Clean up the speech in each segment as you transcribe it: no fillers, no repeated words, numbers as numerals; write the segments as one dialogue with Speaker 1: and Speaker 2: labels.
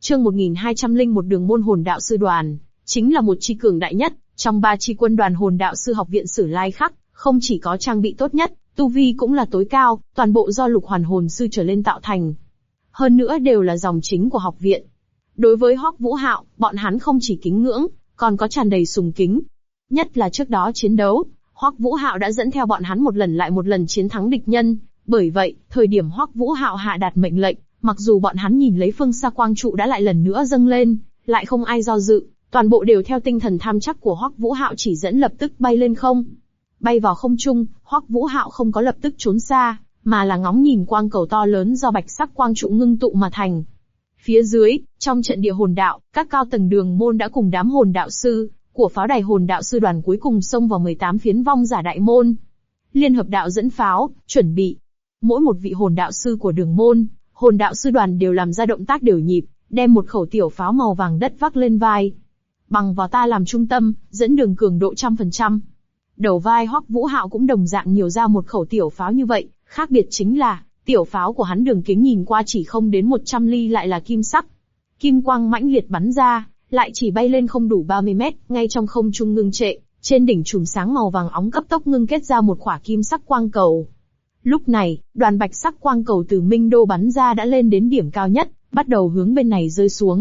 Speaker 1: Chương 1201 Đường môn hồn đạo sư đoàn, chính là một chi cường đại nhất, trong 3 chi quân đoàn hồn đạo sư học viện Sử Lai Khắc, không chỉ có trang bị tốt nhất, tu vi cũng là tối cao, toàn bộ do lục hoàn hồn sư trở lên tạo thành. Hơn nữa đều là dòng chính của học viện. Đối với Hoắc Vũ Hạo, bọn hắn không chỉ kính ngưỡng, còn có tràn đầy sùng kính. Nhất là trước đó chiến đấu, Hoắc Vũ Hạo đã dẫn theo bọn hắn một lần lại một lần chiến thắng địch nhân, bởi vậy, thời điểm Hoắc Vũ Hạo hạ đạt mệnh lệnh, mặc dù bọn hắn nhìn lấy phương xa quang trụ đã lại lần nữa dâng lên, lại không ai do dự, toàn bộ đều theo tinh thần tham chắc của Hoắc Vũ Hạo chỉ dẫn lập tức bay lên không. Bay vào không trung, Hoắc Vũ Hạo không có lập tức trốn xa, mà là ngóng nhìn quang cầu to lớn do bạch sắc quang trụ ngưng tụ mà thành. Phía dưới, trong trận địa hồn đạo, các cao tầng đường môn đã cùng đám hồn đạo sư của pháo đài hồn đạo sư đoàn cuối cùng xông vào 18 phiến vong giả đại môn. Liên hợp đạo dẫn pháo, chuẩn bị. Mỗi một vị hồn đạo sư của đường môn, hồn đạo sư đoàn đều làm ra động tác đều nhịp, đem một khẩu tiểu pháo màu vàng đất vác lên vai. Bằng vào ta làm trung tâm, dẫn đường cường độ 100%. Đầu vai Hoắc Vũ Hạo cũng đồng dạng nhiều ra một khẩu tiểu pháo như vậy, khác biệt chính là, tiểu pháo của hắn đường kính nhìn qua chỉ không đến 100 ly lại là kim sắc. Kim quang mãnh liệt bắn ra, lại chỉ bay lên không đủ 30 mét, ngay trong không trung ngưng trệ, trên đỉnh chùm sáng màu vàng óng cấp tốc ngưng kết ra một quả kim sắc quang cầu. Lúc này, đoàn bạch sắc quang cầu từ Minh Đô bắn ra đã lên đến điểm cao nhất, bắt đầu hướng bên này rơi xuống.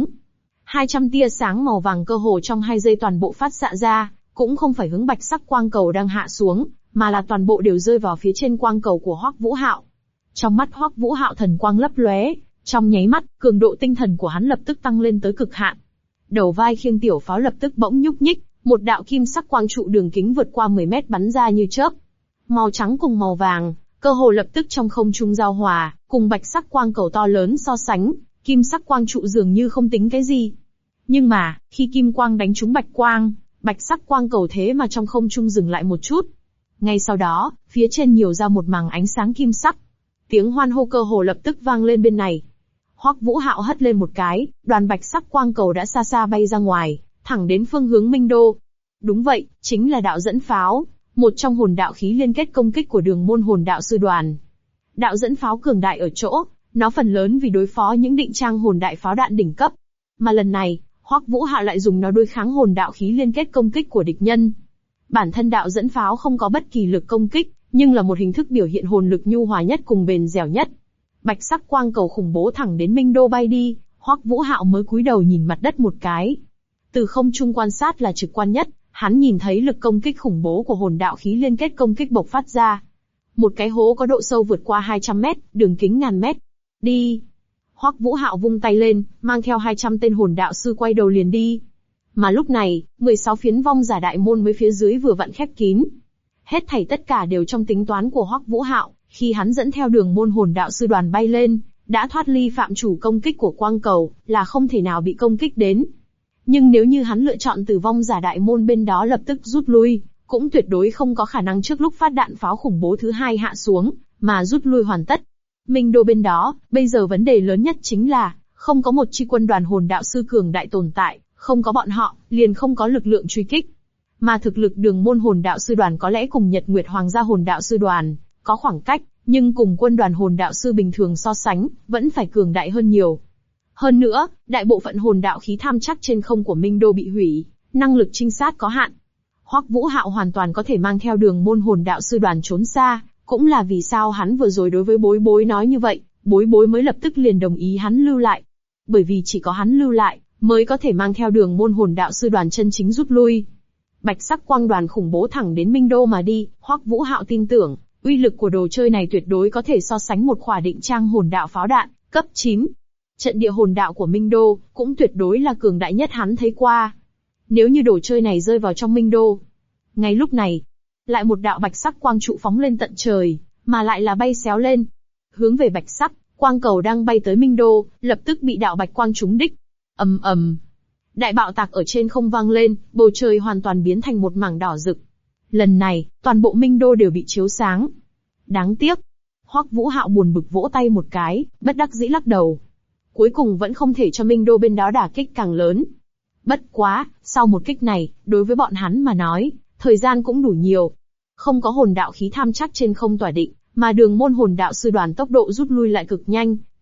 Speaker 1: 200 tia sáng màu vàng cơ hồ trong 2 giây toàn bộ phát xạ ra, cũng không phải hướng bạch sắc quang cầu đang hạ xuống, mà là toàn bộ đều rơi vào phía trên quang cầu của Hoắc Vũ Hạo. Trong mắt Hoắc Vũ Hạo thần quang lấp lóe, trong nháy mắt, cường độ tinh thần của hắn lập tức tăng lên tới cực hạn. Đầu vai khiêng tiểu pháo lập tức bỗng nhúc nhích, một đạo kim sắc quang trụ đường kính vượt qua 10 mét bắn ra như chớp. Màu trắng cùng màu vàng, cơ hồ lập tức trong không trung giao hòa, cùng bạch sắc quang cầu to lớn so sánh, kim sắc quang trụ dường như không tính cái gì. Nhưng mà, khi kim quang đánh trúng bạch sắc quang cầu thế mà trong không trung dừng lại một chút. Ngay sau đó, phía trên nhiều ra một màng ánh sáng kim sắc. Tiếng hoan hô cơ hồ lập tức vang lên bên này. Hoắc Vũ Hạo hất lên một cái, đoàn bạch sắc quang cầu đã xa xa bay ra ngoài, thẳng đến phương hướng Minh Đô. Đúng vậy, chính là đạo dẫn pháo, một trong hồn đạo khí liên kết công kích của đường môn hồn đạo sư đoàn. Đạo dẫn pháo cường đại ở chỗ, nó phần lớn vì đối phó những định trang hồn đại pháo đạn đỉnh cấp. Mà lần này, Hoắc Vũ Hạo lại dùng nó đối kháng hồn đạo khí liên kết công kích của địch nhân. Bản thân đạo dẫn pháo không có bất kỳ lực công kích, nhưng là một hình thức biểu hiện hồn lực nhu hòa nhất cùng bền dẻo nhất. Bạch sắc quang cầu khủng bố thẳng đến Minh Đô bay đi, Hoắc Vũ Hạo mới cúi đầu nhìn mặt đất một cái. Từ không trung quan sát là trực quan nhất, hắn nhìn thấy lực công kích khủng bố của hồn đạo khí liên kết công kích bộc phát ra. Một cái hố có độ sâu vượt qua 200 mét, đường kính ngàn mét. Đi! Hoắc Vũ Hạo vung tay lên, mang theo 200 tên hồn đạo sư quay đầu liền đi. Mà lúc này, 16 phiến vong giả đại môn với phía dưới vừa vặn khép kín. Hết thảy tất cả đều trong tính toán của Hoắc Vũ Hạo, khi hắn dẫn theo đường môn hồn đạo sư đoàn bay lên, đã thoát ly phạm chủ công kích của quang cầu, là không thể nào bị công kích đến. Nhưng nếu như hắn lựa chọn từ vong giả đại môn bên đó lập tức rút lui, cũng tuyệt đối không có khả năng trước lúc phát đạn pháo khủng bố thứ hai hạ xuống, mà rút lui hoàn tất. Minh Đô bên đó, bây giờ vấn đề lớn nhất chính là, không có một chi quân đoàn hồn đạo sư cường đại tồn tại, không có bọn họ, liền không có lực lượng truy kích. Mà thực lực đường môn hồn đạo sư đoàn có lẽ cùng Nhật Nguyệt Hoàng gia hồn đạo sư đoàn có khoảng cách, nhưng cùng quân đoàn hồn đạo sư bình thường so sánh, vẫn phải cường đại hơn nhiều. Hơn nữa, đại bộ phận hồn đạo khí tham chắc trên không của Minh Đô bị hủy, năng lực trinh sát có hạn. Hoắc Vũ Hạo hoàn toàn có thể mang theo đường môn hồn đạo sư đoàn trốn xa, cũng là vì sao hắn vừa rồi đối với Bối Bối nói như vậy, Bối Bối mới lập tức liền đồng ý hắn lưu lại. Bởi vì chỉ có hắn lưu lại, mới có thể mang theo đường môn hồn đạo sư đoàn chân chính rút lui. Bạch sắc quang đoàn khủng bố thẳng đến Minh Đô mà đi, Hoắc Vũ Hạo tin tưởng, uy lực của đồ chơi này tuyệt đối có thể so sánh một khỏa định trang hồn đạo pháo đạn, cấp 9. Trận địa hồn đạo của Minh Đô, cũng tuyệt đối là cường đại nhất hắn thấy qua. Nếu như đồ chơi này rơi vào trong Minh Đô. Ngay lúc này, lại một đạo bạch sắc quang trụ phóng lên tận trời, mà lại là bay xéo lên. Hướng về bạch sắc, quang cầu đang bay tới Minh Đô, lập tức bị đạo bạch quang trúng đích. Ầm ầm. Đại bạo tạc ở trên không vang lên, bầu trời hoàn toàn biến thành một mảng đỏ rực. Lần này, toàn bộ Minh Đô đều bị chiếu sáng. Đáng tiếc. Hoắc Vũ Hạo buồn bực vỗ tay một cái, bất đắc dĩ lắc đầu. Cuối cùng vẫn không thể cho Minh Đô bên đó đả kích càng lớn. Bất quá, sau một kích này, đối với bọn hắn mà nói, thời gian cũng đủ nhiều. Không có hồn đạo khí tham chắc trên không tỏa định, mà đường môn hồn đạo sư đoàn tốc độ rút lui lại cực nhanh,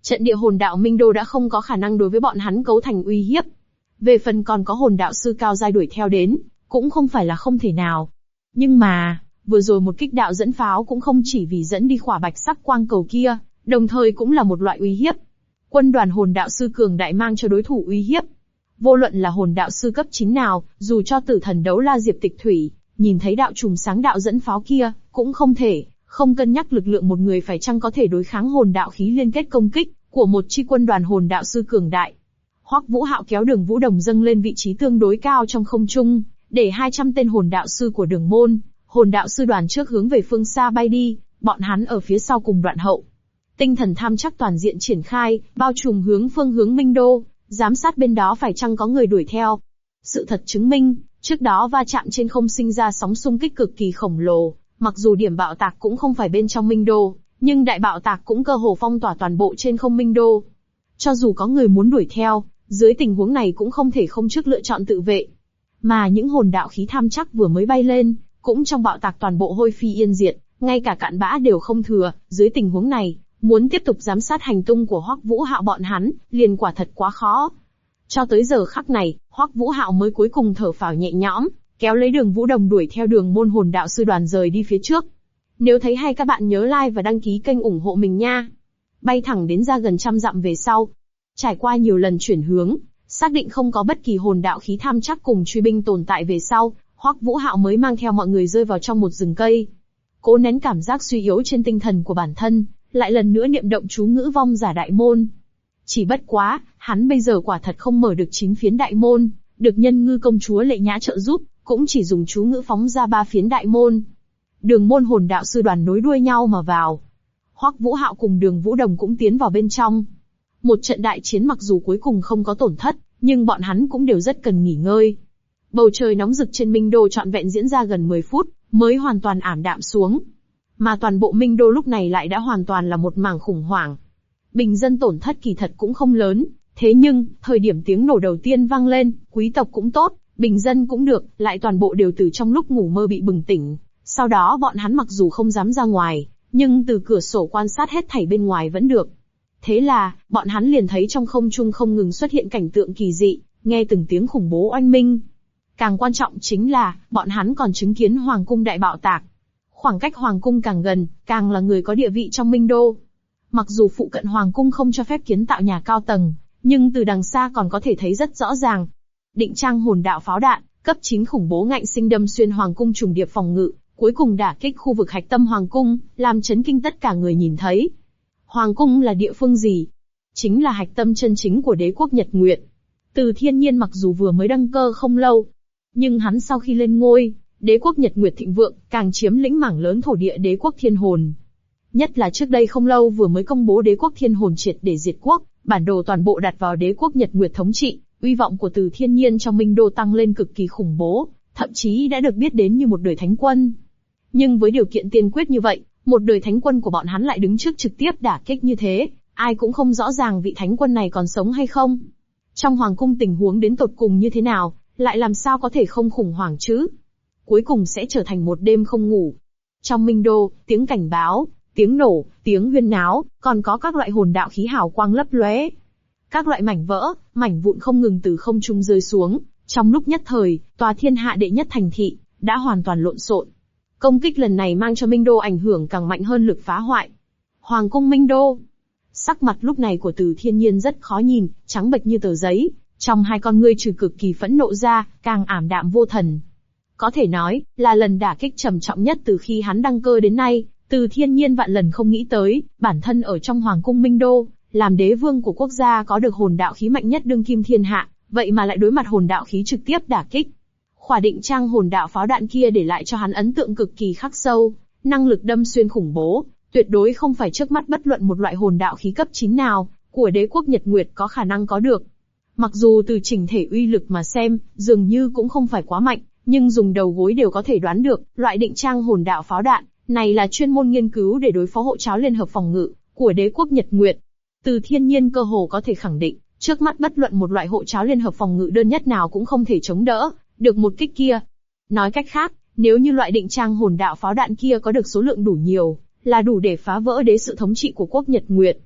Speaker 1: Trận địa hồn đạo Minh Đô đã không có khả năng đối với bọn hắn cấu thành uy hiếp. Về phần còn có hồn đạo sư cao giai đuổi theo đến, cũng không phải là không thể nào. Nhưng mà, vừa rồi một kích đạo dẫn pháo cũng không chỉ vì dẫn đi khỏa bạch sắc quang cầu kia, đồng thời cũng là một loại uy hiếp. Quân đoàn hồn đạo sư cường đại mang cho đối thủ uy hiếp. Vô luận là hồn đạo sư cấp 9 nào, dù cho tử thần đấu la Diệp Tịch Thủy, nhìn thấy đạo trùm sáng đạo dẫn pháo kia, cũng không cân nhắc lực lượng một người phải chăng có thể đối kháng hồn đạo khí liên kết công kích của một chi quân đoàn hồn đạo sư cường đại. Hoắc Vũ Hạo kéo Đường Vũ Đồng dâng lên vị trí tương đối cao trong không trung, để 200 tên hồn đạo sư của Đường môn, hồn đạo sư đoàn trước hướng về phương xa bay đi, bọn hắn ở phía sau cùng đoạn hậu. Tinh thần tham chắc toàn diện triển khai, bao trùm phương hướng Minh Đô, giám sát bên đó phải chăng có người đuổi theo. Sự thật chứng minh, trước đó va chạm trên không sinh ra sóng xung kích cực kỳ khổng lồ, mặc dù điểm bạo tạc cũng không phải bên trong Minh Đô, nhưng đại bạo tạc cũng cơ hồ phong tỏa toàn bộ trên không Minh Đô. Cho dù có người muốn đuổi theo, dưới tình huống này cũng không thể không trước lựa chọn tự vệ. Mà những hồn đạo khí tham chắc vừa mới bay lên, cũng trong bạo tạc toàn bộ hôi phi yên diệt, ngay cả cạn bã đều không thừa, dưới tình huống này, muốn tiếp tục giám sát hành tung của Hoắc Vũ Hạo bọn hắn, liền quả thật quá khó. Cho tới giờ khắc này, Hoắc Vũ Hạo mới cuối cùng thở phào nhẹ nhõm, kéo lấy Đường Vũ Đồng đuổi theo Đường môn hồn đạo sư đoàn rời đi phía trước. Nếu thấy hay các bạn nhớ like và đăng ký kênh ủng hộ mình nha. Bay thẳng đến ra gần 100 dặm về sau. Trải qua nhiều lần chuyển hướng, xác định không có bất kỳ hồn đạo khí tham chắc cùng truy binh tồn tại về sau, Hoắc Vũ Hạo mới mang theo mọi người rơi vào trong một rừng cây. Cố nén cảm giác suy yếu trên tinh thần của bản thân, lại lần nữa niệm động chú ngữ vong giả đại môn. Chỉ bất quá, hắn bây giờ quả thật không mở được 9 phiến đại môn, được Nhân Ngư công chúa Lệ Nhã trợ giúp, cũng chỉ dùng chú ngữ phóng ra 3 phiến đại môn. Đường môn hồn đạo sư đoàn nối đuôi nhau mà vào. Hoắc Vũ Hạo cùng Đường Vũ Đồng cũng tiến vào bên trong. Một trận đại chiến mặc dù cuối cùng không có tổn thất, nhưng bọn hắn cũng đều rất cần nghỉ ngơi. Bầu trời nóng rực trên Minh Đô trọn vẹn diễn ra gần 10 phút, mới hoàn toàn ảm đạm xuống. Mà toàn bộ Minh Đô lúc này lại đã hoàn toàn là một mảng khủng hoảng. Bình dân tổn thất kỳ thật cũng không lớn, thế nhưng, thời điểm tiếng nổ đầu tiên vang lên, quý tộc cũng tốt, bình dân cũng được, lại toàn bộ đều từ trong lúc ngủ mơ bị bừng tỉnh. Sau đó bọn hắn mặc dù không dám ra ngoài, nhưng từ cửa sổ quan sát hết thảy bên ngoài vẫn được. Thế là, bọn hắn liền thấy trong không trung không ngừng xuất hiện cảnh tượng kỳ dị, nghe từng tiếng khủng bố oanh minh. Càng quan trọng chính là, bọn hắn còn chứng kiến Hoàng cung đại bạo tạc. Khoảng cách Hoàng cung càng gần, càng là người có địa vị trong Minh Đô. Mặc dù phụ cận Hoàng cung không cho phép kiến tạo nhà cao tầng, nhưng từ đằng xa còn có thể thấy rất rõ ràng. Định trang hồn đạo pháo đạn, cấp 9 khủng bố ngạnh sinh đâm xuyên Hoàng cung trùng điệp phòng ngự, cuối cùng đả kích khu vực hạch tâm Hoàng cung, làm chấn kinh tất cả người nhìn thấy. Hoàng cung là địa phương gì? Chính là hạch tâm chân chính của đế quốc Nhật Nguyệt. Từ Thiên Nhiên mặc dù vừa mới đăng cơ không lâu, nhưng hắn sau khi lên ngôi, đế quốc Nhật Nguyệt thịnh vượng, càng chiếm lĩnh mảng lớn thổ địa đế quốc Thiên Hồn. Nhất là trước đây không lâu vừa mới công bố đế quốc Thiên Hồn triệt để diệt quốc, bản đồ toàn bộ đặt vào đế quốc Nhật Nguyệt thống trị, uy vọng của Từ Thiên Nhiên trong Minh Đô tăng lên cực kỳ khủng bố, thậm chí đã được biết đến như một đời thánh quân. Nhưng với điều kiện tiên quyết như vậy, một đời thánh quân của bọn hắn lại đứng trước trực tiếp đả kích như thế, ai cũng không rõ ràng vị thánh quân này còn sống hay không. Trong hoàng cung tình huống đến tột cùng như thế nào, lại làm sao có thể không khủng hoảng chứ? Cuối cùng sẽ trở thành một đêm không ngủ. Trong Minh Đô, tiếng cảnh báo, tiếng nổ, tiếng huyên náo, còn có các loại hồn đạo khí hào quang lấp lóe. Các loại mảnh vỡ, mảnh vụn không ngừng từ không trung rơi xuống, trong lúc nhất thời, tòa thiên hạ đệ nhất thành thị, đã hoàn toàn lộn xộn. Công kích lần này mang cho Minh Đô ảnh hưởng càng mạnh hơn lực phá hoại. Hoàng cung Minh Đô. Sắc mặt lúc này của Từ Thiên Nhiên rất khó nhìn, trắng bệch như tờ giấy, trong hai con ngươi trừ cực kỳ phẫn nộ ra, càng ảm đạm vô thần. Có thể nói, là lần đả kích trầm trọng nhất từ khi hắn đăng cơ đến nay, Từ Thiên Nhiên vạn lần không nghĩ tới, bản thân ở trong Hoàng cung Minh Đô, làm đế vương của quốc gia có được hồn đạo khí mạnh nhất đương kim thiên hạ, vậy mà lại đối mặt hồn đạo khí trực tiếp đả kích. Khỏa định trang hồn đạo pháo đạn kia để lại cho hắn ấn tượng cực kỳ khắc sâu, năng lực đâm xuyên khủng bố, tuyệt đối không phải trước mắt bất luận một loại hồn đạo khí cấp 9 nào của đế quốc Nhật Nguyệt có khả năng có được. Mặc dù từ chỉnh thể uy lực mà xem, dường như cũng không phải quá mạnh, nhưng dùng đầu gối đều có thể đoán được, loại định trang hồn đạo pháo đạn này là chuyên môn nghiên cứu để đối phó hộ tráo liên hợp phòng ngự của đế quốc Nhật Nguyệt. Từ Thiên Nhiên cơ hồ có thể khẳng định, trước mắt bất luận một loại hộ tráo liên hợp phòng ngự đơn nhất nào cũng không thể chống đỡ được một kích kia. Nói cách khác, nếu như loại định trang hồn đạo pháo đạn kia có được số lượng đủ nhiều, là đủ để phá vỡ đế sự thống trị của quốc Nhật Nguyệt.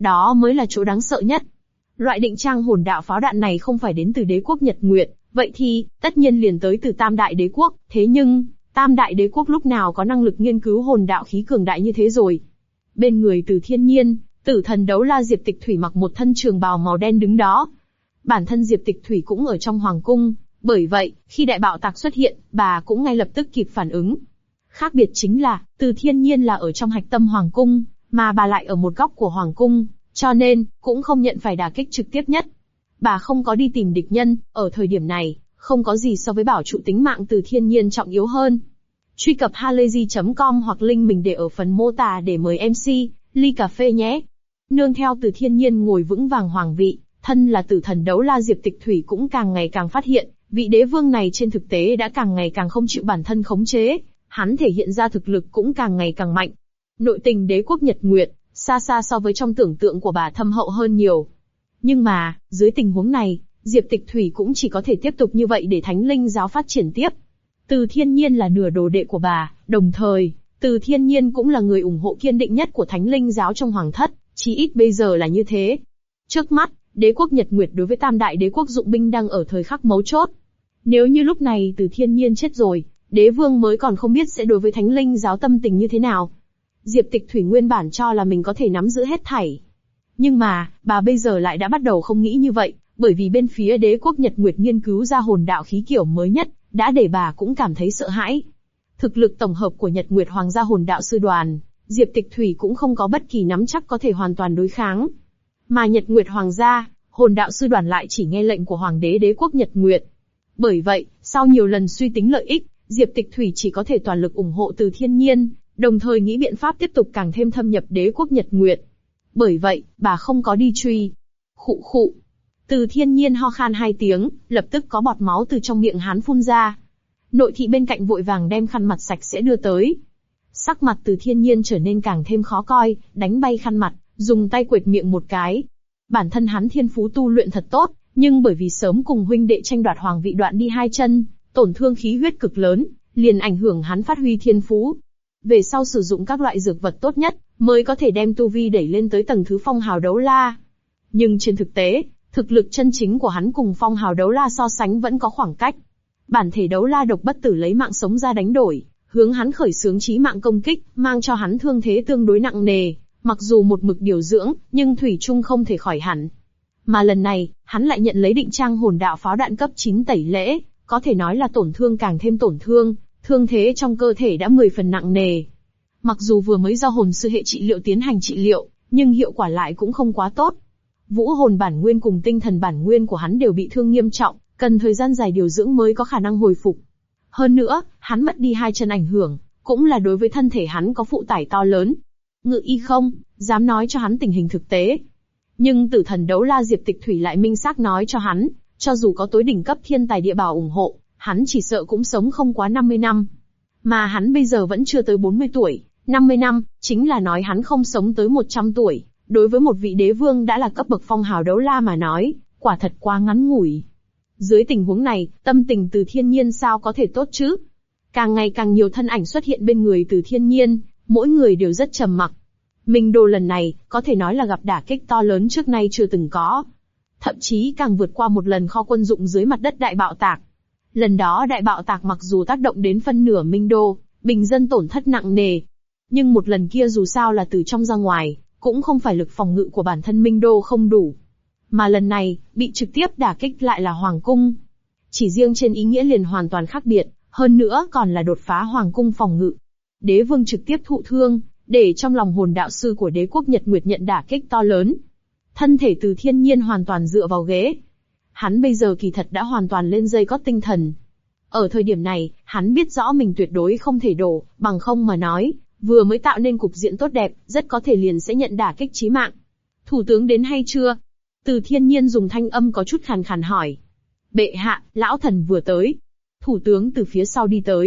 Speaker 1: Đó mới là chỗ đáng sợ nhất. Loại định trang hồn đạo pháo đạn này không phải đến từ đế quốc Nhật Nguyệt, vậy thì, tất nhiên liền tới từ Tam Đại Đế Quốc, thế nhưng, Tam Đại Đế Quốc lúc nào có năng lực nghiên cứu hồn đạo khí cường đại như thế rồi. Bên người Từ Thiên Nhiên, Tử Thần Đấu La Diệp Tịch Thủy mặc một thân trường bào màu đen đứng đó. Bản thân Diệp Tịch Thủy cũng ở trong hoàng cung, bởi vậy, khi đại bạo tạc xuất hiện, bà cũng ngay lập tức kịp phản ứng. Khác biệt chính là, Từ Thiên Nhiên là ở trong hạch tâm hoàng cung, mà bà lại ở một góc của hoàng cung, cho nên, cũng không nhận phải đả kích trực tiếp nhất. Bà không có đi tìm địch nhân, ở thời điểm này, không có gì so với bảo trụ tính mạng Từ Thiên Nhiên trọng yếu hơn. Truy cập halayzi.com hoặc link mình để ở phần mô tả để mời MC, ly cà phê nhé. Nương theo Từ Thiên Nhiên ngồi vững vàng hoàng vị, thân là Tử Thần Đấu La Diệp Tịch Thủy cũng càng ngày càng phát hiện, vị đế vương này trên thực tế đã càng ngày càng không chịu bản thân khống chế, hắn thể hiện ra thực lực cũng càng ngày càng mạnh. Nội tình đế quốc Nhật Nguyệt, xa xa so với trong tưởng tượng của bà thâm hậu hơn nhiều. Nhưng mà, dưới tình huống này, Diệp Tịch Thủy cũng chỉ có thể tiếp tục như vậy để Thánh Linh giáo phát triển tiếp. Từ Thiên Nhiên là nửa đồ đệ của bà, đồng thời, Từ Thiên Nhiên cũng là người ủng hộ kiên định nhất của Thánh Linh giáo trong hoàng thất, chí ít bây giờ là như thế. Trước mắt, đế quốc Nhật Nguyệt đối với Tam Đại Đế Quốc dụng binh đang ở thời khắc mấu chốt. Nếu như lúc này Từ Thiên Nhiên chết rồi, đế vương mới còn không biết sẽ đối với Thánh Linh giáo tâm tình như thế nào. Diệp Tịch Thủy nguyên bản cho là mình có thể nắm giữ hết thảy. Nhưng mà, bà bây giờ lại đã bắt đầu không nghĩ như vậy, bởi vì bên phía đế quốc Nhật Nguyệt nghiên cứu ra hồn đạo khí kiểu mới nhất, đã để bà cũng cảm thấy sợ hãi. Thực lực tổng hợp của Nhật Nguyệt Hoàng gia hồn đạo sư đoàn, Diệp Tịch Thủy cũng không có bất kỳ nắm chắc có thể hoàn toàn đối kháng. Mà Nhật Nguyệt Hoàng gia, hồn đạo sư đoàn lại chỉ nghe lệnh của Hoàng đế đế quốc Nhật Nguyệt. Bởi vậy, sau nhiều lần suy tính lợi ích, Diệp Tịch Thủy chỉ có thể toàn lực ủng hộ Từ Thiên Nhiên, đồng thời nghĩ biện pháp tiếp tục càng thêm thâm nhập đế quốc Nhật Nguyệt. Bởi vậy, bà không có đi truy. Khụ khụ. Từ Thiên Nhiên ho khan 2 tiếng, lập tức có bọt máu từ trong miệng hắn phun ra. Nội thị bên cạnh vội vàng đem khăn mặt sạch sẽ đưa tới. Sắc mặt Từ Thiên Nhiên trở nên càng thêm khó coi, đánh bay khăn mặt, dùng tay quệt miệng một cái. Bản thân hắn thiên phú tu luyện thật tốt, nhưng bởi vì sớm cùng huynh đệ tranh đoạt hoàng vị đoạn đi 2 chân, tổn thương khí huyết cực lớn, liền ảnh hưởng hắn phát huy thiên phú. Về sau sử dụng các loại dược vật tốt nhất, mới có thể đem tu vi đẩy lên tới tầng thứ phong hào đấu la. Nhưng trên thực tế, thực lực chân chính của hắn cùng phong hào đấu la so sánh vẫn có khoảng cách. Bản thể đấu la độc bất tử lấy mạng sống ra đánh đổi, hướng hắn khởi xướng chí mạng công kích, mang cho hắn thương thế tương đối nặng nề, mặc dù một mực điều dưỡng, nhưng thủy chung không thể khỏi hẳn. Mà lần này, hắn lại nhận lấy định trang hồn đạo pháo đạn cấp 9 tẩy lễ, có thể nói là tổn thương càng thêm tổn thương, thương thế trong cơ thể đã 10 phần nặng nề. Mặc dù vừa mới do hồn sư hệ trị liệu tiến hành trị liệu, nhưng hiệu quả lại cũng không quá tốt. Vũ hồn bản nguyên cùng tinh thần bản nguyên của hắn đều bị thương nghiêm trọng, cần thời gian dài điều dưỡng mới có khả năng hồi phục. Hơn nữa, hắn mất đi 2 chân ảnh hưởng, cũng là đối với thân thể hắn có phụ tải to lớn. Ngự y không dám nói cho hắn tình hình thực tế. Nhưng Tử Thần Đấu La Diệp Tịch Thủy lại minh xác nói cho hắn, cho dù có tối đỉnh cấp thiên tài địa bảo ủng hộ, hắn chỉ sợ cũng sống không quá 50 năm. Mà hắn bây giờ vẫn chưa tới 40 tuổi, 50 năm, chính là nói hắn không sống tới 100 tuổi. Đối với một vị đế vương đã là cấp bậc phong hào đấu la mà nói, quả thật quá ngắn ngủi. Dưới tình huống này, tâm tình Từ Thiên Nhiên sao có thể tốt chứ? Càng ngày càng nhiều thân ảnh xuất hiện bên người Từ Thiên Nhiên, mỗi người đều rất trầm mặc. Minh Đô lần này, có thể nói là gặp đả kích to lớn trước nay chưa từng có. Thậm chí càng vượt qua một lần kho quân dụng dưới mặt đất đại bạo tạc. Lần đó đại bạo tạc mặc dù tác động đến phân nửa Minh Đô, bình dân tổn thất nặng nề. Nhưng một lần kia dù sao là từ trong ra ngoài, cũng không phải lực phòng ngự của bản thân Minh Đô không đủ. Mà lần này, bị trực tiếp đả kích lại là Hoàng Cung. Chỉ riêng trên ý nghĩa liền hoàn toàn khác biệt, hơn nữa còn là đột phá Hoàng Cung phòng ngự. Đế vương trực tiếp thụ thương, để trong lòng hồn đạo sư của đế quốc Nhật Nguyệt nhận đả kích to lớn. Thân thể Từ Thiên Nhiên hoàn toàn dựa vào ghế. Hắn bây giờ kỳ thật đã hoàn toàn lên dây cót tinh thần. Ở thời điểm này, hắn biết rõ mình tuyệt đối không thể đổ, bằng không mà nói, vừa mới tạo nên cục diện tốt đẹp, rất có thể liền sẽ nhận đả kích chí mạng. Thủ tướng đến hay chưa? Từ Thiên Nhiên dùng thanh âm có chút khàn khàn hỏi. Bệ hạ, lão thần vừa tới. Thủ tướng từ phía sau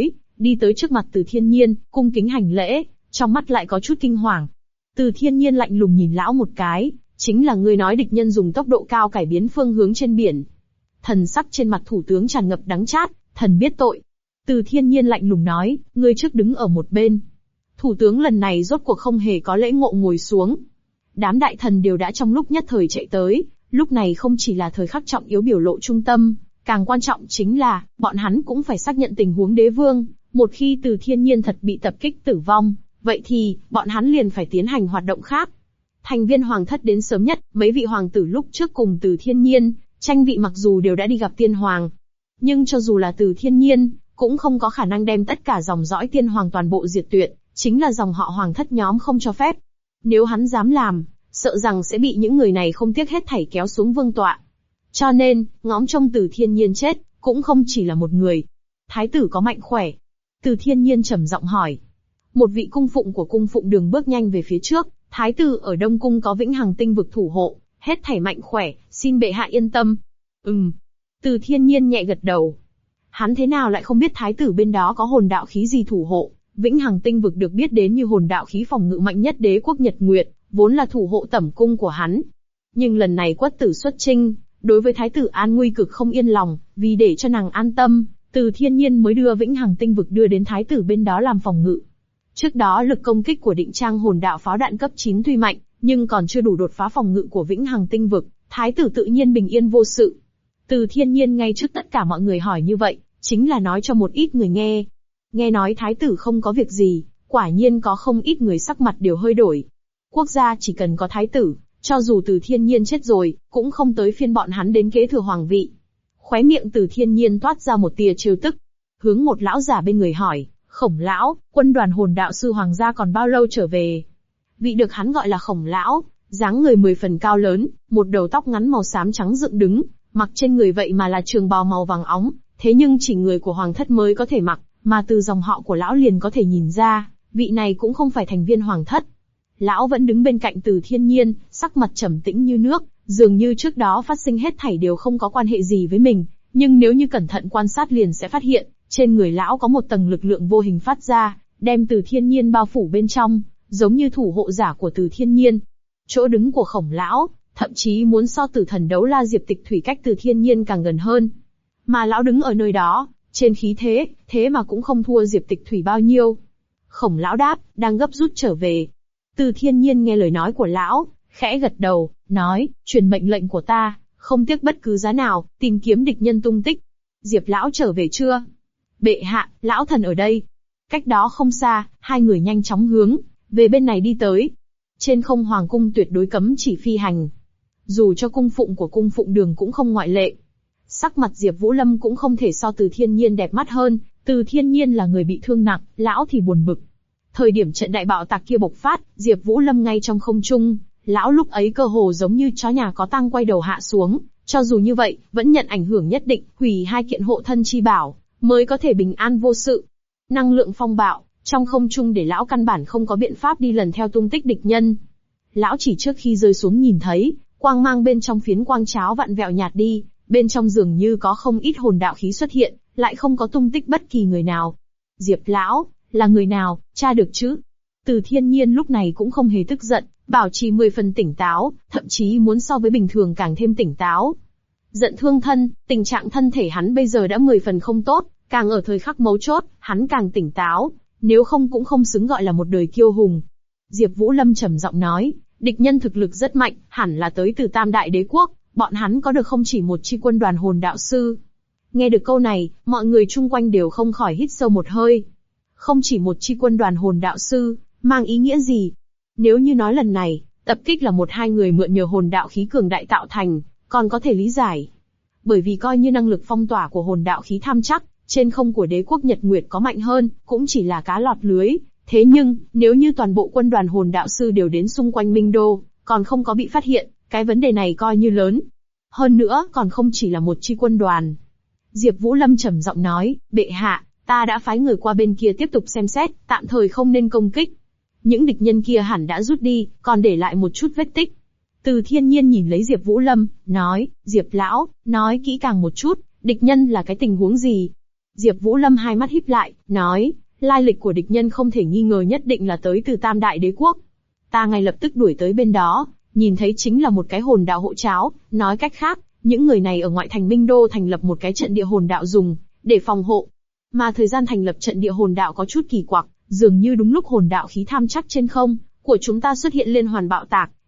Speaker 1: đi tới trước mặt Từ Thiên Nhiên, cung kính hành lễ, trong mắt lại có chút kinh hoàng. Từ Thiên Nhiên lạnh lùng nhìn lão một cái, chính là ngươi nói địch nhân dùng tốc độ cao cải biến phương hướng trên biển. Thần sắc trên mặt thủ tướng tràn ngập đắng chát, thần biết tội. Từ Thiên Nhiên lạnh lùng nói, ngươi trước đứng ở một bên. Thủ tướng lần này rốt cuộc không hề có lễ ngộ ngồi xuống. Đám đại thần đều đã trong lúc nhất thời chạy tới, lúc này không chỉ là thời khắc trọng yếu biểu lộ trung tâm, càng quan trọng chính là, bọn hắn cũng phải xác nhận tình huống đế vương. Một khi Từ Thiên Nhiên thật bị tập kích tử vong, vậy thì, bọn hắn liền phải tiến hành hoạt động khác. Thành viên hoàng thất đến sớm nhất, mấy vị hoàng tử lúc trước cùng Từ Thiên Nhiên, tranh vị mặc dù đều đã đi gặp tiên hoàng. Nhưng cho dù là Từ Thiên Nhiên, cũng không có khả năng đem tất cả dòng dõi tiên hoàng toàn bộ diệt tuyệt, chính là dòng họ hoàng thất nhóm không cho phép. Nếu hắn dám làm, sợ rằng sẽ bị những người này không tiếc hết thảy kéo xuống vương tọa. Cho nên, ngóng trông Từ Thiên Nhiên chết, cũng không chỉ là một người. Thái tử có mạnh khỏe? Từ Thiên Nhiên trầm giọng hỏi. Một vị cung phụng của cung phụng Đường bước nhanh về phía trước, thái tử ở Đông Cung có Vĩnh Hằng Tinh Vực thủ hộ, hết thảy mạnh khỏe, xin bệ hạ yên tâm. Từ Thiên Nhiên nhẹ gật đầu. Hắn thế nào lại không biết thái tử bên đó có hồn đạo khí gì thủ hộ? Vĩnh Hằng Tinh Vực được biết đến như hồn đạo khí phòng ngự mạnh nhất đế quốc Nhật Nguyệt, vốn là thủ hộ tẩm cung của hắn. Nhưng lần này Quất Tử xuất chinh, đối với thái tử an nguy cực không yên lòng, vì để cho nàng an tâm, Từ Thiên Nhiên mới đưa Vĩnh Hằng Tinh Vực đưa đến thái tử bên đó làm phòng ngự. Trước đó lực công kích của Định Trang hồn đạo pháo đạn cấp 9 tuy mạnh, nhưng còn chưa đủ đột phá phòng ngự của Vĩnh Hằng Tinh Vực, thái tử tự nhiên bình yên vô sự. Từ Thiên Nhiên ngay trước tất cả mọi người hỏi như vậy, chính là nói cho một ít người nghe. Nghe nói thái tử không có việc gì, quả nhiên có không ít người sắc mặt đều hơi đổi. Quốc gia chỉ cần có thái tử, cho dù Từ Thiên Nhiên chết rồi, cũng không tới phiên bọn hắn đến kế thừa hoàng vị. Khóe miệng Từ Thiên Nhiên toát ra một tia trêu tức, hướng một lão giả bên người hỏi, Khổng lão, quân đoàn hồn đạo sư hoàng gia còn bao lâu trở về? Vị được hắn gọi là Khổng lão, dáng người 10 phần cao lớn, một đầu tóc ngắn màu xám trắng dựng đứng, mặc trên người vậy mà là trường bào màu vàng óng, thế nhưng chỉ người của hoàng thất mới có thể mặc, mà từ dòng họ của lão liền có thể nhìn ra, vị này cũng không phải thành viên hoàng thất. Lão vẫn đứng bên cạnh Từ Thiên Nhiên, sắc mặt trầm tĩnh như nước, dường như trước đó phát sinh hết thảy đều không có quan hệ gì với mình, nhưng nếu như cẩn thận quan sát liền sẽ phát hiện, trên người lão có một tầng lực lượng vô hình phát ra, đem Từ Thiên Nhiên bao phủ bên trong, giống như thủ hộ giả của Từ Thiên Nhiên. Chỗ đứng của Khổng lão, thậm chí muốn so Tử Thần Đấu La Diệp Tịch Thủy cách Từ Thiên Nhiên càng gần hơn. Mà lão đứng ở nơi đó, trên khí thế mà cũng không thua Diệp Tịch Thủy bao nhiêu. Khổng lão đáp, đang gấp rút trở về. Từ Thiên Nhiên nghe lời nói của lão, khẽ gật đầu, nói, truyền mệnh lệnh của ta, không tiếc bất cứ giá nào, tìm kiếm địch nhân tung tích. Diệp lão trở về chưa? Bệ hạ, lão thần ở đây. Cách đó không xa, hai người nhanh chóng hướng về bên này đi tới. Trên không hoàng cung tuyệt đối cấm chỉ phi hành. Dù cho cung phụng của cung phụng Đường cũng không ngoại lệ. Sắc mặt Diệp Vũ Lâm cũng không thể so Từ Thiên Nhiên đẹp mắt hơn, Từ Thiên Nhiên là người bị thương nặng, lão thì buồn bực. Thời điểm trận đại bạo tạc kia bộc phát, Diệp Vũ Lâm ngay trong không trung, lão lúc ấy cơ hồ giống như chó nhà có tang quay đầu hạ xuống, cho dù như vậy, vẫn nhận ảnh hưởng nhất định, hủy hai kiện hộ thân chi bảo, mới có thể bình an vô sự. Năng lượng phong bạo, trong không trung để lão căn bản không có biện pháp đi lần theo tung tích địch nhân. Lão chỉ trước khi rơi xuống nhìn thấy, quang mang bên trong phiến quang cháo vặn vẹo nhạt đi, bên trong dường như có không ít hồn đạo khí xuất hiện, lại không có tung tích bất kỳ người nào. Diệp lão, là người nào, tra được chứ? Từ Thiên Nhiên lúc này cũng không hề tức giận, bảo trì 10 phần tỉnh táo, thậm chí muốn so với bình thường càng thêm tỉnh táo. Giận thương thân, tình trạng thân thể hắn bây giờ đã 10 phần không tốt, càng ở thời khắc mấu chốt, hắn càng tỉnh táo, nếu không cũng không xứng gọi là một đời kiêu hùng. Diệp Vũ Lâm trầm giọng nói, địch nhân thực lực rất mạnh, hẳn là tới từ Tam Đại Đế Quốc, bọn hắn có được không chỉ một chi quân đoàn hồn đạo sư. Nghe được câu này, mọi người chung quanh đều không khỏi hít sâu một hơi. Không chỉ một chi quân đoàn hồn đạo sư, mang ý nghĩa gì? Nếu như nói lần này, tập kích là một hai người mượn nhờ hồn đạo khí cường đại tạo thành, còn có thể lý giải. Bởi vì coi như năng lực phong tỏa của hồn đạo khí tham chắc, trên không của đế quốc Nhật Nguyệt có mạnh hơn, cũng chỉ là cá lọt lưới. Thế nhưng, nếu như toàn bộ quân đoàn hồn đạo sư đều đến xung quanh Minh Đô, còn không có bị phát hiện, cái vấn đề này coi như lớn. Hơn nữa, còn không chỉ là một chi quân đoàn. Diệp Vũ Lâm trầm giọng nói, bệ hạ, ta đã phái người qua bên kia tiếp tục xem xét, tạm thời không nên công kích. Những địch nhân kia hẳn đã rút đi, còn để lại một chút vết tích. Từ Thiên Nhiên nhìn lấy Diệp Vũ Lâm, nói, Diệp lão, nói kỹ càng một chút, địch nhân là cái tình huống gì? Diệp Vũ Lâm hai mắt híp lại, nói, lai lịch của địch nhân không thể nghi ngờ nhất định là tới từ Tam Đại Đế Quốc. Ta ngay lập tức đuổi tới bên đó, nhìn thấy chính là một cái hồn đạo hộ tráo, nói cách khác, những người này ở ngoại thành Minh Đô thành lập một cái trận địa hồn đạo dùng để phòng hộ. Mà thời gian thành lập trận địa hồn đạo có chút kỳ quặc, dường như đúng lúc hồn đạo khí tham chắc trên không của chúng ta xuất hiện liên hoàn bạo tạc,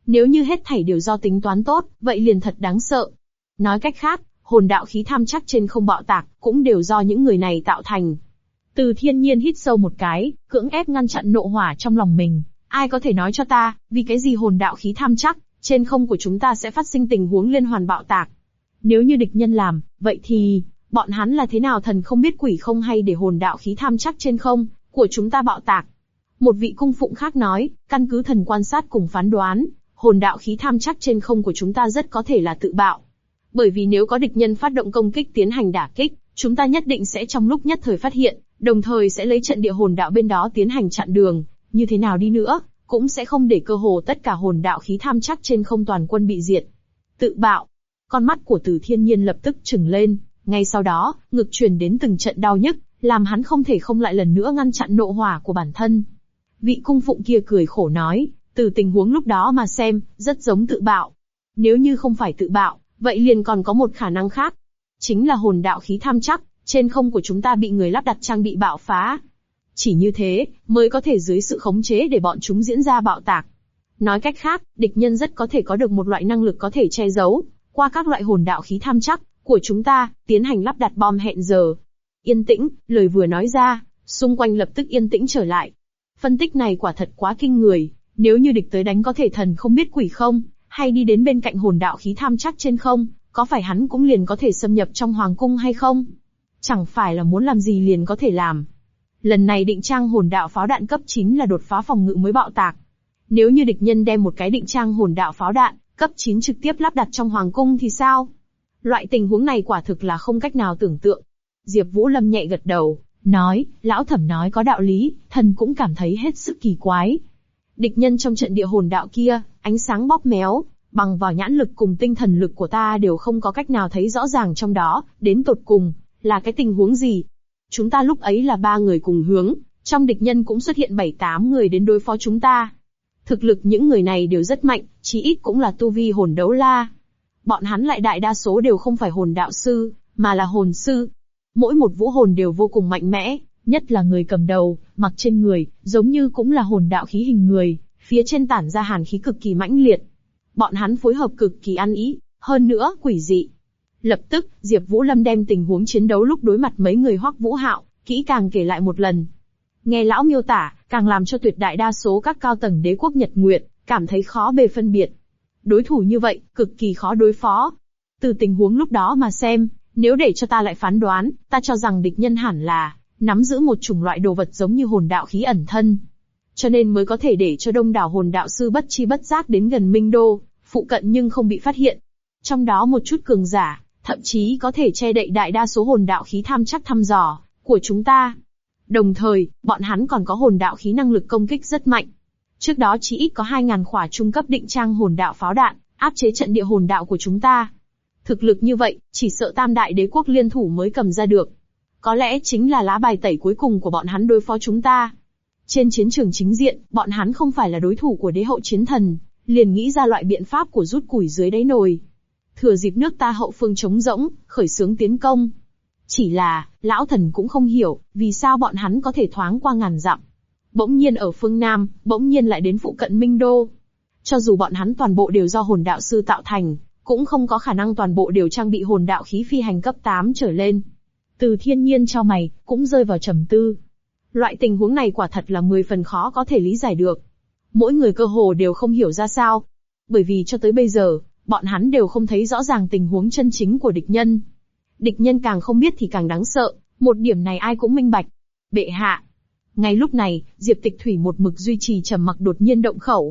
Speaker 1: Nếu như hết thảy đều do tính toán tốt, vậy liền thật đáng sợ. Nói cách khác, hồn đạo khí tham chắc trên không bạo tạc, cũng đều do những người này tạo thành. Từ Thiên Nhiên hít sâu một cái, cưỡng ép ngăn chặn nộ hỏa trong lòng mình. Ai có thể nói cho ta, vì cái gì hồn đạo khí tham chắc, trên không của chúng ta sẽ phát sinh tình huống liên hoàn bạo tạc? Nếu như địch nhân làm, vậy thì, bọn hắn là thế nào thần không biết quỷ không hay để hồn đạo khí tham chắc trên không của chúng ta bạo tạc? Một vị cung phụng khác nói, căn cứ thần quan sát cùng phán đoán, hồn đạo khí tham chắc trên không của chúng ta rất có thể là tự bạo. Bởi vì nếu có địch nhân phát động công kích tiến hành đả kích, chúng ta nhất định sẽ trong lúc nhất thời phát hiện, đồng thời sẽ lấy trận địa hồn đạo bên đó tiến hành chặn đường, như thế nào đi nữa, cũng sẽ không để cơ hồ tất cả hồn đạo khí tham chắc trên không toàn quân bị diệt. Tự bạo. Con mắt của Từ Thiên Nhiên lập tức trừng lên, ngay sau đó, ngực truyền đến từng trận đau nhức, làm hắn không thể không lại lần nữa ngăn chặn nộ hỏa của bản thân. Vị cung phụng kia cười khổ nói, từ tình huống lúc đó mà xem, rất giống tự bạo. Nếu như không phải tự bạo, vậy liền còn có một khả năng khác. Chính là hồn đạo khí tham chắc, trên không của chúng ta bị người lắp đặt trang bị bạo phá. Chỉ như thế, mới có thể dưới sự khống chế để bọn chúng diễn ra bạo tạc. Nói cách khác, địch nhân rất có thể có được một loại năng lực có thể che giấu, qua các loại hồn đạo khí tham chắc của chúng ta, tiến hành lắp đặt bom hẹn giờ. Yên tĩnh, lời vừa nói ra, xung quanh lập tức yên tĩnh trở lại. Phân tích này quả thật quá kinh người, nếu như địch tới đánh có thể thần không biết quỷ không, hay đi đến bên cạnh hồn đạo khí tham chắc trên không, có phải hắn cũng liền có thể xâm nhập trong hoàng cung hay không? Chẳng phải là muốn làm gì liền có thể làm. Lần này định trang hồn đạo pháo đạn cấp 9 là đột phá phòng ngự mới bạo tạc. Nếu như địch nhân đem một cái định trang hồn đạo pháo đạn cấp 9 trực tiếp lắp đặt trong hoàng cung thì sao? Loại tình huống này quả thực là không cách nào tưởng tượng. Diệp Vũ Lâm nhẹ gật đầu, nói, lão thẩm nói có đạo lý, thần cũng cảm thấy hết sức kỳ quái. Địch nhân trong trận địa hồn đạo kia, ánh sáng bóp méo, bằng vào nhãn lực cùng tinh thần lực của ta đều không có cách nào thấy rõ ràng trong đó, đến tột cùng, là cái tình huống gì. Chúng ta lúc ấy là 3 người cùng hướng, trong địch nhân cũng xuất hiện 7-8 người đến đối phó chúng ta. Thực lực những người này đều rất mạnh, chí ít cũng là tu vi hồn đấu la. Bọn hắn lại đại đa số đều không phải hồn đạo sư, mà là hồn sư. Mỗi một vũ hồn đều vô cùng mạnh mẽ, nhất là người cầm đầu, mặc trên người, giống như cũng là hồn đạo khí hình người, phía trên tản ra hàn khí cực kỳ mãnh liệt. Bọn hắn phối hợp cực kỳ ăn ý, hơn nữa quỷ dị. Lập tức, Diệp Vũ Lâm đem tình huống chiến đấu lúc đối mặt mấy người Hoắc Vũ Hạo, kỹ càng kể lại một lần. Nghe lão miêu tả, càng làm cho tuyệt đại đa số các cao tầng đế quốc Nhật Nguyệt, cảm thấy khó bề phân biệt. Đối thủ như vậy, cực kỳ khó đối phó. Từ tình huống lúc đó mà xem, nếu để cho ta lại phán đoán, ta cho rằng địch nhân hẳn là nắm giữ một chủng loại đồ vật giống như hồn đạo khí ẩn thân. Cho nên mới có thể để cho đông đảo hồn đạo sư bất chi bất giác đến gần Minh Đô, phụ cận nhưng không bị phát hiện. Trong đó một chút cường giả, thậm chí có thể che đậy đại đa số hồn đạo khí tham chắc thăm dò của chúng ta. Đồng thời, bọn hắn còn có hồn đạo khí năng lực công kích rất mạnh. Trước đó chỉ ít có 2.000 khỏa trung cấp định trang hồn đạo pháo đạn, áp chế trận địa hồn đạo của chúng ta. Thực lực như vậy, chỉ sợ tam đại đế quốc liên thủ mới cầm ra được. Có lẽ chính là lá bài tẩy cuối cùng của bọn hắn đối phó chúng ta. Trên chiến trường chính diện, bọn hắn không phải là đối thủ của đế hậu chiến thần, liền nghĩ ra loại biện pháp của rút củi dưới đáy nồi. Thừa dịp nước ta hậu phương trống rỗng, khởi xướng tiến công. Chỉ là, lão thần cũng không hiểu, vì sao bọn hắn có thể thoáng qua ngàn dặm. Bỗng nhiên ở phương Nam, bỗng nhiên lại đến phụ cận Minh Đô. Cho dù bọn hắn toàn bộ đều do hồn đạo sư tạo thành, cũng không có khả năng toàn bộ đều trang bị hồn đạo khí phi hành cấp 8 trở lên. Từ Thiên Nhiên chau mày, cũng rơi vào trầm tư. Loại tình huống này quả thật là 10 phần khó có thể lý giải được. Mỗi người cơ hồ đều không hiểu ra sao. Bởi vì cho tới bây giờ, bọn hắn đều không thấy rõ ràng tình huống chân chính của địch nhân. Địch nhân càng không biết thì càng đáng sợ, một điểm này ai cũng minh bạch. Bệ hạ. Ngay lúc này, Diệp Tịch Thủy một mực duy trì trầm mặc đột nhiên động khẩu.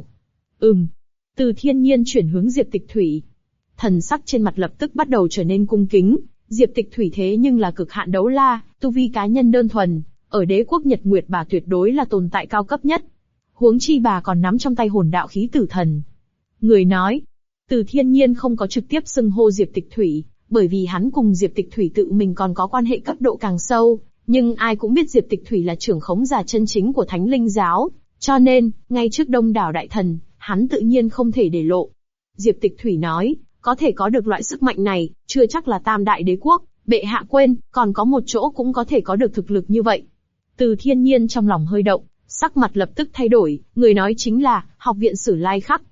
Speaker 1: Từ Thiên Nhiên chuyển hướng Diệp Tịch Thủy. Thần sắc trên mặt lập tức bắt đầu trở nên cung kính. Diệp Tịch Thủy thế nhưng là cực hạn đấu la, tu vi cá nhân đơn thuần, ở đế quốc Nhật Nguyệt bà tuyệt đối là tồn tại cao cấp nhất. Huống chi bà còn nắm trong tay hồn đạo khí tử thần. Người nói, Từ Thiên Nhiên không có trực tiếp xưng hô Diệp Tịch Thủy, bởi vì hắn cùng Diệp Tịch Thủy tự mình còn có quan hệ cấp độ càng sâu, nhưng ai cũng biết Diệp Tịch Thủy là trưởng khống giả chân chính của Thánh Linh giáo, cho nên, ngay trước đông đảo đại thần, hắn tự nhiên không thể để lộ. Diệp Tịch Thủy nói, có thể có được loại sức mạnh này, chưa chắc là tam đại đế quốc, bệ hạ quên, còn có một chỗ cũng có thể có được thực lực như vậy. Từ Thiên Nhiên trong lòng hơi động, sắc mặt lập tức thay đổi, người nói chính là, học viện Sử Lai Khắc.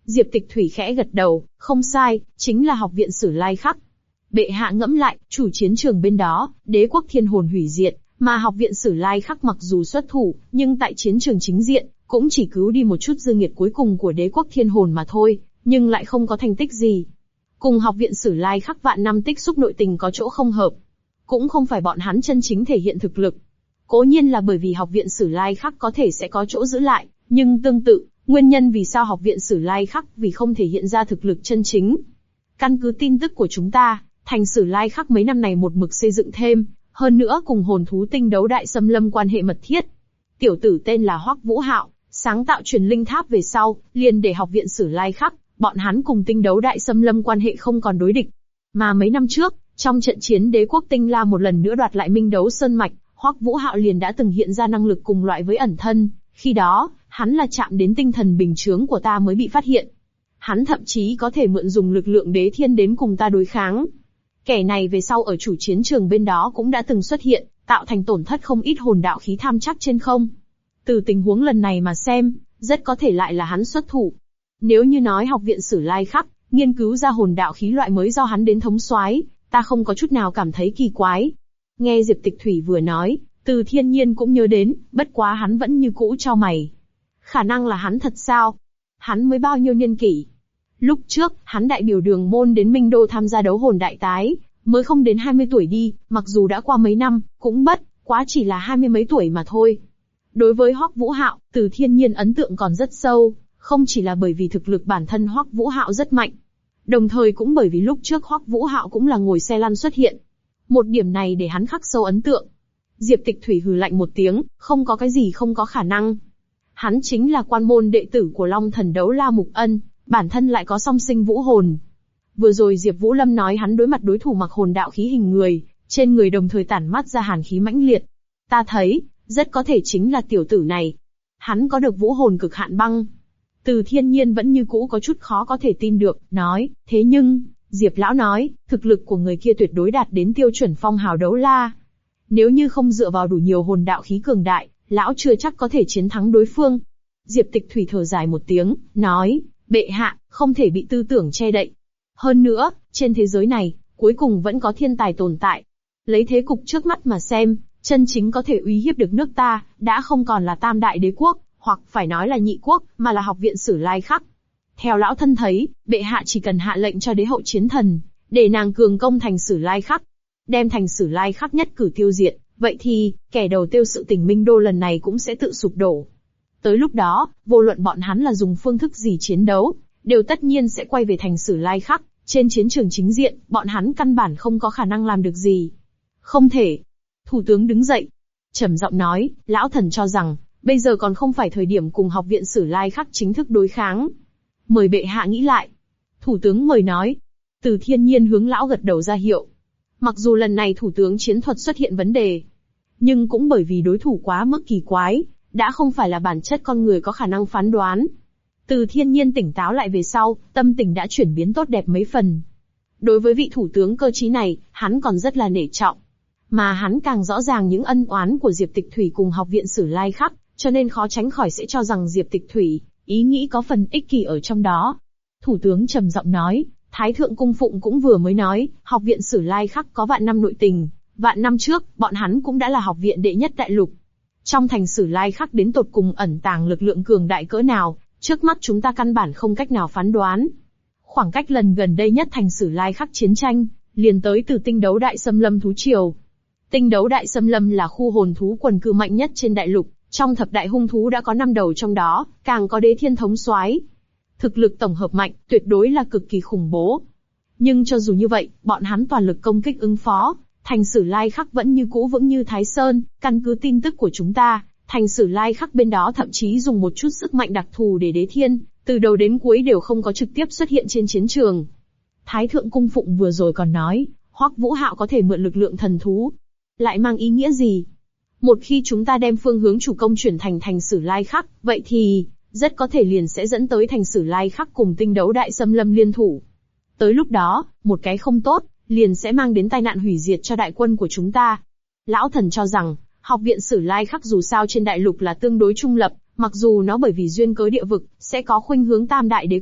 Speaker 1: Diệp Tịch Thủy khẽ gật đầu, không sai, chính là học viện Sử Lai Khắc. Bệ hạ ngẫm lại, chủ chiến trường bên đó, đế quốc thiên hồn hủy diệt, mà học viện Sử Lai Khắc mặc dù xuất thủ, nhưng tại chiến trường chính diện, cũng chỉ cứu đi một chút dư nghiệt cuối cùng của đế quốc thiên hồn mà thôi, nhưng lại không có thành tích gì. Cùng học viện Sử Lai Khắc vạn năm tích xúc nội tình có chỗ không hợp. Cũng không phải bọn hắn chân chính thể hiện thực lực. Cố nhiên là bởi vì học viện Sử Lai Khắc có thể sẽ có chỗ giữ lại, nhưng tương tự, nguyên nhân vì sao học viện Sử Lai Khắc vì không thể hiện ra thực lực chân chính. Căn cứ tin tức của chúng ta, thành Sử Lai Khắc mấy năm này một mực xây dựng thêm, hơn nữa cùng hồn thú tinh đấu đại xâm lâm quan hệ mật thiết. Tiểu tử tên là Hoắc Vũ Hạo, sáng tạo truyền linh tháp về sau, liền để học viện Sử Lai Khắc, bọn hắn cùng tinh đấu đại xâm lâm quan hệ không còn đối địch. Mà mấy năm trước, trong trận chiến đế quốc Tinh La một lần nữa đoạt lại Minh Đấu Sơn Mạch, Hoắc Vũ Hạo liền đã từng hiện ra năng lực cùng loại với ẩn thân, khi đó, hắn là chạm đến tinh thần bình chướng của ta mới bị phát hiện. Hắn thậm chí có thể mượn dùng lực lượng đế thiên đến cùng ta đối kháng. Kẻ này về sau ở chủ chiến trường bên đó cũng đã từng xuất hiện, tạo thành tổn thất không ít hồn đạo khí tham chắc trên không. Từ tình huống lần này mà xem, rất có thể lại là hắn xuất thủ. Nếu như nói học viện Sử Lai Khắc, nghiên cứu ra hồn đạo khí loại mới do hắn đến thống soái, ta không có chút nào cảm thấy kỳ quái. Nghe Diệp Tịch Thủy vừa nói, Từ Thiên Nhiên cũng nhớ đến, bất quá hắn vẫn như cũ chau mày. Khả năng là hắn thật sao? Hắn mới bao nhiêu niên kỷ? Lúc trước, hắn đại biểu Đường Môn đến Minh Đô tham gia đấu hồn đại tái, mới không đến 20 tuổi đi, mặc dù đã qua mấy năm, cũng bất quá chỉ là 20 mấy tuổi mà thôi. Đối với Hoắc Vũ Hạo, Từ Thiên Nhiên ấn tượng còn rất sâu, không chỉ là bởi vì thực lực bản thân Hoắc Vũ Hạo rất mạnh, đồng thời cũng bởi vì lúc trước Hoắc Vũ Hạo cũng là ngồi xe lăn xuất hiện. Một điểm này để hắn khắc sâu ấn tượng. Diệp Tịch Thủy hừ lạnh một tiếng, không có cái gì không có khả năng. Hắn chính là quan môn đệ tử của Long Thần Đấu La Mục Ân, bản thân lại có song sinh vũ hồn. Vừa rồi Diệp Vũ Lâm nói hắn đối mặt đối thủ mặc hồn đạo khí hình người, trên người đồng thời tản mát ra hàn khí mãnh liệt. Ta thấy, rất có thể chính là tiểu tử này. Hắn có được vũ hồn cực hạn băng. Từ Thiên Nhiên vẫn như cũ có chút khó có thể tin được, nói, thế nhưng, Diệp lão nói, thực lực của người kia tuyệt đối đạt đến tiêu chuẩn phong hào đấu la. Nếu như không dựa vào đủ nhiều hồn đạo khí cường đại, lão chưa chắc có thể chiến thắng đối phương. Diệp Tịch Thủy thở dài một tiếng, nói, bệ hạ, không thể bị tư tưởng che đậy. Hơn nữa, trên thế giới này, cuối cùng vẫn có thiên tài tồn tại. Lấy thế cục trước mắt mà xem, chân chính có thể uy hiếp được nước ta, đã không còn là tam đại đế quốc, hoặc phải nói là nhị quốc, mà là học viện Sử Lai Khắc. Theo lão thân thấy, bệ hạ chỉ cần hạ lệnh cho đế hậu chiến thần, để nàng cường công thành Sử Lai Khắc, đem thành Sử Lai Khắc nhất cử tiêu diệt, vậy thì, kẻ đầu tiêu sự tình Minh Đô lần này cũng sẽ tự sụp đổ. Tới lúc đó, vô luận bọn hắn là dùng phương thức gì chiến đấu, đều tất nhiên sẽ quay về thành Sử Lai Khắc, trên chiến trường chính diện, bọn hắn căn bản không có khả năng làm được gì. Không thể. Thủ tướng đứng dậy, trầm giọng nói, lão thần cho rằng, bây giờ còn không phải thời điểm cùng học viện Sử Lai Khắc chính thức đối kháng. Mời bệ hạ nghĩ lại. Thủ tướng mời nói. Từ Thiên Nhiên hướng lão gật đầu ra hiệu. Mặc dù lần này thủ tướng chiến thuật xuất hiện vấn đề, nhưng cũng bởi vì đối thủ quá mức kỳ quái, đã không phải là bản chất con người có khả năng phán đoán. Từ Thiên Nhiên tỉnh táo lại về sau, tâm tình đã chuyển biến tốt đẹp mấy phần. Đối với vị thủ tướng cơ trí này, hắn còn rất là nể trọng. Mà hắn càng rõ ràng những ân oán của Diệp Tịch Thủy cùng học viện Sử Lai Khắc, cho nên khó tránh khỏi sẽ cho rằng Diệp Tịch Thủy, ý nghĩ có phần ích kỷ ở trong đó. Thủ tướng trầm giọng nói, Thái thượng cung phụng cũng vừa mới nói, học viện Sử Lai Khắc có vạn năm nội tình, vạn năm trước, bọn hắn cũng đã là học viện đệ nhất đại lục. Trong thành Sử Lai Khắc đến tột cùng ẩn tàng lực lượng cường đại cỡ nào, trước mắt chúng ta căn bản không cách nào phán đoán. Khoảng cách lần gần đây nhất thành Sử Lai Khắc chiến tranh, liền tới từ tinh đấu đại xâm lâm thú triều. Tinh đấu đại xâm lâm là khu hồn thú quần cư mạnh nhất trên đại lục, trong thập đại hung thú đã có 5 đầu trong đó, càng có đế thiên thống soái. Thực lực tổng hợp mạnh, tuyệt đối là cực kỳ khủng bố. Nhưng cho dù như vậy, bọn hắn toàn lực công kích ứng phó, thành Sử Lai Khắc vẫn như cũ vững như Thái Sơn. Căn cứ tin tức của chúng ta, thành Sử Lai Khắc bên đó thậm chí dùng một chút sức mạnh đặc thù để đế thiên, từ đầu đến cuối đều không có trực tiếp xuất hiện trên chiến trường. Thái thượng cung phụng vừa rồi còn nói, Hoắc Vũ Hạo có thể mượn lực lượng thần thú. Lại mang ý nghĩa gì? Một khi chúng ta đem phương hướng chủ công chuyển thành Sử Lai Khắc, vậy thì, rất có thể liền sẽ dẫn tới thành Sử Lai Khắc cùng tinh đấu đại xâm lâm liên thủ. Tới lúc đó, một cái không tốt, liền sẽ mang đến tai nạn hủy diệt cho đại quân của chúng ta. Lão thần cho rằng, học viện Sử Lai Khắc dù sao trên đại lục là tương đối trung lập, mặc dù nó bởi vì duyên cớ địa vực, sẽ có khuynh hướng tam đại đế quốc,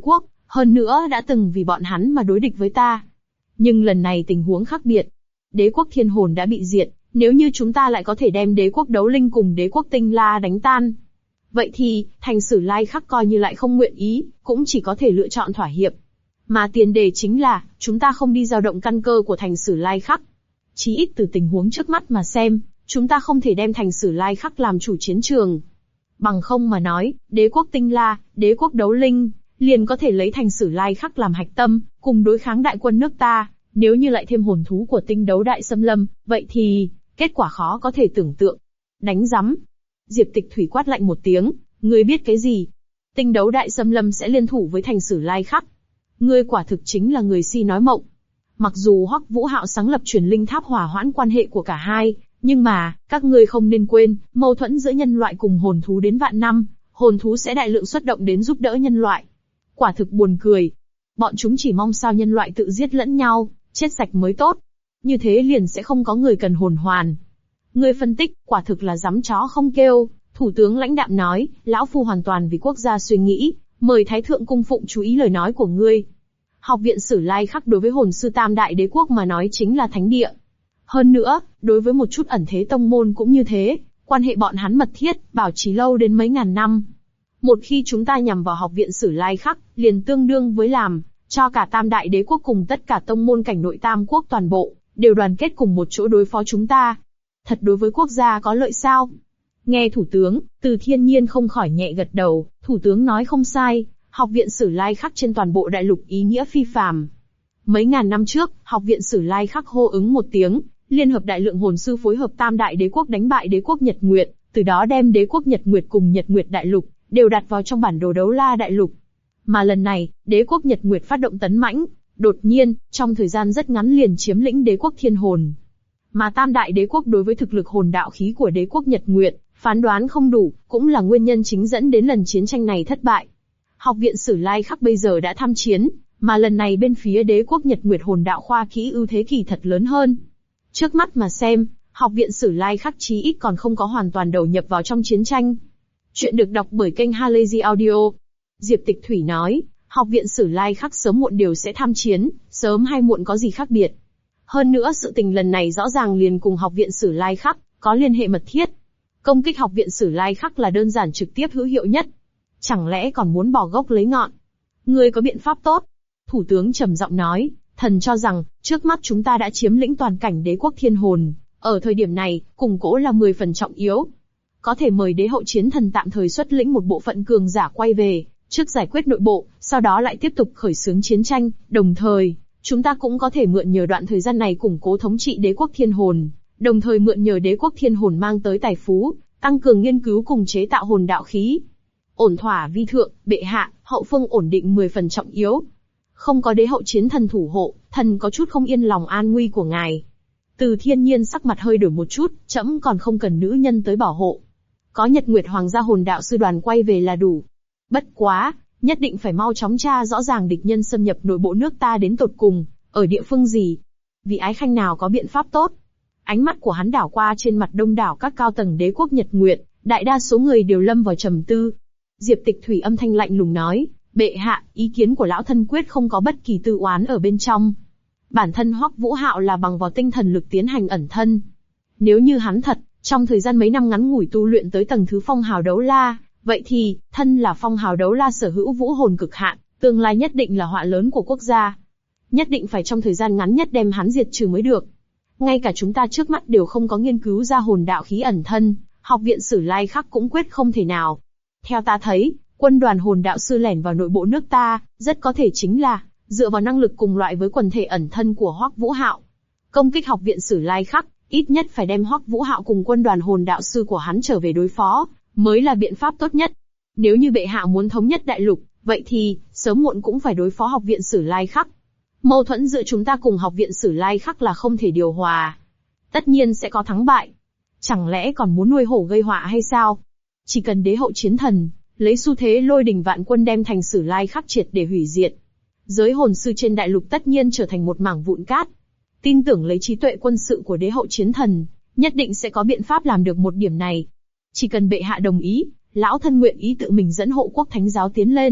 Speaker 1: Hơn nữa đã từng vì bọn hắn mà đối địch với ta. Nhưng lần này tình huống khác biệt. Đế quốc thiên hồn đã bị diệt, nếu như chúng ta lại có thể đem đế quốc đấu linh cùng đế quốc tinh la đánh tan. Vậy thì, thành Sử Lai Khắc coi như lại không nguyện ý, cũng chỉ có thể lựa chọn thỏa hiệp. Mà tiền đề chính là, chúng ta không đi dao động căn cơ của thành Sử Lai Khắc. Chí ít từ tình huống trước mắt mà xem, chúng ta không thể đem thành Sử Lai Khắc làm chủ chiến trường. Bằng không mà nói, đế quốc tinh la, đế quốc đấu linh, liền có thể lấy thành Sử Lai Khắc làm hạch tâm, cùng đối kháng đại quân nước ta. Nếu như lại thêm hồn thú của tinh đấu đại xâm lâm, vậy thì, kết quả khó có thể tưởng tượng. Đánh rắm. Diệp Tịch Thủy quát lạnh một tiếng, ngươi biết cái gì? Tinh đấu đại xâm lâm sẽ liên thủ với thành Sử Lai Khắc. Ngươi quả thực chính là người si nói mộng. Mặc dù Hoắc Vũ Hạo sáng lập truyền linh tháp hòa hoãn quan hệ của cả hai, nhưng mà, các ngươi không nên quên, mâu thuẫn giữa nhân loại cùng hồn thú đến vạn năm, hồn thú sẽ đại lượng xuất động đến giúp đỡ nhân loại. Quả thực buồn cười. Bọn chúng chỉ mong sao nhân loại tự giết lẫn nhau, chết sạch mới tốt. Như thế liền sẽ không có người cần hồn hoàn. Ngươi phân tích, quả thực là giấm chó không kêu. Thủ tướng lãnh đạm nói, lão phu hoàn toàn vì quốc gia suy nghĩ, mời Thái Thượng cung phụng chú ý lời nói của ngươi. Học viện Sử Lai Khắc đối với hồn sư tam đại đế quốc mà nói chính là thánh địa. Hơn nữa, đối với một chút ẩn thế tông môn cũng như thế, quan hệ bọn hắn mật thiết, bảo trì lâu đến mấy ngàn năm. Một khi chúng ta nhằm vào học viện Sử Lai Khắc, liền tương đương với làm cho cả tam đại đế quốc cùng tất cả tông môn cảnh nội tam quốc toàn bộ, đều đoàn kết cùng một chỗ đối phó chúng ta. Thật đối với quốc gia có lợi sao? Nghe thủ tướng, Từ Thiên Nhiên không khỏi nhẹ gật đầu, thủ tướng nói không sai, học viện Sử Lai Khắc trên toàn bộ đại lục ý nghĩa phi phàm. Mấy ngàn năm trước, học viện Sử Lai Khắc hô ứng một tiếng, liên hợp đại lượng hồn sư phối hợp tam đại đế quốc đánh bại đế quốc Nhật Nguyệt, từ đó đem đế quốc Nhật Nguyệt cùng Nhật Nguyệt đại lục đều đặt vào trong bản đồ đấu la đại lục. Mà lần này, đế quốc Nhật Nguyệt phát động tấn mãnh, đột nhiên, trong thời gian rất ngắn liền chiếm lĩnh đế quốc Thiên Hồn. Mà tam đại đế quốc đối với thực lực hồn đạo khí của đế quốc Nhật Nguyệt, phán đoán không đủ, cũng là nguyên nhân chính dẫn đến lần chiến tranh này thất bại. Học viện Sử Lai Khắc bây giờ đã tham chiến, mà lần này bên phía đế quốc Nhật Nguyệt hồn đạo khoa kỹ ưu thế kỳ thật lớn hơn. Trước mắt mà xem, học viện Sử Lai Khắc chí ít còn không có hoàn toàn đầu nhập vào trong chiến tranh. Chuyện được đọc bởi kênh Halazy Audio. Diệp Tịch Thủy nói, học viện Sử Lai Khắc sớm muộn đều sẽ tham chiến, sớm hay muộn có gì khác biệt. Hơn nữa sự tình lần này rõ ràng liền cùng học viện Sử Lai Khắc có liên hệ mật thiết. Công kích học viện Sử Lai Khắc là đơn giản trực tiếp hữu hiệu nhất. Chẳng lẽ còn muốn bỏ gốc lấy ngọn? Ngươi có biện pháp tốt? Thủ tướng trầm giọng nói, thần cho rằng, trước mắt chúng ta đã chiếm lĩnh toàn cảnh đế quốc Thiên Hồn. Ở thời điểm này, củng cố là 10 phần trọng yếu. Có thể mời đế hậu chiến thần tạm thời xuất lĩnh một bộ phận cường giả quay về, trước giải quyết nội bộ, sau đó lại tiếp tục khởi xướng chiến tranh, đồng thời, chúng ta cũng có thể mượn nhờ đoạn thời gian này củng cố thống trị đế quốc Thiên Hồn, đồng thời mượn nhờ đế quốc Thiên Hồn mang tới tài phú, tăng cường nghiên cứu cùng chế tạo hồn đạo khí. Ổn thỏa vi thượng, bệ hạ, hậu phương ổn định 10 phần trọng yếu. Không có đế hậu chiến thần thủ hộ, thần có chút không yên lòng an nguy của ngài. Từ Thiên Nhiên sắc mặt hơi đổi một chút, trẫm còn không cần nữ nhân tới bảo hộ. Có Nhật Nguyệt Hoàng gia hồn đạo sư đoàn quay về là đủ. Bất quá, nhất định phải mau chóng tra rõ ràng địch nhân xâm nhập nội bộ nước ta đến tột cùng, ở địa phương gì. Vị ái khanh nào có biện pháp tốt? Ánh mắt của hắn đảo qua trên mặt đông đảo các cao tầng đế quốc Nhật Nguyệt, đại đa số người đều lâm vào trầm tư. Diệp Tịch Thủy âm thanh lạnh lùng nói, bệ hạ, ý kiến của lão thân quyết không có bất kỳ tư oán ở bên trong. Bản thân Hoắc Vũ Hạo là bằng vào tinh thần lực tiến hành ẩn thân. Nếu như hắn thật, trong thời gian mấy năm ngắn ngủi tu luyện tới tầng thứ phong hào đấu la, vậy thì, thân là phong hào đấu la sở hữu vũ hồn cực hạn, tương lai nhất định là họa lớn của quốc gia. Nhất định phải trong thời gian ngắn nhất đem hắn diệt trừ mới được. Ngay cả chúng ta trước mắt đều không có nghiên cứu ra hồn đạo khí ẩn thân, học viện Sử Lai Khắc cũng quyết không thể nào. Theo ta thấy, quân đoàn hồn đạo sư lẻn vào nội bộ nước ta, rất có thể chính là dựa vào năng lực cùng loại với quần thể ẩn thân của Hoắc Vũ Hạo. Công kích học viện Sử Lai Khắc, ít nhất phải đem Hoắc Vũ Hạo cùng quân đoàn hồn đạo sư của hắn trở về đối phó, mới là biện pháp tốt nhất. Nếu như bệ hạ muốn thống nhất đại lục, vậy thì, sớm muộn cũng phải đối phó học viện Sử Lai Khắc. Mâu thuẫn giữa chúng ta cùng học viện Sử Lai Khắc là không thể điều hòa. Tất nhiên sẽ có thắng bại. Chẳng lẽ còn muốn nuôi hổ gây họa hay sao? Chỉ cần đế hậu chiến thần, lấy xu thế lôi đình vạn quân đem thành Sử Lai Khắc triệt để hủy diệt. Giới hồn sư trên đại lục tất nhiên trở thành một mảng vụn cát. Tin tưởng lấy trí tuệ quân sự của đế hậu chiến thần, nhất định sẽ có biện pháp làm được một điểm này. Chỉ cần bệ hạ đồng ý, lão thân nguyện ý tự mình dẫn hộ quốc thánh giáo tiến lên,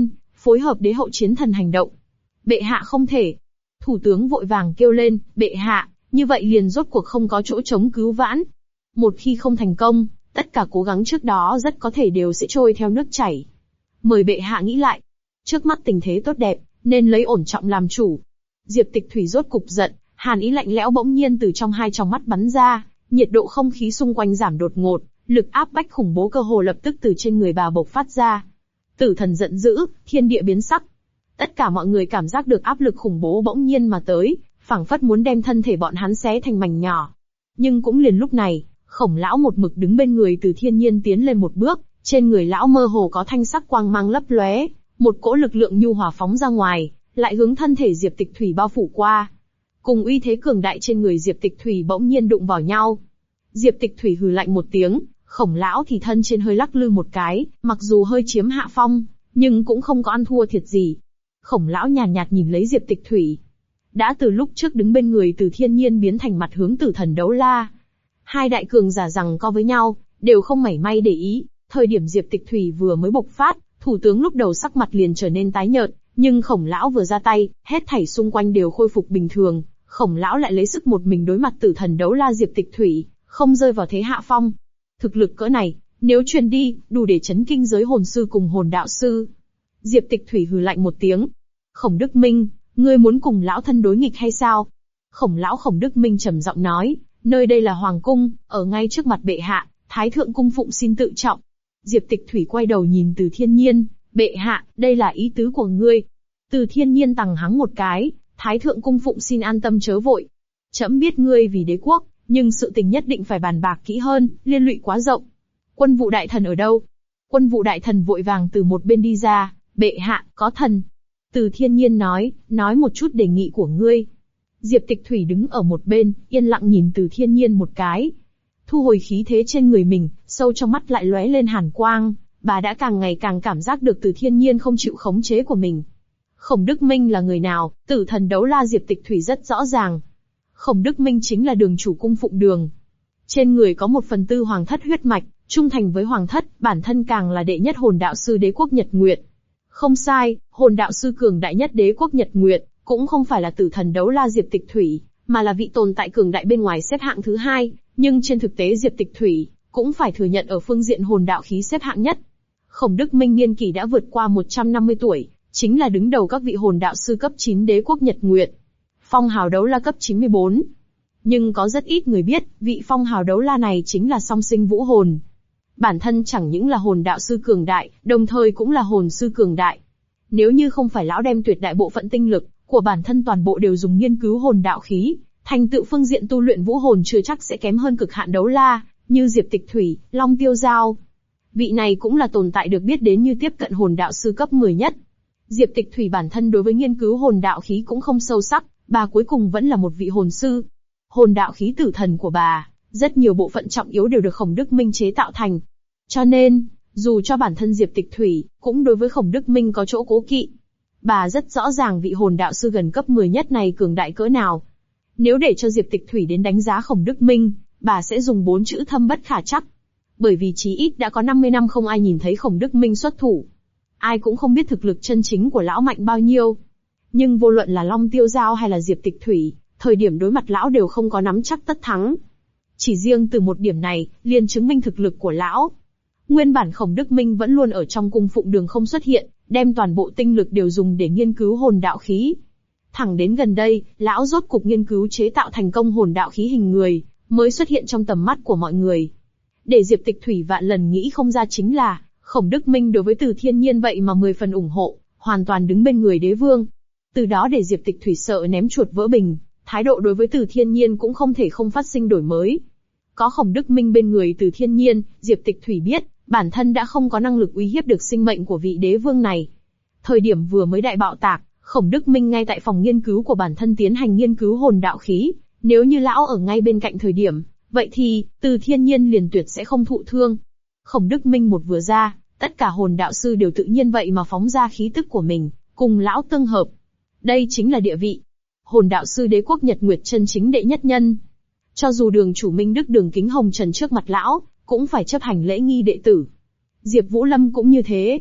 Speaker 1: phối hợp đế hậu chiến thần hành động. Bệ hạ không thể. Thủ tướng vội vàng kêu lên, bệ hạ, như vậy liền rốt cuộc không có chỗ chống cứu vãn. Một khi không thành công, tất cả cố gắng trước đó rất có thể đều sẽ trôi theo nước chảy. Mời bệ hạ nghĩ lại. Trước mắt tình thế tốt đẹp, nên lấy ổn trọng làm chủ. Diệp Tịch Thủy rốt cục giận, hàn ý lạnh lẽo bỗng nhiên từ trong hai tròng mắt bắn ra, nhiệt độ không khí xung quanh giảm đột ngột, lực áp bách khủng bố cơ hồ lập tức từ trên người bà bộc phát ra. Tử thần giận dữ, thiên địa biến sắc. Tất cả mọi người cảm giác được áp lực khủng bố bỗng nhiên mà tới, phảng phất muốn đem thân thể bọn hắn xé thành mảnh nhỏ. Nhưng cũng liền lúc này, Khổng lão một mực đứng bên người Từ Thiên Nhiên tiến lên một bước, trên người lão mơ hồ có thanh sắc quang mang lấp lóe, một cỗ lực lượng nhu hòa phóng ra ngoài, lại hướng thân thể Diệp Tịch Thủy bao phủ qua. Cùng uy thế cường đại trên người Diệp Tịch Thủy bỗng nhiên đụng vào nhau. Diệp Tịch Thủy hừ lạnh một tiếng, Khổng lão thì thân trên hơi lắc lư một cái, mặc dù hơi chiếm hạ phong, nhưng cũng không có ăn thua thiệt gì. Khổng lão nhàn nhạt nhìn lấy Diệp Tịch Thủy. Đã từ lúc trước đứng bên người Từ Thiên Nhiên biến thành mặt hướng Tử Thần Đấu La. Hai đại cường giả giằng co với nhau, đều không mảy may để ý. Thời điểm Diệp Tịch Thủy vừa mới bộc phát, thủ tướng lúc đầu sắc mặt liền trở nên tái nhợt, nhưng Khổng lão vừa ra tay, hết thảy xung quanh đều khôi phục bình thường. Khổng lão lại lấy sức một mình đối mặt Tử Thần Đấu La Diệp Tịch Thủy, không rơi vào thế hạ phong. Thực lực cỡ này, nếu truyền đi, đủ để chấn kinh giới hồn sư cùng hồn đạo sư. Diệp Tịch Thủy hừ lạnh một tiếng. Khổng Đức Minh, ngươi muốn cùng lão thân đối nghịch hay sao? Khổng lão Khổng Đức Minh trầm giọng nói, nơi đây là hoàng cung, ở ngay trước mặt bệ hạ, thái thượng cung phụng xin tự trọng. Diệp Tịch Thủy quay đầu nhìn Từ Thiên Nhiên, bệ hạ, đây là ý tứ của ngươi. Từ Thiên Nhiên tằng hắng một cái, thái thượng cung phụng xin an tâm chớ vội. Trẫm biết ngươi vì đế quốc, nhưng sự tình nhất định phải bàn bạc kỹ hơn, liên lụy quá rộng. Quân vụ đại thần ở đâu? Quân vụ đại thần vội vàng từ một bên đi ra, bệ hạ, có thần. Từ Thiên Nhiên nói một chút đề nghị của ngươi. Diệp Tịch Thủy đứng ở một bên, yên lặng nhìn Từ Thiên Nhiên một cái. Thu hồi khí thế trên người mình, sâu trong mắt lại lóe lên hàn quang, bà đã càng ngày càng cảm giác được Từ Thiên Nhiên không chịu khống chế của mình. Khổng Đức Minh là người nào, Tử Thần Đấu La Diệp Tịch Thủy rất rõ ràng. Khổng Đức Minh chính là đường chủ cung phụng đường. Trên người có 1/4 hoàng thất huyết mạch, trung thành với hoàng thất, bản thân càng là đệ nhất hồn đạo sư đế quốc Nhật Nguyệt. Không sai, hồn đạo sư cường đại nhất đế quốc Nhật Nguyệt, cũng không phải là Tử Thần Đấu La Diệp Tịch Thủy, mà là vị tồn tại cường đại bên ngoài xếp hạng thứ hai, nhưng trên thực tế Diệp Tịch Thủy cũng phải thừa nhận ở phương diện hồn đạo khí xếp hạng nhất. Khổng Đức Minh niên kỷ đã vượt qua 150 tuổi, chính là đứng đầu các vị hồn đạo sư cấp 9 đế quốc Nhật Nguyệt. Phong hào đấu la cấp 94. Nhưng có rất ít người biết, vị phong hào đấu la này chính là song sinh vũ hồn. Bản thân chẳng những là hồn đạo sư cường đại, đồng thời cũng là hồn sư cường đại. Nếu như không phải lão đem tuyệt đại bộ phận tinh lực của bản thân toàn bộ đều dùng nghiên cứu hồn đạo khí, thành tựu phương diện tu luyện vũ hồn chưa chắc sẽ kém hơn cực hạn đấu la, như Diệp Tịch Thủy, Long Tiêu Giao. Vị này cũng là tồn tại được biết đến như tiếp cận hồn đạo sư cấp 10 nhất. Diệp Tịch Thủy bản thân đối với nghiên cứu hồn đạo khí cũng không sâu sắc, bà cuối cùng vẫn là một vị hồn sư. Hồn đạo khí tử thần của bà, rất nhiều bộ phận trọng yếu đều được Khổng Đức Minh chế tạo thành. Cho nên, dù cho bản thân Diệp Tịch Thủy, cũng đối với Khổng Đức Minh có chỗ cố kỵ. Bà rất rõ ràng vị hồn đạo sư gần cấp 10 nhất này cường đại cỡ nào. Nếu để cho Diệp Tịch Thủy đến đánh giá Khổng Đức Minh, bà sẽ dùng 4 chữ thâm bất khả trắc. Bởi vì chí ít đã có 50 năm không ai nhìn thấy Khổng Đức Minh xuất thủ. Ai cũng không biết thực lực chân chính của lão mạnh bao nhiêu. Nhưng vô luận là Long Tiêu Giao hay là Diệp Tịch Thủy, thời điểm đối mặt lão đều không có nắm chắc tất thắng. Chỉ riêng từ một điểm này, liền chứng minh thực lực của lão. Nguyên bản Khổng Đức Minh vẫn luôn ở trong cung phụng đường không xuất hiện, đem toàn bộ tinh lực đều dùng để nghiên cứu hồn đạo khí. Thẳng đến gần đây, lão rốt cục nghiên cứu chế tạo thành công hồn đạo khí hình người, mới xuất hiện trong tầm mắt của mọi người. Để Diệp Tịch Thủy vạn lần nghĩ không ra chính là, Khổng Đức Minh đối với Từ Thiên Nhiên vậy mà 10 phần ủng hộ, hoàn toàn đứng bên người đế vương. Từ đó để Diệp Tịch Thủy sợ ném chuột vỡ bình, thái độ đối với Từ Thiên Nhiên cũng không thể không phát sinh đổi mới. Có Khổng Đức Minh bên người Từ Thiên Nhiên, Diệp Tịch Thủy biết, bản thân đã không có năng lực uy hiếp được sinh mệnh của vị đế vương này. Thời điểm vừa mới đại bạo tạc, Khổng Đức Minh ngay tại phòng nghiên cứu của bản thân tiến hành nghiên cứu hồn đạo khí, nếu như lão ở ngay bên cạnh thời điểm, vậy thì, Từ Thiên Nhiên liền tuyệt sẽ không thụ thương. Khổng Đức Minh một vừa ra, tất cả hồn đạo sư đều tự nhiên vậy mà phóng ra khí tức của mình, cùng lão tương hợp. Đây chính là địa vị. Hồn đạo sư đế quốc Nhật Nguyệt chân chính đệ nhất nhân. Cho dù đường chủ Minh Đức Đường Kính Hồng Trần trước mặt lão, cũng phải chấp hành lễ nghi đệ tử. Diệp Vũ Lâm cũng như thế.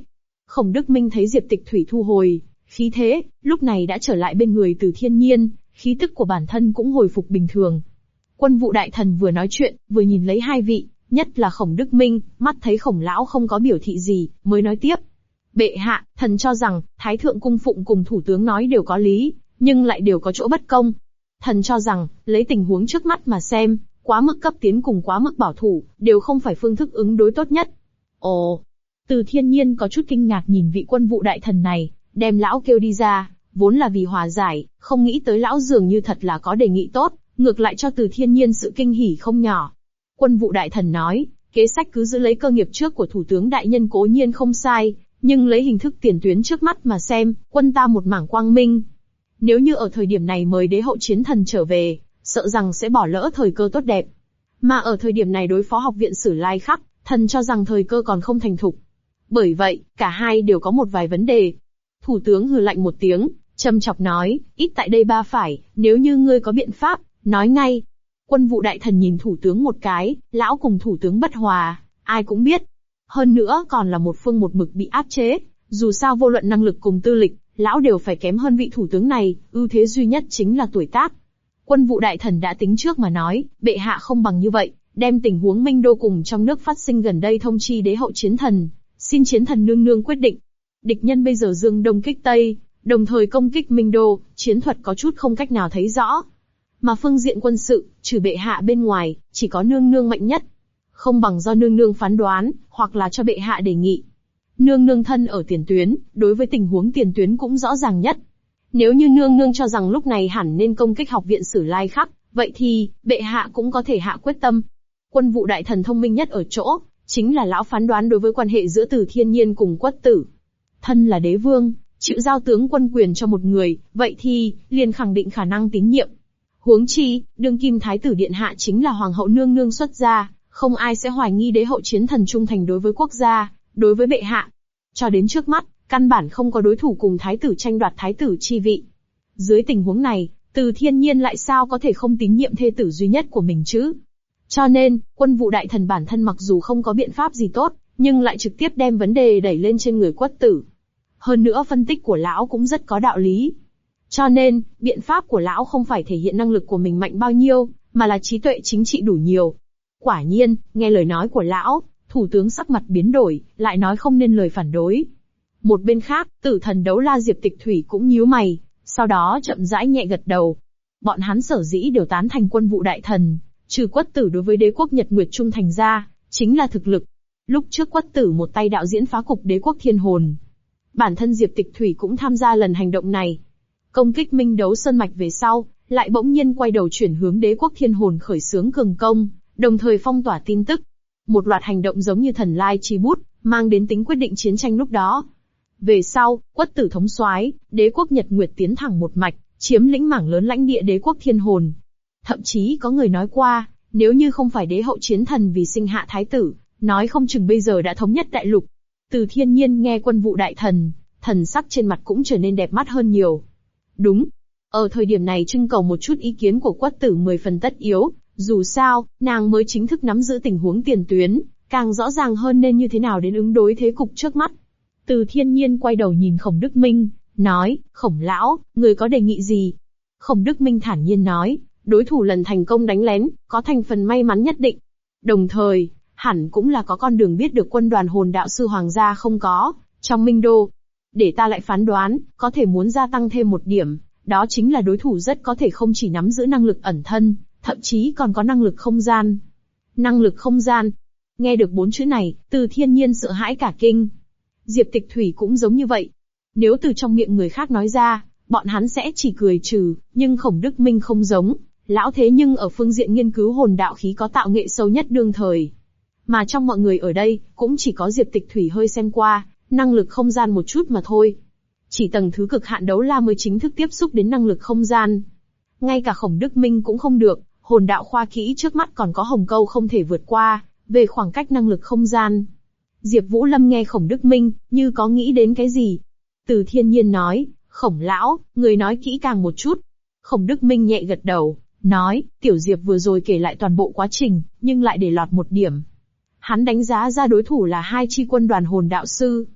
Speaker 1: Khổng Đức Minh thấy Diệp Tịch Thủy thu hồi khí thế, lúc này đã trở lại bên người Từ Thiên Nhiên, khí tức của bản thân cũng hồi phục bình thường. Quân vụ đại thần vừa nói chuyện, vừa nhìn lấy hai vị, nhất là Khổng Đức Minh, mắt thấy Khổng lão không có biểu thị gì, mới nói tiếp. Bệ hạ, thần cho rằng, Thái thượng cung phụng cùng thủ tướng nói đều có lý, nhưng lại đều có chỗ bất công. Thần cho rằng, lấy tình huống trước mắt mà xem, quá mức cấp tiến cùng quá mức bảo thủ, đều không phải phương thức ứng đối tốt nhất. Ồ, Từ Thiên Nhiên có chút kinh ngạc nhìn vị quân vụ đại thần này, đem lão kêu đi ra, vốn là vì hòa giải, không nghĩ tới lão dường như thật là có đề nghị tốt, ngược lại cho Từ Thiên Nhiên sự kinh hỉ không nhỏ. Quân vụ đại thần nói, kế sách cứ giữ lấy cơ nghiệp trước của thủ tướng đại nhân cố nhiên không sai, nhưng lấy hình thức tiền tuyến trước mắt mà xem, quân ta một mảng quang minh. Nếu như ở thời điểm này mời đế hậu chiến thần trở về, sợ rằng sẽ bỏ lỡ thời cơ tốt đẹp. Mà ở thời điểm này đối phó học viện Sử Lai Khắc, thần cho rằng thời cơ còn không thành thục. Bởi vậy, cả hai đều có một vài vấn đề. Thủ tướng hừ lạnh một tiếng, châm chọc nói, ít tại đây ba phải, nếu như ngươi có biện pháp, nói ngay. Quân vụ đại thần nhìn thủ tướng một cái, lão cùng thủ tướng bất hòa, ai cũng biết. Hơn nữa còn là một phương một mực bị áp chế, dù sao vô luận năng lực cùng tư lịch, lão đều phải kém hơn vị thủ tướng này, ưu thế duy nhất chính là tuổi tác. Quân vụ đại thần đã tính trước mà nói, bệ hạ không bằng như vậy, đem tình huống Minh Đô cùng trong nước phát sinh gần đây thông chi đế hậu chiến thần, xin chiến thần nương nương quyết định. Địch nhân bây giờ dương đông kích tây, đồng thời công kích Minh Đô, chiến thuật có chút không cách nào thấy rõ. Mà phương diện quân sự, trừ bệ hạ bên ngoài, chỉ có nương nương mạnh nhất. Không bằng do nương nương phán đoán, hoặc là cho bệ hạ đề nghị. Nương nương thân ở tiền tuyến, đối với tình huống tiền tuyến cũng rõ ràng nhất. Nếu như nương nương cho rằng lúc này hẳn nên công kích học viện Sử Lai Khắc, vậy thì, bệ hạ cũng có thể hạ quyết tâm. Quân vụ đại thần thông minh nhất ở chỗ, chính là lão phán đoán đối với quan hệ giữa Từ Thiên Nhiên cùng Quất Tử. Thân là đế vương, chịu giao tướng quân quyền cho một người, vậy thì, liền khẳng định khả năng tín nhiệm. Huống chi, đương kim thái tử điện hạ chính là hoàng hậu nương nương xuất gia, không ai sẽ hoài nghi đế hậu chiến thần trung thành đối với quốc gia, đối với bệ hạ. Cho đến trước mắt, căn bản không có đối thủ cùng thái tử tranh đoạt thái tử chi vị. Dưới tình huống này, Từ Thiên Nhiên lại sao có thể không tín nhiệm thê tử duy nhất của mình chứ? Cho nên, quân vụ đại thần bản thân mặc dù không có biện pháp gì tốt, nhưng lại trực tiếp đem vấn đề đẩy lên trên người Quất Tử. Hơn nữa phân tích của lão cũng rất có đạo lý. Cho nên, biện pháp của lão không phải thể hiện năng lực của mình mạnh bao nhiêu, mà là trí tuệ chính trị đủ nhiều. Quả nhiên, nghe lời nói của lão, thủ tướng sắc mặt biến đổi, lại nói không nên lời phản đối. Một bên khác, Tử Thần Đấu La Diệp Tịch Thủy cũng nhíu mày, sau đó chậm rãi nhẹ gật đầu. Bọn hắn sở dĩ đều tán thành quân vụ đại thần, trừ Quất Tử đối với đế quốc Nhật Nguyệt trung thành ra, chính là thực lực. Lúc trước Quất Tử một tay đạo diễn phá cục đế quốc Thiên Hồn. Bản thân Diệp Tịch Thủy cũng tham gia lần hành động này. Công kích Minh Đấu Sơn Mạch về sau, lại bỗng nhiên quay đầu chuyển hướng đế quốc Thiên Hồn khởi xướng cường công, đồng thời phong tỏa tin tức. Một loạt hành động giống như thần lai chi bút, mang đến tính quyết định chiến tranh lúc đó. Về sau, Quất Tử thống soái, đế quốc Nhật Nguyệt tiến thẳng một mạch, chiếm lĩnh mảng lớn lãnh địa đế quốc Thiên Hồn. Thậm chí có người nói qua, nếu như không phải đế hậu chiến thần vì sinh hạ thái tử, nói không chừng bây giờ đã thống nhất đại lục. Từ Thiên Nhiên nghe quân vụ đại thần, thần sắc trên mặt cũng trở nên đẹp mắt hơn nhiều. Đúng. Ở thời điểm này trưng cầu một chút ý kiến của Quất Tử 10 phần tất yếu, dù sao, nàng mới chính thức nắm giữ tình huống tiền tuyến, càng rõ ràng hơn nên như thế nào đến ứng đối thế cục trước mắt. Từ Thiên Nhiên quay đầu nhìn Khổng Đức Minh, nói, Khổng lão, người có đề nghị gì? Khổng Đức Minh thản nhiên nói, đối thủ lần thành công đánh lén, có thành phần may mắn nhất định. Đồng thời, hẳn cũng là có con đường biết được quân đoàn hồn đạo sư hoàng gia không có, trong Minh Đô. Để ta lại phán đoán, có thể muốn gia tăng thêm một điểm, đó chính là đối thủ rất có thể không chỉ nắm giữ năng lực ẩn thân, thậm chí còn có năng lực không gian. Năng lực không gian. Nghe được 4 chữ này, Từ Thiên Nhiên sợ hãi cả kinh. Diệp Tịch Thủy cũng giống như vậy. Nếu từ trong miệng người khác nói ra, bọn hắn sẽ chỉ cười trừ, nhưng Khổng Đức Minh không giống. Lão thế nhưng ở phương diện nghiên cứu hồn đạo khí có tạo nghệ sâu nhất đương thời. Mà trong mọi người ở đây, cũng chỉ có Diệp Tịch Thủy hơi xem qua, năng lực không gian một chút mà thôi. Chỉ tầng thứ cực hạn đấu la mới chính thức tiếp xúc đến năng lực không gian. Ngay cả Khổng Đức Minh cũng không được, hồn đạo khoa kỹ trước mắt còn có hồng câu không thể vượt qua, về khoảng cách năng lực không gian. Diệp Vũ Lâm nghe Khổng Đức Minh, như có nghĩ đến cái gì. Từ Thiên Nhiên nói, Khổng lão, người nói kỹ càng một chút. Khổng Đức Minh nhẹ gật đầu, nói, Tiểu Diệp vừa rồi kể lại toàn bộ quá trình, nhưng lại để lọt một điểm. Hắn đánh giá ra đối thủ là 2 chi quân đoàn hồn đạo sư.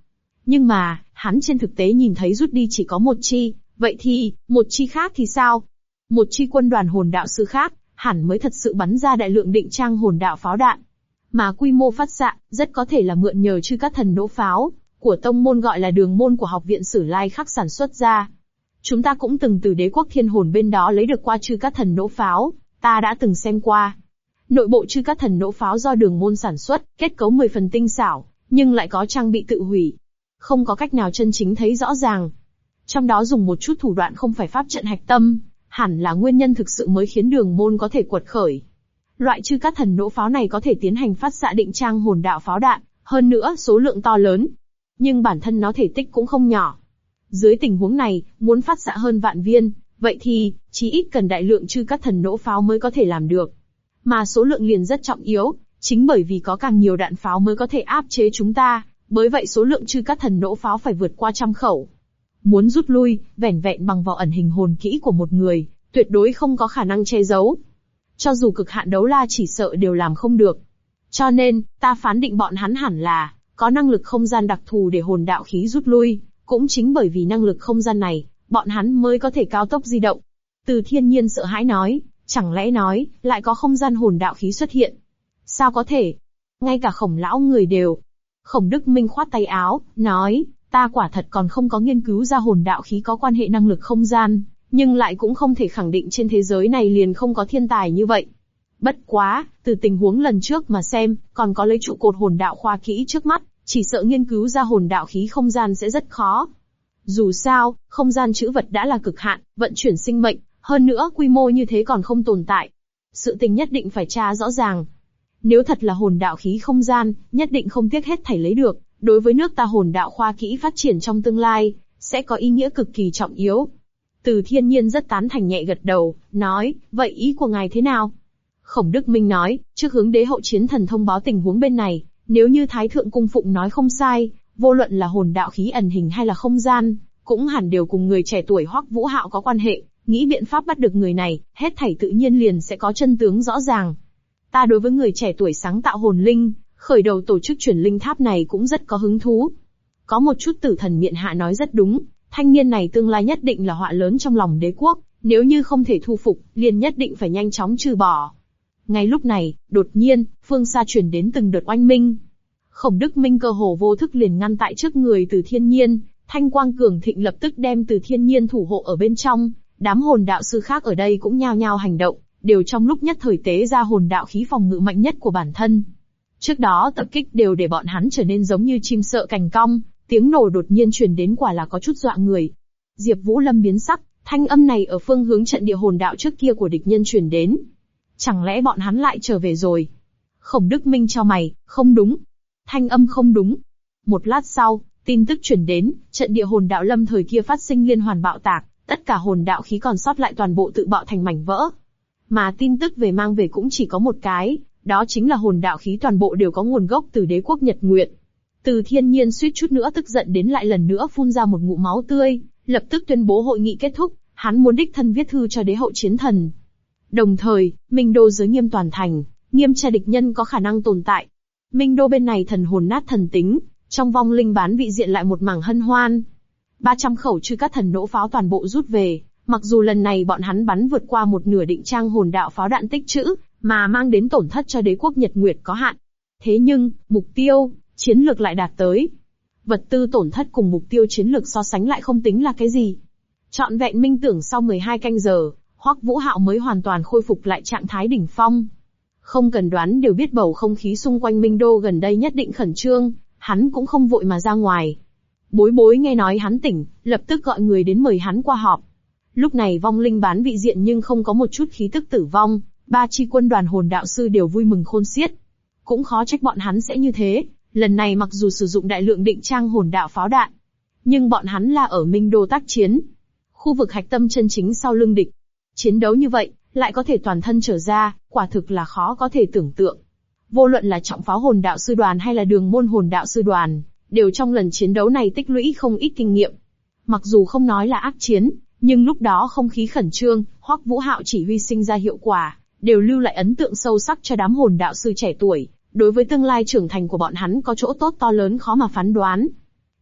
Speaker 1: Nhưng mà, hắn trên thực tế nhìn thấy rút đi chỉ có một chi, vậy thì, một chi khác thì sao? Một chi quân đoàn hồn đạo sư khác, hẳn mới thật sự bắn ra đại lượng định trang hồn đạo pháo đạn. Mà quy mô phát xạ, rất có thể là mượn nhờ chư các thần nỗ pháo, của tông môn gọi là đường môn của học viện Sử Lai Khắc sản xuất ra. Chúng ta cũng từng từ đế quốc thiên hồn bên đó lấy được qua chư các thần nỗ pháo, ta đã từng xem qua. Nội bộ chư các thần nỗ pháo do đường môn sản xuất, kết cấu 10 phần tinh xảo, nhưng lại có trang bị tự hủy. Không có cách nào chân chính thấy rõ ràng. Trong đó dùng một chút thủ đoạn không phải pháp trận hạch tâm, hẳn là nguyên nhân thực sự mới khiến đường môn có thể quật khởi. Loại chư các thần nỗ pháo này có thể tiến hành phát xạ định trang hồn đạo pháo đạn, hơn nữa số lượng to lớn. Nhưng bản thân nó thể tích cũng không nhỏ. Dưới tình huống này, muốn phát xạ hơn vạn viên, vậy thì, chí ít cần đại lượng chư các thần nỗ pháo mới có thể làm được. Mà số lượng liền rất trọng yếu, chính bởi vì có càng nhiều đạn pháo mới có thể áp chế chúng ta, bởi vậy số lượng chư các thần nỗ pháo phải vượt qua 100 khẩu. Muốn rút lui, vẻn vẹn bằng vào ẩn hình hồn kỹ của một người, tuyệt đối không có khả năng che giấu. Cho dù cực hạn đấu la chỉ sợ đều làm không được. Cho nên, ta phán định bọn hắn hẳn là có năng lực không gian đặc thù để hồn đạo khí rút lui, cũng chính bởi vì năng lực không gian này, bọn hắn mới có thể cao tốc di động. Từ Thiên Nhiên sợ hãi nói, chẳng lẽ nói, lại có không gian hồn đạo khí xuất hiện? Sao có thể? Ngay cả Khổng lão người đều. Khổng Đức Minh khoát tay áo, nói, ta quả thật còn không có nghiên cứu ra hồn đạo khí có quan hệ năng lực không gian, nhưng lại cũng không thể khẳng định trên thế giới này liền không có thiên tài như vậy. Bất quá, từ tình huống lần trước mà xem, còn có lấy trụ cột hồn đạo khoa kỹ trước mắt, chỉ sợ nghiên cứu ra hồn đạo khí không gian sẽ rất khó. Dù sao, không gian chữ vật đã là cực hạn, vận chuyển sinh mệnh, hơn nữa quy mô như thế còn không tồn tại. Sự tình nhất định phải tra rõ ràng. Nếu thật là hồn đạo khí không gian, nhất định không tiếc hết thảy lấy được, đối với nước ta hồn đạo khoa kỹ phát triển trong tương lai, sẽ có ý nghĩa cực kỳ trọng yếu. Từ Thiên Nhiên rất tán thành nhẹ gật đầu, nói, vậy ý của ngài thế nào? Khổng Đức Minh nói, trước hướng đế hậu chiến thần thông báo tình huống bên này, nếu như Thái Thượng Cung Phụng nói không sai, vô luận là hồn đạo khí ẩn hình hay là không gian, cũng hẳn đều cùng người trẻ tuổi Hoắc Vũ Hạo có quan hệ, nghĩ biện pháp bắt được người này, hết thảy tự nhiên liền sẽ có chân tướng rõ ràng. Ta đối với người trẻ tuổi sáng tạo hồn linh, khởi đầu tổ chức chuyển linh tháp này cũng rất có hứng thú. Có một chút Tử Thần miện hạ nói rất đúng, thanh niên này tương lai nhất định là họa lớn trong lòng đế quốc, nếu như không thể thu phục, liền nhất định phải nhanh chóng trừ bỏ. Ngay lúc này, đột nhiên, phương xa truyền đến từng đợt oanh minh. Khổng Đức Minh cơ hồ vô thức liền ngăn tại trước người Từ Thiên Nhiên, thanh quang cường thịnh lập tức đem Từ Thiên Nhiên thủ hộ ở bên trong, đám hồn đạo sư khác ở đây cũng nhao nhao hành động, đều trong lúc nhất thời tế ra hồn đạo khí phòng ngự mạnh nhất của bản thân. Trước đó tập kích đều để bọn hắn trở nên giống như chim sợ cành cong, tiếng nổ đột nhiên truyền đến quả là có chút dọa người. Diệp Vũ Lâm biến sắc, thanh âm này ở phương hướng trận địa hồn đạo trước kia của địch nhân truyền đến. Chẳng lẽ bọn hắn lại trở về rồi? Khổng Đức Minh chau mày, không đúng. Thanh âm không đúng. Một lát sau, tin tức truyền đến, trận địa hồn đạo lâm thời kia phát sinh liên hoàn bạo tạc, tất cả hồn đạo khí còn sót lại toàn bộ tự bạo thành mảnh vỡ. Mà tin tức về mang về cũng chỉ có một cái, đó chính là hồn đạo khí toàn bộ đều có nguồn gốc từ đế quốc Nhật Nguyệt. Từ Thiên Nhiên suýt chút nữa tức giận đến lại lần nữa phun ra một ngụm máu tươi, lập tức tuyên bố hội nghị kết thúc, hắn muốn đích thân viết thư cho đế hậu chiến thần. Đồng thời, Minh Đô giới nghiêm toàn thành, nghiêm tra địch nhân có khả năng tồn tại. Minh Đô bên này thần hồn nát thần tính, trong vong linh bán vị diện lại một mảng hân hoan. 300 khẩu chư các thần nỗ pháo toàn bộ rút về, mặc dù lần này bọn hắn bắn vượt qua một nửa định trang hồn đạo pháo đạn tích trữ, mà mang đến tổn thất cho đế quốc Nhật Nguyệt có hạn. Thế nhưng, mục tiêu, chiến lược lại đạt tới. Vật tư tổn thất cùng mục tiêu chiến lược so sánh lại không tính là cái gì. Trọn vẹn minh tưởng sau 12 canh giờ, Hoắc Vũ Hạo mới hoàn toàn khôi phục lại trạng thái đỉnh phong. Không cần đoán đều biết bầu không khí xung quanh Minh Đô gần đây nhất định khẩn trương, hắn cũng không vội mà ra ngoài. Bối Bối nghe nói hắn tỉnh, lập tức gọi người đến mời hắn qua họp. Lúc này vong linh bán vị diện nhưng không có một chút khí tức tử vong, 3 chi quân đoàn hồn đạo sư đều vui mừng khôn xiết. Cũng khó trách bọn hắn sẽ như thế, lần này mặc dù sử dụng đại lượng định trang hồn đạo pháo đạn, nhưng bọn hắn là ở Minh Đô tác chiến. Khu vực hạch tâm chân chính sau lưng địch. Chiến đấu như vậy, lại có thể toàn thân trở ra, quả thực là khó có thể tưởng tượng. Vô luận là trọng pháo hồn đạo sư đoàn hay là đường môn hồn đạo sư đoàn, đều trong lần chiến đấu này tích lũy không ít kinh nghiệm. Mặc dù không nói là ác chiến, nhưng lúc đó không khí khẩn trương, Hoắc Vũ Hạo chỉ huy sinh ra hiệu quả, đều lưu lại ấn tượng sâu sắc cho đám hồn đạo sư trẻ tuổi, đối với tương lai trưởng thành của bọn hắn có chỗ tốt to lớn khó mà phán đoán.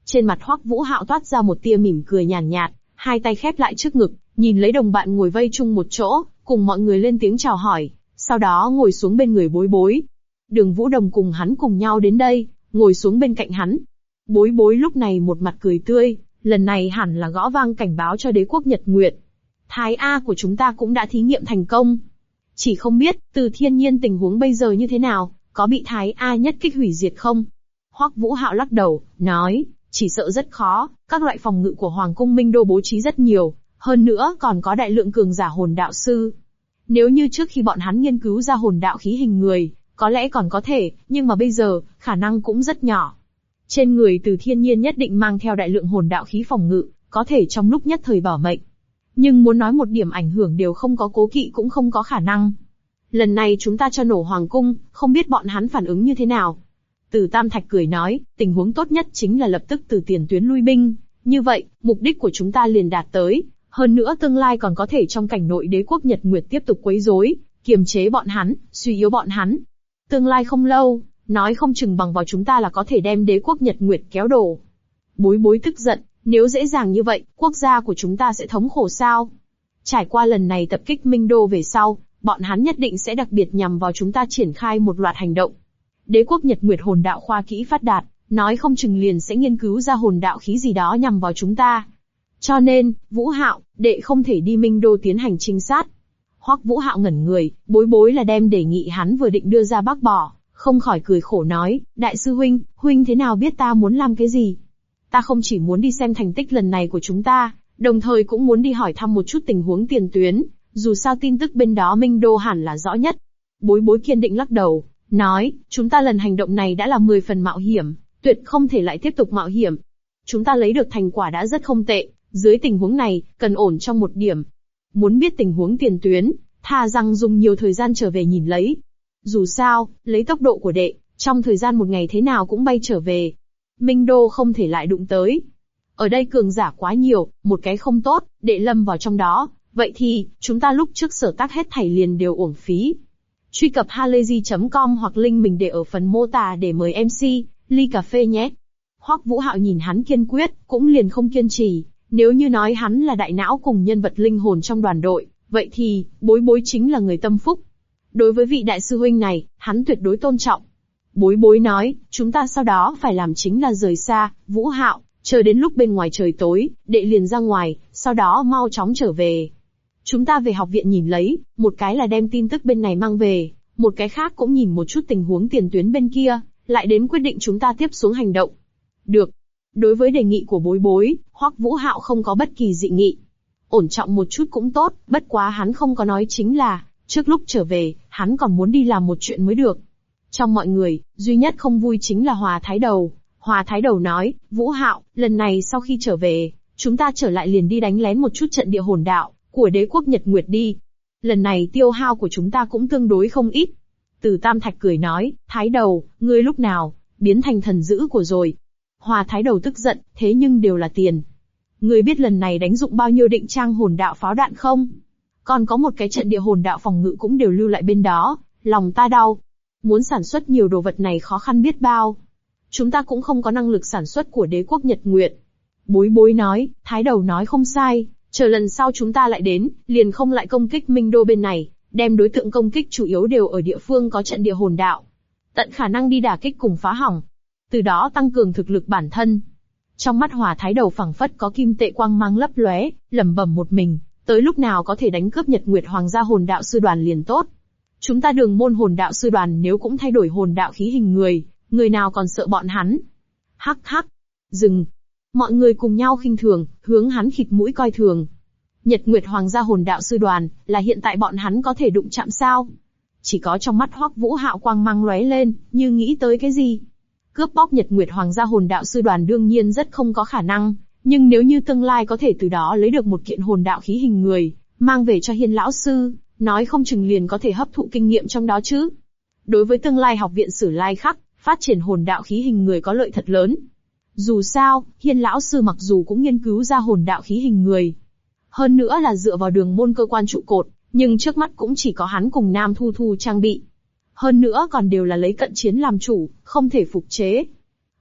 Speaker 1: Trên mặt Hoắc Vũ Hạo toát ra một tia mỉm cười nhàn nhạt, hai tay khép lại trước ngực, nhìn lấy đồng bạn ngồi vây chung một chỗ, cùng mọi người lên tiếng chào hỏi, sau đó ngồi xuống bên người Bối Bối. Đường Vũ Đồng cùng hắn cùng nhau đến đây, ngồi xuống bên cạnh hắn. Bối Bối lúc này một mặt cười tươi, lần này hẳn là gõ vang cảnh báo cho đế quốc Nhật Nguyệt. Thái A của chúng ta cũng đã thí nghiệm thành công. Chỉ không biết, Từ Thiên Nhiên tình huống bây giờ như thế nào, có bị Thái A nhất kích hủy diệt không? Hoắc Vũ Hạo lắc đầu, nói, chỉ sợ rất khó, các loại phòng ngự của Hoàng cung Minh Đô bố trí rất nhiều, hơn nữa còn có đại lượng cường giả hồn đạo sư. Nếu như trước khi bọn hắn nghiên cứu ra hồn đạo khí hình người, có lẽ còn có thể, nhưng mà bây giờ, khả năng cũng rất nhỏ. Trên người Từ Thiên Nhiên nhất định mang theo đại lượng hồn đạo khí phòng ngự, có thể trong lúc nhất thời bảo mệnh. Nhưng muốn nói một điểm ảnh hưởng đều không có cố kỵ cũng không có khả năng. Lần này chúng ta cho nổ Hoàng cung, không biết bọn hắn phản ứng như thế nào. Từ Tam Thạch cười nói, tình huống tốt nhất chính là lập tức từ tiền tuyến lui binh. Như vậy, mục đích của chúng ta liền đạt tới. Hơn nữa tương lai còn có thể trong cảnh nội đế quốc Nhật Nguyệt tiếp tục quấy rối, kiềm chế bọn hắn, suy yếu bọn hắn. Tương lai không lâu, nói không chừng bằng vào chúng ta là có thể đem đế quốc Nhật Nguyệt kéo đổ. Bối Bối tức giận, nếu dễ dàng như vậy, quốc gia của chúng ta sẽ thống khổ sao? Trải qua lần này tập kích Minh Đô về sau, bọn hắn nhất định sẽ đặc biệt nhằm vào chúng ta triển khai một loạt hành động. Đế quốc Nhật Nguyệt hồn đạo khoa kỹ phát đạt, nói không chừng liền sẽ nghiên cứu ra hồn đạo khí gì đó nhằm vào chúng ta. Cho nên, Vũ Hạo, đệ không thể đi Minh Đô tiến hành trinh sát. Hoắc Vũ Hạo ngẩn người, Bối Bối là đem đề nghị hắn vừa định đưa ra bác bỏ, không khỏi cười khổ nói, đại sư huynh, huynh thế nào biết ta muốn làm cái gì? Ta không chỉ muốn đi xem thành tích lần này của chúng ta, đồng thời cũng muốn đi hỏi thăm một chút tình huống tiền tuyến, dù sao tin tức bên đó Minh Đô hẳn là rõ nhất. Bối Bối kiên định lắc đầu, nói, chúng ta lần hành động này đã là 10 phần mạo hiểm, tuyệt không thể lại tiếp tục mạo hiểm. Chúng ta lấy được thành quả đã rất không tệ, dưới tình huống này, cần ổn trong một điểm. Muốn biết tình huống tiền tuyến, thà rằng dùng nhiều thời gian trở về nhìn lấy. Dù sao, lấy tốc độ của đệ, trong thời gian một ngày thế nào cũng bay trở về. Minh Đô không thể lại đụng tới. Ở đây cường giả quá nhiều, một cái không tốt, đệ lâm vào trong đó, vậy thì, chúng ta lúc trước sở tác hết thảy liền đều uổng phí. Truy cập halayzi.com hoặc link mình để ở phần mô tả để mời MC, ly cà phê nhé. Hoắc Vũ Hạo nhìn hắn kiên quyết, cũng liền không kiên trì, nếu như nói hắn là đại não cùng nhân vật linh hồn trong đoàn đội, vậy thì, Bối Bối chính là người tâm phúc. Đối với vị đại sư huynh này, hắn tuyệt đối tôn trọng. Bối Bối nói, chúng ta sau đó phải làm chính là rời xa, Vũ Hạo, chờ đến lúc bên ngoài trời tối, đệ liền ra ngoài, sau đó mau chóng trở về. Chúng ta về học viện nhìn lấy, một cái là đem tin tức bên này mang về, một cái khác cũng nhìn một chút tình huống tiền tuyến bên kia, lại đến quyết định chúng ta tiếp xuống hành động. Được. Đối với đề nghị của Bối Bối, Hoắc Vũ Hạo không có bất kỳ dị nghị. Ổn trọng một chút cũng tốt, bất quá hắn không có nói chính là, trước lúc trở về, hắn còn muốn đi làm một chuyện mới được. Trong mọi người, duy nhất không vui chính là Hòa Thái Đầu. Hòa Thái Đầu nói, Vũ Hạo, lần này sau khi trở về, chúng ta trở lại liền đi đánh lén một chút trận địa hồn đạo của đế quốc Nhật Nguyệt đi. Lần này tiêu hao của chúng ta cũng tương đối không ít. Từ Tam Thạch cười nói, Thái Đầu, ngươi lúc nào biến thành thần dữ của rồi? Hòa Thái Đầu tức giận, thế nhưng đều là tiền. Ngươi biết lần này đánh dụng bao nhiêu định trang hồn đạo pháo đạn không? Còn có một cái trận địa hồn đạo phòng ngự cũng đều lưu lại bên đó, lòng ta đau. Muốn sản xuất nhiều đồ vật này khó khăn biết bao. Chúng ta cũng không có năng lực sản xuất của đế quốc Nhật Nguyệt. Bối Bối nói, Thái Đầu nói không sai, chờ lần sau chúng ta lại đến, liền không lại công kích Minh Đô bên này, đem đối tượng công kích chủ yếu đều ở địa phương có trận địa hồn đạo. Tận khả năng đi đả kích cùng phá hỏng. Từ đó tăng cường thực lực bản thân. Trong mắt Hòa Thái Đầu phảng phất có kim tệ quang mang lấp lóe, lẩm bẩm một mình, tới lúc nào có thể đánh cướp Nhật Nguyệt Hoàng gia hồn đạo sư đoàn liền tốt. Chúng ta Đường môn hồn đạo sư đoàn nếu cũng thay đổi hồn đạo khí hình người, người nào còn sợ bọn hắn? Hắc hắc. Dừng. Mọi người cùng nhau khinh thường, hướng hắn khịt mũi coi thường. Nhật Nguyệt Hoàng gia hồn đạo sư đoàn, là hiện tại bọn hắn có thể đụng chạm sao? Chỉ có trong mắt Hoắc Vũ Hạo quang mang lóe lên, như nghĩ tới cái gì. Cướp bóc Nhật Nguyệt Hoàng gia hồn đạo sư đoàn đương nhiên rất không có khả năng, nhưng nếu như tương lai có thể từ đó lấy được một kiện hồn đạo khí hình người, mang về cho Hiên lão sư, nói không chừng liền có thể hấp thụ kinh nghiệm trong đó chứ. Đối với tương lai học viện Sử Lai Khắc, phát triển hồn đạo khí hình người có lợi thật lớn. Dù sao, Hiên lão sư mặc dù cũng nghiên cứu ra hồn đạo khí hình người, hơn nữa là dựa vào Đường môn cơ quan trụ cột, nhưng trước mắt cũng chỉ có hắn cùng Nam Thu Thu trang bị. Hơn nữa còn đều là lấy cận chiến làm chủ, không thể phục chế.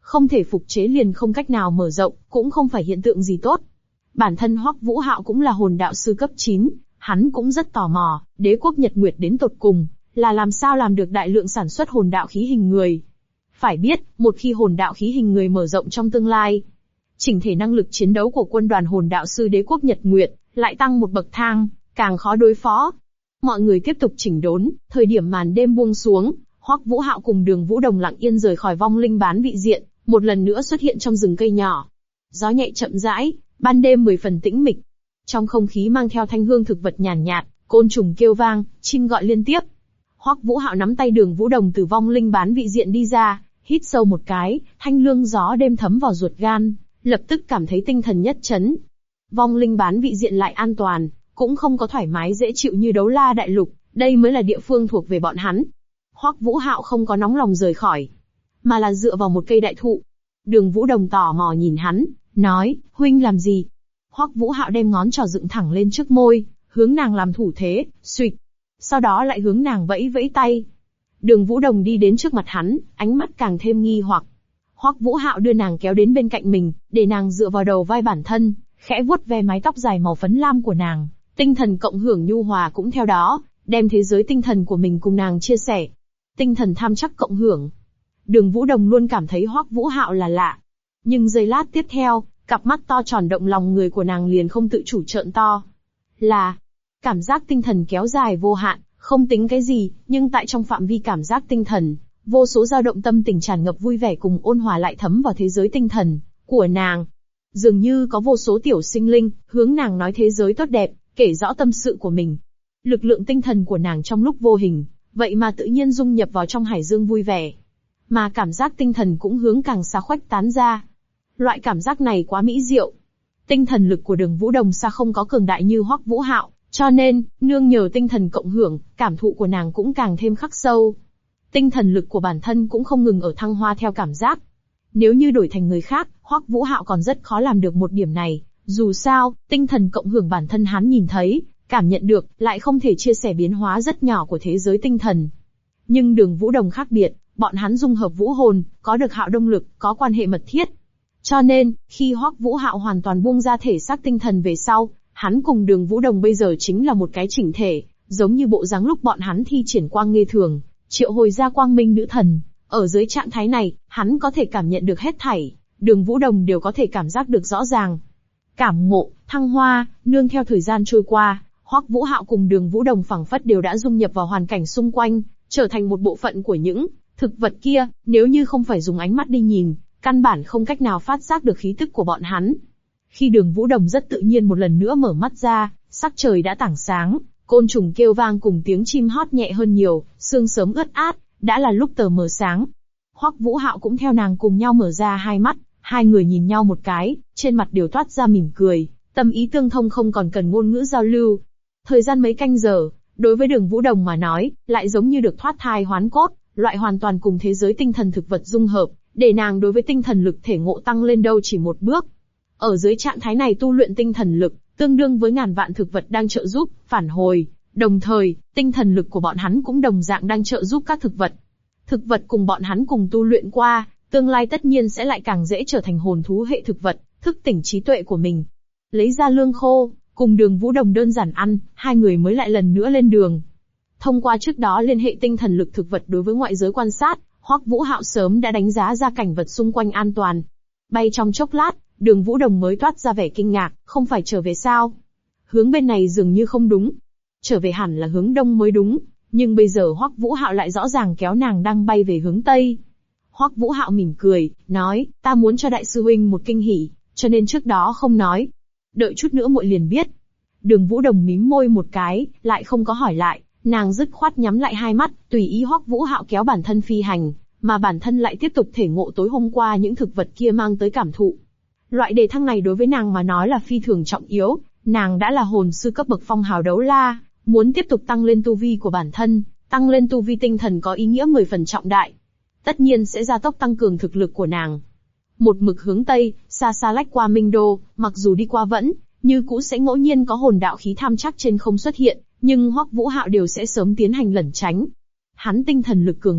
Speaker 1: không thể phục chế liền không cách nào mở rộng, cũng không phải hiện tượng gì tốt. Bản thân Hoắc Vũ Hạo cũng là hồn đạo sư cấp 9, hắn cũng rất tò mò, đế quốc Nhật Nguyệt đến tột cùng là làm sao làm được đại lượng sản xuất hồn đạo khí hình người. Phải biết, một khi hồn đạo khí hình người mở rộng trong tương lai, chỉnh thể năng lực chiến đấu của quân đoàn hồn đạo sư đế quốc Nhật Nguyệt lại tăng một bậc thang, càng khó đối phó. Mọi người tiếp tục chỉnh đốn, thời điểm màn đêm buông xuống, Hoắc Vũ Hạo cùng Đường Vũ Đồng lặng yên rời khỏi vong linh bán vị diện, một lần nữa xuất hiện trong rừng cây nhỏ. Gió nhẹ chậm rãi, ban đêm 10 phần tĩnh mịch. Trong không khí mang theo thanh hương thực vật nhàn nhạt, côn trùng kêu vang, chim gọi liên tiếp. Hoắc Vũ Hạo nắm tay Đường Vũ Đồng từ vong linh bán vị diện đi ra, hít sâu một cái, thanh lương gió đêm thấm vào ruột gan, lập tức cảm thấy tinh thần nhất chấn. Vong linh bán vị diện lại an toàn, cũng không có thoải mái dễ chịu như Đấu La Đại Lục, đây mới là địa phương thuộc về bọn hắn. Hoắc Vũ Hạo không có nóng lòng rời khỏi, mà là dựa vào một cây đại thụ. Đường Vũ Đồng tò mò nhìn hắn, nói, huynh làm gì? Hoắc Vũ Hạo đem ngón trỏ dựng thẳng lên trước môi, hướng nàng làm thủ thế, xuỵt. Sau đó lại hướng nàng vẫy vẫy tay. Đường Vũ Đồng đi đến trước mặt hắn, ánh mắt càng thêm nghi hoặc. Hoắc Vũ Hạo đưa nàng kéo đến bên cạnh mình, để nàng dựa vào đầu vai bản thân, khẽ vuốt ve mái tóc dài màu phấn lam của nàng. Tinh thần cộng hưởng nhu hòa cũng theo đó, đem thế giới tinh thần của mình cùng nàng chia sẻ. Tinh thần tham chắc cộng hưởng. Đường Vũ Đồng luôn cảm thấy Hoắc Vũ Hạo là lạ. Nhưng giây lát tiếp theo, cặp mắt to tròn động lòng người của nàng liền không tự chủ trợn to. Là cảm giác tinh thần kéo dài vô hạn, không tính cái gì, nhưng tại trong phạm vi cảm giác tinh thần, vô số dao động tâm tình tràn ngập vui vẻ cùng ôn hòa lại thấm vào thế giới tinh thần của nàng. Dường như có vô số tiểu sinh linh, hướng nàng nói thế giới tốt đẹp, kể rõ tâm sự của mình. Lực lượng tinh thần của nàng trong lúc vô hình, vậy mà tự nhiên dung nhập vào trong hải dương vui vẻ. Mà cảm giác tinh thần cũng hướng càng xa khuếch tán ra. Loại cảm giác này quá mỹ diệu. Tinh thần lực của Đường Vũ Đồng xa không có cường đại như Hoắc Vũ Hạo, cho nên, nương nhờ tinh thần cộng hưởng, cảm thụ của nàng cũng càng thêm khắc sâu. Tinh thần lực của bản thân cũng không ngừng ở thăng hoa theo cảm giác. Nếu như đổi thành người khác, Hoắc Vũ Hạo còn rất khó làm được một điểm này. Dù sao, tinh thần cộng hưởng bản thân hắn nhìn thấy, cảm nhận được, lại không thể chia sẻ biến hóa rất nhỏ của thế giới tinh thần. Nhưng Đường Vũ Đồng khác biệt, bọn hắn dung hợp vũ hồn, có được hạo đông lực, có quan hệ mật thiết. Cho nên, khi Hoắc Vũ Hạo hoàn toàn buông ra thể xác tinh thần về sau, hắn cùng Đường Vũ Đồng bây giờ chính là một cái chỉnh thể, giống như bộ dáng lúc bọn hắn thi triển quang nghê thường, triệu hồi ra quang minh nữ thần. Ở dưới trạng thái này, hắn có thể cảm nhận được hết thảy, Đường Vũ Đồng đều có thể cảm giác được rõ ràng. Cảm ngộ, thăng hoa, nương theo thời gian trôi qua, Hoắc Vũ Hạo cùng Đường Vũ Đồng phảng phất đều đã dung nhập vào hoàn cảnh xung quanh, trở thành một bộ phận của những thực vật kia, nếu như không phải dùng ánh mắt đi nhìn, căn bản không cách nào phát giác được khí tức của bọn hắn. Khi Đường Vũ Đồng rất tự nhiên một lần nữa mở mắt ra, sắc trời đã tảng sáng, côn trùng kêu vang cùng tiếng chim hót nhẹ hơn nhiều, sương sớm ướt át, đã là lúc tờ mờ sáng. Hoắc Vũ Hạo cũng theo nàng cùng nhau mở ra hai mắt, hai người nhìn nhau một cái, trên mặt đều toát ra mỉm cười, tâm ý tương thông không còn cần ngôn ngữ giao lưu. Thời gian mấy canh giờ, đối với Đường Vũ Đồng mà nói, lại giống như được thoát thai hoán cốt, loại hoàn toàn cùng thế giới tinh thần thực vật dung hợp, để nàng đối với tinh thần lực thể ngộ tăng lên đâu chỉ một bước. Ở dưới trạng thái này tu luyện tinh thần lực, tương đương với ngàn vạn thực vật đang trợ giúp, phản hồi, đồng thời, tinh thần lực của bọn hắn cũng đồng dạng đang trợ giúp các thực vật. Thực vật cùng bọn hắn cùng tu luyện qua, tương lai tất nhiên sẽ lại càng dễ trở thành hồn thú hệ thực vật, thức tỉnh trí tuệ của mình. Lấy ra lương khô, cùng Đường Vũ Đồng đơn giản ăn, hai người mới lại lần nữa lên đường. Thông qua trước đó liên hệ tinh thần lực thực vật đối với ngoại giới quan sát, Hoắc Vũ Hạo sớm đã đánh giá ra cảnh vật xung quanh an toàn. Bay trong chốc lát, Đường Vũ Đồng mới toát ra vẻ kinh ngạc, không phải trở về sao? Hướng bên này dường như không đúng. Trở về hẳn là hướng đông mới đúng, nhưng bây giờ Hoắc Vũ Hạo lại rõ ràng kéo nàng đang bay về hướng tây. Hoắc Vũ Hạo mỉm cười, nói, ta muốn cho đại sư huynh một kinh hỉ, cho nên trước đó không nói. Đợi chút nữa muội liền biết. Đường Vũ Đồng mím môi một cái, lại không có hỏi lại, nàng dứt khoát nhắm lại hai mắt, tùy ý Hoắc Vũ Hạo kéo bản thân phi hành, mà bản thân lại tiếp tục thể ngộ tối hôm qua những thực vật kia mang tới cảm thụ. Loại đề thăng này đối với nàng mà nói là phi thường trọng yếu, nàng đã là hồn sư cấp bậc phong hào đấu la, muốn tiếp tục tăng lên tu vi của bản thân, tăng lên tu vi tinh thần có ý nghĩa 10 phần trọng đại. Tất nhiên sẽ gia tốc tăng cường thực lực của nàng. Một mực hướng tây, xa xa lách qua Minh Đô, mặc dù đi qua vẫn, như cũ sẽ ngẫu nhiên có hồn đạo khí tham chắc trên không xuất hiện, nhưng Hoắc Vũ Hạo đều sẽ sớm tiến hành lẩn tránh. Hắn tinh thần lực cường đại,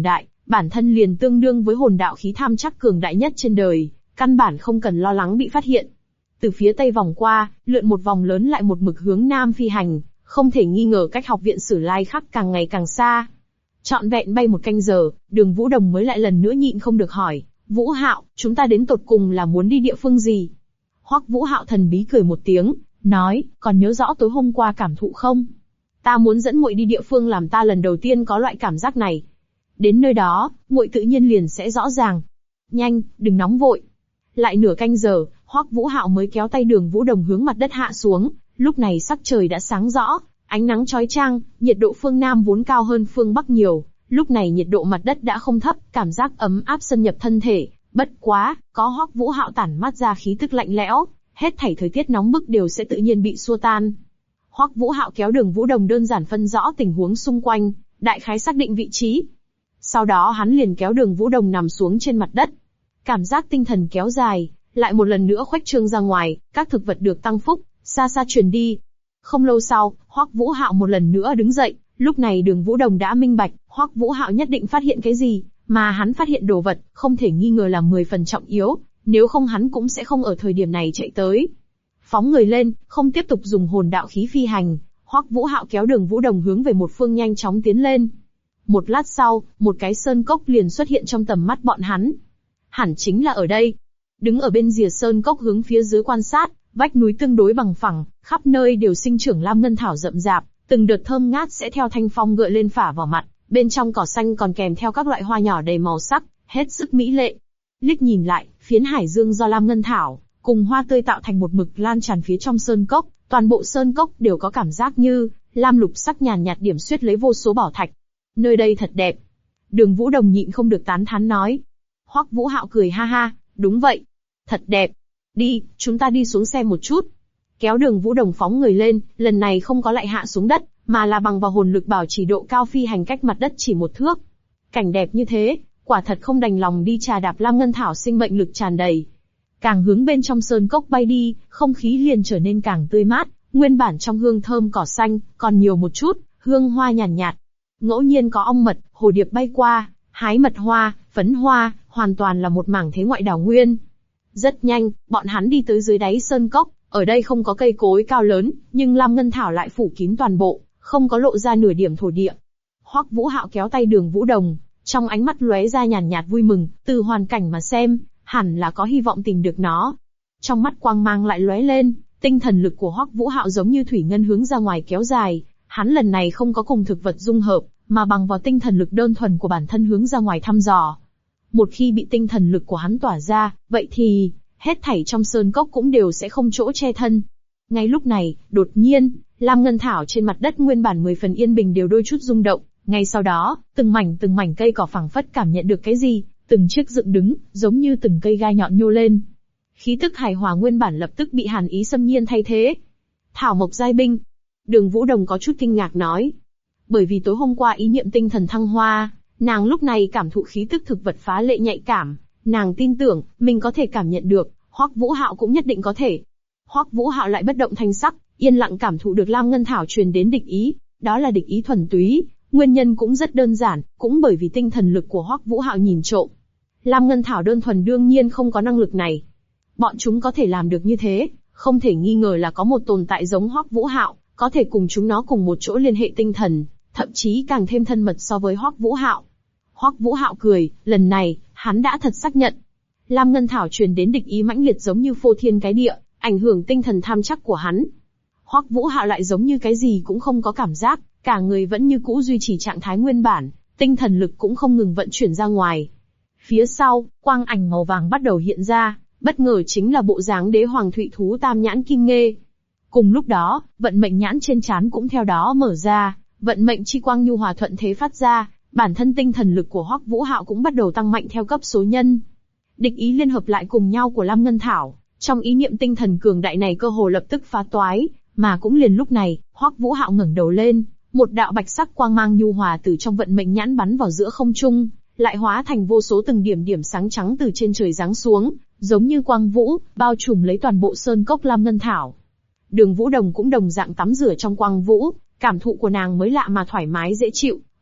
Speaker 1: bản thân liền tương đương với hồn đạo khí tham chắc cường đại nhất trên đời, căn bản không cần lo lắng bị phát hiện. Từ phía tây vòng qua, lượn một vòng lớn lại một mực hướng nam phi hành, không thể nghi ngờ cách học viện Sử Lai Khắc càng ngày càng xa. Trọn vẹn bay một canh giờ, Đường Vũ Đồng mới lại lần nữa nhịn không được hỏi, Vũ Hạo, chúng ta đến tột cùng là muốn đi địa phương gì? Hoắc Vũ Hạo thần bí cười một tiếng, nói, còn nhớ rõ tối hôm qua cảm thụ không? Ta muốn dẫn muội đi địa phương làm ta lần đầu tiên có loại cảm giác này. Đến nơi đó, muội tự nhiên liền sẽ rõ ràng. Nhanh, đừng nóng vội. Lại nửa canh giờ, Hoắc Vũ Hạo mới kéo tay Đường Vũ Đồng hướng mặt đất hạ xuống, lúc này sắc trời đã sáng rõ, ánh nắng chói chang, nhiệt độ phương Nam vốn cao hơn phương Bắc nhiều, lúc này nhiệt độ mặt đất đã không thấp, cảm giác ấm áp xâm nhập thân thể, bất quá, có Hoắc Vũ Hạo tản mát ra khí tức lạnh lẽo, hết thảy thời tiết nóng bức đều sẽ tự nhiên bị xua tan. Hoắc Vũ Hạo kéo Đường Vũ Đồng đơn giản phân rõ tình huống xung quanh, đại khái xác định vị trí. Sau đó hắn liền kéo Đường Vũ Đồng nằm xuống trên mặt đất. Cảm giác tinh thần kéo dài, lại một lần nữa khuếch trương ra ngoài, các thực vật được tăng phúc, xa xa truyền đi. Không lâu sau, Hoắc Vũ Hạo một lần nữa đứng dậy, lúc này Đường Vũ Đồng đã minh bạch, Hoắc Vũ Hạo nhất định phát hiện cái gì, mà hắn phát hiện đồ vật, không thể nghi ngờ là 10 phần trọng yếu, nếu không hắn cũng sẽ không ở thời điểm này chạy tới. Phóng người lên, không tiếp tục dùng hồn đạo khí phi hành, Hoắc Vũ Hạo kéo Đường Vũ Đồng hướng về một phương nhanh chóng tiến lên. Một lát sau, một cái sơn cốc liền xuất hiện trong tầm mắt bọn hắn. Hẳn chính là ở đây. Đứng ở bên rìa sơn cốc hướng phía dưới quan sát, vách núi tương đối bằng phẳng, khắp nơi đều sinh trưởng lam ngân thảo rậm rạp, từng đợt thơm ngát sẽ theo thanh phong gợi lên phả vào mặt, bên trong cỏ xanh còn kèm theo các loại hoa nhỏ đầy màu sắc, hết sức mỹ lệ. Liếc nhìn lại, phiến hải dương do lam ngân thảo cùng hoa tươi tạo thành một mực lan tràn phía trong sơn cốc, toàn bộ sơn cốc đều có cảm giác như lam lục sắc nhàn nhạt điểm xuyết lấy vô số bảo thạch. Nơi đây thật đẹp. Đường Vũ Đồng nhịn không được tán thán nói. Hoắc Vũ Hạo cười ha ha, đúng vậy. Thật đẹp. Đi, chúng ta đi xuống xem một chút. Kéo Đường Vũ Đồng phóng người lên, lần này không có lại hạ xuống đất, mà là bằng vào hồn lực bảo trì độ cao phi hành cách mặt đất chỉ 1 thước. Cảnh đẹp như thế, quả thật không đành lòng đi trà đạp lam ngân thảo sinh mệnh lực tràn đầy. Càng hướng bên trong sơn cốc bay đi, không khí liền trở nên càng tươi mát, nguyên bản trong hương thơm cỏ xanh, còn nhiều một chút, hương hoa nhàn nhạt. Ngẫu nhiên có ong mật, hồ điệp bay qua, hái mật hoa, phấn hoa, hoàn toàn là một mảng thế ngoại đảo nguyên. Rất nhanh, bọn hắn đi tới dưới đáy sơn cốc, ở đây không có cây cối cao lớn, nhưng lam ngân thảo lại phủ kín toàn bộ, không có lộ ra nửa điểm thổ địa. Hoắc Vũ Hạo kéo tay Đường Vũ Đồng, trong ánh mắt lóe ra nhàn nhạt vui mừng, từ hoàn cảnh mà xem, hẳn là có hy vọng tìm được nó. Trong mắt quang mang lại lóe lên, tinh thần lực của Hoắc Vũ Hạo giống như thủy ngân hướng ra ngoài kéo dài, hắn lần này không có cùng thực vật dung hợp, mà bằng vào tinh thần lực đơn thuần của bản thân hướng ra ngoài thăm dò. Một khi bị tinh thần lực của hắn tỏa ra, vậy thì, hết thảy trong sơn cốc cũng đều sẽ không chỗ che thân. Ngay lúc này, đột nhiên, lam ngân thảo trên mặt đất nguyên bản 10 phần yên bình đều đôi chút rung động, ngay sau đó, từng mảnh cây cỏ phẳng phất cảm nhận được cái gì, từng chiếc dựng đứng, giống như từng cây gai nhọn nhô lên. Khí tức hài hòa nguyên bản lập tức bị hàn ý xâm nhiên thay thế. Thảo mộc giai binh. Đường Vũ Đồng có chút kinh ngạc nói. Bởi vì tối hôm qua ý niệm tinh thần thăng hoa, nàng lúc này cảm thụ khí tức thực vật phá lệ nhạy cảm, nàng tin tưởng, mình có thể cảm nhận được, Hoắc Vũ Hạo cũng nhất định có thể. Hoắc Vũ Hạo lại bất động thanh sắc, yên lặng cảm thụ được lam ngân thảo truyền đến địch ý, đó là địch ý thuần túy, nguyên nhân cũng rất đơn giản, cũng bởi vì tinh thần lực của Hoắc Vũ Hạo nhìn trộm. Lam ngân thảo đơn thuần đương nhiên không có năng lực này. Bọn chúng có thể làm được như thế, không thể nghi ngờ là có một tồn tại giống Hoắc Vũ Hạo, có thể cùng chúng nó cùng một chỗ liên hệ tinh thần, thậm chí càng thêm thân mật so với Hoắc Vũ Hạo. Hoắc Vũ Hạo cười, lần này, hắn đã thật xác nhận. Lam ngân thảo truyền đến địch ý mãnh liệt giống như phô thiên cái địa, ảnh hưởng tinh thần tham chắc của hắn. Hoắc Vũ Hạo lại giống như cái gì cũng không có cảm giác, cả người vẫn như cũ duy trì trạng thái nguyên bản, tinh thần lực cũng không ngừng vận chuyển ra ngoài. Phía sau, quang ảnh màu vàng bắt đầu hiện ra, bất ngờ chính là bộ dáng đế hoàng thụy thú tam nhãn kim nghê. Cùng lúc đó, vận mệnh nhãn trên trán cũng theo đó mở ra, vận mệnh chi quang nhu hòa thuận thế phát ra, bản thân tinh thần lực của Hoắc Vũ Hạo cũng bắt đầu tăng mạnh theo cấp số nhân. Địch ý liên hợp lại cùng nhau của Lam Ngân Thảo, trong ý niệm tinh thần cường đại này cơ hồ lập tức phá toái, mà cũng liền lúc này, Hoắc Vũ Hạo ngẩng đầu lên, một đạo bạch sắc quang mang nhu hòa từ trong vận mệnh nhãn bắn vào giữa không trung, lại hóa thành vô số từng điểm điểm sáng trắng từ trên trời giáng xuống, giống như quang vũ, bao trùm lấy toàn bộ sơn cốc Lam Ngân Thảo. Đường Vũ Đồng cũng đồng dạng tắm rửa trong quang vũ, cảm thụ của nàng mới lạ mà thoải mái dễ chịu,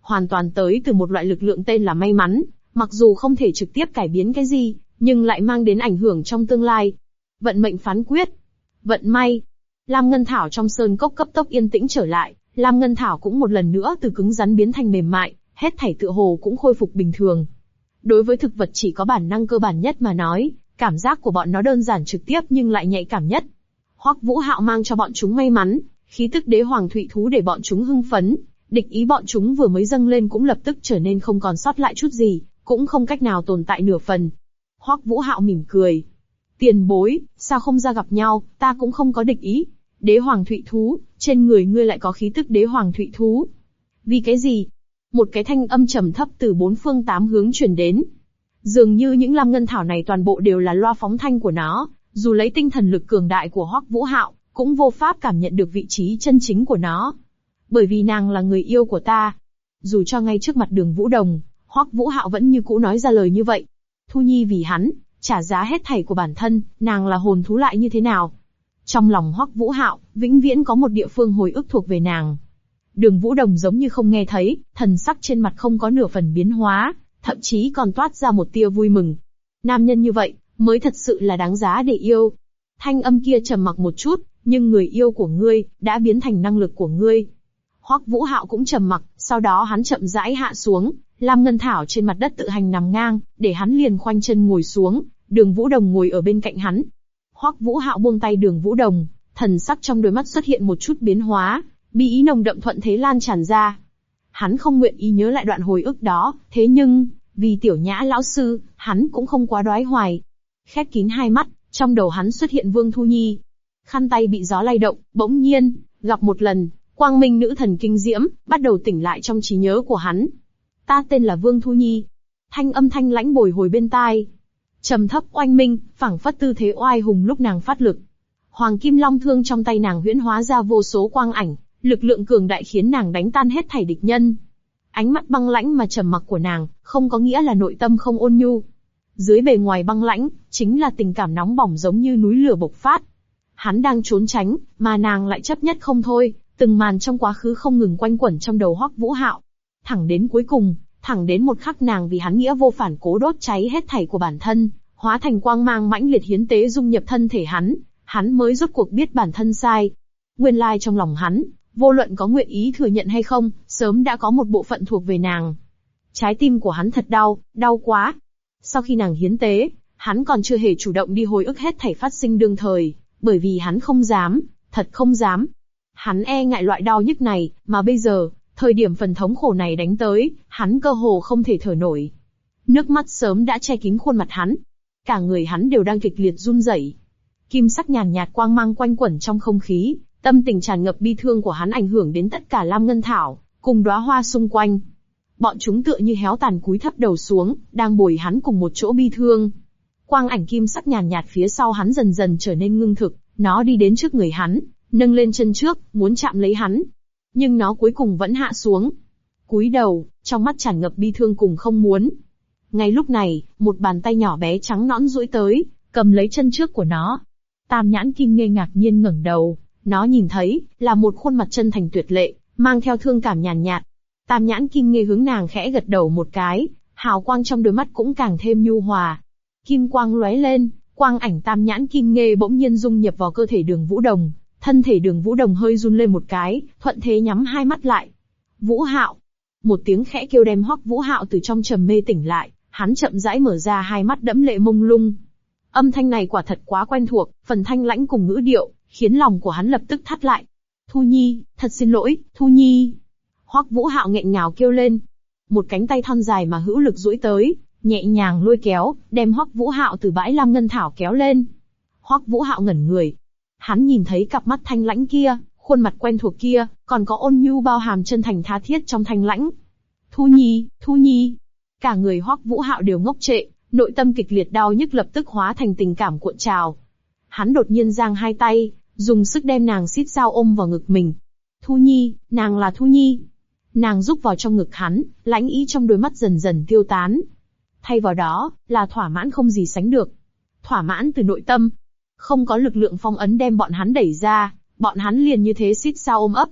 Speaker 1: hoàn toàn tới từ một loại lực lượng tên là may mắn, mặc dù không thể trực tiếp cải biến cái gì, nhưng lại mang đến ảnh hưởng trong tương lai. Vận mệnh phán quyết. Vận may. Lam Ngân Thảo trong sơn cốc cấp tốc yên tĩnh trở lại, Lam Ngân Thảo cũng một lần nữa từ cứng rắn biến thành mềm mại, hết thảy tựa hồ cũng khôi phục bình thường. Đối với thực vật chỉ có bản năng cơ bản nhất mà nói, cảm giác của bọn nó đơn giản trực tiếp nhưng lại nhạy cảm nhất. Hoắc Vũ Hạo mang cho bọn chúng may mắn, khí tức đế hoàng thụy thú để bọn chúng hưng phấn, địch ý bọn chúng vừa mới dâng lên cũng lập tức trở nên không còn sót lại chút gì, cũng không cách nào tồn tại nửa phần. Hoắc Vũ Hạo mỉm cười. Tiền bối, sao không ra gặp nhau, ta cũng không có địch ý. Đế hoàng thụy thú, trên người ngươi lại có khí tức đế hoàng thụy thú. Vì cái gì? Một cái thanh âm trầm thấp từ bốn phương tám hướng truyền đến. Dường như những lam ngân thảo này toàn bộ đều là loa phóng thanh của nó, dù lấy tinh thần lực cường đại của Hoắc Vũ Hạo, cũng vô pháp cảm nhận được vị trí chân chính của nó. Bởi vì nàng là người yêu của ta. Dù cho ngay trước mặt Đường Vũ Đồng, Hoắc Vũ Hạo vẫn như cũ nói ra lời như vậy. Thu Nhi vì hắn, trả giá hết thảy của bản thân, nàng là hồn thú lại như thế nào? Trong lòng Hoắc Vũ Hạo, vĩnh viễn có một địa phương hồi ức thuộc về nàng. Đường Vũ Đồng giống như không nghe thấy, thần sắc trên mặt không có nửa phần biến hóa, thậm chí còn toát ra một tia vui mừng. Nam nhân như vậy, mới thật sự là đáng giá để yêu. Thanh âm kia trầm mặc một chút, nhưng người yêu của ngươi, đã biến thành năng lực của ngươi. Hoắc Vũ Hạo cũng trầm mặc, sau đó hắn chậm rãi hạ xuống, Lam Ngân Thảo trên mặt đất tự hành nằm ngang, để hắn liền khoanh chân ngồi xuống, Đường Vũ Đồng ngồi ở bên cạnh hắn. Hoắc Vũ Hạo buông tay Đường Vũ Đồng, thần sắc trong đôi mắt xuất hiện một chút biến hóa, bi ý nồng đậm thuận thế lan tràn ra. Hắn không nguyện ý nhớ lại đoạn hồi ức đó, thế nhưng, vì Tiểu Nhã lão sư, hắn cũng không quá đoái hoài. Khép kín hai mắt, trong đầu hắn xuất hiện Vương Thu Nhi. Khăn tay bị gió lay động, bỗng nhiên, gặp một lần, quang minh nữ thần kinh diễm, bắt đầu tỉnh lại trong trí nhớ của hắn. Ta tên là Vương Thu Nhi. Thanh âm thanh lãnh bồi hồi bên tai. Trầm thấp oanh minh, phảng phất tư thế oai hùng lúc nàng phát lực. Hoàng kim long thương trong tay nàng huyễn hóa ra vô số quang ảnh, lực lượng cường đại khiến nàng đánh tan hết thảy địch nhân. Ánh mắt băng lãnh mà trầm mặc của nàng, không có nghĩa là nội tâm không ôn nhu. Dưới bề ngoài băng lãnh, chính là tình cảm nóng bỏng giống như núi lửa bộc phát. Hắn đang trốn tránh, mà nàng lại chấp nhất không thôi, từng màn trong quá khứ không ngừng quanh quẩn trong đầu Hoắc Vũ Hạo. Thẳng đến cuối cùng, thẳng đến một khắc nàng vì hắn nghĩa vô phản cố đốt cháy hết thảy của bản thân, hóa thành quang mang mãnh liệt hiến tế dung nhập thân thể hắn mới rốt cuộc biết bản thân sai. Nguyên lai trong lòng hắn, vô luận có nguyện ý thừa nhận hay không, sớm đã có một bộ phận thuộc về nàng. Trái tim của hắn thật đau, đau quá. Sau khi nàng hiến tế, hắn còn chưa hề chủ động đi hồi ức hết thảy phát sinh đương thời, bởi vì hắn không dám, thật không dám. Hắn e ngại loại đau nhức này, mà bây giờ, thời điểm phần thống khổ này đánh tới, hắn cơ hồ không thể thở nổi. Nước mắt sớm đã che kín khuôn mặt hắn. Cả người hắn đều đang kịch liệt run rẩy. Kim sắc nhàn nhạt quang mang quanh quẩn trong không khí, tâm tình tràn ngập bi thương của hắn ảnh hưởng đến tất cả lam ngân thảo, cùng đóa hoa xung quanh. Bọn chúng tựa như héo tàn cúi thấp đầu xuống, đang bồi hắn cùng một chỗ bi thương. Quang ảnh kim sắc nhàn nhạt phía sau hắn dần dần trở nên ngưng thực, nó đi đến trước người hắn, nâng lên chân trước, muốn chạm lấy hắn. Nhưng nó cuối cùng vẫn hạ xuống. Cúi đầu, trong mắt tràn ngập bi thương cùng không muốn. Ngay lúc này, một bàn tay nhỏ bé trắng nõn duỗi tới, cầm lấy chân trước của nó. Tam nhãn kim ngây ngạc nhiên ngẩng đầu, nó nhìn thấy, là một khuôn mặt chân thành tuyệt lệ, mang theo thương cảm nhàn nhạt. Tam nhãn kim ngây hướng nàng khẽ gật đầu một cái, hào quang trong đôi mắt cũng càng thêm nhu hòa. Kim quang lóe lên, quang ảnh tam nhãn kim ngây bỗng nhiên dung nhập vào cơ thể Đường Vũ Đồng, thân thể Đường Vũ Đồng hơi run lên một cái, thuận thế nhắm hai mắt lại. Vũ Hạo, một tiếng khẽ kêu đem Hoắc Vũ Hạo từ trong trầm mê tỉnh lại, hắn chậm rãi mở ra hai mắt đẫm lệ mông lung. Âm thanh này quả thật quá quen thuộc, phần thanh lãnh cùng ngữ điệu, khiến lòng của hắn lập tức thắt lại. Thu Nhi, thật xin lỗi, Thu Nhi. Hoắc Vũ Hạo nghẹn ngào kêu lên. Một cánh tay thon dài mà hữu lực duỗi tới, nhẹ nhàng lôi kéo, đem Hoắc Vũ Hạo từ bãi lam ngân thảo kéo lên. Hoắc Vũ Hạo ngẩn người. Hắn nhìn thấy cặp mắt thanh lãnh kia, khuôn mặt quen thuộc kia, còn có ôn nhu bao hàm chân thành tha thiết trong thanh lãnh. Thu Nhi, Thu Nhi. Cả người Hoắc Vũ Hạo đều ngốc trệ, nội tâm kịch liệt đau nhức lập tức hóa thành tình cảm cuộn trào. Hắn đột nhiên giang hai tay, dùng sức đem nàng xít sao ôm vào ngực mình. Thu Nhi, nàng là Thu Nhi. Nàng rúc vào trong ngực hắn, lãnh ý trong đôi mắt dần dần tiêu tán. Thay vào đó, là thỏa mãn không gì sánh được. Thỏa mãn từ nội tâm. Không có lực lượng phong ấn đem bọn hắn đẩy ra, bọn hắn liền như thế xít sao ôm ấp.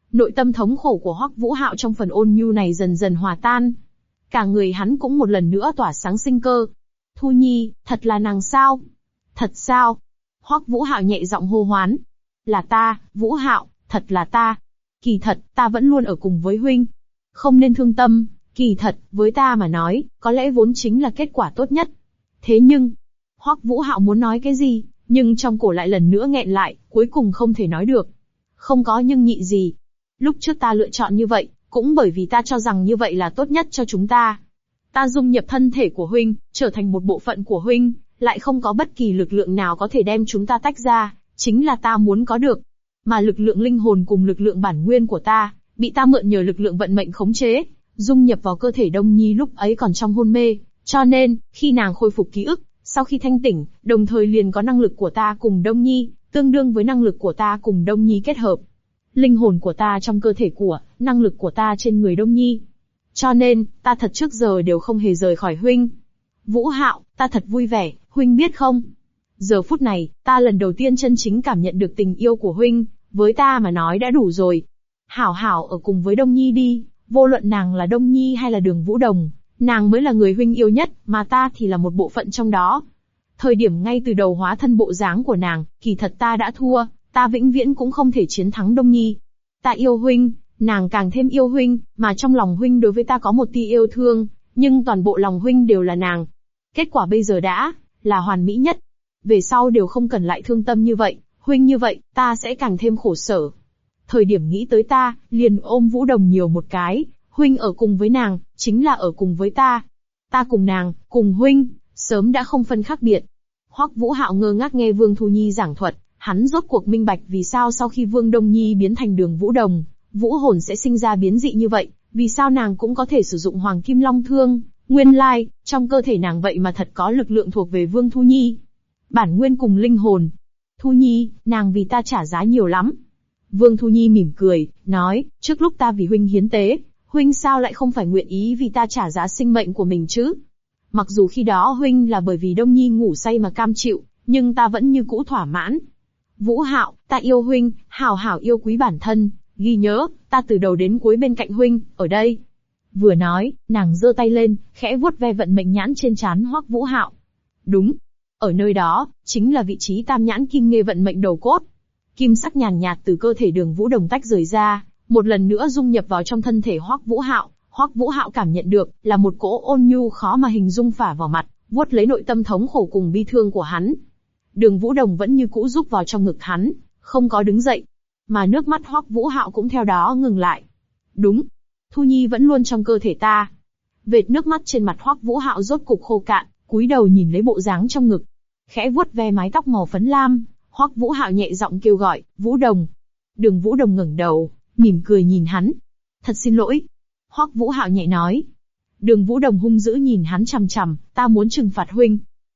Speaker 1: Nội tâm thống khổ của Hoắc Vũ Hạo trong phần ôn nhu này dần dần hòa tan. Cả người hắn cũng một lần nữa tỏa sáng sinh cơ. Thu Nhi, thật là nàng sao? Thật sao? Hoắc Vũ Hạo nhẹ giọng hô hoán. Là ta, Vũ Hạo, thật là ta. Kỳ thật, ta vẫn luôn ở cùng với huynh. Không nên thương tâm, kỳ thật, với ta mà nói, có lẽ vốn chính là kết quả tốt nhất. Thế nhưng, Hoắc Vũ Hạo muốn nói cái gì, nhưng trong cổ lại lần nữa nghẹn lại, cuối cùng không thể nói được. Không có nhưng nhị gì. Lúc trước ta lựa chọn như vậy, cũng bởi vì ta cho rằng như vậy là tốt nhất cho chúng ta. Ta dung nhập thân thể của huynh, trở thành một bộ phận của huynh, lại không có bất kỳ lực lượng nào có thể đem chúng ta tách ra, chính là ta muốn có được. Mà lực lượng linh hồn cùng lực lượng bản nguyên của ta, bị ta mượn nhờ lực lượng vận mệnh khống chế, dung nhập vào cơ thể Đông Nhi lúc ấy còn trong hôn mê, cho nên, khi nàng khôi phục ký ức, sau khi thanh tỉnh, đồng thời liền có năng lực của ta cùng Đông Nhi, tương đương với năng lực của ta cùng Đông Nhi kết hợp. Linh hồn của ta trong cơ thể của, năng lực của ta trên người Đông Nhi. Cho nên, ta thật trước giờ đều không hề rời khỏi huynh. Vũ Hạo, ta thật vui vẻ, huynh biết không? Giờ phút này, ta lần đầu tiên chân chính cảm nhận được tình yêu của huynh, với ta mà nói đã đủ rồi. Hảo hảo ở cùng với Đông Nhi đi, vô luận nàng là Đông Nhi hay là Đường Vũ Đồng, nàng mới là người huynh yêu nhất, mà ta thì là một bộ phận trong đó. Thời điểm ngay từ đầu hóa thân bộ dáng của nàng, kỳ thật ta đã thua, ta vĩnh viễn cũng không thể chiến thắng Đông Nhi. Ta yêu huynh, nàng càng thêm yêu huynh, mà trong lòng huynh đối với ta có một tia yêu thương, nhưng toàn bộ lòng huynh đều là nàng. Kết quả bây giờ đã là hoàn mỹ nhất. Về sau đều không cần lại thương tâm như vậy, huynh như vậy, ta sẽ càng thêm khổ sở. Thời điểm nghĩ tới ta, liền ôm Vũ Đồng nhiều một cái, huynh ở cùng với nàng, chính là ở cùng với ta. Ta cùng nàng, cùng huynh, sớm đã không phân khác biệt. Hoắc Vũ Hạo ngơ ngác nghe Vương Thu Nhi giảng thuật, hắn rốt cuộc minh bạch vì sao sau khi Vương Đông Nhi biến thành Đường Vũ Đồng, vũ hồn sẽ sinh ra biến dị như vậy, vì sao nàng cũng có thể sử dụng Hoàng Kim Long Thương, nguyên lai, trong cơ thể nàng vậy mà thật có lực lượng thuộc về Vương Thu Nhi. Bản nguyên cùng linh hồn. Thu Nhi, nàng vì ta trả giá nhiều lắm. Vương Thu Nhi mỉm cười, nói, trước lúc ta vì huynh hiến tế, huynh sao lại không phải nguyện ý vì ta trả giá sinh mệnh của mình chứ? Mặc dù khi đó huynh là bởi vì Đông Nhi ngủ say mà cam chịu, nhưng ta vẫn như cũ thỏa mãn. Vũ Hạo, ta yêu huynh, hảo hảo yêu quý bản thân, ghi nhớ, ta từ đầu đến cuối bên cạnh huynh, ở đây. Vừa nói, nàng giơ tay lên, khẽ vuốt ve vận mệnh nhãn trên trán Hoắc Vũ Hạo. Đúng, ở nơi đó, chính là vị trí tam nhãn kim nghê vận mệnh đầu cốt. Kim sắc nhàn nhạt từ cơ thể Đường Vũ Đồng tách rời ra, một lần nữa dung nhập vào trong thân thể Hoắc Vũ Hạo. Hoắc Vũ Hạo cảm nhận được, là một cỗ ôn nhu khó mà hình dung phả vào mặt, vuốt lấy nội tâm thống khổ cùng bi thương của hắn. Đường Vũ Đồng vẫn như cũ rúc vào trong ngực hắn, không có đứng dậy. Mà nước mắt Hoắc Vũ Hạo cũng theo đó ngừng lại. Đúng, Thu Nhi vẫn luôn trong cơ thể ta. Vệt nước mắt trên mặt Hoắc Vũ Hạo rốt cục khô cạn, cúi đầu nhìn lấy bộ dáng trong ngực. Khẽ vuốt ve mái tóc màu phấn lam, Hoắc Vũ Hạo nhẹ giọng kêu gọi, Vũ Đồng. Đường Vũ Đồng ngẩng đầu, mỉm cười nhìn hắn. Thật xin lỗi. Hoắc Vũ Hạo nhẹ nói. Đường Vũ Đồng hung dữ nhìn hắn chằm chằm, ta muốn trừng phạt huynh.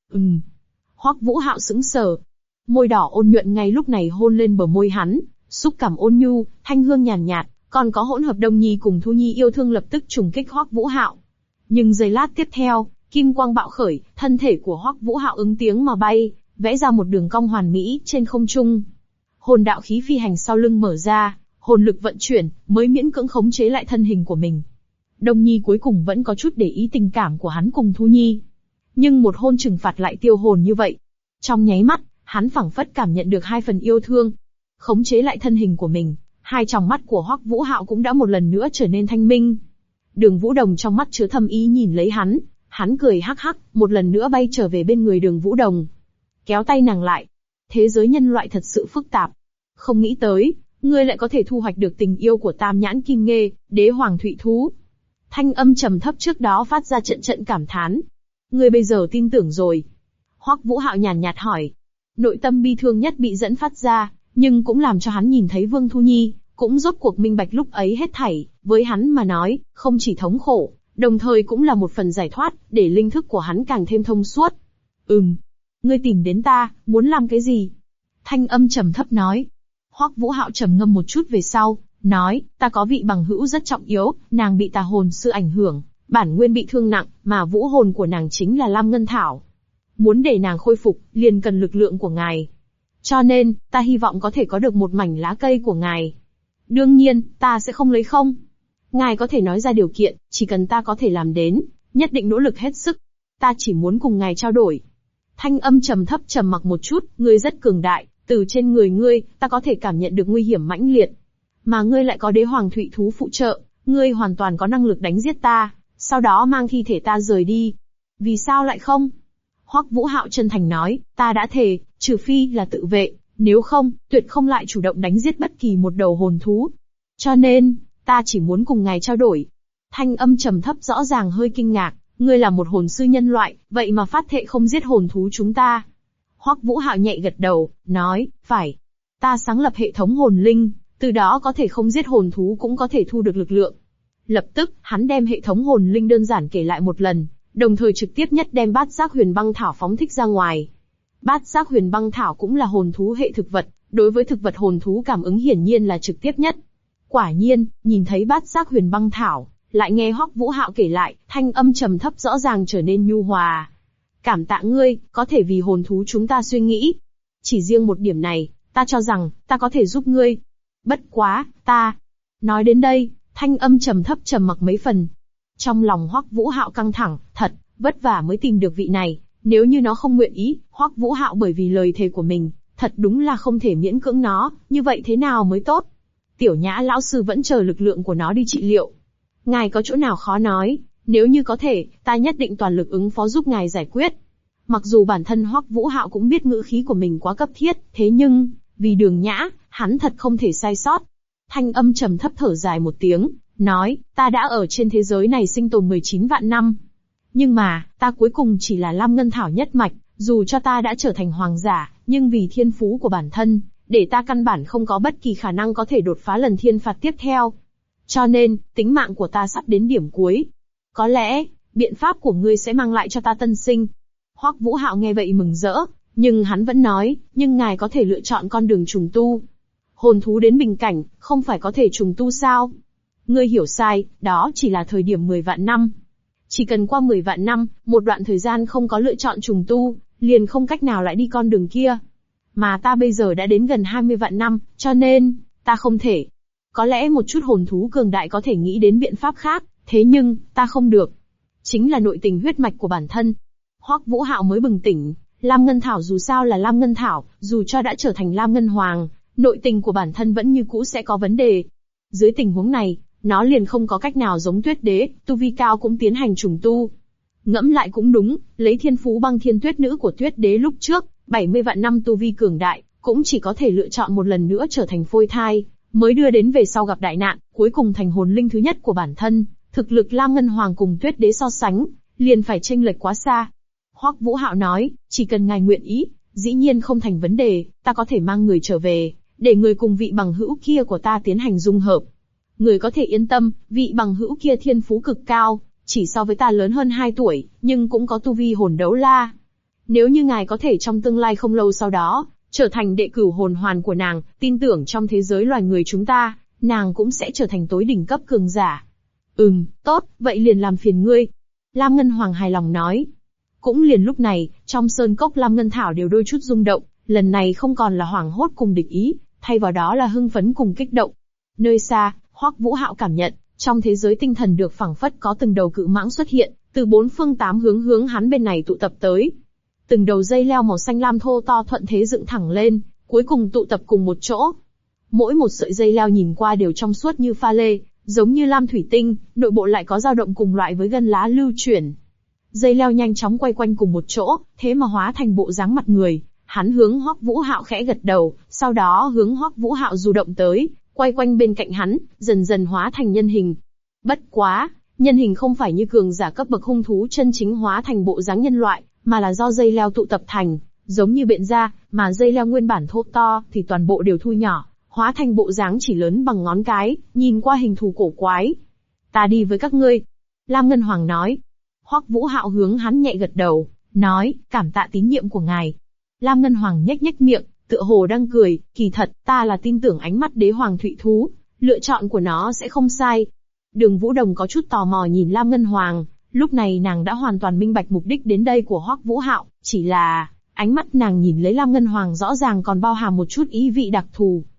Speaker 1: Hoắc Vũ Hạo sững sờ. Môi đỏ ôn nhuận ngay lúc này hôn lên bờ môi hắn, xúc cảm ôn nhu, thanh hương nhàn nhạt, còn có hỗn hợp Đông Nhi cùng Thu Nhi yêu thương lập tức trùng kích Hoắc Vũ Hạo. Nhưng giây lát tiếp theo, kim quang bạo khởi, thân thể của Hoắc Vũ Hạo ứng tiếng mà bay, vẽ ra một đường cong hoàn mỹ trên không trung. Hồn đạo khí phi hành sau lưng mở ra, hồn lực vận chuyển, mới miễn cưỡng khống chế lại thân hình của mình. Đông Nhi cuối cùng vẫn có chút để ý tình cảm của hắn cùng Thu Nhi. Nhưng một hôn trừng phạt lại tiêu hồn như vậy. Trong nháy mắt, hắn phảng phất cảm nhận được hai phần yêu thương. Khống chế lại thân hình của mình, hai tròng mắt của Hoắc Vũ Hạo cũng đã một lần nữa trở nên thanh minh. Đường Vũ Đồng trong mắt chứa thâm ý nhìn lấy hắn cười hắc hắc, một lần nữa bay trở về bên người Đường Vũ Đồng. Kéo tay nàng lại. Thế giới nhân loại thật sự phức tạp. Không nghĩ tới, ngươi lại có thể thu hoạch được tình yêu của Tam Nhãn Kim Nghê, Đế Hoàng Thụy Thú. Thanh âm trầm thấp trước đó phát ra trận trận cảm thán. Ngươi bây giờ tin tưởng rồi. Hoắc Vũ Hạo nhàn nhạt hỏi. Nội tâm bi thương nhất bị dẫn phát ra, nhưng cũng làm cho hắn nhìn thấy Vương Thu Nhi, cũng rốt cuộc minh bạch lúc ấy hết thảy, với hắn mà nói, không chỉ thống khổ, đồng thời cũng là một phần giải thoát, để linh thức của hắn càng thêm thông suốt. Ngươi tìm đến ta, muốn làm cái gì? Thanh âm trầm thấp nói. Hoắc Vũ Hạo trầm ngâm một chút về sau, nói, ta có vị bằng hữu rất trọng yếu, nàng bị tà hồn sư ảnh hưởng, bản nguyên bị thương nặng, mà vũ hồn của nàng chính là Lam Ngân Thảo. Muốn để nàng khôi phục, liền cần lực lượng của ngài. Cho nên, ta hy vọng có thể có được một mảnh lá cây của ngài. Đương nhiên, ta sẽ không lấy không. Ngài có thể nói ra điều kiện, chỉ cần ta có thể làm đến, nhất định nỗ lực hết sức. Ta chỉ muốn cùng ngài trao đổi. Thanh âm trầm thấp trầm mặc một chút, ngươi rất cường đại, từ trên người ngươi, ta có thể cảm nhận được nguy hiểm mãnh liệt. Mà ngươi lại có đế hoàng thụy thú phụ trợ, ngươi hoàn toàn có năng lực đánh giết ta, sau đó mang thi thể ta rời đi. Vì sao lại không? Hoắc Vũ Hạo chân thành nói, ta đã thề, trừ phi là tự vệ, nếu không, tuyệt không lại chủ động đánh giết bất kỳ một đầu hồn thú. Cho nên, ta chỉ muốn cùng ngài trao đổi. Thanh âm trầm thấp rõ ràng hơi kinh ngạc, ngươi là một hồn sư nhân loại, vậy mà phát thệ không giết hồn thú chúng ta. Hoắc Vũ Hạo nhẹ gật đầu, nói, phải. Ta sáng lập hệ thống hồn linh, từ đó có thể không giết hồn thú cũng có thể thu được lực lượng. Lập tức, hắn đem hệ thống hồn linh đơn giản kể lại một lần, đồng thời trực tiếp nhất đem bát giác huyền băng thảo phóng thích ra ngoài. Bát giác huyền băng thảo cũng là hồn thú hệ thực vật, đối với thực vật hồn thú cảm ứng hiển nhiên là trực tiếp nhất. Quả nhiên, nhìn thấy bát giác huyền băng thảo, lại nghe Hoắc Vũ Hạo kể lại, thanh âm trầm thấp rõ ràng trở nên nhu hòa. Cảm tạ ngươi, có thể vì hồn thú chúng ta suy nghĩ. Chỉ riêng một điểm này, ta cho rằng, ta có thể giúp ngươi. Bất quá, ta... Nói đến đây, thanh âm trầm thấp trầm mặc mấy phần. Trong lòng Hoắc Vũ Hạo căng thẳng, thật, vất vả mới tìm được vị này. Nếu như nó không nguyện ý, Hoắc Vũ Hạo bởi vì lời thề của mình, thật đúng là không thể miễn cưỡng nó, như vậy thế nào mới tốt? Tiểu Nhã lão sư vẫn chờ lực lượng của nó đi trị liệu. Ngài có chỗ nào khó nói, nếu như có thể, ta nhất định toàn lực ứng phó giúp ngài giải quyết. Mặc dù bản thân Hoắc Vũ Hạo cũng biết ngữ khí của mình quá cấp thiết, thế nhưng, vì Đường Nhã, hắn thật không thể sai sót. Thanh âm trầm thấp thở dài một tiếng, nói, ta đã ở trên thế giới này sinh tồn 19 vạn năm. Nhưng mà, ta cuối cùng chỉ là Lam Ngân Thảo nhất mạch, dù cho ta đã trở thành hoàng giả, nhưng vì thiên phú của bản thân, để ta căn bản không có bất kỳ khả năng có thể đột phá lần thiên phạt tiếp theo. Cho nên, tính mạng của ta sắp đến điểm cuối. Có lẽ, biện pháp của ngươi sẽ mang lại cho ta tân sinh. Hoắc Vũ Hạo nghe vậy mừng rỡ, nhưng hắn vẫn nói, nhưng ngài có thể lựa chọn con đường trùng tu. Hồn thú đến bình cảnh, không phải có thể trùng tu sao? Ngươi hiểu sai, đó chỉ là thời điểm 10 vạn năm. Chỉ cần qua 10 vạn năm, một đoạn thời gian không có lựa chọn trùng tu, liền không cách nào lại đi con đường kia. Mà ta bây giờ đã đến gần 20 vạn năm, cho nên, ta không thể. Có lẽ một chút hồn thú cường đại có thể nghĩ đến biện pháp khác, thế nhưng, ta không được. Chính là nội tình huyết mạch của bản thân. Hoắc Vũ Hạo mới bừng tỉnh, Lam Ngân Thảo dù sao là Lam Ngân Thảo, dù cho đã trở thành Lam Ngân Hoàng, nội tình của bản thân vẫn như cũ sẽ có vấn đề. Dưới tình huống này, nó liền không có cách nào giống Tuyết Đế, tu vi cao cũng tiến hành trùng tu. Ngẫm lại cũng đúng, lấy thiên phú băng thiên tuyết nữ của Tuyết Đế lúc trước, 70 vạn năm tu vi cường đại, cũng chỉ có thể lựa chọn một lần nữa trở thành phôi thai, mới đưa đến về sau gặp đại nạn, cuối cùng thành hồn linh thứ nhất của bản thân. Thực lực Lam Ngân Hoàng cùng Tuyết Đế so sánh, liền phải chênh lệch quá xa. Hoắc Vũ Hạo nói, chỉ cần ngài nguyện ý, dĩ nhiên không thành vấn đề, ta có thể mang người trở về, để người cùng vị bằng hữu kia của ta tiến hành dung hợp. Người có thể yên tâm, vị bằng hữu kia thiên phú cực cao, chỉ so với ta lớn hơn 2 tuổi, nhưng cũng có tu vi hồn đấu la. Nếu như ngài có thể trong tương lai không lâu sau đó, trở thành đệ cửu hồn hoàn của nàng, tin tưởng trong thế giới loài người chúng ta, nàng cũng sẽ trở thành tối đỉnh cấp cường giả. Tốt, vậy liền làm phiền ngươi. Lam Ngân Hoàng hài lòng nói. Cũng liền lúc này, trong sơn cốc Lam Ngân Thảo đều đôi chút rung động, lần này không còn là hoảng hốt cùng địch ý, thay vào đó là hưng phấn cùng kích động. Nơi xa, Hoắc Vũ Hạo cảm nhận, trong thế giới tinh thần được phảng phất có từng đầu cự mãng xuất hiện, từ 4 phương 8 hướng hắn bên này tụ tập tới. Từng đầu dây leo màu xanh lam thô to thuận thế dựng thẳng lên, cuối cùng tụ tập cùng một chỗ. Mỗi một sợi dây leo nhìn qua đều trong suốt như pha lê, giống như lam thủy tinh, nội bộ lại có dao động cùng loại với gân lá lưu chuyển. Dây leo nhanh chóng quay quanh cùng một chỗ, thế mà hóa thành bộ dáng mặt người. Hắn hướng Hoắc Vũ Hạo khẽ gật đầu, sau đó hướng Hoắc Vũ Hạo du động tới, quay quanh bên cạnh hắn, dần dần hóa thành nhân hình. Bất quá, nhân hình không phải như cường giả cấp bậc hung thú chân chính hóa thành bộ dáng nhân loại, mà là do dây leo tụ tập thành, giống như bện ra, mà dây leo nguyên bản thô to thì toàn bộ đều thu nhỏ, hóa thành bộ dáng chỉ lớn bằng ngón cái, nhìn qua hình thù cổ quái. Ta đi với các ngươi. Lam Ngân Hoàng nói. Hoắc Vũ Hạo hướng hắn nhẹ gật đầu, nói, cảm tạ tín nhiệm của ngài. Lam Ngân Hoàng nhếch nhếch miệng, tựa hồ đang cười, kỳ thật, ta là tin tưởng ánh mắt đế hoàng thụy thú, lựa chọn của nó sẽ không sai. Đường Vũ Đồng có chút tò mò nhìn Lam Ngân Hoàng, lúc này nàng đã hoàn toàn minh bạch mục đích đến đây của Hoắc Vũ Hạo, chỉ là, ánh mắt nàng nhìn lấy Lam Ngân Hoàng rõ ràng còn bao hàm một chút ý vị đặc thù.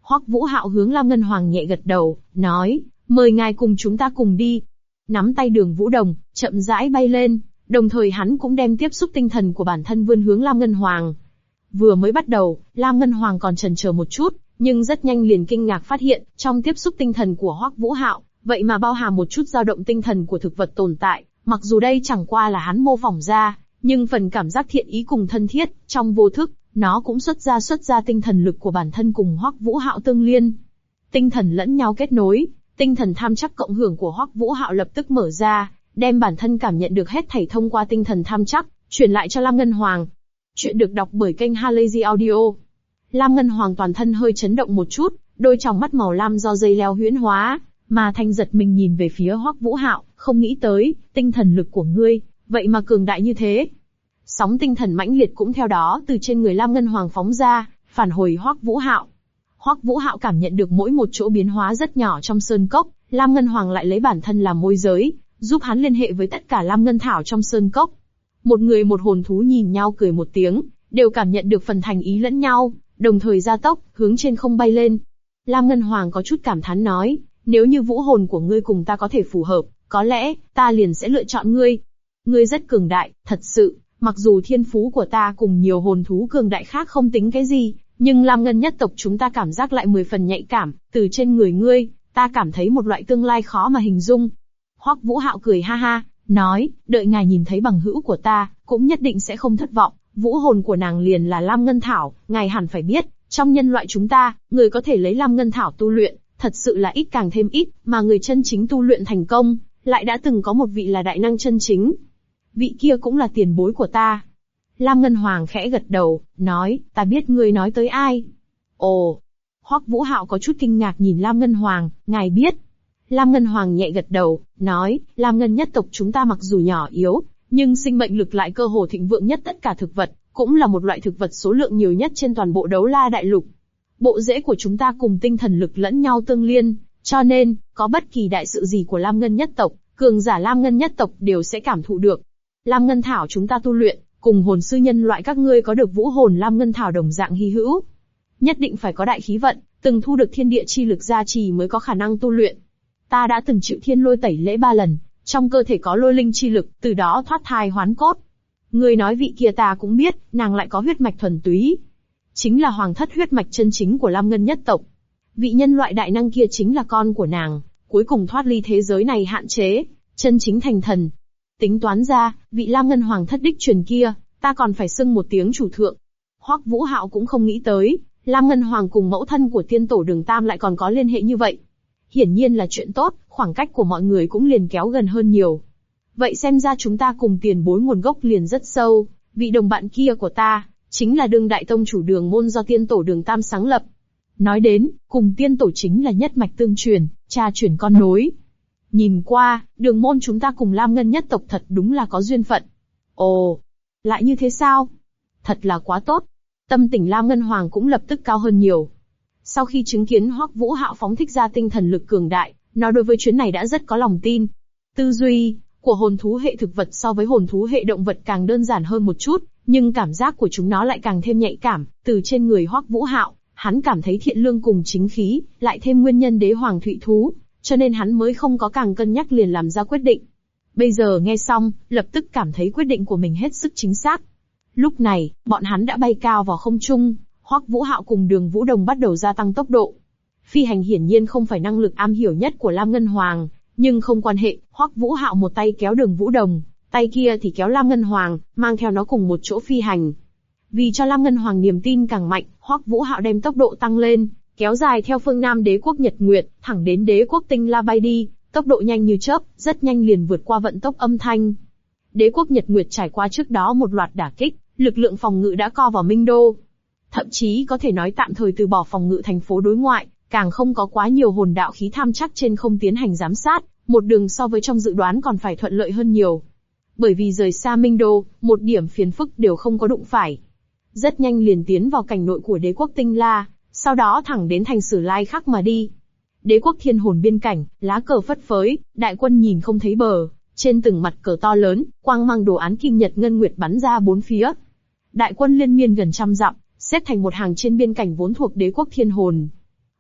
Speaker 1: Hoắc Vũ Hạo hướng Lam Ngân Hoàng nhẹ gật đầu, nói, mời ngài cùng chúng ta cùng đi. Nắm tay Đường Vũ Đồng, chậm rãi bay lên, đồng thời hắn cũng đem tiếp xúc tinh thần của bản thân vươn hướng Lam Ngân Hoàng. Vừa mới bắt đầu, Lam Ngân Hoàng còn chần chờ một chút, nhưng rất nhanh liền kinh ngạc phát hiện, trong tiếp xúc tinh thần của Hoắc Vũ Hạo, vậy mà bao hàm một chút dao động tinh thần của thực vật tồn tại, mặc dù đây chẳng qua là hắn mô phỏng ra, nhưng phần cảm giác thiện ý cùng thân thiết, trong vô thức, nó cũng xuất ra tinh thần lực của bản thân cùng Hoắc Vũ Hạo tương liên. Tinh thần lẫn nhau kết nối, tinh thần tham chắc cộng hưởng của Hoắc Vũ Hạo lập tức mở ra, đem bản thân cảm nhận được hết thảy thông qua tinh thần tham chắc, truyền lại cho Lam Ngân Hoàng. Chuyện được đọc bởi kênh Halazy Audio. Lam Ngân Hoàng toàn thân hơi chấn động một chút, đôi tròng mắt màu lam do dây leo huyễn hóa, mà thanh giật mình nhìn về phía Hoắc Vũ Hạo, không nghĩ tới, tinh thần lực của ngươi, vậy mà cường đại như thế. Sóng tinh thần mãnh liệt cũng theo đó từ trên người Lam Ngân Hoàng phóng ra, phản hồi Hoắc Vũ Hạo. Hoắc Vũ Hạo cảm nhận được mỗi một chỗ biến hóa rất nhỏ trong sơn cốc, Lam Ngân Hoàng lại lấy bản thân làm môi giới, giúp hắn liên hệ với tất cả Lam Ngân Thảo trong sơn cốc. Một người một hồn thú nhìn nhau cười một tiếng, đều cảm nhận được phần thành ý lẫn nhau, đồng thời gia tốc, hướng trên không bay lên. Lam Ngân Hoàng có chút cảm thán nói, nếu như vũ hồn của ngươi cùng ta có thể phù hợp, có lẽ, ta liền sẽ lựa chọn ngươi. Ngươi rất cường đại, thật sự, mặc dù thiên phú của ta cùng nhiều hồn thú cường đại khác không tính cái gì, nhưng Lam Ngân nhất tộc chúng ta cảm giác lại 10 phần nhạy cảm, từ trên người ngươi, ta cảm thấy một loại tương lai khó mà hình dung. Hoắc Vũ Hạo cười ha ha, nói, đợi ngài nhìn thấy bằng hữu của ta, cũng nhất định sẽ không thất vọng, vũ hồn của nàng liền là Lam Ngân Thảo, ngài hẳn phải biết, trong nhân loại chúng ta, người có thể lấy Lam Ngân Thảo tu luyện, thật sự là ít càng thêm ít, mà người chân chính tu luyện thành công, lại đã từng có một vị là đại năng chân chính. Vị kia cũng là tiền bối của ta. Lam Ngân Hoàng khẽ gật đầu, nói, ta biết ngươi nói tới ai. Ồ, Hoắc Vũ Hạo có chút kinh ngạc nhìn Lam Ngân Hoàng, ngài biết. Lam Ngân Hoàng nhẹ gật đầu, nói, Lam Ngân nhất tộc chúng ta mặc dù nhỏ yếu, nhưng sinh mệnh lực lại cơ hồ thịnh vượng nhất tất cả thực vật, cũng là một loại thực vật số lượng nhiều nhất trên toàn bộ Đấu La Đại Lục. Bộ rễ của chúng ta cùng tinh thần lực lẫn nhau tương liên, cho nên, có bất kỳ đại sự gì của Lam Ngân nhất tộc, cường giả Lam Ngân nhất tộc đều sẽ cảm thụ được. Lam Ngân Thảo chúng ta tu luyện, cùng hồn sư nhân loại các ngươi có được vũ hồn Lam Ngân Thảo đồng dạng hy hữu. Nhất định phải có đại khí vận, từng thu được thiên địa chi lực gia trì mới có khả năng tu luyện. Ta đã từng chịu thiên lôi tẩy lễ 3 lần, trong cơ thể có lôi linh chi lực, từ đó thoát thai hoán cốt. Ngươi nói vị kia ta cũng biết, nàng lại có huyết mạch thuần túy. Chính là hoàng thất huyết mạch chân chính của Lam Ngân nhất tộc. Vị nhân loại đại năng kia chính là con của nàng, cuối cùng thoát ly thế giới này hạn chế, chân chính thành thần. Tính toán ra, vị Lam Ngân Hoàng thất đích truyền kia, ta còn phải xưng một tiếng chủ thượng. Hoắc Vũ Hạo cũng không nghĩ tới, Lam Ngân Hoàng cùng mẫu thân của tiên tổ Đường Tam lại còn có liên hệ như vậy. Hiển nhiên là chuyện tốt, khoảng cách của mọi người cũng liền kéo gần hơn nhiều. Vậy xem ra chúng ta cùng tiền bối nguồn gốc liền rất sâu, vị đồng bạn kia của ta, chính là đương đại tông chủ Đường môn do tiên tổ Đường Tam sáng lập. Nói đến, cùng tiên tổ chính là nhất mạch tương truyền, cha truyền con nối. Nhìn qua, Đường môn chúng ta cùng Lam Ngân nhất tộc thật đúng là có duyên phận. Ồ, lại như thế sao? Thật là quá tốt. Tâm tình Lam Ngân Hoàng cũng lập tức cao hơn nhiều. Sau khi chứng kiến Hoắc Vũ Hạo phóng thích ra tinh thần lực cường đại, nó đối với chuyến này đã rất có lòng tin. Tư duy của hồn thú hệ thực vật so với hồn thú hệ động vật càng đơn giản hơn một chút, nhưng cảm giác của chúng nó lại càng thêm nhạy cảm. Từ trên người Hoắc Vũ Hạo, hắn cảm thấy thiện lương cùng chính khí, lại thêm nguyên nhân đế hoàng thụy thú, cho nên hắn mới không có càng cân nhắc liền làm ra quyết định. Bây giờ nghe xong, lập tức cảm thấy quyết định của mình hết sức chính xác. Lúc này, bọn hắn đã bay cao vào không trung, Hoắc Vũ Hạo cùng Đường Vũ Đồng bắt đầu gia tăng tốc độ. Phi hành hiển nhiên không phải năng lực am hiểu nhất của Lam Ngân Hoàng, nhưng không quan hệ, Hoắc Vũ Hạo một tay kéo Đường Vũ Đồng, tay kia thì kéo Lam Ngân Hoàng, mang theo nó cùng một chỗ phi hành. Vì cho Lam Ngân Hoàng niềm tin càng mạnh, Hoắc Vũ Hạo đem tốc độ tăng lên, kéo dài theo phương Nam đế quốc Nhật Nguyệt, thẳng đến đế quốc Tinh La bay đi, tốc độ nhanh như chớp, rất nhanh liền vượt qua vận tốc âm thanh. Đế quốc Nhật Nguyệt trải qua trước đó một loạt đả kích, lực lượng phòng ngự đã co vào Minh Đô. Thậm chí có thể nói tạm thời từ bỏ phòng ngự thành phố đối ngoại, càng không có quá nhiều hồn đạo khí tham chắc trên không tiến hành giám sát, một đường so với trong dự đoán còn phải thuận lợi hơn nhiều. Bởi vì rời xa Minh Đô, một điểm phiền phức đều không có đụng phải. Rất nhanh liền tiến vào cảnh nội của đế quốc Tinh La, sau đó thẳng đến thành Sử Lai Khắc mà đi. Đế quốc Thiên Hồn biên cảnh, lá cờ phất phới, đại quân nhìn không thấy bờ, trên từng mặt cờ to lớn, quang mang đồ án kim nhật ngân nguyệt bắn ra bốn phía. Đại quân liên miên gần trăm dặm, xếp thành một hàng trên biên cảnh vốn thuộc đế quốc Thiên Hồn.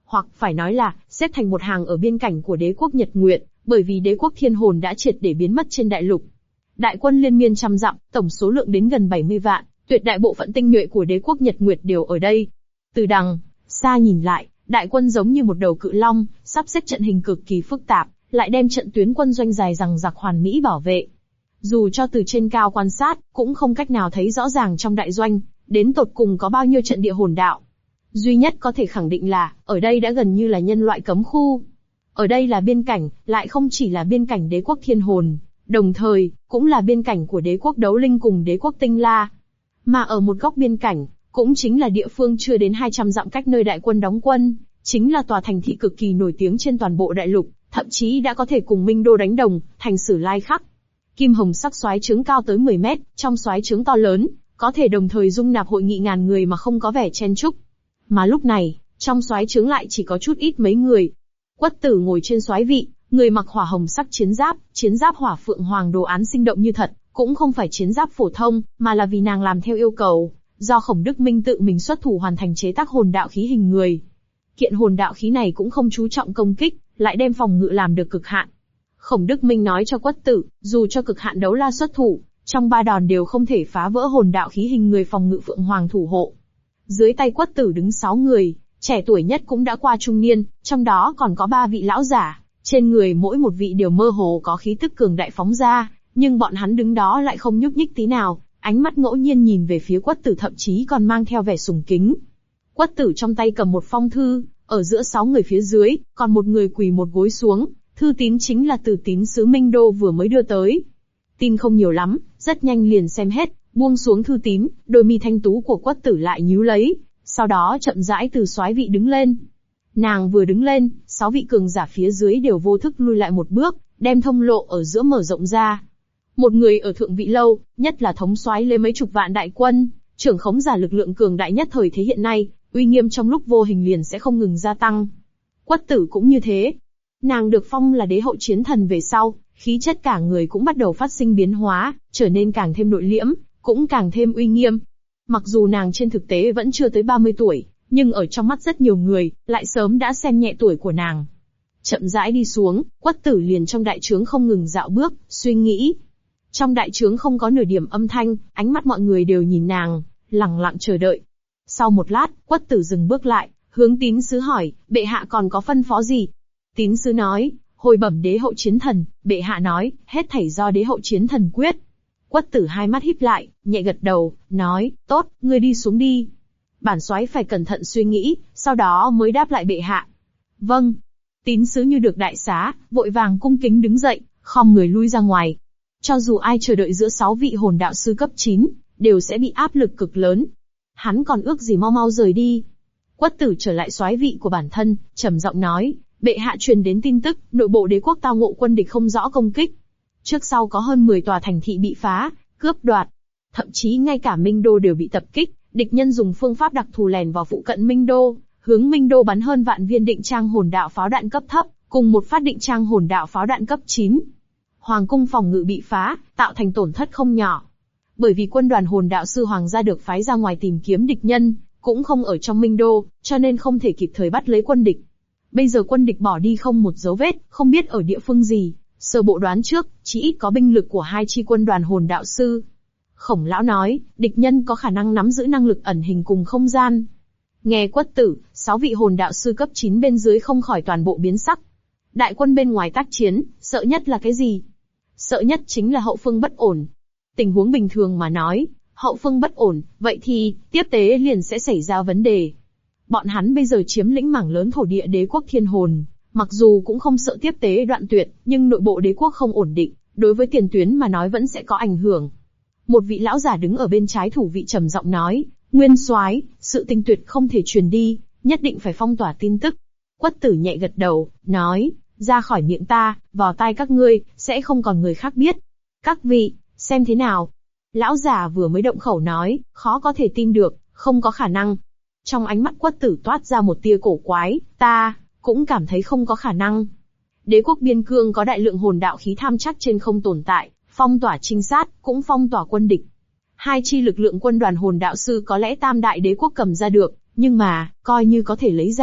Speaker 1: hoặc phải nói là xếp thành một hàng ở biên cảnh của đế quốc Nhật Nguyệt, bởi vì đế quốc Thiên Hồn đã triệt để biến mất trên đại lục. Đại quân liên miên trăm dặm, tổng số lượng đến gần 70 vạn, tuyệt đại bộ phận tinh nhuệ của đế quốc Nhật Nguyệt đều ở đây. Từ đằng xa nhìn lại, đại quân giống như một đầu cự long, sắp xếp trận hình cực kỳ phức tạp, lại đem trận tuyến quân doanh dài dằng dặc hoàn mỹ bảo vệ. Dù cho từ trên cao quan sát, cũng không cách nào thấy rõ ràng trong đại doanh, đến tột cùng có bao nhiêu trận địa hồn đạo. Duy nhất có thể khẳng định là, ở đây đã gần như là nhân loại cấm khu. Ở đây là biên cảnh, lại không chỉ là biên cảnh đế quốc Thiên Hồn, đồng thời, cũng là biên cảnh của đế quốc Đấu Linh cùng đế quốc Tinh La. Mà ở một góc biên cảnh, cũng chính là địa phương chưa đến 200 dặm cách nơi đại quân đóng quân, chính là tòa thành thị cực kỳ nổi tiếng trên toàn bộ đại lục, thậm chí đã có thể cùng Minh Đô đánh đồng, thành Sử Lai Khắc. Kim hồng sắc soái trướng cao tới 10 mét, trong soái trướng to lớn, có thể đồng thời dung nạp hội nghị ngàn người mà không có vẻ chen chúc. Mà lúc này, trong soái trướng lại chỉ có chút ít mấy người. Quất Tử ngồi trên soái vị, người mặc hỏa hồng sắc chiến giáp hỏa phượng hoàng đồ án sinh động như thật, cũng không phải chiến giáp phổ thông, mà là vì nàng làm theo yêu cầu, do Khổng Đức Minh tự mình xuất thủ hoàn thành chế tác hồn đạo khí hình người. Kiện hồn đạo khí này cũng không chú trọng công kích, lại đem phòng ngự làm được cực hạn. Khổng Đức Minh nói cho Quất Tử, dù cho cực hạn đấu la xuất thủ, trong 3 đòn đều không thể phá vỡ hồn đạo khí hình người phòng ngự phượng hoàng thủ hộ. Dưới tay Quất Tử đứng 6 người, trẻ tuổi nhất cũng đã qua trung niên, trong đó còn có 3 vị lão giả, trên người mỗi một vị đều mơ hồ có khí tức cường đại phóng ra, nhưng bọn hắn đứng đó lại không nhúc nhích tí nào, ánh mắt ngẫu nhiên nhìn về phía Quất Tử thậm chí còn mang theo vẻ sùng kính. Quất Tử trong tay cầm một phong thư, ở giữa 6 người phía dưới, còn một người quỳ một gối xuống, thư tín chính là từ tín sứ Minh Đô vừa mới đưa tới. Tin không nhiều lắm, rất nhanh liền xem hết, buông xuống thư tín, đôi mi thanh tú của Quất Tử lại nhíu lấy, sau đó chậm rãi từ soái vị đứng lên. Nàng vừa đứng lên, 6 vị cường giả phía dưới đều vô thức lui lại một bước, đem thông lộ ở giữa mở rộng ra. Một người ở thượng vị lâu, nhất là thống soái lấy mấy chục vạn đại quân, trưởng khống giả lực lượng cường đại nhất thời thế hiện nay, uy nghiêm trong lúc vô hình liền sẽ không ngừng gia tăng. Quất Tử cũng như thế. Nàng được phong là đế hậu chiến thần về sau, khí chất cả người cũng bắt đầu phát sinh biến hóa, trở nên càng thêm nội liễm, cũng càng thêm uy nghiêm. Mặc dù nàng trên thực tế vẫn chưa tới 30 tuổi, nhưng ở trong mắt rất nhiều người, lại sớm đã xem nhẹ tuổi của nàng. Chậm rãi đi xuống, Quất Tử liền trong đại trướng không ngừng dạo bước, suy nghĩ. Trong đại trướng không có nửa điểm âm thanh, ánh mắt mọi người đều nhìn nàng, lặng lặng chờ đợi. Sau một lát, Quất Tử dừng bước lại, hướng tín sứ hỏi, bệ hạ còn có phân phó gì? Tín sứ nói, hồi bẩm đế hậu chiến thần, bệ hạ nói, hết thảy do đế hậu chiến thần quyết. Quất Tử hai mắt híp lại, nhẹ gật đầu, nói, tốt, ngươi đi xuống đi. Bản soái phải cẩn thận suy nghĩ, sau đó mới đáp lại bệ hạ. Vâng. Tín sứ như được đại xá, vội vàng cung kính đứng dậy, khom người lui ra ngoài. Cho dù ai chờ đợi giữa 6 vị hồn đạo sư cấp 9, đều sẽ bị áp lực cực lớn. Hắn còn ước gì mau mau rời đi. Quất Tử trở lại soái vị của bản thân, trầm giọng nói, bệ hạ truyền đến tin tức, nội bộ đế quốc tao ngộ quân địch không rõ công kích. Trước sau có hơn 10 tòa thành thị bị phá, cướp đoạt. Thậm chí ngay cả Minh Đô đều bị tập kích, địch nhân dùng phương pháp đặc thù lèn vào phụ cận Minh Đô, hướng Minh Đô bắn hơn vạn viên định trang hồn đạo pháo đạn cấp thấp, cùng một phát định trang hồn đạo pháo đạn cấp 9. Hoàng cung phòng ngự bị phá, tạo thành tổn thất không nhỏ. Bởi vì quân đoàn hồn đạo sư hoàng gia được phái ra ngoài tìm kiếm địch nhân, cũng không ở trong Minh Đô, cho nên không thể kịp thời bắt lấy quân địch. Bây giờ quân địch bỏ đi không một dấu vết, không biết ở địa phương gì, sơ bộ đoán trước, chỉ ít có binh lực của 2 chi quân đoàn hồn đạo sư. Khổng lão nói, địch nhân có khả năng nắm giữ năng lực ẩn hình cùng không gian. Nghe Quất Tử, 6 vị hồn đạo sư cấp 9 bên dưới không khỏi toàn bộ biến sắc. Đại quân bên ngoài tác chiến, sợ nhất là cái gì? Sợ nhất chính là hậu phương bất ổn. Tình huống bình thường mà nói, hậu phương bất ổn, vậy thì, tiếp tế liền sẽ xảy ra vấn đề. Bọn hắn bây giờ chiếm lĩnh mảng lớn thổ địa đế quốc Thiên Hồn, mặc dù cũng không sợ tiếp tế đoạn tuyệt, nhưng nội bộ đế quốc không ổn định, đối với tiền tuyến mà nói vẫn sẽ có ảnh hưởng. Một vị lão giả đứng ở bên trái thủ vị trầm giọng nói, Nguyên soái, sự tình tuyệt không thể truyền đi, nhất định phải phong tỏa tin tức. Quất Tử nhẹ gật đầu, nói, ra khỏi miệng ta, vào tai các ngươi, sẽ không còn người khác biết. Các vị, xem thế nào? Lão giả vừa mới động khẩu nói, khó có thể tin được, không có khả năng. Trong ánh mắt Quất Tử toát ra một tia cổ quái, ta cũng cảm thấy không có khả năng. Đế quốc biên cương có đại lượng hồn đạo khí tham chắc trên không tồn tại, phong tỏa trinh sát, cũng phong tỏa quân địch. 2 chi lực lượng quân đoàn hồn đạo sư có lẽ tam đại đế quốc cầm ra được, nhưng mà, coi như có thể lấy ra,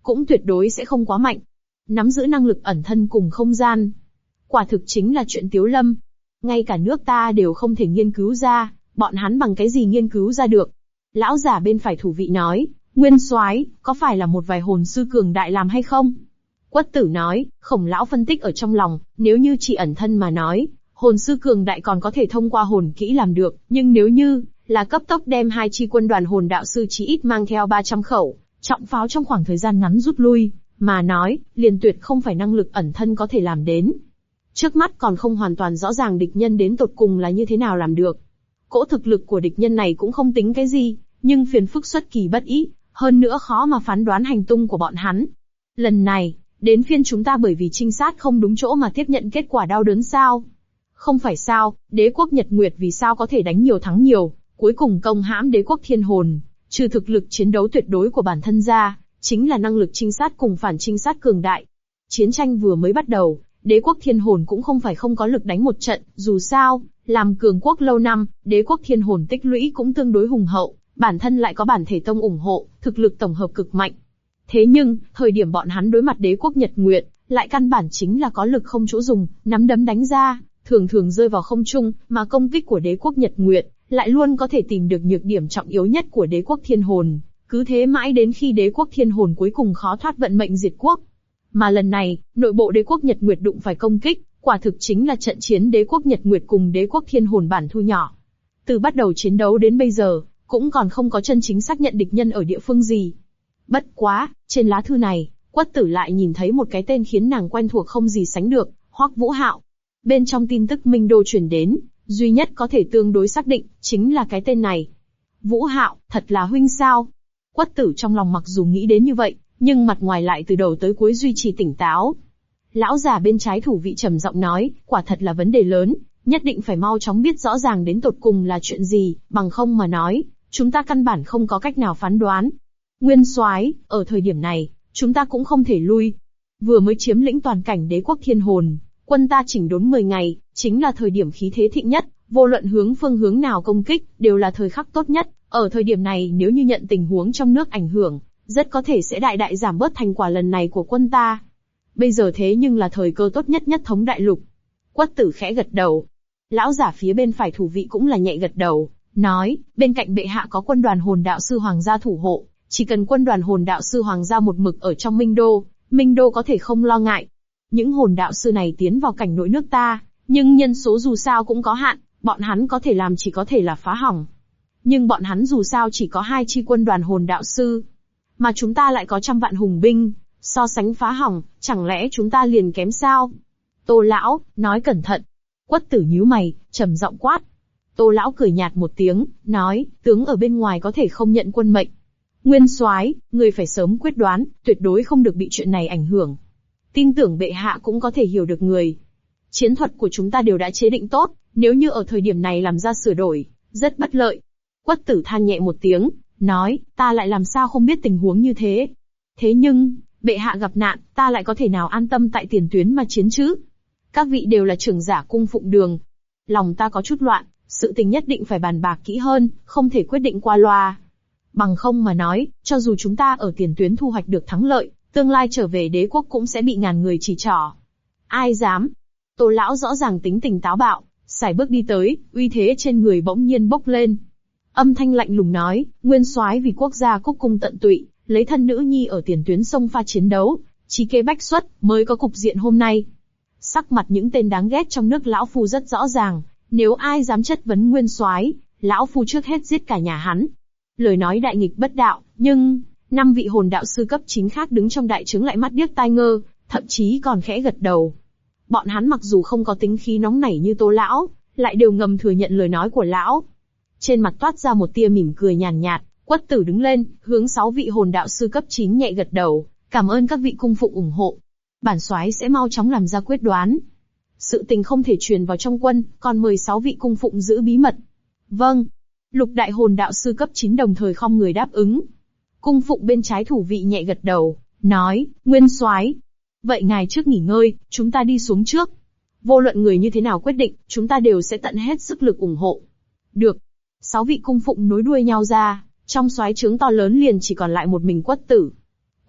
Speaker 1: cũng tuyệt đối sẽ không quá mạnh. Nắm giữ năng lực ẩn thân cùng không gian. Quả thực chính là chuyện tiếu lâm. Ngay cả nước ta đều không thể nghiên cứu ra, bọn hắn bằng cái gì nghiên cứu ra được. Lão giả bên phải thủ vị nói, Nguyên soái, có phải là một vài hồn sư cường đại làm hay không? Quất Tử nói, Khổng lão phân tích ở trong lòng, nếu như chỉ ẩn thân mà nói, hồn sư cường đại còn có thể thông qua hồn kỹ làm được, nhưng nếu như là cấp tốc đem 2 chi quân đoàn hồn đạo sư chí ít mang theo 300 khẩu, trọng pháo trong khoảng thời gian ngắn rút lui, mà nói, liền tuyệt không phải năng lực ẩn thân có thể làm đến. Trước mắt còn không hoàn toàn rõ ràng địch nhân đến tột cùng là như thế nào làm được. Cỗ thực lực của địch nhân này cũng không tính cái gì, nhưng phiền phức xuất kỳ bất ý, hơn nữa khó mà phán đoán hành tung của bọn hắn. Lần này, đến phiên chúng ta bởi vì trinh sát không đúng chỗ mà tiếp nhận kết quả đau đớn sao? Không phải sao, đế quốc Nhật Nguyệt vì sao có thể đánh nhiều thắng nhiều, cuối cùng công hãm đế quốc Thiên Hồn, trừ thực lực chiến đấu tuyệt đối của bản thân ra, chính là năng lực trinh sát cùng phản trinh sát cường đại. Chiến tranh vừa mới bắt đầu, đế quốc Thiên Hồn cũng không phải không có lực đánh một trận, dù sao, làm cường quốc lâu năm, đế quốc Thiên Hồn tích lũy cũng tương đối hùng hậu, bản thân lại có bản thể tông ủng hộ, thực lực tổng hợp cực mạnh. Thế nhưng, thời điểm bọn hắn đối mặt đế quốc Nhật Nguyệt, lại căn bản chính là có lực không chỗ dùng, nắm đấm đánh ra, thường thường rơi vào không trung, mà công kích của đế quốc Nhật Nguyệt lại luôn có thể tìm được nhược điểm trọng yếu nhất của đế quốc Thiên Hồn, cứ thế mãi đến khi đế quốc Thiên Hồn cuối cùng khó thoát vận mệnh diệt quốc. Mà lần này, nội bộ đế quốc Nhật Nguyệt đụng phải công kích, quả thực chính là trận chiến đế quốc Nhật Nguyệt cùng đế quốc Thiên Hồn bản thu nhỏ. Từ bắt đầu chiến đấu đến bây giờ, cũng còn không có chân chính xác nhận địch nhân ở địa phương gì. Bất quá, trên lá thư này, Quất Tử lại nhìn thấy một cái tên khiến nàng quen thuộc không gì sánh được, Hoắc Vũ Hạo. Bên trong tin tức Minh Đô truyền đến, duy nhất có thể tương đối xác định, chính là cái tên này. Vũ Hạo, thật là huynh sao? Quất Tử trong lòng mặc dù nghĩ đến như vậy, nhưng mặt ngoài lại từ đầu tới cuối duy trì tỉnh táo. Lão già bên trái thủ vị trầm giọng nói, quả thật là vấn đề lớn, nhất định phải mau chóng biết rõ ràng đến tột cùng là chuyện gì, bằng không mà nói, chúng ta căn bản không có cách nào phán đoán. Nguyên soái, ở thời điểm này, chúng ta cũng không thể lui. Vừa mới chiếm lĩnh toàn cảnh đế quốc Thiên Hồn, quân ta chỉnh đốn 10 ngày, chính là thời điểm khí thế thịnh nhất, vô luận phương hướng nào công kích, đều là thời khắc tốt nhất. Ở thời điểm này nếu như nhận tình huống trong nước ảnh hưởng, rất có thể sẽ đại đại giảm bớt thành quả lần này của quân ta. Bây giờ thế nhưng là thời cơ tốt nhất nhất thống đại lục. Quất Tử khẽ gật đầu. Lão giả phía bên phải thủ vị cũng là nhẹ gật đầu, nói, bên cạnh bệ hạ có quân đoàn hồn đạo sư hoàng gia thủ hộ, chỉ cần quân đoàn hồn đạo sư hoàng gia một mực ở trong Minh Đô có thể không lo ngại. Những hồn đạo sư này tiến vào cảnh nội nước ta, nhưng nhân số dù sao cũng có hạn, bọn hắn có thể làm chỉ có thể là phá hỏng. Nhưng bọn hắn dù sao chỉ có 2 chi quân đoàn hồn đạo sư, mà chúng ta lại có trăm vạn hùng binh, so sánh phá hỏng, chẳng lẽ chúng ta liền kém sao? Tô lão, nói cẩn thận. Quất Tử nhíu mày, trầm giọng quát. Tô lão cười nhạt một tiếng, nói, tướng ở bên ngoài có thể không nhận quân mệnh. Nguyên soái, người phải sớm quyết đoán, tuyệt đối không được bị chuyện này ảnh hưởng. Tin tưởng bệ hạ cũng có thể hiểu được người. Chiến thuật của chúng ta đều đã chế định tốt, nếu như ở thời điểm này làm ra sửa đổi, rất bất lợi. Quất Tử than nhẹ một tiếng, nói, ta lại làm sao không biết tình huống như thế. Thế nhưng, bệ hạ gặp nạn, ta lại có thể nào an tâm tại tiền tuyến mà chiến chứ? Các vị đều là trưởng giả cung phụng đường. Lòng ta có chút loạn, sự tình nhất định phải bàn bạc kỹ hơn, không thể quyết định qua loa. Bằng không mà nói, cho dù chúng ta ở tiền tuyến thu hoạch được thắng lợi, tương lai trở về đế quốc cũng sẽ bị ngàn người chỉ trỏ. Ai dám? Tô lão rõ ràng tính tình táo bạo, sải bước đi tới, uy thế trên người bỗng nhiên bốc lên. Âm thanh lạnh lùng nói, Nguyên soái vì quốc gia cúc cung tận tụy, lấy thân nữ nhi ở tiền tuyến sông pha chiến đấu, trí kế bách xuất, mới có cục diện hôm nay. Sắc mặt những tên đáng ghét trong nước lão phu rất rõ ràng, nếu ai dám chất vấn Nguyên soái, lão phu trước hết giết cả nhà hắn. Lời nói đại nghịch bất đạo, nhưng 5 vị hồn đạo sư cấp 9 khác đứng trong đại trướng lại mắt điếc tai ngơ, thậm chí còn khẽ gật đầu. Bọn hắn mặc dù không có tính khí nóng nảy như Tô lão, lại đều ngầm thừa nhận lời nói của lão. Trên mặt toát ra một tia mỉm cười nhàn nhạt, Quất Tử đứng lên, hướng 6 vị hồn đạo sư cấp 9 nhẹ gật đầu, cảm ơn các vị cung phụng ủng hộ. Bản soái sẽ mau chóng làm ra quyết đoán. Sự tình không thể truyền vào trong quân, còn mời 6 vị cung phụng giữ bí mật. Vâng. Lục đại hồn đạo sư cấp 9 đồng thời khom người đáp ứng. Cung phụng bên trái thủ vị nhẹ gật đầu, nói, Nguyên soái, vậy ngài trước nghỉ ngơi, chúng ta đi xuống trước. Vô luận người như thế nào quyết định, chúng ta đều sẽ tận hết sức lực ủng hộ. Được. 6 vị cung phụng nối đuôi nhau ra, trong soái trướng to lớn liền chỉ còn lại một mình Quất Tử.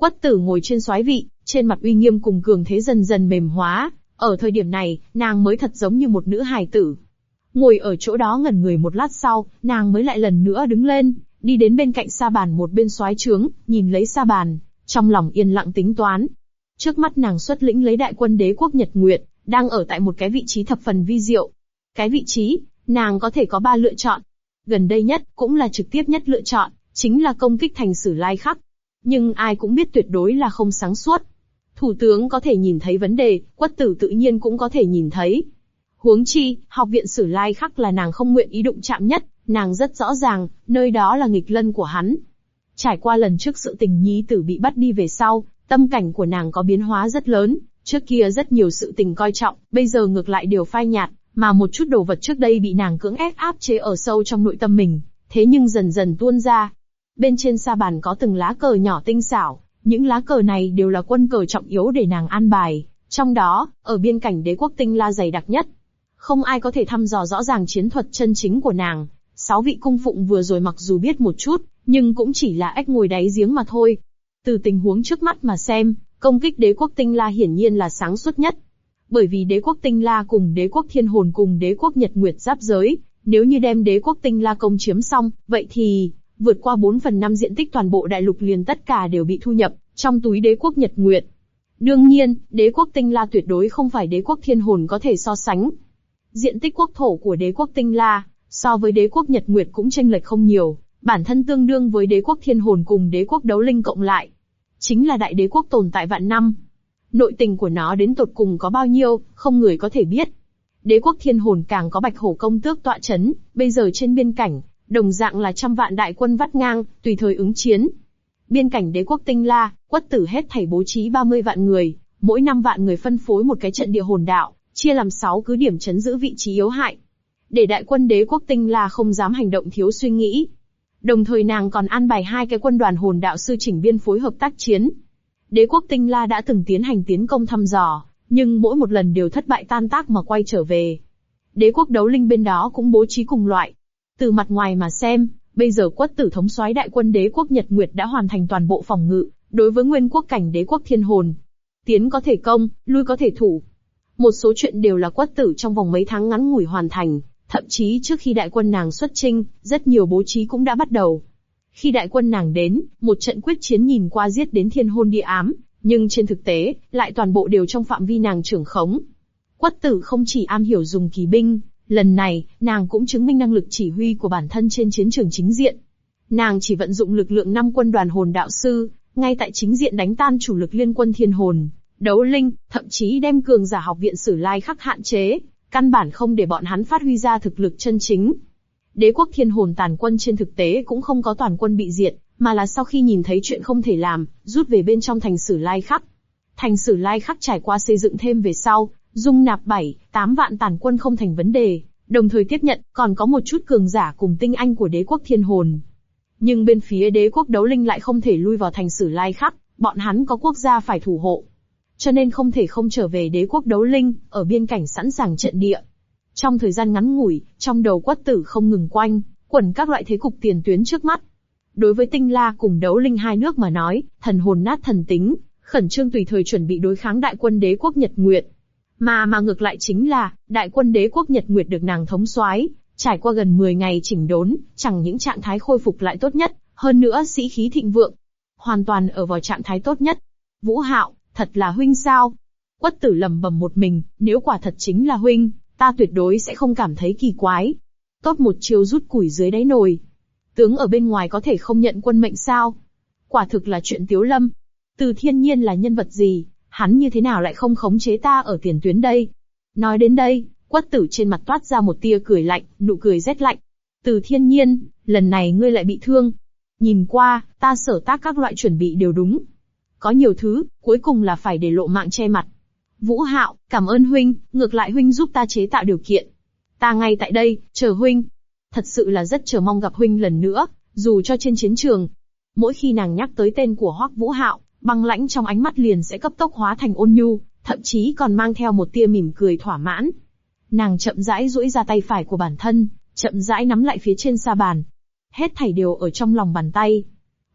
Speaker 1: Quất Tử ngồi trên soái vị, trên mặt uy nghiêm cùng cường thế dần dần mềm hóa, ở thời điểm này, nàng mới thật giống như một nữ hài tử. Ngồi ở chỗ đó ngẩn người một lát sau, nàng mới lại lần nữa đứng lên, đi đến bên cạnh sa bàn một bên soái trướng, nhìn lấy sa bàn, trong lòng yên lặng tính toán. Trước mắt nàng xuất lĩnh lấy đại quân đế quốc Nhật Nguyệt, đang ở tại một cái vị trí thập phần vi diệu. Cái vị trí, nàng có thể có 3 lựa chọn. Gần đây nhất, cũng là trực tiếp nhất lựa chọn, chính là công kích thành Sử Lai Khắc. Nhưng ai cũng biết tuyệt đối là không sáng suốt. Thủ tướng có thể nhìn thấy vấn đề, Quất Tử tự nhiên cũng có thể nhìn thấy. Huống chi, học viện Sử Lai Khắc là nàng không nguyện ý đụng chạm nhất, nàng rất rõ ràng, nơi đó là nghịch lân của hắn. Trải qua lần trước sự tình nhi tử bị bắt đi về sau, tâm cảnh của nàng có biến hóa rất lớn, trước kia rất nhiều sự tình coi trọng, bây giờ ngược lại đều phai nhạt, mà một chút đồ vật trước đây bị nàng cưỡng ép áp chế ở sâu trong nội tâm mình, thế nhưng dần dần tuôn ra. Bên trên sa bàn có từng lá cờ nhỏ tinh xảo, những lá cờ này đều là quân cờ trọng yếu để nàng an bài, trong đó, ở biên cảnh đế quốc Tinh La dày đặc nhất. Không ai có thể thăm dò rõ ràng chiến thuật chân chính của nàng. 6 vị cung phụng vừa rồi mặc dù biết một chút, nhưng cũng chỉ là ếch ngồi đáy giếng mà thôi. Từ tình huống trước mắt mà xem, công kích đế quốc Tinh La hiển nhiên là sáng suốt nhất. Bởi vì đế quốc Tinh La cùng đế quốc Thiên Hồn cùng đế quốc Nhật Nguyệt giáp giới, nếu như đem đế quốc Tinh La công chiếm xong, vậy thì, vượt qua 4/5 diện tích toàn bộ đại lục liền tất cả đều bị thu nhập trong túi đế quốc Nhật Nguyệt. Đương nhiên, đế quốc Tinh La tuyệt đối không phải đế quốc Thiên Hồn có thể so sánh. Diện tích quốc thổ của đế quốc Tinh La, so với đế quốc Nhật Nguyệt cũng chênh lệch không nhiều, bản thân tương đương với đế quốc Thiên Hồn cùng đế quốc Đấu Linh cộng lại. Chính là đại đế quốc tồn tại vạn năm. Nội tình của nó đến tột cùng có bao nhiêu, không người có thể biết. Đế quốc Thiên Hồn càng có Bạch Hổ công tước tọa chấn, bây giờ trên biên cảnh, đồng dạng là trăm vạn đại quân vắt ngang, tùy thời ứng chiến. Biên cảnh đế quốc Tinh La, Quất Tử hết thảy bố trí 30 vạn người, mỗi 5 vạn người phân phối một cái trận địa hồn đạo, chia làm 6 cứ điểm chấn giữ vị trí yếu hại. Để đại quân đế quốc Tinh La không dám hành động thiếu suy nghĩ. Đồng thời nàng còn an bài 2 cái quân đoàn hồn đạo sư chỉnh biên phối hợp tác chiến. Đế quốc Tinh La đã từng tiến hành tiến công thăm dò, nhưng mỗi một lần đều thất bại tan tác mà quay trở về. Đế quốc Đấu Linh bên đó cũng bố trí cùng loại. Từ mặt ngoài mà xem, bây giờ Quất Tử thống soái đại quân đế quốc Nhật Nguyệt đã hoàn thành toàn bộ phòng ngự, đối với nguyên quốc cảnh đế quốc Thiên Hồn. Tiến có thể công, lui có thể thủ. Một số chuyện đều là Quất Tử trong vòng mấy tháng ngắn ngủi hoàn thành, thậm chí trước khi đại quân nàng xuất chinh, rất nhiều bố trí cũng đã bắt đầu. Khi đại quân nàng đến, một trận quyết chiến nhìn qua giết đến thiên hôn địa ám, nhưng trên thực tế, lại toàn bộ đều trong phạm vi nàng trưởng khống. Quất Tử không chỉ am hiểu dùng kỳ binh, lần này, nàng cũng chứng minh năng lực chỉ huy của bản thân trên chiến trường chính diện. Nàng chỉ vận dụng lực lượng 5 quân đoàn hồn đạo sư, ngay tại chính diện đánh tan chủ lực liên quân Thiên Hồn, Đấu Linh, thậm chí đem cường giả học viện Sử Lai Khắc hạn chế, căn bản không để bọn hắn phát huy ra thực lực chân chính. Đế quốc Thiên Hồn tàn quân trên thực tế cũng không có toàn quân bị diệt, mà là sau khi nhìn thấy chuyện không thể làm, rút về bên trong thành Sử Lai Khắc. Thành Sử Lai Khắc trải qua xây dựng thêm về sau, dung nạp 7-8 vạn tàn quân không thành vấn đề, đồng thời tiếp nhận còn có một chút cường giả cùng tinh anh của đế quốc Thiên Hồn. Nhưng bên phía đế quốc Đấu Linh lại không thể lui vào thành Sử Lai Khắc, bọn hắn có quốc gia phải thủ hộ. Cho nên không thể không trở về đế quốc Đấu Linh, ở biên cảnh sẵn sàng trận địa. Trong thời gian ngắn ngủi, trong đầu Quất Tử không ngừng quanh quẩn các loại thế cục tiền tuyến trước mắt. Đối với Tinh La cùng Đấu Linh hai nước mà nói, thần hồn nát thần tính, khẩn trương tùy thời chuẩn bị đối kháng đại quân đế quốc Nhật Nguyệt. Mà ngược lại chính là, đại quân đế quốc Nhật Nguyệt được nàng thống soái, trải qua gần 10 ngày chỉnh đốn, chẳng những trạng thái khôi phục lại tốt nhất, hơn nữa sĩ khí thịnh vượng, hoàn toàn ở vào trạng thái tốt nhất. Vũ Hạo, thật là huynh sao? Quất Tử lẩm bẩm một mình, nếu quả thật chính là huynh, ta tuyệt đối sẽ không cảm thấy kỳ quái. Tốt một chiêu rút củi dưới đáy nồi. Tướng ở bên ngoài có thể không nhận quân mệnh sao? Quả thực là chuyện Tiếu Lâm. Từ Thiên Nhiên là nhân vật gì, hắn như thế nào lại không khống chế ta ở tiền tuyến đây? Nói đến đây, Quất Tử trên mặt toát ra một tia cười lạnh, nụ cười rét lạnh. Từ Thiên Nhiên, lần này ngươi lại bị thương. Nhìn qua, ta sở tác các loại chuẩn bị đều đúng. Có nhiều thứ, cuối cùng là phải để lộ mạng che mặt. Vũ Hạo, cảm ơn huynh, ngược lại huynh giúp ta chế tạo điều kiện. Ta ngay tại đây, chờ huynh. Thật sự là rất chờ mong gặp huynh lần nữa, dù cho trên chiến trường. Mỗi khi nàng nhắc tới tên của Hoắc Vũ Hạo, băng lãnh trong ánh mắt liền sẽ cấp tốc hóa thành ôn nhu, thậm chí còn mang theo một tia mỉm cười thỏa mãn. Nàng chậm rãi duỗi ra tay phải của bản thân, chậm rãi nắm lại phía trên sa bàn. Hết thảy đều ở trong lòng bàn tay.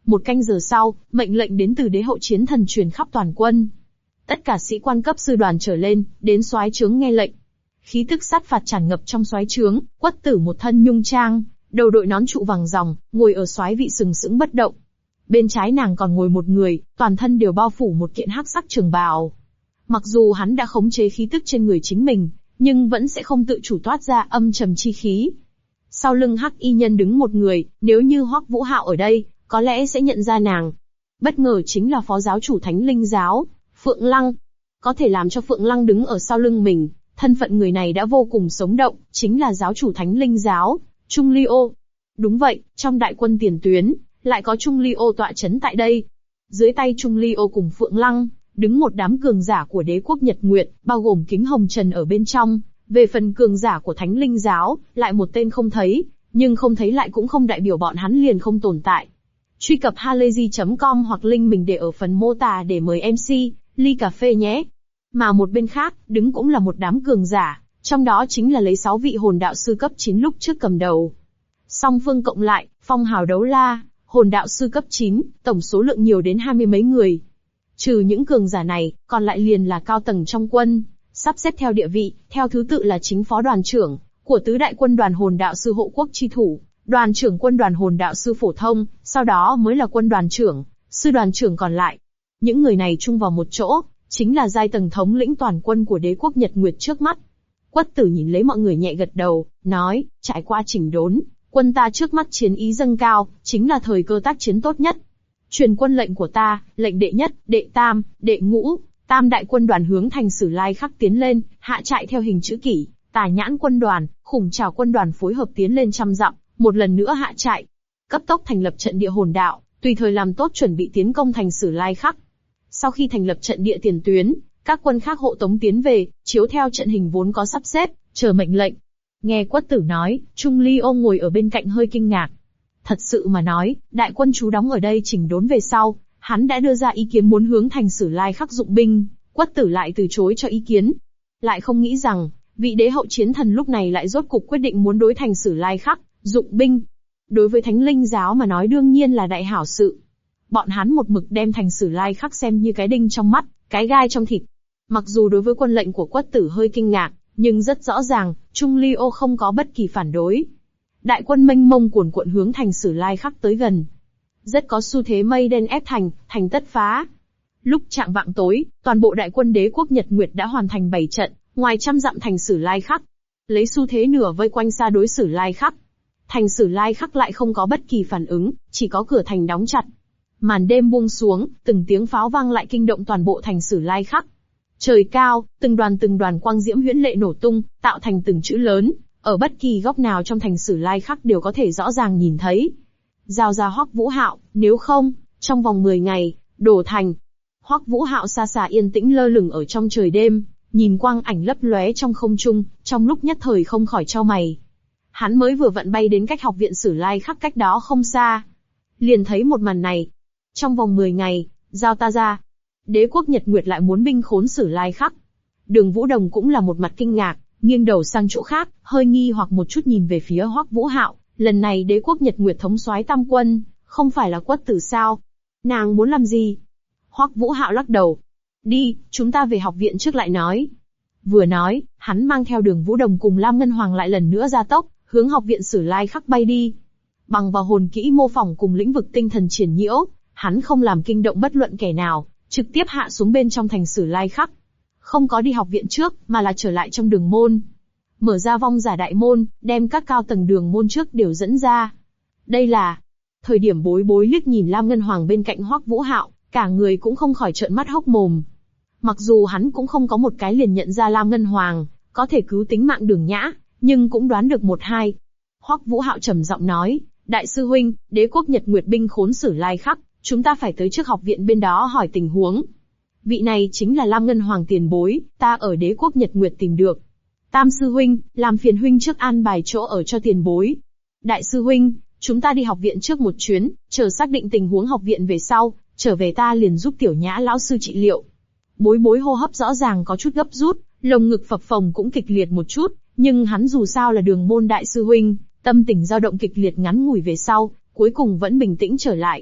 Speaker 1: 1 canh giờ sau, mệnh lệnh đến từ đế hậu chiến thần truyền khắp toàn quân. Tất cả sĩ quan cấp sư đoàn trở lên, đến soái trướng nghe lệnh. Khí tức sát phạt tràn ngập trong soái trướng, Quất Tử một thân nhung trang, đầu đội nón trụ vàng ròng, ngồi ở soái vị sừng sững bất động. Bên trái nàng còn ngồi một người, toàn thân đều bao phủ một kiện hắc sắc trường bào. Mặc dù hắn đã khống chế khí tức trên người chính mình, nhưng vẫn sẽ không tự chủ toát ra âm trầm chi khí. Sau lưng hắc y nhân đứng một người, nếu như Hoắc Vũ Hạo ở đây, có lẽ sẽ nhận ra nàng. Bất ngờ chính là phó giáo chủ Thánh Linh Giáo, Phượng Lăng. Có thể làm cho Phượng Lăng đứng ở sau lưng mình, thân phận người này đã vô cùng sống động, chính là giáo chủ Thánh Linh Giáo, Trung Ly Ô. Đúng vậy, trong đại quân tiền tuyến, lại có Trung Ly Ô tọa chấn tại đây. Dưới tay Trung Ly Ô cùng Phượng Lăng, đứng một đám cường giả của đế quốc Nhật Nguyệt, bao gồm Kính Hồng Trần ở bên trong. Về phần cường giả của Thánh Linh Giáo, lại một tên không thấy, nhưng không thấy lại cũng không đại biểu bọn hắn liền không tồn tại. Truy cập halayzi.com hoặc link mình để ở phần mô tả để mời MC, ly cà phê nhé. Mà một bên khác, đứng cũng là một đám cường giả, trong đó chính là lấy 6 vị hồn đạo sư cấp 9 lúc trước cầm đầu. Song phương cộng lại, phong hào đấu la, hồn đạo sư cấp 9, tổng số lượng nhiều đến 20 mấy người. Trừ những cường giả này, còn lại liền là cao tầng trong quân, sắp xếp theo địa vị, theo thứ tự là chính phó đoàn trưởng của tứ đại quân đoàn hồn đạo sư hộ quốc chi thủ, đoàn trưởng quân đoàn hồn đạo sư phổ thông, sau đó mới là quân đoàn trưởng, sư đoàn trưởng còn lại. Những người này chung vào một chỗ, chính là giai tầng thống lĩnh toàn quân của đế quốc Nhật Nguyệt trước mắt. Quất Tử nhìn lấy mọi người nhẹ gật đầu, nói, trải qua chỉnh đốn, quân ta trước mắt chiến ý dâng cao, chính là thời cơ tác chiến tốt nhất. Truyền quân lệnh của ta, lệnh đệ nhất, đệ tam, đệ ngũ, tam đại quân đoàn hướng thành Sử Lai Khắc tiến lên, hạ trại theo hình chữ kỷ, Tà Nhãn quân đoàn, Khủng Trảo quân đoàn phối hợp tiến lên 100 dặm, một lần nữa hạ trại. Cấp tốc thành lập trận địa hồn đạo, tùy thời làm tốt chuẩn bị tiến công thành Sử Lai Khắc. Sau khi thành lập trận địa tiền tuyến, các quân khác hộ tống tiến về, chiếu theo trận hình vốn có sắp xếp, chờ mệnh lệnh. Nghe Quất Tử nói, Trung Ly Ô ngồi ở bên cạnh hơi kinh ngạc. Thật sự mà nói, đại quân trú đóng ở đây chỉnh đốn về sau, hắn đã đưa ra ý kiến muốn hướng thành Sử Lai Khắc dụng binh, Quất Tử lại từ chối cho ý kiến. Lại không nghĩ rằng, vị đế hậu chiến thần lúc này lại rốt cục quyết định muốn đối thành Sử Lai Khắc, dụng binh. Đối với Thánh Linh Giáo mà nói đương nhiên là đại hảo sự. Bọn hắn một mực đem thành Sử Lai Khắc xem như cái đinh trong mắt, cái gai trong thịt. Mặc dù đối với quân lệnh của Quất Tử hơi kinh ngạc, nhưng rất rõ ràng, Trung Ly Ô không có bất kỳ phản đối. Đại quân mênh mông cuồn cuộn hướng thành Sử Lai Khắc tới gần. Rất có xu thế mây đen ép thành tất phá. Lúc chạng vạng tối, toàn bộ đại quân đế quốc Nhật Nguyệt đã hoàn thành 7 trận, ngoài 100 dặm thành Sử Lai Khắc. Lấy xu thế nửa vây quanh xa đối Sử Lai Khắc. Thành Sử Lai Khắc lại không có bất kỳ phản ứng, chỉ có cửa thành đóng chặt. Màn đêm buông xuống, từng tiếng pháo vang lại kinh động toàn bộ thành Sử Lai Khắc. Trời cao, từng đoàn quang diễm huyễn lệ nổ tung, tạo thành từng chữ lớn, ở bất kỳ góc nào trong thành Sử Lai Khắc đều có thể rõ ràng nhìn thấy. Giao ra Hoắc Vũ Hạo, nếu không, trong vòng 10 ngày, đổ thành. Hoắc Vũ Hạo xa xa yên tĩnh lơ lửng ở trong trời đêm, nhìn quang ảnh lấp lóe trong không trung, trong lúc nhất thời không khỏi chau mày. Hắn mới vừa vặn bay đến cách học viện Sử Lai Khắc cách đó không xa, liền thấy một màn này. Trong vòng 10 ngày, giao ta ra. Đế quốc Nhật Nguyệt lại muốn binh khốn Sử Lai Khắc. Đường Vũ Đồng cũng là một mặt kinh ngạc, nghiêng đầu sang chỗ khác, hơi nghi hoặc một chút nhìn về phía Hoắc Vũ Hạo. Lần này đế quốc Nhật Nguyệt thống soái tam quân, không phải là Quất Tử sao? Nàng muốn làm gì? Hoắc Vũ Hạo lắc đầu. Đi, chúng ta về học viện trước lại nói. Vừa nói, hắn mang theo Đường Vũ Đồng cùng Lam Ngân Hoàng lại lần nữa ra tốc, hướng học viện Sử Lai Khắc bay đi. Bằng vào hồn kỹ mô phỏng cùng lĩnh vực tinh thần triển nhiễu, hắn không làm kinh động bất luận kẻ nào, trực tiếp hạ xuống bên trong thành Sử Lai Khắc. Không có đi học viện trước, mà là trở lại trong đường môn. Mở ra vong giả đại môn, đem các cao tầng đường môn trước đều dẫn ra. Đây là... Thời điểm Bối Bối liếc nhìn Lam Ngân Hoàng bên cạnh Hoắc Vũ Hạo, cả người cũng không khỏi trợn mắt hốc mồm. Mặc dù hắn cũng không có một cái liền nhận ra Lam Ngân Hoàng có thể cứu tính mạng Đường Nhã, nhưng cũng đoán được một hai. Hoắc Vũ Hạo trầm giọng nói, đại sư huynh, đế quốc Nhật Nguyệt binh khốn Sử Lai Khắc, chúng ta phải tới trước học viện bên đó hỏi tình huống. Vị này chính là Lam Ngân Hoàng tiền bối, ta ở đế quốc Nhật Nguyệt tìm được. Tam sư huynh, làm phiền huynh trước an bài chỗ ở cho tiền bối. Đại sư huynh, chúng ta đi học viện trước một chuyến, chờ xác định tình huống học viện về sau, trở về ta liền giúp Tiểu Nhã lão sư trị liệu. Bối Bối hô hấp rõ ràng có chút gấp rút, lồng ngực phập phồng cũng kịch liệt một chút, nhưng hắn dù sao là Đường môn đại sư huynh, tâm tình dao động kịch liệt ngắn ngủi về sau, cuối cùng vẫn bình tĩnh trở lại.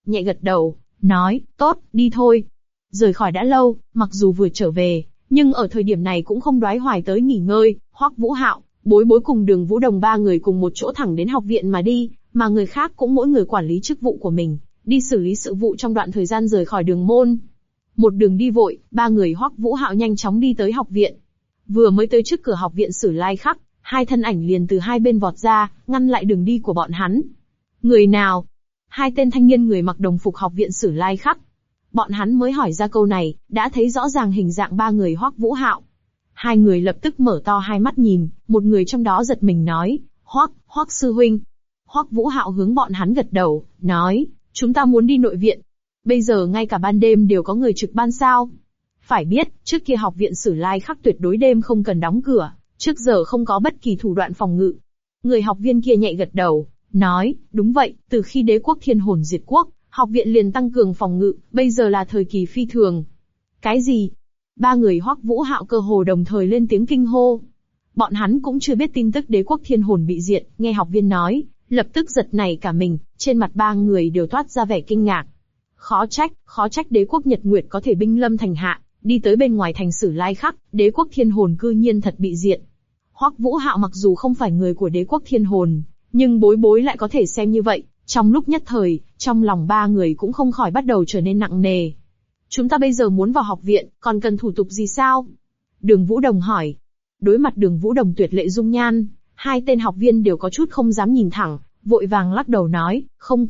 Speaker 1: nhẹ gật đầu, nói, tốt, đi thôi. Rời khỏi đã lâu, mặc dù vừa trở về, nhưng ở thời điểm này cũng không đoái hoài tới nghỉ ngơi. Hoắc Vũ Hạo, Bối Bối cùng Đường Vũ Đồng ba người cùng một chỗ thẳng đến học viện mà đi, mà người khác cũng mỗi người quản lý chức vụ của mình, đi xử lý sự vụ trong đoạn thời gian rời khỏi đường môn. Một đường đi vội, ba người Hoắc Vũ Hạo nhanh chóng đi tới học viện. Vừa mới tới trước cửa học viện Sử Lai Khắc, hai thân ảnh liền từ hai bên vọt ra, ngăn lại đường đi của bọn hắn. Người nào? Hai tên thanh niên người mặc đồng phục học viện Sử Lai Khắc. Bọn hắn mới hỏi ra câu này, đã thấy rõ ràng hình dạng ba người Hoắc Vũ Hạo. Hai người lập tức mở to hai mắt nhìn, một người trong đó giật mình nói, Hoắc sư huynh. Hoắc Vũ Hạo hướng bọn hắn gật đầu, nói, chúng ta muốn đi nội viện. Bây giờ ngay cả ban đêm đều có người trực ban sao? Phải biết, trước kia học viện Sử Lai Khắc tuyệt đối đêm không cần đóng cửa, trước giờ không có bất kỳ thủ đoạn phòng ngự. Người học viên kia nhẹ gật đầu, nói, đúng vậy, từ khi đế quốc Thiên Hồn diệt quốc, học viện liền tăng cường phòng ngự, bây giờ là thời kỳ phi thường. Cái gì? Ba người Hoắc Vũ Hạo cơ hồ đồng thời lên tiếng kinh hô. Bọn hắn cũng chưa biết tin tức đế quốc Thiên Hồn bị diệt, nghe học viên nói, lập tức giật nảy cả mình, trên mặt ba người đều toát ra vẻ kinh ngạc. Khó trách đế quốc Nhật Nguyệt có thể binh lâm thành hạ, đi tới bên ngoài thành Sử Lai Khắc, đế quốc Thiên Hồn cư nhiên thật bị diệt. Hoắc Vũ Hạo mặc dù không phải người của đế quốc Thiên Hồn, nhưng Bối Bối lại có thể xem như vậy, trong lúc nhất thời, trong lòng ba người cũng không khỏi bắt đầu trở nên nặng nề. Chúng ta bây giờ muốn vào học viện, còn cần thủ tục gì sao? Đường Vũ Đồng hỏi. Đối mặt Đường Vũ Đồng tuyệt lệ dung nhan, hai tên học viên đều có chút không dám nhìn thẳng, vội vàng lắc đầu nói, không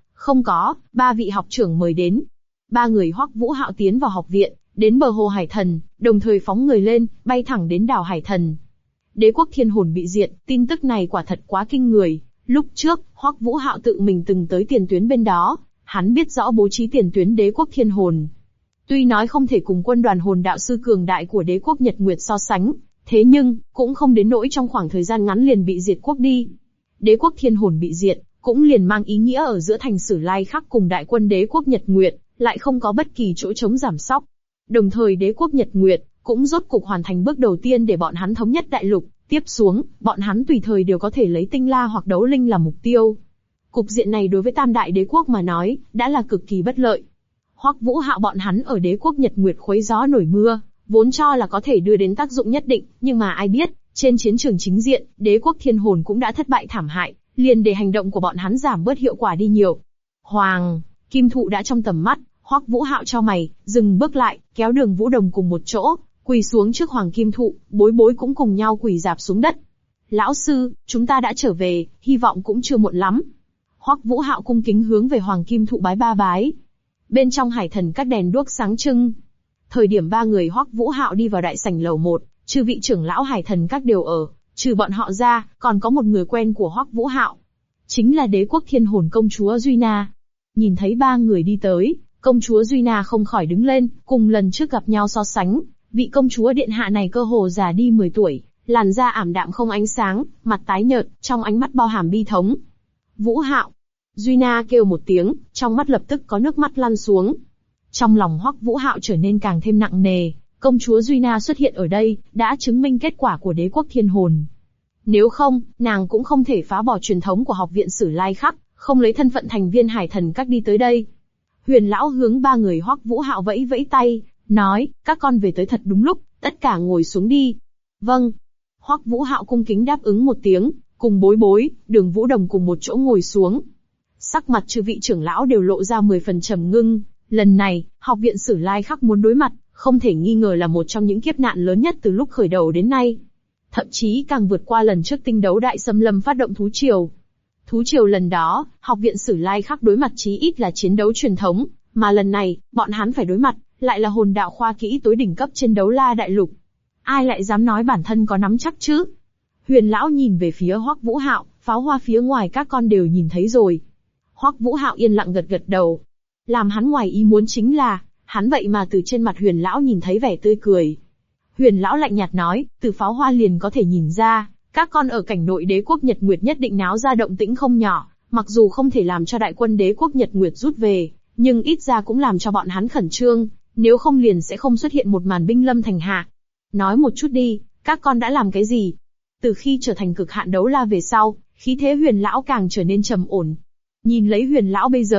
Speaker 1: có, ba vị học trưởng mời đến. Ba người Hoắc Vũ Hạo tiến vào học viện, đến bờ hồ Hải Thần, đồng thời phóng người lên, bay thẳng đến đảo Hải Thần. Đế quốc Thiên Hồn bị diệt, tin tức này quả thật quá kinh người. Lúc trước, Hoắc Vũ Hạo tự mình từng tới tiền tuyến bên đó, hắn biết rõ bố trí tiền tuyến đế quốc Thiên Hồn. Tuy nói không thể cùng quân đoàn hồn đạo sư cường đại của đế quốc Nhật Nguyệt so sánh, thế nhưng, cũng không đến nỗi trong khoảng thời gian ngắn liền bị diệt quốc đi. Đế quốc Thiên Hồn bị diệt, cũng liền mang ý nghĩa ở giữa thành Sử Lai Khắc cùng đại quân đế quốc Nhật Nguyệt, lại không có bất kỳ chỗ trống giảm sóc. Đồng thời đế quốc Nhật Nguyệt, cũng rốt cục hoàn thành bước đầu tiên để bọn hắn thống nhất đại lục, tiếp xuống, bọn hắn tùy thời đều có thể lấy tinh la hoặc đấu linh làm mục tiêu. Cục diện này đối với tam đại đế quốc mà nói, đã là cực kỳ bất lợi. Hoắc Vũ Hạo bọn hắn ở đế quốc Nhật Nguyệt khuấy gió nổi mưa, vốn cho là có thể đưa đến tác dụng nhất định, nhưng mà ai biết, trên chiến trường chính diện, đế quốc Thiên Hồn cũng đã thất bại thảm hại, liền để hành động của bọn hắn giảm bớt hiệu quả đi nhiều. Hoàng, Kim Thụ đã trong tầm mắt, Hoắc Vũ Hạo chau mày, dừng bước lại, kéo Đường Vũ Đồng cùng một chỗ, quỳ xuống trước Hoàng Kim Thụ, Bối Bối cũng cùng nhau quỳ rạp xuống đất. Lão sư, chúng ta đã trở về, hy vọng cũng chưa muộn lắm. Hoắc Vũ Hạo cung kính hướng về Hoàng Kim Thụ bái ba bái. Bên trong Hải Thần các đèn đuốc sáng trưng. Thời điểm ba người Hoắc Vũ Hạo đi vào đại sảnh lầu 1, chư vị trưởng lão Hải Thần các đều ở, trừ bọn họ ra, còn có một người quen của Hoắc Vũ Hạo, chính là đế quốc Thiên Hồn công chúa Duy Na. Nhìn thấy ba người đi tới, công chúa Duy Na không khỏi đứng lên, cùng lần trước gặp nhau so sánh, vị công chúa điện hạ này cơ hồ già đi 10 tuổi, làn da ảm đạm không ánh sáng, mặt tái nhợt, trong ánh mắt bao hàm bi thống. Vũ Hạo. Duy Na kêu một tiếng, trong mắt lập tức có nước mắt lăn xuống. Trong lòng Hoắc Vũ Hạo trở nên càng thêm nặng nề, công chúa Duy Na xuất hiện ở đây, đã chứng minh kết quả của đế quốc Thiên Hồn. Nếu không, nàng cũng không thể phá bỏ truyền thống của học viện Sử Lai Khắc, không lấy thân phận thành viên Hải Thần các đi tới đây. Huyền lão hướng ba người Hoắc Vũ Hạo vẫy vẫy tay, nói, các con về tới thật đúng lúc, tất cả ngồi xuống đi. Vâng. Hoắc Vũ Hạo cung kính đáp ứng một tiếng, cùng Bối Bối, Đường Vũ Đồng cùng một chỗ ngồi xuống. Sắc mặt chư vị trưởng lão đều lộ ra 10 phần trầm ngưng, lần này, học viện Sử Lai Khắc muốn đối mặt, không thể nghi ngờ là một trong những kiếp nạn lớn nhất từ lúc khởi đầu đến nay. Thậm chí càng vượt qua lần trước tinh đấu đại xâm lâm phát động thú triều. Thú triều lần đó, học viện Sử Lai Khắc đối mặt chí ít là chiến đấu truyền thống, mà lần này, bọn hắn phải đối mặt, lại là hồn đạo khoa kỹ tối đỉnh cấp trên đấu la đại lục. Ai lại dám nói bản thân có nắm chắc chứ? Huyền lão nhìn về phía Hoắc Vũ Hạo, pháo hoa phía ngoài các con đều nhìn thấy rồi. Hoắc Vũ Hạo yên lặng gật gật đầu. Làm hắn ngoài ý muốn chính là, hắn vậy mà từ trên mặt Huyền lão nhìn thấy vẻ tươi cười. Huyền lão lạnh nhạt nói, từ pháo hoa liền có thể nhìn ra, các con ở cảnh nội đế quốc Nhật Nguyệt nhất định náo ra động tĩnh không nhỏ, mặc dù không thể làm cho đại quân đế quốc Nhật Nguyệt rút về, nhưng ít ra cũng làm cho bọn hắn khẩn trương, nếu không liền sẽ không xuất hiện một màn binh lâm thành hạ. Nói một chút đi, các con đã làm cái gì? Từ khi trở thành cực hạn đấu la về sau, khí thế Huyền lão càng trở nên trầm ổn. Nhìn lấy Huyền lão bây giờ,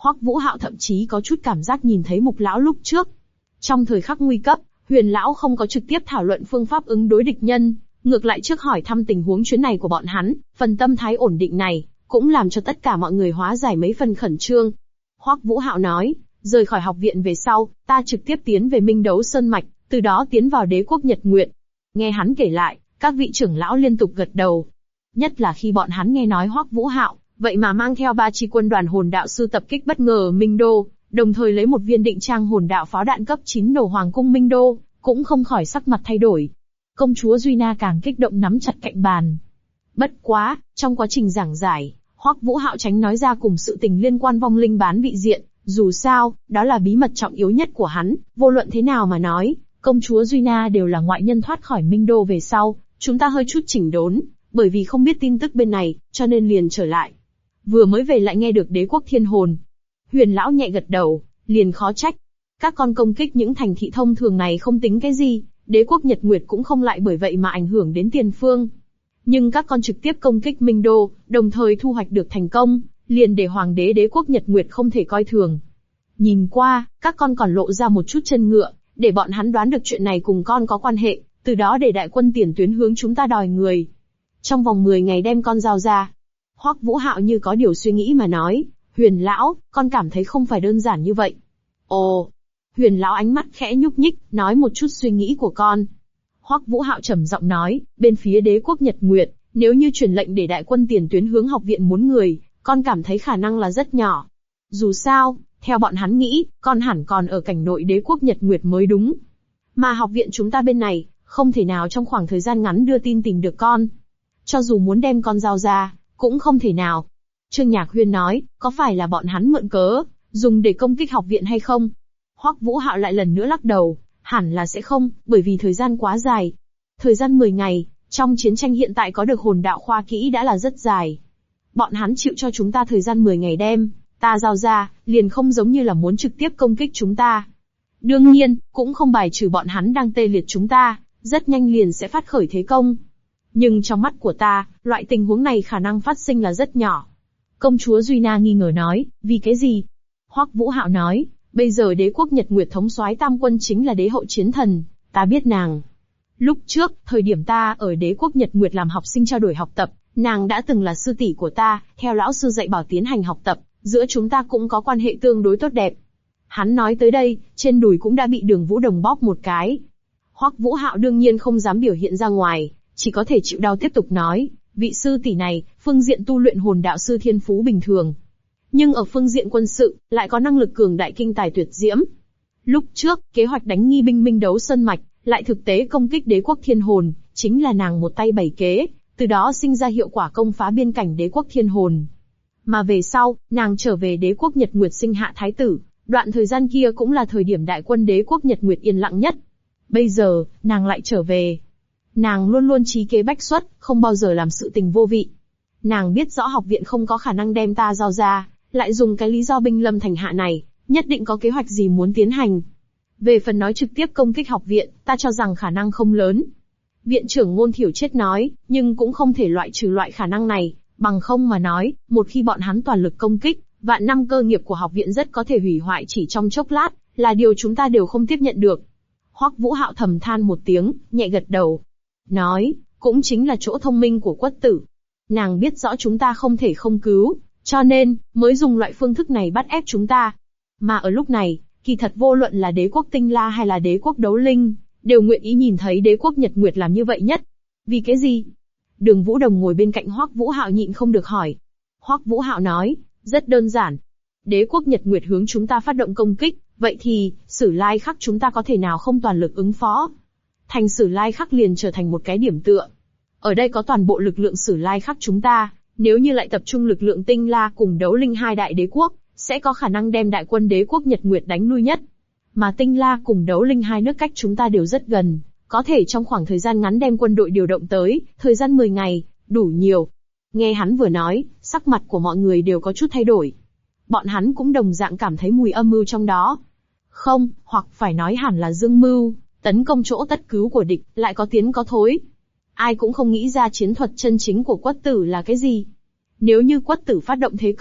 Speaker 1: Hoắc Vũ Hạo thậm chí có chút cảm giác nhìn thấy Mục lão lúc trước. Trong thời khắc nguy cấp, Huyền lão không có trực tiếp thảo luận phương pháp ứng đối địch nhân, ngược lại trước hỏi thăm tình huống chuyến này của bọn hắn, phần tâm thái ổn định này cũng làm cho tất cả mọi người hóa giải mấy phần khẩn trương. Hoắc Vũ Hạo nói, rời khỏi học viện về sau, ta trực tiếp tiến về Minh Đấu Sơn mạch, từ đó tiến vào đế quốc Nhật Nguyệt. Nghe hắn kể lại, các vị trưởng lão liên tục gật đầu. Nhất là khi bọn hắn nghe nói Hoắc Vũ Hạo, vậy mà mang theo 3 chi quân đoàn hồn đạo sư tập kích bất ngờ Minh Đô, đồng thời lấy một viên định trang hồn đạo pháo đạn cấp 9 nổ Hoàng cung Minh Đô, cũng không khỏi sắc mặt thay đổi. Công chúa Duy Na càng kích động nắm chặt cạnh bàn. Bất quá, trong quá trình giảng giải, Hoắc Vũ Hạo tránh nói ra cùng sự tình liên quan vong linh bán vị diện, dù sao, đó là bí mật trọng yếu nhất của hắn, vô luận thế nào mà nói, công chúa Duy Na đều là ngoại nhân thoát khỏi Minh Đô về sau, chúng ta hơi chút chỉnh đốn, bởi vì không biết tin tức bên này, cho nên liền trở lại. Vừa mới về lại nghe được đế quốc thiên hồn. Huyền lão nhẹ gật đầu, liền khó trách. Các con công kích những thành thị thông thường này không tính cái gì, đế quốc Nhật Nguyệt cũng không lại bởi vậy mà ảnh hưởng đến tiền phương. Nhưng các con trực tiếp công kích Minh Đô, đồng thời thu hoạch được thành công, liền để hoàng đế đế quốc Nhật Nguyệt không thể coi thường. Nhìn qua, các con còn lộ ra một chút chân ngựa, để bọn hắn đoán được chuyện này cùng con có quan hệ, từ đó để đại quân tiền tuyến hướng chúng ta đòi người. Trong vòng 10 ngày đem con giao ra. Hoắc Vũ Hạo như có điều suy nghĩ mà nói, Huyền lão, con cảm thấy không phải đơn giản như vậy. Ồ, Huyền lão ánh mắt khẽ nhúc nhích, nói một chút suy nghĩ của con. Hoắc Vũ Hạo trầm giọng nói, bên phía đế quốc Nhật Nguyệt, nếu như truyền lệnh để đại quân tiền tuyến hướng học viện muốn người, con cảm thấy khả năng là rất nhỏ. Dù sao, theo bọn hắn nghĩ, con hẳn còn ở cảnh nội đế quốc Nhật Nguyệt mới đúng. Mà học viện chúng ta bên này, không thể nào trong khoảng thời gian ngắn đưa tin tìm được con. Cho dù muốn đem con giao ra, cũng không thể nào. Trương Nhạc Huyên nói, có phải là bọn hắn mượn cớ, dùng để công kích học viện hay không? Hoắc Vũ Hạo lại lần nữa lắc đầu, hẳn là sẽ không, bởi vì thời gian quá dài. Thời gian 10 ngày, trong chiến tranh hiện tại có được hồn đạo khoa kỹ đã là rất dài. Bọn hắn chịu cho chúng ta thời gian 10 ngày đem ta giao ra, liền không giống như là muốn trực tiếp công kích chúng ta. Đương nhiên, cũng không bài trừ bọn hắn đang tê liệt chúng ta, rất nhanh liền sẽ phát khởi thế công. Nhưng trong mắt của ta, loại tình huống này khả năng phát sinh là rất nhỏ. Công chúa Duy Na nghi ngờ nói, vì cái gì? Hoắc Vũ Hạo nói, bây giờ đế quốc Nhật Nguyệt thống soái tam quân chính là đế hậu chiến thần, ta biết nàng. Lúc trước, thời điểm ta ở đế quốc Nhật Nguyệt làm học sinh trao đổi học tập, nàng đã từng là sư tỷ của ta, theo lão sư dạy bảo tiến hành học tập, giữa chúng ta cũng có quan hệ tương đối tốt đẹp. Hắn nói tới đây, trên đùi cũng đã bị Đường Vũ Đồng bóp một cái. Hoắc Vũ Hạo đương nhiên không dám biểu hiện ra ngoài, chỉ có thể chịu đau tiếp tục nói, vị sư tỷ này, phương diện tu luyện hồn đạo sư thiên phú bình thường. Nhưng ở phương diện quân sự, lại có năng lực cường đại kinh tài tuyệt diễm. Lúc trước, kế hoạch đánh nghi binh Minh Đấu Sơn mạch, lại thực tế công kích đế quốc thiên hồn, chính là nàng một tay bày kế, từ đó sinh ra hiệu quả công phá biên cảnh đế quốc thiên hồn. Mà về sau, nàng trở về đế quốc Nhật Nguyệt sinh hạ thái tử, đoạn thời gian kia cũng là thời điểm đại quân đế quốc Nhật Nguyệt yên lặng nhất. Bây giờ, nàng lại trở về. Nàng luôn luôn trí kế bách xuất, không bao giờ làm sự tình vô vị. Nàng biết rõ học viện không có khả năng đem ta giao ra, lại dùng cái lý do binh lâm thành hạ này, nhất định có kế hoạch gì muốn tiến hành. Về phần nói trực tiếp công kích học viện, ta cho rằng khả năng không lớn. Viện trưởng Ngôn Thiểu Chết nói, nhưng cũng không thể loại trừ loại khả năng này, bằng không mà nói, một khi bọn hắn toàn lực công kích, vạn năm cơ nghiệp của học viện rất có thể hủy hoại chỉ trong chốc lát, là điều chúng ta đều không tiếp nhận được. Hoắc Vũ Hạo thầm than một tiếng, nhẹ gật đầu. Nói, cũng chính là chỗ thông minh của Quất Tử. Nàng biết rõ chúng ta không thể không cứu, cho nên, mới dùng loại phương thức này bắt ép chúng ta. Mà ở lúc này, kỳ thật vô luận là đế quốc Tinh La hay là đế quốc Đấu Linh, đều nguyện ý nhìn thấy đế quốc Nhật Nguyệt làm như vậy nhất. Vì cái gì? Đường Vũ Đồng ngồi bên cạnh Hoắc Vũ Hạo nhịn không được hỏi. Hoắc Vũ Hạo nói, rất đơn giản. Đế quốc Nhật Nguyệt hướng chúng ta phát động công kích, vậy thì, Sử Lai Khắc chúng ta có thể nào không toàn lực ứng phó? Thành Sử Lai Khắc liền trở thành một cái điểm tựa. Ở đây có toàn bộ lực lượng Sử Lai Khắc chúng ta, nếu như lại tập trung lực lượng Tinh La cùng Đấu Linh hai đại đế quốc, sẽ có khả năng đem đại quân đế quốc Nhật Nguyệt đánh lui nhất. Mà Tinh La cùng Đấu Linh hai nước cách chúng ta đều rất gần, có thể trong khoảng thời gian ngắn đem quân đội điều động tới, thời gian 10 ngày, đủ nhiều. Nghe hắn vừa nói, sắc mặt của mọi người đều có chút thay đổi. Bọn hắn cũng đồng dạng cảm thấy mùi âm mưu trong đó. Không, hoặc phải nói hẳn là dương mưu, tấn công chỗ tất cứu của địch, lại có tiến có thối. Ai cũng không nghĩ ra chiến thuật chân chính của Quất Tử là cái gì. Nếu như Quất Tử phát động thế công,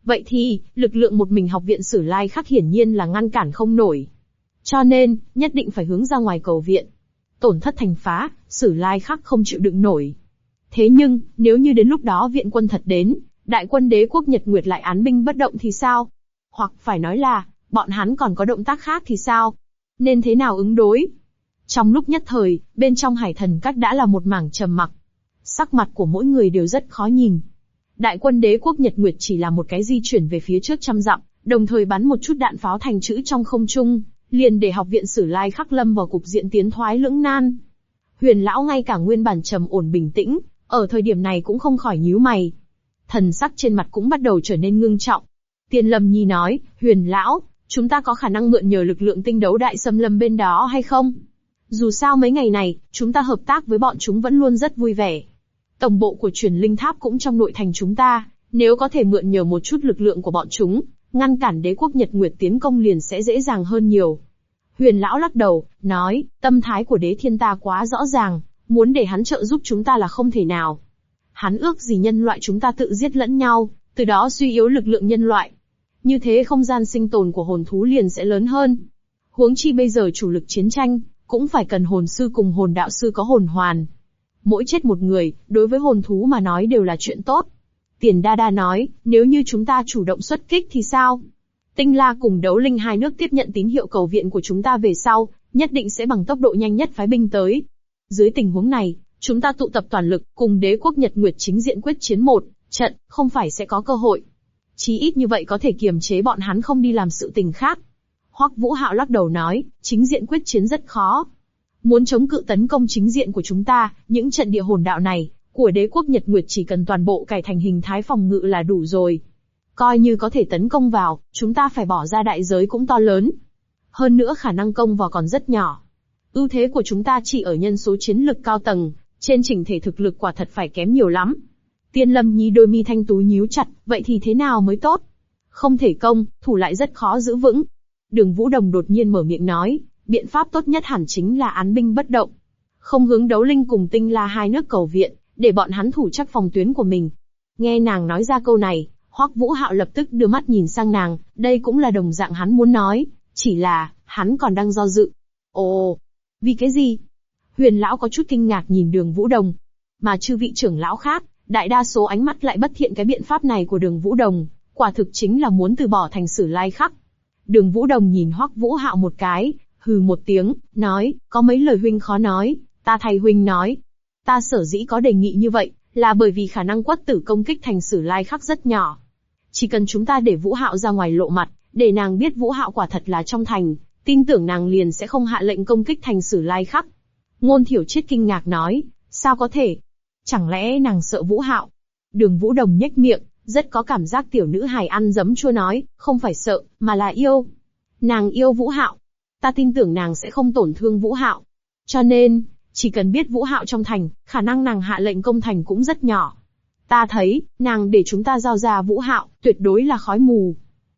Speaker 1: Vậy thì, lực lượng một mình học viện Sử Lai Khắc hiển nhiên là ngăn cản không nổi. Cho nên, nhất định phải hướng ra ngoài cầu viện. Tổn thất thành phá, Sử Lai Khắc không chịu đựng nổi. Thế nhưng, nếu như đến lúc đó viện quân thật đến, đại quân đế quốc Nhật Nguyệt lại án binh bất động thì sao? Hoặc phải nói là, bọn hắn còn có động tác khác thì sao? Nên thế nào ứng đối? Trong lúc nhất thời, bên trong Hải Thần Các đã là một mảng trầm mặc. Sắc mặt của mỗi người đều rất khó nhìn. Đại quân đế quốc Nhật Nguyệt chỉ là một cái di chuyển về phía trước trăm dặm, đồng thời bắn một chút đạn pháo thành chữ trong không trung, liền để học viện Sử Lai Khắc lâm vào cục diện tiến thoái lưỡng nan. Huyền lão ngay cả nguyên bản trầm ổn bình tĩnh, ở thời điểm này cũng không khỏi nhíu mày. Thần sắc trên mặt cũng bắt đầu trở nên ngưng trọng. Tiên Lâm Nhi nói, Huyền lão, chúng ta có khả năng mượn nhờ lực lượng tinh đấu đại xâm lâm bên đó hay không? Dù sao mấy ngày này, chúng ta hợp tác với bọn chúng vẫn luôn rất vui vẻ. Tổng bộ của truyền linh tháp cũng trong nội thành chúng ta, nếu có thể mượn nhờ một chút lực lượng của bọn chúng, ngăn cản đế quốc Nhật Nguyệt tiến công liền sẽ dễ dàng hơn nhiều. Huyền lão lắc đầu, nói, tâm thái của đế thiên ta quá rõ ràng, muốn để hắn trợ giúp chúng ta là không thể nào. Hắn ước gì nhân loại chúng ta tự giết lẫn nhau, từ đó suy yếu lực lượng nhân loại. Như thế không gian sinh tồn của hồn thú liền sẽ lớn hơn. Huống chi bây giờ chủ lực chiến tranh, cũng phải cần hồn sư cùng hồn đạo sư có hồn hoàn. Mỗi chết một người, đối với hồn thú mà nói đều là chuyện tốt. Tiền Đa Đa nói, nếu như chúng ta chủ động xuất kích thì sao? Tinh La cùng Đấu Linh hai nước tiếp nhận tín hiệu cầu viện của chúng ta về sau, nhất định sẽ bằng tốc độ nhanh nhất phái binh tới. Dưới tình huống này, chúng ta tụ tập toàn lực, cùng đế quốc Nhật Nguyệt chính diện quyết chiến một trận, không phải sẽ có cơ hội. Chí ít như vậy có thể kiềm chế bọn hắn không đi làm sự tình khác. Hoắc Vũ Hạo lắc đầu nói, chính diện quyết chiến rất khó. Muốn chống cự tấn công chính diện của chúng ta, những trận địa hồn đạo này, của đế quốc Nhật Nguyệt chỉ cần toàn bộ cải thành hình thái phòng ngự là đủ rồi. Coi như có thể tấn công vào, chúng ta phải bỏ ra đại giới cũng to lớn. Hơn nữa khả năng công vào còn rất nhỏ. Ưu thế của chúng ta chỉ ở nhân số chiến lực cao tầng, trên chỉnh thể thực lực quả thật phải kém nhiều lắm. Tiên Lâm Nhi đôi mi thanh tú nhíu chặt, vậy thì thế nào mới tốt? Không thể công, thủ lại rất khó giữ vững. Đường Vũ Đồng đột nhiên mở miệng nói, biện pháp tốt nhất hẳn chính là án binh bất động. Không hướng Đấu Linh cùng Tinh La hai nước cầu viện, để bọn hắn thủ chắc phòng tuyến của mình. Nghe nàng nói ra câu này, Hoắc Vũ Hạo lập tức đưa mắt nhìn sang nàng, đây cũng là đồng dạng hắn muốn nói, chỉ là, hắn còn đang do dự. Ồ, vì cái gì? Huyền lão có chút kinh ngạc nhìn Đường Vũ Đồng. Mà chư vị trưởng lão khác, đại đa số ánh mắt lại bất thiện cái biện pháp này của Đường Vũ Đồng, quả thực chính là muốn từ bỏ thành Sử Lai Khắc. Đường Vũ Đồng nhìn Hoắc Vũ Hạo một cái, hừ một tiếng, nói, có mấy lời huynh khó nói, ta thay huynh nói. Ta sở dĩ có đề nghị như vậy, là bởi vì khả năng quất tử công kích thành Sử Lai Khắc rất nhỏ. Chỉ cần chúng ta để Vũ Hạo ra ngoài lộ mặt, để nàng biết Vũ Hạo quả thật là trong thành, tin tưởng nàng liền sẽ không hạ lệnh công kích thành Sử Lai Khắc. Ngôn Thiểu Triết kinh ngạc nói, sao có thể? Chẳng lẽ nàng sợ Vũ Hạo? Đường Vũ Đồng nhếch miệng, rất có cảm giác tiểu nữ hài ăn giấm chua nói, không phải sợ, mà là yêu. Nàng yêu Vũ Hạo. Ta tin tưởng nàng sẽ không tổn thương Vũ Hạo. Cho nên, chỉ cần biết Vũ Hạo trong thành, khả năng nàng hạ lệnh công thành cũng rất nhỏ. Ta thấy, nàng để chúng ta giao ra Vũ Hạo, tuyệt đối là khói mù.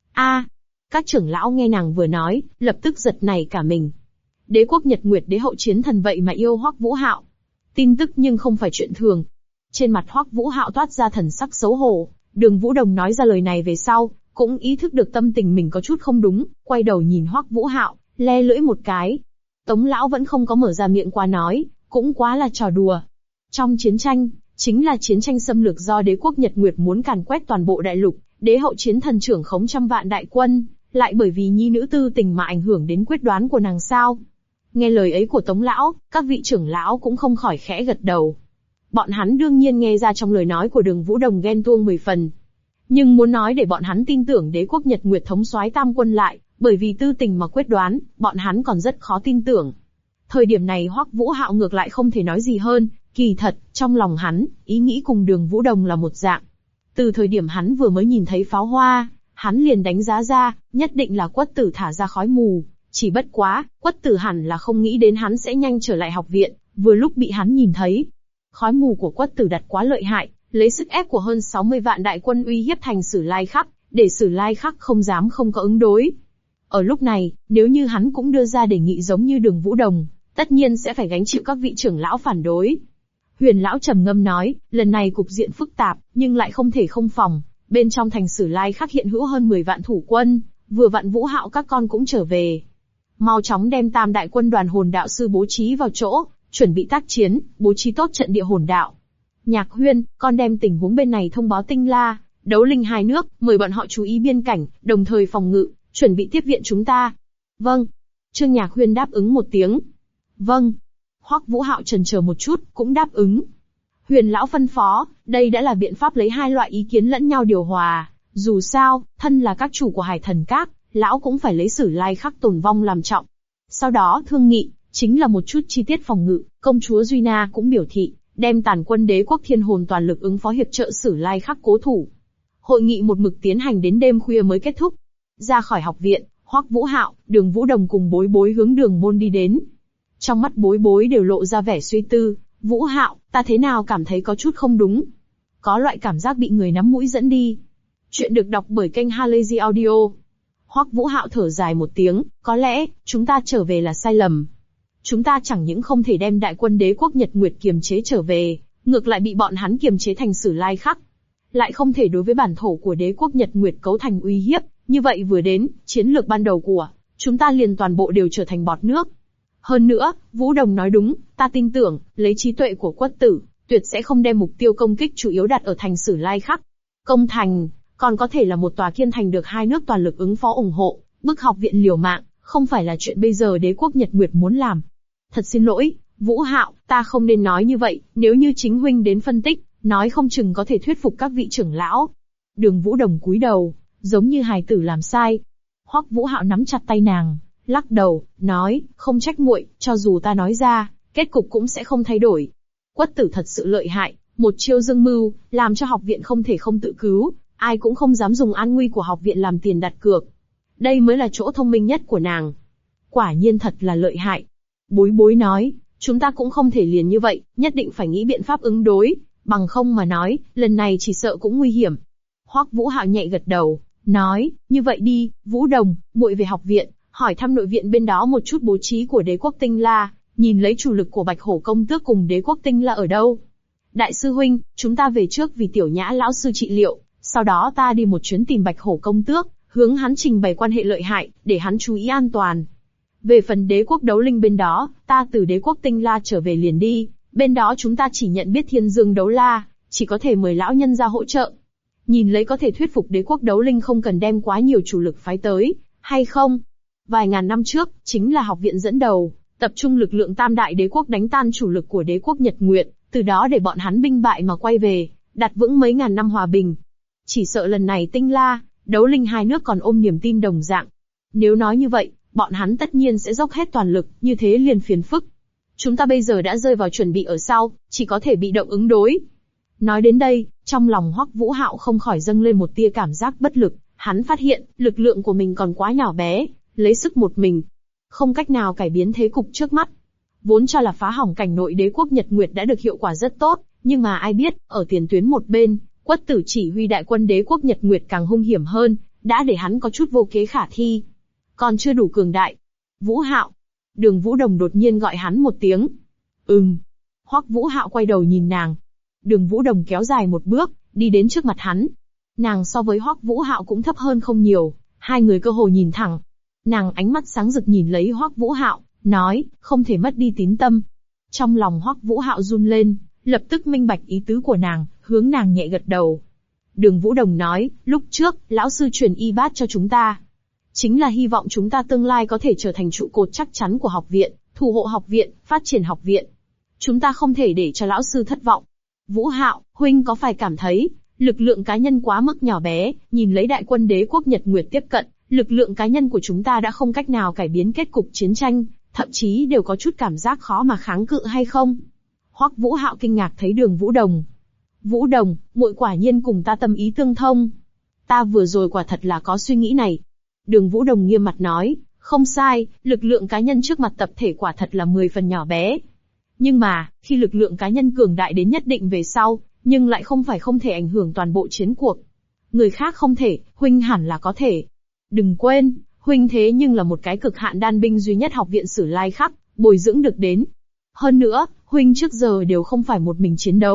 Speaker 1: Các trưởng lão nghe nàng vừa nói, lập tức giật nảy cả mình. Đế quốc Nhật Nguyệt đế hậu chiến thần vậy mà yêu Hoắc Vũ Hạo. Tin tức nhưng không phải chuyện thường. Trên mặt Hoắc Vũ Hạo toát ra thần sắc xấu hổ, Đường Vũ Đồng nói ra lời này về sau, cũng ý thức được tâm tình mình có chút không đúng, quay đầu nhìn Hoắc Vũ Hạo, le lưỡi một cái. Tống lão vẫn không có mở ra miệng qua nói, cũng quá là trò đùa. Trong chiến tranh, chính là chiến tranh xâm lược do đế quốc Nhật Nguyệt muốn càn quét toàn bộ đại lục, đế hậu chiến thần trưởng khống trăm vạn đại quân, lại bởi vì nhi nữ tư tình mà ảnh hưởng đến quyết đoán của nàng sao? Nghe lời ấy của Tống lão, các vị trưởng lão cũng không khỏi khẽ gật đầu. Bọn hắn đương nhiên nghe ra trong lời nói của Đường Vũ Đồng ghen tuông 10 phần. Nhưng muốn nói để bọn hắn tin tưởng đế quốc Nhật Nguyệt thống soái tam quân lại, bởi vì tư tình mà quyết đoán, bọn hắn còn rất khó tin tưởng. Thời điểm này Hoắc Vũ Hạo ngược lại không thể nói gì hơn, kỳ thật, trong lòng hắn, ý nghĩ cùng Đường Vũ Đồng là một dạng. Từ thời điểm hắn vừa mới nhìn thấy pháo hoa, hắn liền đánh giá ra, nhất định là Quất Tử thả ra khói mù. Chỉ bất quá, Quất Tử hẳn là không nghĩ đến hắn sẽ nhanh trở lại học viện, vừa lúc bị hắn nhìn thấy. Khói mù của Quất Tử đặt quá lợi hại, lấy sức ép của hơn 60 vạn đại quân uy hiếp thành Sử Lai Khắc, để Sử Lai Khắc không dám không có ứng đối. Ở lúc này, nếu như hắn cũng đưa ra đề nghị giống như Đường Vũ Đồng, tất nhiên sẽ phải gánh chịu các vị trưởng lão phản đối. Huyền lão trầm ngâm nói, lần này cục diện phức tạp, nhưng lại không thể không phòng, bên trong thành Sử Lai Khắc hiện hữu hơn 10 vạn thủ quân, vừa vặn Vũ Hạo các con cũng trở về. Mau chóng đem tam đại quân đoàn hồn đạo sư bố trí vào chỗ, chuẩn bị tác chiến, bố trí tốt trận địa hồn đạo. Nhạc Huyên, con đem tình huống bên này thông báo Tinh La, Đấu Linh hai nước, mời bọn họ chú ý biên cảnh, đồng thời phòng ngự, chuẩn bị tiếp viện chúng ta. Vâng. Trương Nhạc Huyên đáp ứng một tiếng. Vâng. Hoắc Vũ Hạo chần chờ một chút, cũng đáp ứng. Huyền lão phân phó, đây đã là biện pháp lấy hai loại ý kiến lẫn nhau điều hòa. Dù sao, thân là các chủ của Hải Thần Các, lão cũng phải lấy Sử Lai Khắc tồn vong làm trọng. Sau đó thương nghị, chính là một chút chi tiết phòng ngự. Công chúa Duy Na cũng biểu thị, đem tàn quân Đế quốc Thiên Hồn toàn lực ứng phó hiệp trợ Sử Lai Khắc cố thủ. Hội nghị một mực tiến hành đến đêm khuya mới kết thúc. Ra khỏi học viện, Hoắc Vũ Hạo, Đường Vũ Đồng cùng Bối Bối hướng Đường môn đi đến. Trong mắt Bối Bối đều lộ ra vẻ suy tư. Vũ Hạo, ta thế nào cảm thấy có chút không đúng. Có loại cảm giác bị người nắm mũi dẫn đi. Chuyện được đọc bởi kênh Halazy Audio. Hoắc Vũ Hạo thở dài một tiếng, có lẽ, chúng ta trở về là sai lầm. Chúng ta chẳng những không thể đem đại quân Đế quốc Nhật Nguyệt kiềm chế trở về, ngược lại bị bọn hắn kiềm chế thành Sử Lai Khắc. Lại không thể đối với bản thổ của Đế quốc Nhật Nguyệt cấu thành uy hiếp, như vậy vừa đến, chiến lược ban đầu của chúng ta liền toàn bộ đều trở thành bọt nước. Hơn nữa, Vũ Đồng nói đúng, ta tin tưởng, lấy trí tuệ của Quất Tử, tuyệt sẽ không đem mục tiêu công kích chủ yếu đặt ở thành Sử Lai Khắc. Công thành, còn có thể là một tòa kiên thành được hai nước toàn lực ứng phó ủng hộ, bức học viện liều mạng, không phải là chuyện bây giờ Đế quốc Nhật Nguyệt muốn làm. Thật xin lỗi, Vũ Hạo, ta không nên nói như vậy, nếu như chính huynh đến phân tích, nói không chừng có thể thuyết phục các vị trưởng lão. Đường Vũ Đồng cúi đầu, giống như hài tử làm sai. Hoắc Vũ Hạo nắm chặt tay nàng, lắc đầu, nói, không trách muội, cho dù ta nói ra, kết cục cũng sẽ không thay đổi. Quất Tử thật sự lợi hại, một chiêu dương mưu, làm cho học viện không thể không tự cứu, ai cũng không dám dùng an nguy của học viện làm tiền đặt cược. Đây mới là chỗ thông minh nhất của nàng. Quả nhiên thật là lợi hại. Bối Bối nói, chúng ta cũng không thể liền như vậy, nhất định phải nghĩ biện pháp ứng đối, bằng không mà nói, lần này chỉ sợ cũng nguy hiểm. Hoắc Vũ Hạo nhẹ gật đầu, nói, như vậy đi, Vũ Đồng, muội về học viện, hỏi thăm nội viện bên đó một chút bố trí của Đế quốc Tinh La, nhìn lấy chủ lực của Bạch Hổ công tước cùng Đế quốc Tinh La ở đâu. Đại sư huynh, chúng ta về trước vì Tiểu Nhã lão sư trị liệu, sau đó ta đi một chuyến tìm Bạch Hổ công tước, hướng hắn trình bày quan hệ lợi hại, để hắn chú ý an toàn. Về phần Đế quốc Đấu Linh bên đó, ta từ Đế quốc Tinh La trở về liền đi, bên đó chúng ta chỉ nhận biết Thiên Dương Đấu La, chỉ có thể mời lão nhân ra hỗ trợ. Nhìn lấy có thể thuyết phục Đế quốc Đấu Linh không cần đem quá nhiều chủ lực phái tới, hay không? Vài ngàn năm trước, chính là học viện dẫn đầu, tập trung lực lượng tam đại đế quốc đánh tan chủ lực của Đế quốc Nhật Nguyệt, từ đó để bọn hắn binh bại mà quay về, đặt vững mấy ngàn năm hòa bình. Chỉ sợ lần này Tinh La, Đấu Linh hai nước còn ôm niềm tin đồng dạng. Nếu nói như vậy, bọn hắn tất nhiên sẽ dốc hết toàn lực, như thế liền phiền phức. Chúng ta bây giờ đã rơi vào chuẩn bị ở sau, chỉ có thể bị động ứng đối. Nói đến đây, trong lòng Hoắc Vũ Hạo không khỏi dâng lên một tia cảm giác bất lực, hắn phát hiện, lực lượng của mình còn quá nhỏ bé, lấy sức một mình, không cách nào cải biến thế cục trước mắt. Vốn cho là phá hỏng cảnh nội Đế quốc Nhật Nguyệt đã được hiệu quả rất tốt, nhưng mà ai biết, ở tiền tuyến một bên, Quất Tử chỉ huy đại quân Đế quốc Nhật Nguyệt càng hung hiểm hơn, đã để hắn có chút vô kế khả thi. Còn chưa đủ cường đại. Vũ Hạo. Đường Vũ Đồng đột nhiên gọi hắn một tiếng. Hoắc Vũ Hạo quay đầu nhìn nàng. Đường Vũ Đồng kéo dài một bước, đi đến trước mặt hắn. Nàng so với Hoắc Vũ Hạo cũng thấp hơn không nhiều, hai người cơ hồ nhìn thẳng. Nàng ánh mắt sáng rực nhìn lấy Hoắc Vũ Hạo, nói, không thể mất đi tín tâm. Trong lòng Hoắc Vũ Hạo run lên, lập tức minh bạch ý tứ của nàng, hướng nàng nhẹ gật đầu. Đường Vũ Đồng nói, lúc trước, lão sư truyền y bát cho chúng ta. Chính là hy vọng chúng ta tương lai có thể trở thành trụ cột chắc chắn của học viện, thủ hộ học viện, phát triển học viện. Chúng ta không thể để cho lão sư thất vọng. Vũ Hạo, huynh có phải cảm thấy, lực lượng cá nhân quá mức nhỏ bé, nhìn lấy đại quân Đế quốc Nhật Nguyệt tiếp cận, lực lượng cá nhân của chúng ta đã không cách nào cải biến kết cục chiến tranh, thậm chí đều có chút cảm giác khó mà kháng cự hay không? Hoắc Vũ Hạo kinh ngạc thấy Đường Vũ Đồng. Vũ Đồng, muội quả nhiên cùng ta tâm ý tương thông. Ta vừa rồi quả thật là có suy nghĩ này. Đường Vũ Đồng nghiêm mặt nói, không sai, lực lượng cá nhân trước mặt tập thể quả thật là 10 phần nhỏ bé. Nhưng mà, khi lực lượng cá nhân cường đại đến nhất định về sau, nhưng lại không thể ảnh hưởng toàn bộ chiến cuộc. Người khác không thể, huynh hẳn là có thể. Đừng quên, huynh thế nhưng là một cái cực hạn đan binh duy nhất học viện Sử Lai Khắc bồi dưỡng được đến. Hơn nữa, huynh trước giờ đều không phải một mình chiến đấu,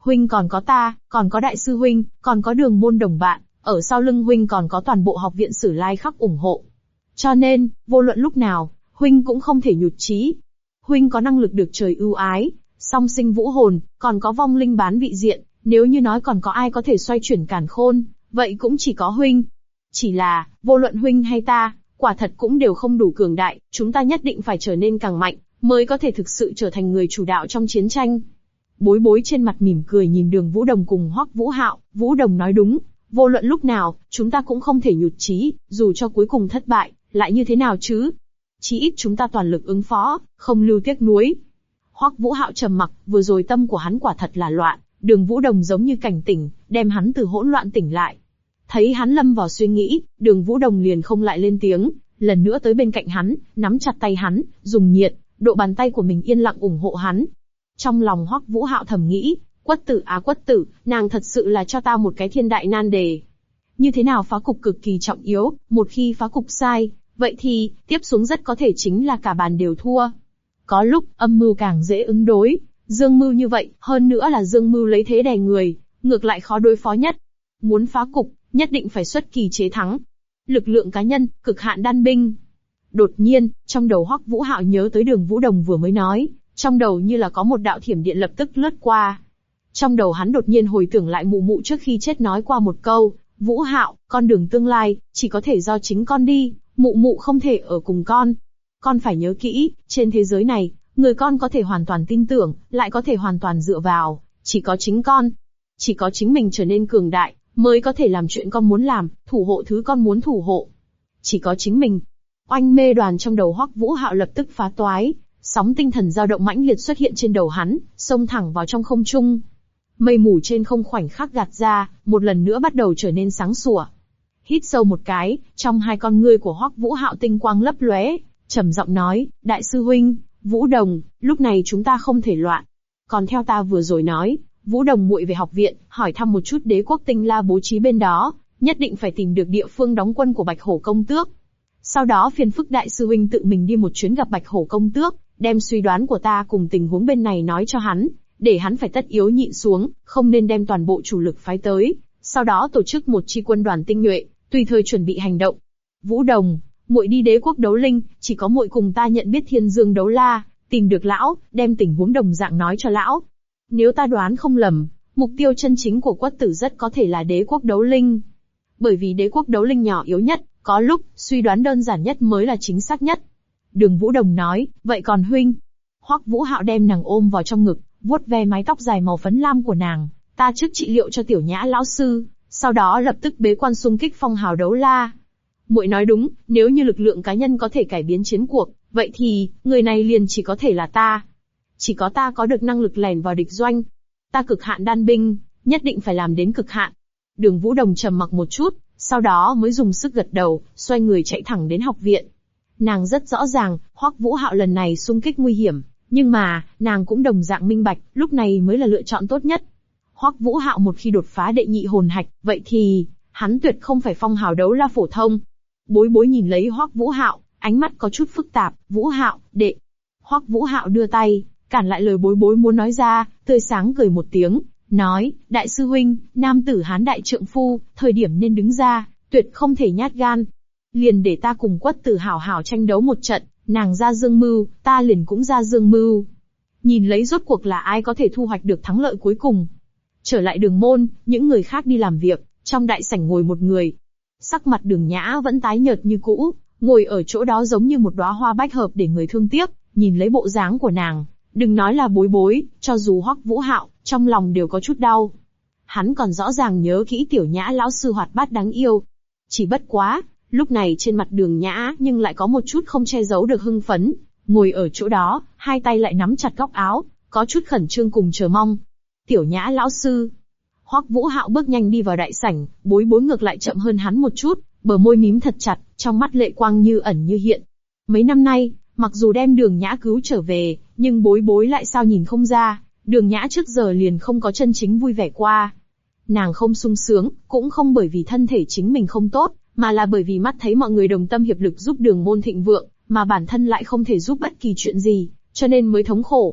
Speaker 1: Huynh còn có ta, còn có đại sư huynh, còn có đường môn đồng bạn, ở sau lưng huynh còn có toàn bộ học viện Sử Lai Khắc ủng hộ. Cho nên, vô luận lúc nào, huynh cũng không thể nhụt chí. Huynh có năng lực được trời ưu ái, song sinh vũ hồn, còn có vong linh bán vị diện, nếu như nói còn có ai có thể xoay chuyển càn khôn, vậy cũng chỉ có huynh. Chỉ là, vô luận huynh hay ta, quả thật cũng đều không đủ cường đại, chúng ta nhất định phải trở nên càng mạnh, mới có thể thực sự trở thành người chủ đạo trong chiến tranh. Bối bối trên mặt mỉm cười nhìn Đường Vũ Đồng cùng Hoắc Vũ Hạo, Vũ Đồng nói đúng, vô luận lúc nào, chúng ta cũng không thể nhụt chí, dù cho cuối cùng thất bại, lại như thế nào chứ? Chí ít chúng ta toàn lực ứng phó, không lưu tiếc nuối. Hoắc Vũ Hạo trầm mặc, vừa rồi tâm của hắn quả thật là loạn, Đường Vũ Đồng giống như cảnh tỉnh, đem hắn từ hỗn loạn tỉnh lại. Thấy hắn lâm vào suy nghĩ, Đường Vũ Đồng liền không lại lên tiếng, lần nữa tới bên cạnh hắn, nắm chặt tay hắn, dùng nhiệt độ bàn tay của mình yên lặng ủng hộ hắn. Trong lòng Hoắc Vũ Hạo thầm nghĩ, quất tử á quất tử, nàng thật sự là cho ta một cái thiên đại nan đề. Như thế nào phá cục cực kỳ trọng yếu, một khi phá cục sai, vậy thì, tiếp xuống rất có thể chính là cả bàn đều thua. Có lúc, âm mưu càng dễ ứng đối, dương mưu như vậy, hơn nữa là dương mưu lấy thế đè người, ngược lại khó đối phó nhất. Muốn phá cục, nhất định phải xuất kỳ chế thắng. Lực lượng cá nhân, cực hạn đan binh. Đột nhiên, trong đầu Hoắc Vũ Hạo nhớ tới Đường Vũ Đồng vừa mới nói, trong đầu như là có một đạo thiểm điện lập tức lướt qua. Trong đầu hắn đột nhiên hồi tưởng lại mụ mụ trước khi chết nói qua một câu, Vũ Hạo, con đường tương lai, chỉ có thể do chính con đi, mụ mụ không thể ở cùng con. Con phải nhớ kỹ, trên thế giới này, người con có thể hoàn toàn tin tưởng, lại có thể hoàn toàn dựa vào, chỉ có chính con. Chỉ có chính mình trở nên cường đại, mới có thể làm chuyện con muốn làm, thủ hộ thứ con muốn thủ hộ. Chỉ có chính mình. Oanh mê đoàn trong đầu Hoắc Vũ Hạo lập tức phá toái, sóng tinh thần dao động mãnh liệt xuất hiện trên đầu hắn, xông thẳng vào trong không trung. Mây mù trên không khoảnh khắc gạt ra, một lần nữa bắt đầu trở nên sáng sủa. Hít sâu một cái, trong hai con ngươi của Hoắc Vũ Hạo tinh quang lấp lóe, trầm giọng nói, đại sư huynh, Vũ Đồng, lúc này chúng ta không thể loạn. Còn theo ta vừa rồi nói, Vũ Đồng muội về học viện, hỏi thăm một chút Đế quốc Tinh La bố trí bên đó, nhất định phải tìm được địa phương đóng quân của Bạch Hổ công tước. Sau đó phiền phức đại sư huynh tự mình đi một chuyến gặp Bạch Hổ công tước, đem suy đoán của ta cùng tình huống bên này nói cho hắn, để hắn phải tất yếu nhịn xuống, không nên đem toàn bộ chủ lực phái tới, sau đó tổ chức một chi quân đoàn tinh nhuệ, tùy thời chuẩn bị hành động. Vũ Đồng, muội đi Đế quốc Đấu Linh, chỉ có muội cùng ta nhận biết Thiên Dương Đấu La, tìm được lão, đem tình huống đồng dạng nói cho lão. Nếu ta đoán không lầm, mục tiêu chân chính của Quất Tử rất có thể là Đế quốc Đấu Linh. Bởi vì Đế quốc Đấu Linh nhỏ yếu nhất, có lúc, suy đoán đơn giản nhất mới là chính xác nhất. Đường Vũ Đồng nói, vậy còn huynh? Hoắc Vũ Hạo đem nàng ôm vào trong ngực, vuốt ve mái tóc dài màu phấn lam của nàng, ta trước trị liệu cho Tiểu Nhã lão sư, sau đó lập tức bế quan xung kích phong hào đấu la. Muội nói đúng, nếu như lực lượng cá nhân có thể cải biến chiến cuộc, vậy thì, người này liền chỉ có thể là ta. Chỉ có ta có được năng lực lẻn vào địch doanh. Ta cực hạn đan binh, nhất định phải làm đến cực hạn. Đường Vũ Đồng trầm mặc một chút, sau đó mới dùng sức gật đầu, xoay người chạy thẳng đến học viện. Nàng rất rõ ràng, Hoắc Vũ Hạo lần này xung kích nguy hiểm, nhưng mà, nàng cũng đồng dạng minh bạch, lúc này mới là lựa chọn tốt nhất. Hoắc Vũ Hạo một khi đột phá đệ nhị hồn hạch, vậy thì, hắn tuyệt không phải phong hào đấu la phổ thông. Bối bối nhìn lấy Hoắc Vũ Hạo, ánh mắt có chút phức tạp, Vũ Hạo, đệ. Hoắc Vũ Hạo đưa tay, cản lại lời bối bối muốn nói ra, tươi sáng cười một tiếng, nói, đại sư huynh, nam tử hán đại trượng phu, thời điểm nên đứng ra, tuyệt không thể nhát gan. Liền để ta cùng Quất Tử hảo hảo tranh đấu một trận, nàng ra dương mưu, ta liền cũng ra dương mưu. Nhìn lấy rốt cuộc là ai có thể thu hoạch được thắng lợi cuối cùng. Trở lại Đường môn, những người khác đi làm việc, trong đại sảnh ngồi một người. Sắc mặt Đường Nhã vẫn tái nhợt như cũ, ngồi ở chỗ đó giống như một đóa hoa bách hợp để người thương tiếc, nhìn lấy bộ dáng của nàng, đừng nói là bối bối, cho dù Hoắc Vũ Hạo, trong lòng đều có chút đau. Hắn còn rõ ràng nhớ kỹ Tiểu Nhã lão sư hoạt bát đáng yêu. Chỉ bất quá, lúc này trên mặt Đường Nhã nhưng lại có một chút không che giấu được hưng phấn, ngồi ở chỗ đó, hai tay lại nắm chặt góc áo, có chút khẩn trương cùng chờ mong. Tiểu Nhã lão sư. Hoắc Vũ Hạo bước nhanh đi vào đại sảnh, bối bối ngược lại chậm hơn hắn một chút, bờ môi mím thật chặt, trong mắt lệ quang như ẩn như hiện. Mấy năm nay, mặc dù đem Đường Nhã cứu trở về, nhưng bối bối lại sao nhìn không ra, Đường Nhã trước giờ liền không có chân chính vui vẻ qua. Nàng không sung sướng, cũng không bởi vì thân thể chính mình không tốt, mà là bởi vì mắt thấy mọi người đồng tâm hiệp lực giúp Đường môn thịnh vượng, mà bản thân lại không thể giúp bất kỳ chuyện gì, cho nên mới thống khổ.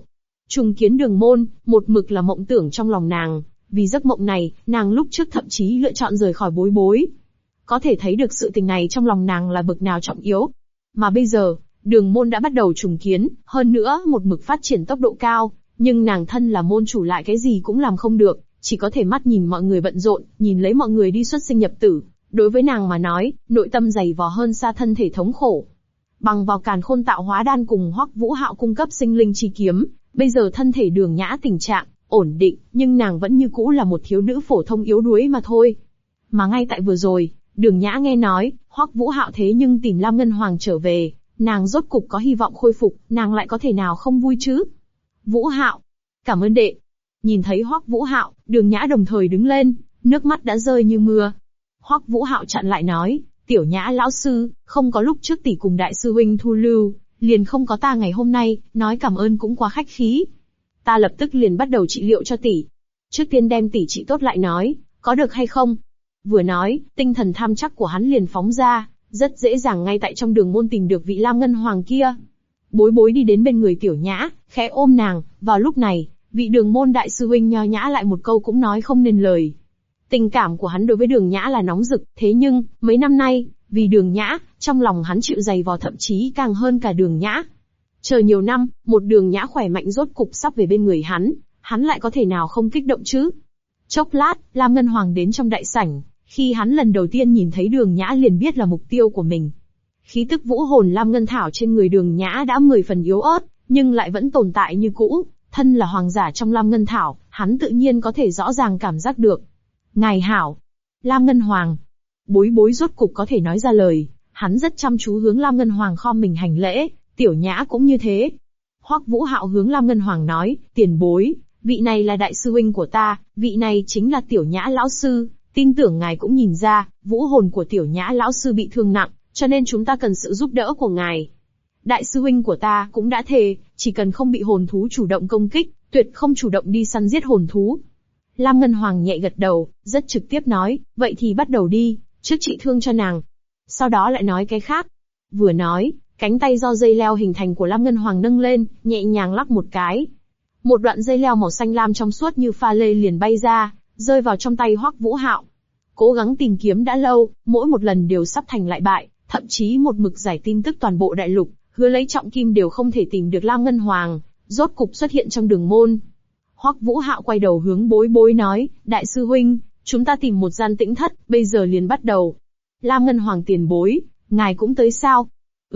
Speaker 1: Trùng kiến đường môn, một mực là mộng tưởng trong lòng nàng, vì giấc mộng này, nàng lúc trước thậm chí lựa chọn rời khỏi Bối Bối. Có thể thấy được sự tình này trong lòng nàng là bực nào trọng yếu. Mà bây giờ, đường môn đã bắt đầu trùng kiến, hơn nữa một mực phát triển tốc độ cao, nhưng nàng thân là môn chủ lại cái gì cũng làm không được, chỉ có thể mắt nhìn mọi người bận rộn, nhìn lấy mọi người đi xuất sinh nhập tử. Đối với nàng mà nói, nội tâm dày vò hơn xa thân thể thống khổ. Bằng vào Càn Khôn Tạo Hóa Đan cùng Hoắc Vũ Hạo cung cấp sinh linh chi kiếm, bây giờ thân thể Đường Nhã tình trạng ổn định, nhưng nàng vẫn như cũ là một thiếu nữ phổ thông yếu đuối mà thôi. Mà ngay tại vừa rồi, Đường Nhã nghe nói, Hoắc Vũ Hạo thế nhưng tìm Lam Ngân Hoàng trở về, nàng rốt cục có hy vọng khôi phục, nàng lại có thể nào không vui chứ? Vũ Hạo, cảm ơn đệ. Nhìn thấy Hoắc Vũ Hạo, Đường Nhã đồng thời đứng lên, nước mắt đã rơi như mưa. Hoắc Vũ Hạo chặn lại nói, Tiểu Nhã lão sư, không có lúc trước tỷ cùng đại sư huynh thu lưu, liền không có ta ngày hôm nay, nói cảm ơn cũng quá khách khí. Ta lập tức liền bắt đầu trị liệu cho tỷ. Trước tiên đem tỷ trị tốt lại nói, có được hay không? Vừa nói, tinh thần tham chắc của hắn liền phóng ra, rất dễ dàng ngay tại trong đường môn tìm được vị Lam Ngân Hoàng kia. Bối Bối đi đến bên người Tiểu Nhã, khẽ ôm nàng, vào lúc này, vị đường môn đại sư huynh nho nhã lại một câu cũng nói không nên lời. Tình cảm của hắn đối với Đường Nhã là nóng rực, thế nhưng, mấy năm nay, vì Đường Nhã, trong lòng hắn chịu dày vò thậm chí càng hơn cả Đường Nhã. Chờ nhiều năm, một Đường Nhã khỏe mạnh rốt cục sắp về bên người hắn lại có thể nào không kích động chứ? Chốc lát, Lam Ngân Hoàng đến trong đại sảnh, khi hắn lần đầu tiên nhìn thấy Đường Nhã liền biết là mục tiêu của mình. Khí tức vũ hồn Lam Ngân Thảo trên người Đường Nhã đã 10 phần yếu ớt, nhưng lại vẫn tồn tại như cũ, thân là hoàng giả trong Lam Ngân Thảo, hắn tự nhiên có thể rõ ràng cảm giác được. Ngài hảo, Lam Ngân Hoàng. Bối Bối rốt cục có thể nói ra lời, hắn rất chăm chú hướng Lam Ngân Hoàng khom mình hành lễ, Tiểu Nhã cũng như thế. Hoắc Vũ Hạo hướng Lam Ngân Hoàng nói, tiền bối, vị này là đại sư huynh của ta, vị này chính là Tiểu Nhã lão sư, tin tưởng ngài cũng nhìn ra, vũ hồn của Tiểu Nhã lão sư bị thương nặng, cho nên chúng ta cần sự giúp đỡ của ngài. Đại sư huynh của ta cũng đã thề, chỉ cần không bị hồn thú chủ động công kích, tuyệt không chủ động đi săn giết hồn thú. Lam Ngân Hoàng nhẹ gật đầu, rất trực tiếp nói, vậy thì bắt đầu đi, trước trị thương cho nàng. Sau đó lại nói cái khác. Vừa nói, cánh tay do dây leo hình thành của Lam Ngân Hoàng nâng lên, nhẹ nhàng lắc một cái. Một đoạn dây leo màu xanh lam trong suốt như pha lê liền bay ra, rơi vào trong tay Hoắc Vũ Hạo. Cố gắng tìm kiếm đã lâu, mỗi một lần đều sắp thành lại bại, thậm chí một mực giải tin tức toàn bộ đại lục, hứa lấy trọng kim đều không thể tìm được Lam Ngân Hoàng, rốt cục xuất hiện trong đường môn. Hoắc Vũ Hạo quay đầu hướng Bối Bối nói, đại sư huynh, chúng ta tìm một gian tĩnh thất, bây giờ liền bắt đầu. Lam Ngân Hoàng tiền bối, ngài cũng tới sao?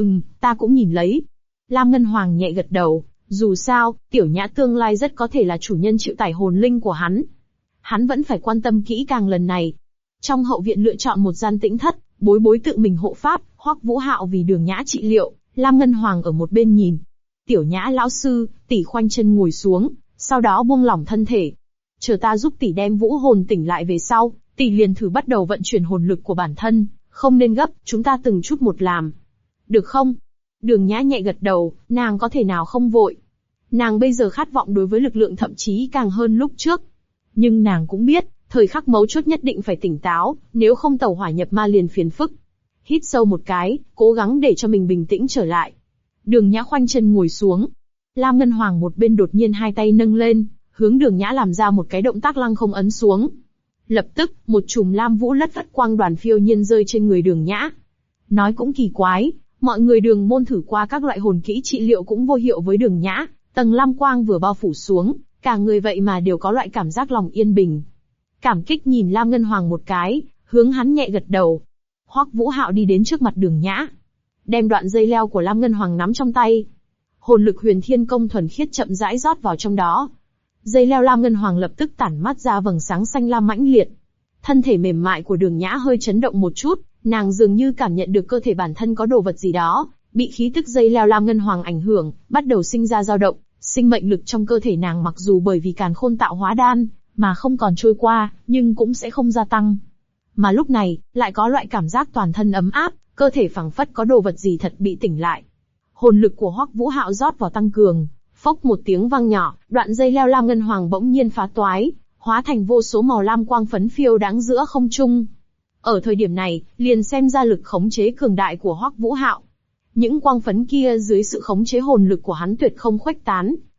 Speaker 1: Ta cũng nhìn lấy. Lam Ngân Hoàng nhẹ gật đầu, dù sao, Tiểu Nhã tương lai rất có thể là chủ nhân chịu tải hồn linh của hắn. Hắn vẫn phải quan tâm kỹ càng lần này. Trong hậu viện lựa chọn một gian tĩnh thất, Bối Bối tự mình hộ pháp, Hoắc Vũ Hạo vì Đường Nhã trị liệu, Lam Ngân Hoàng ở một bên nhìn. Tiểu Nhã lão sư, tỷ khoanh chân ngồi xuống, sau đó buông lỏng thân thể. Chờ ta giúp tỷ đem vũ hồn tỉnh lại về sau, tỷ liền thử bắt đầu vận chuyển hồn lực của bản thân, không nên gấp, chúng ta từng chút một làm. Được không? Đường Nhã nhẹ gật đầu, nàng có thể nào không vội. Nàng bây giờ khát vọng đối với lực lượng thậm chí càng hơn lúc trước. Nhưng nàng cũng biết, thời khắc mấu chốt nhất định phải tỉnh táo, nếu không tẩu hỏa nhập ma liền phiền phức. Hít sâu một cái, cố gắng để cho mình bình tĩnh trở lại. Đường Nhã khoanh chân ngồi xuống. Lam Ngân Hoàng một bên đột nhiên hai tay nâng lên, hướng Đường Nhã làm ra một cái động tác lăng không ấn xuống. Lập tức, một chùm lam vũ lất phất quang đoàn phiêu nhiên rơi trên người Đường Nhã. Nói cũng kỳ quái, mọi người đường môn thử qua các loại hồn kỹ trị liệu cũng vô hiệu với Đường Nhã, tầng lam quang vừa bao phủ xuống, cả người vậy mà đều có loại cảm giác lòng yên bình. Cảm kích nhìn Lam Ngân Hoàng một cái, hướng hắn nhẹ gật đầu. Hoắc Vũ Hạo đi đến trước mặt Đường Nhã, đem đoạn dây leo của Lam Ngân Hoàng nắm trong tay. Hồn lực Huyền Thiên Công thuần khiết chậm rãi rót vào trong đó. Dây leo Lam Ngân Hoàng lập tức tản mắt ra vầng sáng xanh lam mãnh liệt. Thân thể mềm mại của Đường Nhã hơi chấn động một chút, nàng dường như cảm nhận được cơ thể bản thân có đồ vật gì đó, bị khí tức dây leo Lam Ngân Hoàng ảnh hưởng, bắt đầu sinh ra dao động, sinh mệnh lực trong cơ thể nàng mặc dù bởi vì Càn Khôn Tạo Hóa Đan mà không còn trôi qua, nhưng cũng sẽ không gia tăng. Mà lúc này, lại có loại cảm giác toàn thân ấm áp, cơ thể phảng phất có đồ vật gì thật bị tỉnh lại. Hồn lực của Hoắc Vũ Hạo rót vào tăng cường, phốc một tiếng vang nhỏ, đoạn dây leo Lam Ngân Hoàng bỗng nhiên phá toái, hóa thành vô số màu lam quang phấn phiêu đáng giữa không trung. Ở thời điểm này, liền xem ra lực khống chế cường đại của Hoắc Vũ Hạo. Những quang phấn kia dưới sự khống chế hồn lực của hắn tuyệt không khuếch tán,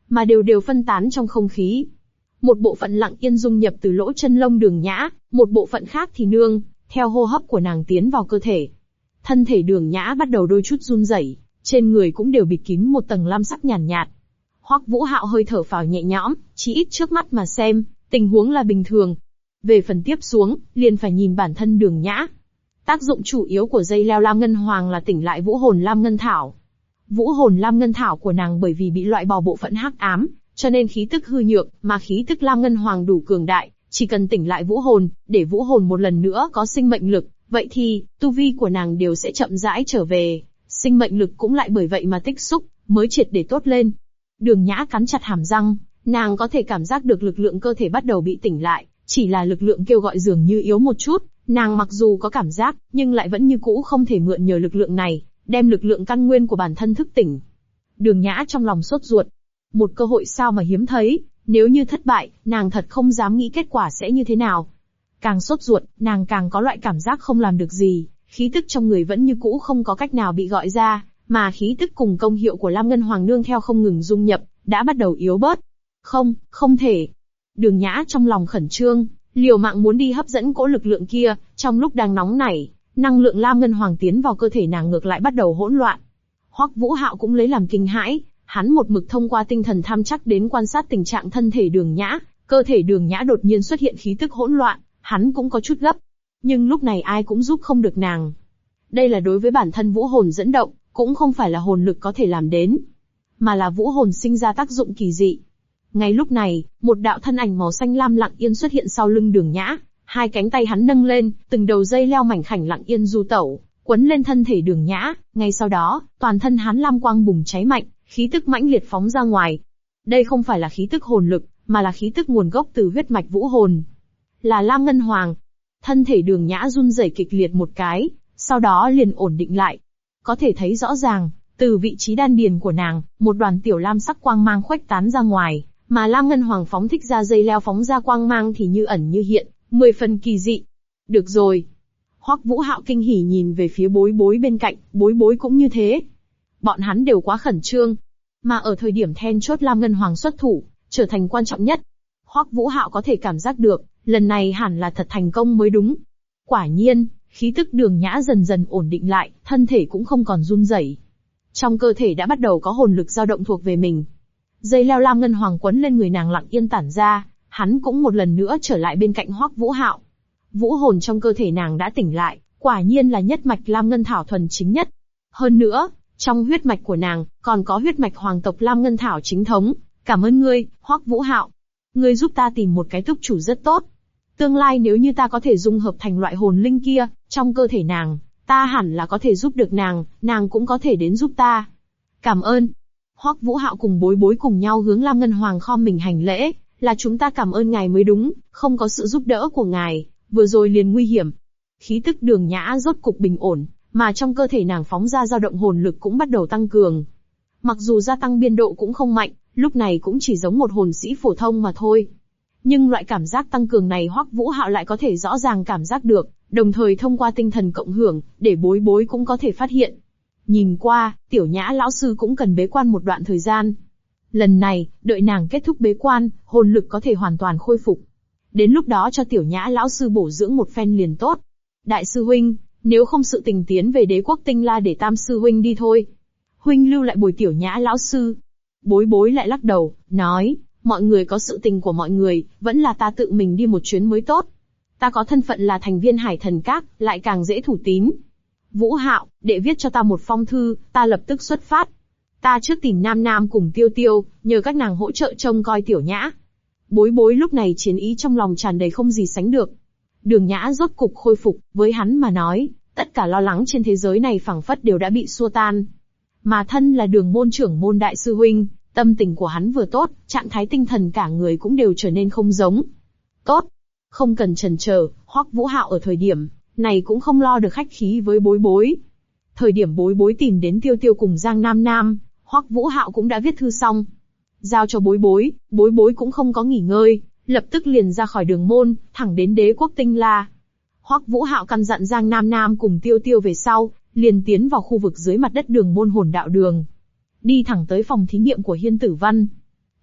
Speaker 1: mà đều đều phân tán trong không khí. Một bộ phận lặng yên dung nhập từ lỗ chân lông Đường Nhã, một bộ phận khác thì nương theo hô hấp của nàng tiến vào cơ thể. Thân thể Đường Nhã bắt đầu đôi chút run rẩy, trên người cũng đều bịt kín một tầng lam sắc nhàn nhạt. Hoắc Vũ Hạo hơi thở phào nhẹ nhõm, chỉ ít trước mắt mà xem, tình huống là bình thường. Về phần tiếp xuống, liền phải nhìn bản thân Đường Nhã. Tác dụng chủ yếu của dây leo Lam Ngân Hoàng là tỉnh lại vũ hồn Lam Ngân Thảo. Vũ hồn Lam Ngân Thảo của nàng bởi vì bị loại bỏ bộ phận hắc ám, cho nên khí tức hư nhược, mà khí tức Lam Ngân Hoàng đủ cường đại, chỉ cần tỉnh lại vũ hồn, để vũ hồn một lần nữa có sinh mệnh lực, vậy thì, tu vi của nàng đều sẽ chậm rãi trở về, sinh mệnh lực cũng lại bởi vậy mà tích xúc, mới triệt để tốt lên. Đường Nhã cắn chặt hàm răng, nàng có thể cảm giác được lực lượng cơ thể bắt đầu bị tỉnh lại, chỉ là lực lượng kêu gọi dường như yếu một chút, nàng mặc dù có cảm giác, nhưng lại vẫn như cũ không thể mượn nhờ lực lượng này, đem lực lượng căn nguyên của bản thân thức tỉnh. Đường Nhã trong lòng sốt ruột. Một cơ hội sao mà hiếm thấy, nếu như thất bại, nàng thật không dám nghĩ kết quả sẽ như thế nào. Càng sốt ruột, nàng càng có loại cảm giác không làm được gì, khí tức trong người vẫn như cũ không có cách nào bị gọi ra, mà khí tức cùng công hiệu của Lam Ngân Hoàng nương theo không ngừng dung nhập, đã bắt đầu yếu bớt. Không thể. Đường Nhã trong lòng khẩn trương, liều mạng muốn đi hấp dẫn cỗ lực lượng kia, trong lúc đang nóng nảy, năng lượng Lam Ngân Hoàng tiến vào cơ thể nàng ngược lại bắt đầu hỗn loạn. Hoắc Vũ Hạo cũng lấy làm kinh hãi, hắn một mực thông qua tinh thần tham chắc đến quan sát tình trạng thân thể Đường Nhã, cơ thể Đường Nhã đột nhiên xuất hiện khí tức hỗn loạn, hắn cũng có chút gấp. Nhưng lúc này ai cũng giúp không được nàng. Đây là đối với bản thân vũ hồn dẫn động, cũng không phải là hồn lực có thể làm đến, mà là vũ hồn sinh ra tác dụng kỳ dị. Ngay lúc này, một đạo thân ảnh màu xanh lam lặng yên xuất hiện sau lưng Đường Nhã, hai cánh tay hắn nâng lên, từng đầu dây leo mảnh khảnh lặng yên du tẩu, quấn lên thân thể Đường Nhã, ngay sau đó, toàn thân hắn lam quang bùng cháy mạnh, khí tức mãnh liệt phóng ra ngoài. Đây không phải là khí tức hồn lực, mà là khí tức nguồn gốc từ huyết mạch vũ hồn, là Lam Ngân Hoàng. Thân thể Đường Nhã run rẩy kịch liệt một cái, sau đó liền ổn định lại. Có thể thấy rõ ràng, từ vị trí đan điền của nàng, một đoàn tiểu lam sắc quang mang khuếch tán ra ngoài, mà Lam Ngân Hoàng phóng thích ra dây leo phóng ra quang mang thì như ẩn như hiện, 10 phần kỳ dị. Được rồi. Hoắc Vũ Hạo kinh hỉ nhìn về phía Bối Bối bên cạnh, Bối Bối cũng như thế. Bọn hắn đều quá khẩn trương, mà ở thời điểm then chốt Lam Ngân Hoàng xuất thủ, trở thành quan trọng nhất. Hoắc Vũ Hạo có thể cảm giác được, lần này hẳn là thật thành công mới đúng. Quả nhiên, khí tức Đường Nhã dần dần ổn định lại, thân thể cũng không còn run rẩy. Trong cơ thể đã bắt đầu có hồn lực dao động thuộc về mình. Dây leo Lam Ngân Hoàng quấn lên người nàng lặng yên tản ra, hắn cũng một lần nữa trở lại bên cạnh Hoắc Vũ Hạo. Vũ hồn trong cơ thể nàng đã tỉnh lại, quả nhiên là nhất mạch Lam Ngân Thảo thuần chính nhất. Hơn nữa, trong huyết mạch của nàng, còn có huyết mạch hoàng tộc Lam Ngân Thảo chính thống. Cảm ơn ngươi, Hoắc Vũ Hạo. Ngươi giúp ta tìm một cái túc chủ rất tốt. Tương lai nếu như ta có thể dung hợp thành loại hồn linh kia, trong cơ thể nàng, ta hẳn là có thể giúp được nàng, nàng cũng có thể đến giúp ta. Cảm ơn. Hoắc Vũ Hạo cùng Bối Bối cùng nhau hướng Lam Ngân Hoàng khom mình hành lễ, là chúng ta cảm ơn ngài mới đúng, không có sự giúp đỡ của ngài, vừa rồi liền nguy hiểm. Khí tức Đường Nhã rốt cục bình ổn, mà trong cơ thể nàng phóng ra dao động hồn lực cũng bắt đầu tăng cường. Mặc dù gia tăng biên độ cũng không mạnh, lúc này cũng chỉ giống một hồn sĩ phổ thông mà thôi. Nhưng loại cảm giác tăng cường này Hoắc Vũ Hạo lại có thể rõ ràng cảm giác được, đồng thời thông qua tinh thần cộng hưởng, để Bối Bối cũng có thể phát hiện. Nhìn qua, Tiểu Nhã lão sư cũng cần bế quan một đoạn thời gian. Lần này, đợi nàng kết thúc bế quan, hồn lực có thể hoàn toàn khôi phục. Đến lúc đó cho Tiểu Nhã lão sư bổ dưỡng một phen liền tốt. Đại sư huynh, nếu không sự tình tiến về Đế quốc Tinh La để Tam sư huynh đi thôi. Huynh lưu lại bồi Tiểu Nhã lão sư. Bối Bối lại lắc đầu, nói, mọi người có sự tình của mọi người, vẫn là ta tự mình đi một chuyến mới tốt. Ta có thân phận là thành viên Hải Thần Các, lại càng dễ thủ tín. Vũ Hạo, đệ viết cho ta một phong thư, ta lập tức xuất phát. Ta trước tìm Nam Nam cùng Tiêu Tiêu, nhờ các nàng hỗ trợ trông coi Tiểu Nhã. Bối Bối lúc này chiến ý trong lòng tràn đầy không gì sánh được. Đường Nhã rốt cục khôi phục, với hắn mà nói, tất cả lo lắng trên thế giới này phảng phất đều đã bị xua tan. Mà thân là Đường môn trưởng môn đại sư huynh, tâm tình của hắn vừa tốt, trạng thái tinh thần cả người cũng đều trở nên không giống. Tốt, không cần chần chờ, Hoắc Vũ Hạo ở thời điểm này cũng không lo được khách khí với Bối Bối. Thời điểm Bối Bối tìm đến Tiêu Tiêu cùng Giang Nam Nam, Hoắc Vũ Hạo cũng đã viết thư xong. Giao cho Bối Bối, Bối Bối cũng không có nghỉ ngơi, lập tức liền ra khỏi Đường môn, thẳng đến Đế quốc Tinh La. Hoắc Vũ Hạo căn dặn Giang Nam Nam cùng Tiêu Tiêu về sau, liền tiến vào khu vực dưới mặt đất Đường môn hồn đạo đường. Đi thẳng tới phòng thí nghiệm của Hiên Tử Văn.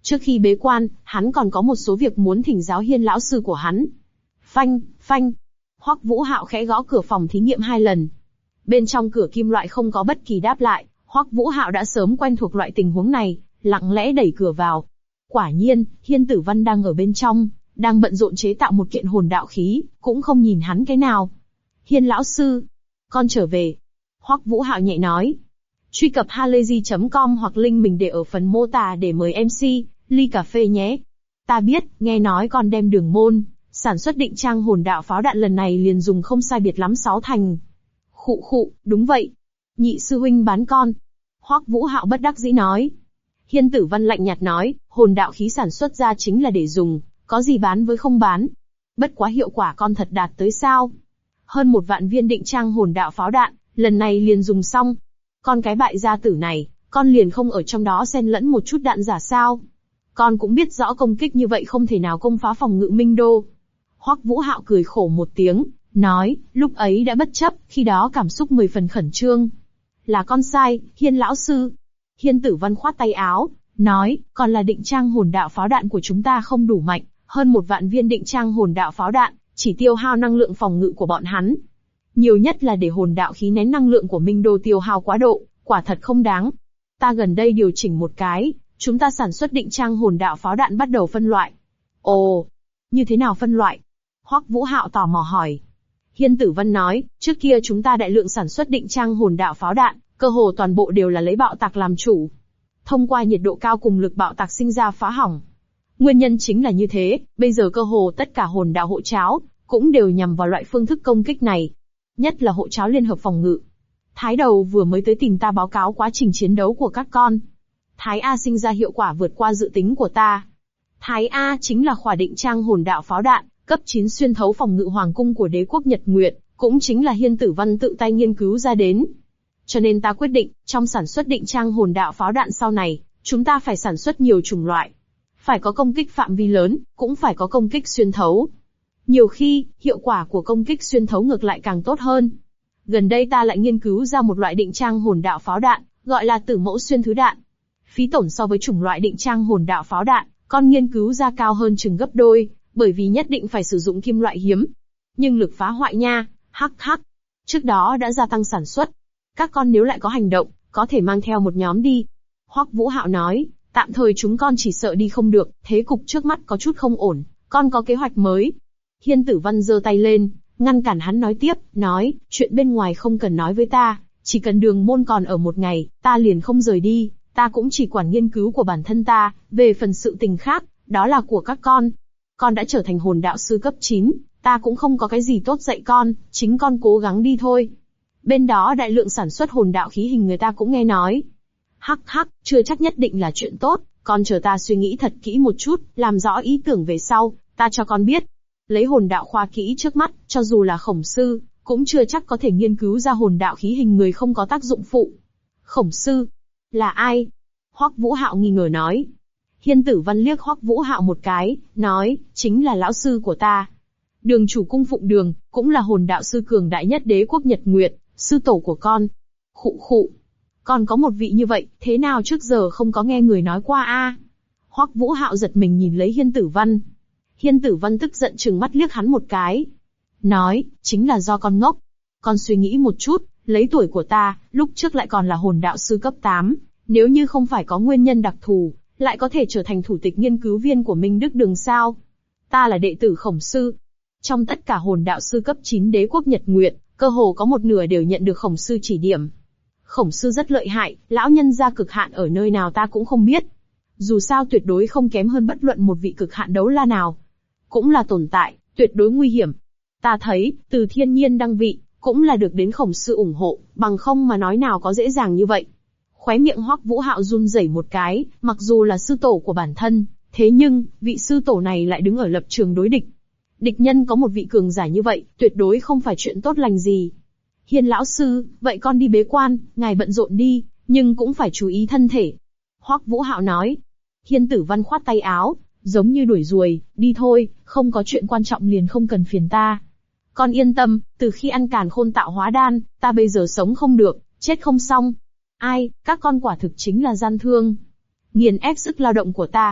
Speaker 1: Trước khi bế quan, hắn còn có một số việc muốn thỉnh giáo Hiên lão sư của hắn. Phanh, phanh. Hoắc Vũ Hạo khẽ gõ cửa phòng thí nghiệm 2 lần. Bên trong cửa kim loại không có bất kỳ đáp lại, Hoắc Vũ Hạo đã sớm quen thuộc loại tình huống này, lặng lẽ đẩy cửa vào. Quả nhiên, Hiên Tử Văn đang ở bên trong, đang bận rộn chế tạo một kiện hồn đạo khí, cũng không nhìn hắn cái nào. Hiên lão sư, con trở về. Hoắc Vũ Hạo nhẹ nói. Truy cập halayzi.com hoặc link mình để ở phần mô tả để mời MC, ly cà phê nhé. Ta biết, nghe nói con đem Đường Môn, sản xuất định trang hồn đạo pháo đạn lần này liền dùng không sai biệt lắm 6 thành. Khụ khụ, đúng vậy. Nhị sư huynh bán con. Hoắc Vũ Hạo bất đắc dĩ nói. Hiên Tử Văn lạnh nhạt nói, hồn đạo khí sản xuất ra chính là để dùng, có gì bán với không bán. Bất quá hiệu quả con thật đạt tới sao? Hơn 1 vạn viên định trang hồn đạo pháo đạn, lần này liền dùng xong. Con cái bại gia tử này, con liền không ở trong đó xen lẫn một chút đạn giả sao? Con cũng biết rõ công kích như vậy không thể nào công phá phòng ngự Minh Đô. Hoắc Vũ Hạo cười khổ một tiếng, nói, lúc ấy đã bất chấp, khi đó cảm xúc 10 phần khẩn trương. Là con sai, Hiên lão sư. Hiên Tử Văn khoát tay áo, nói, còn là định trang hồn đạo pháo đạn của chúng ta không đủ mạnh, hơn 1 vạn viên định trang hồn đạo pháo đạn, chỉ tiêu hao năng lượng phòng ngự của bọn hắn. Nhiều nhất là để hồn đạo khí nén năng lượng của Minh Đô tiêu hao quá độ, quả thật không đáng. Ta gần đây điều chỉnh một cái, chúng ta sản xuất định trang hồn đạo pháo đạn bắt đầu phân loại. Ồ, như thế nào phân loại? Hoắc Vũ Hạo tò mò hỏi. Hiên Tử Văn nói, trước kia chúng ta đại lượng sản xuất định trang hồn đạo pháo đạn, cơ hồ toàn bộ đều là lấy bạo tạc làm chủ. Thông qua nhiệt độ cao cùng lực bạo tạc sinh ra phá hỏng. Nguyên nhân chính là như thế, bây giờ cơ hồ tất cả hồn đạo hộ cháo, cũng đều nhằm vào loại phương thức công kích này. Nhất là hộ cháo liên hợp phòng ngự. Thái đầu vừa mới tới tìm ta báo cáo quá trình chiến đấu của các con. Thái A sinh ra hiệu quả vượt qua dự tính của ta. Thái A chính là khỏa định trang hồn đạo pháo đạn, cấp 9 xuyên thấu phòng ngự hoàng cung của đế quốc Nhật Nguyệt, cũng chính là Hiên Tử Văn tự tay nghiên cứu ra đến. Cho nên ta quyết định, trong sản xuất định trang hồn đạo pháo đạn sau này, chúng ta phải sản xuất nhiều chủng loại. Phải có công kích phạm vi lớn, cũng phải có công kích xuyên thấu. Nhiều khi, hiệu quả của công kích xuyên thấu ngược lại càng tốt hơn. Gần đây ta lại nghiên cứu ra một loại định trang hồn đạo pháo đạn, gọi là tử mẫu xuyên thứ đạn. Phí tổn so với chủng loại định trang hồn đạo pháo đạn, con nghiên cứu ra cao hơn chừng gấp đôi, bởi vì nhất định phải sử dụng kim loại hiếm. Nhưng lực phá hoại nha, hắc hắc. Trước đó đã gia tăng sản xuất. Các con nếu lại có hành động, có thể mang theo một nhóm đi. Hoắc Vũ Hạo nói, tạm thời chúng con chỉ sợ đi không được, thế cục trước mắt có chút không ổn, con có kế hoạch mới. Hiên Tử Văn giơ tay lên, ngăn cản hắn nói tiếp, nói, chuyện bên ngoài không cần nói với ta, chỉ cần Đường Môn còn ở một ngày, ta liền không rời đi, ta cũng chỉ quản nghiên cứu của bản thân ta, về phần sự tình khác, đó là của các con. Con đã trở thành hồn đạo sư cấp 9, ta cũng không có cái gì tốt dạy con, chính con cố gắng đi thôi. Bên đó đại lượng sản xuất hồn đạo khí hình người ta cũng nghe nói. Hắc hắc, chưa chắc nhất định là chuyện tốt, con chờ ta suy nghĩ thật kỹ một chút, làm rõ ý tưởng về sau, ta cho con biết. Lấy hồn đạo khoa kỹ trước mắt, cho dù là khổng sư, cũng chưa chắc có thể nghiên cứu ra hồn đạo khí hình người không có tác dụng phụ. Khổng sư? Là ai? Hoắc Vũ Hạo nghi ngờ nói. Hiên Tử Văn liếc Hoắc Vũ Hạo một cái, nói, chính là lão sư của ta. Đường chủ cung Phụng Đường, cũng là hồn đạo sư cường đại nhất đế quốc Nhật Nguyệt, sư tổ của con. Khụ khụ. Còn có một vị như vậy, thế nào trước giờ không có nghe người nói qua a? Hoắc Vũ Hạo giật mình nhìn lấy Hiên Tử Văn. Hiên Tử Văn tức giận trừng mắt liếc hắn một cái. Nói, chính là do con ngốc. Con suy nghĩ một chút, lấy tuổi của ta, lúc trước lại còn là hồn đạo sư cấp 8, nếu như không phải có nguyên nhân đặc thù, lại có thể trở thành thủ tịch nghiên cứu viên của Minh Đức Đường sao? Ta là đệ tử Khổng sư. Trong tất cả hồn đạo sư cấp 9 đế quốc Nhật Nguyệt, cơ hồ có một nửa đều nhận được Khổng sư chỉ điểm. Khổng sư rất lợi hại, lão nhân gia cực hạn ở nơi nào ta cũng không biết. Dù sao tuyệt đối không kém hơn bất luận một vị cực hạn đấu la nào. Cũng là tồn tại, tuyệt đối nguy hiểm. Ta thấy, từ thiên nhiên đăng vị, cũng là được đến Khổng sư ủng hộ, bằng không mà nói nào có dễ dàng như vậy. Khóe miệng Hoắc Vũ Hạo run rẩy một cái, mặc dù là sư tổ của bản thân, thế nhưng, vị sư tổ này lại đứng ở lập trường đối địch. Địch nhân có một vị cường giả như vậy, tuyệt đối không phải chuyện tốt lành gì. Hiên lão sư, vậy con đi bế quan, ngài bận rộn đi, nhưng cũng phải chú ý thân thể. Hoắc Vũ Hạo nói. Hiên Tử Văn khoát tay áo, giống như đuổi ruồi, đi thôi, không có chuyện quan trọng liền không cần phiền ta. Con yên tâm, từ khi ăn Càn Khôn tạo hóa đan, ta bây giờ sống không được, chết không xong. Ai, các con quả thực chính là gian thương. Nghiền ép sức lao động của ta.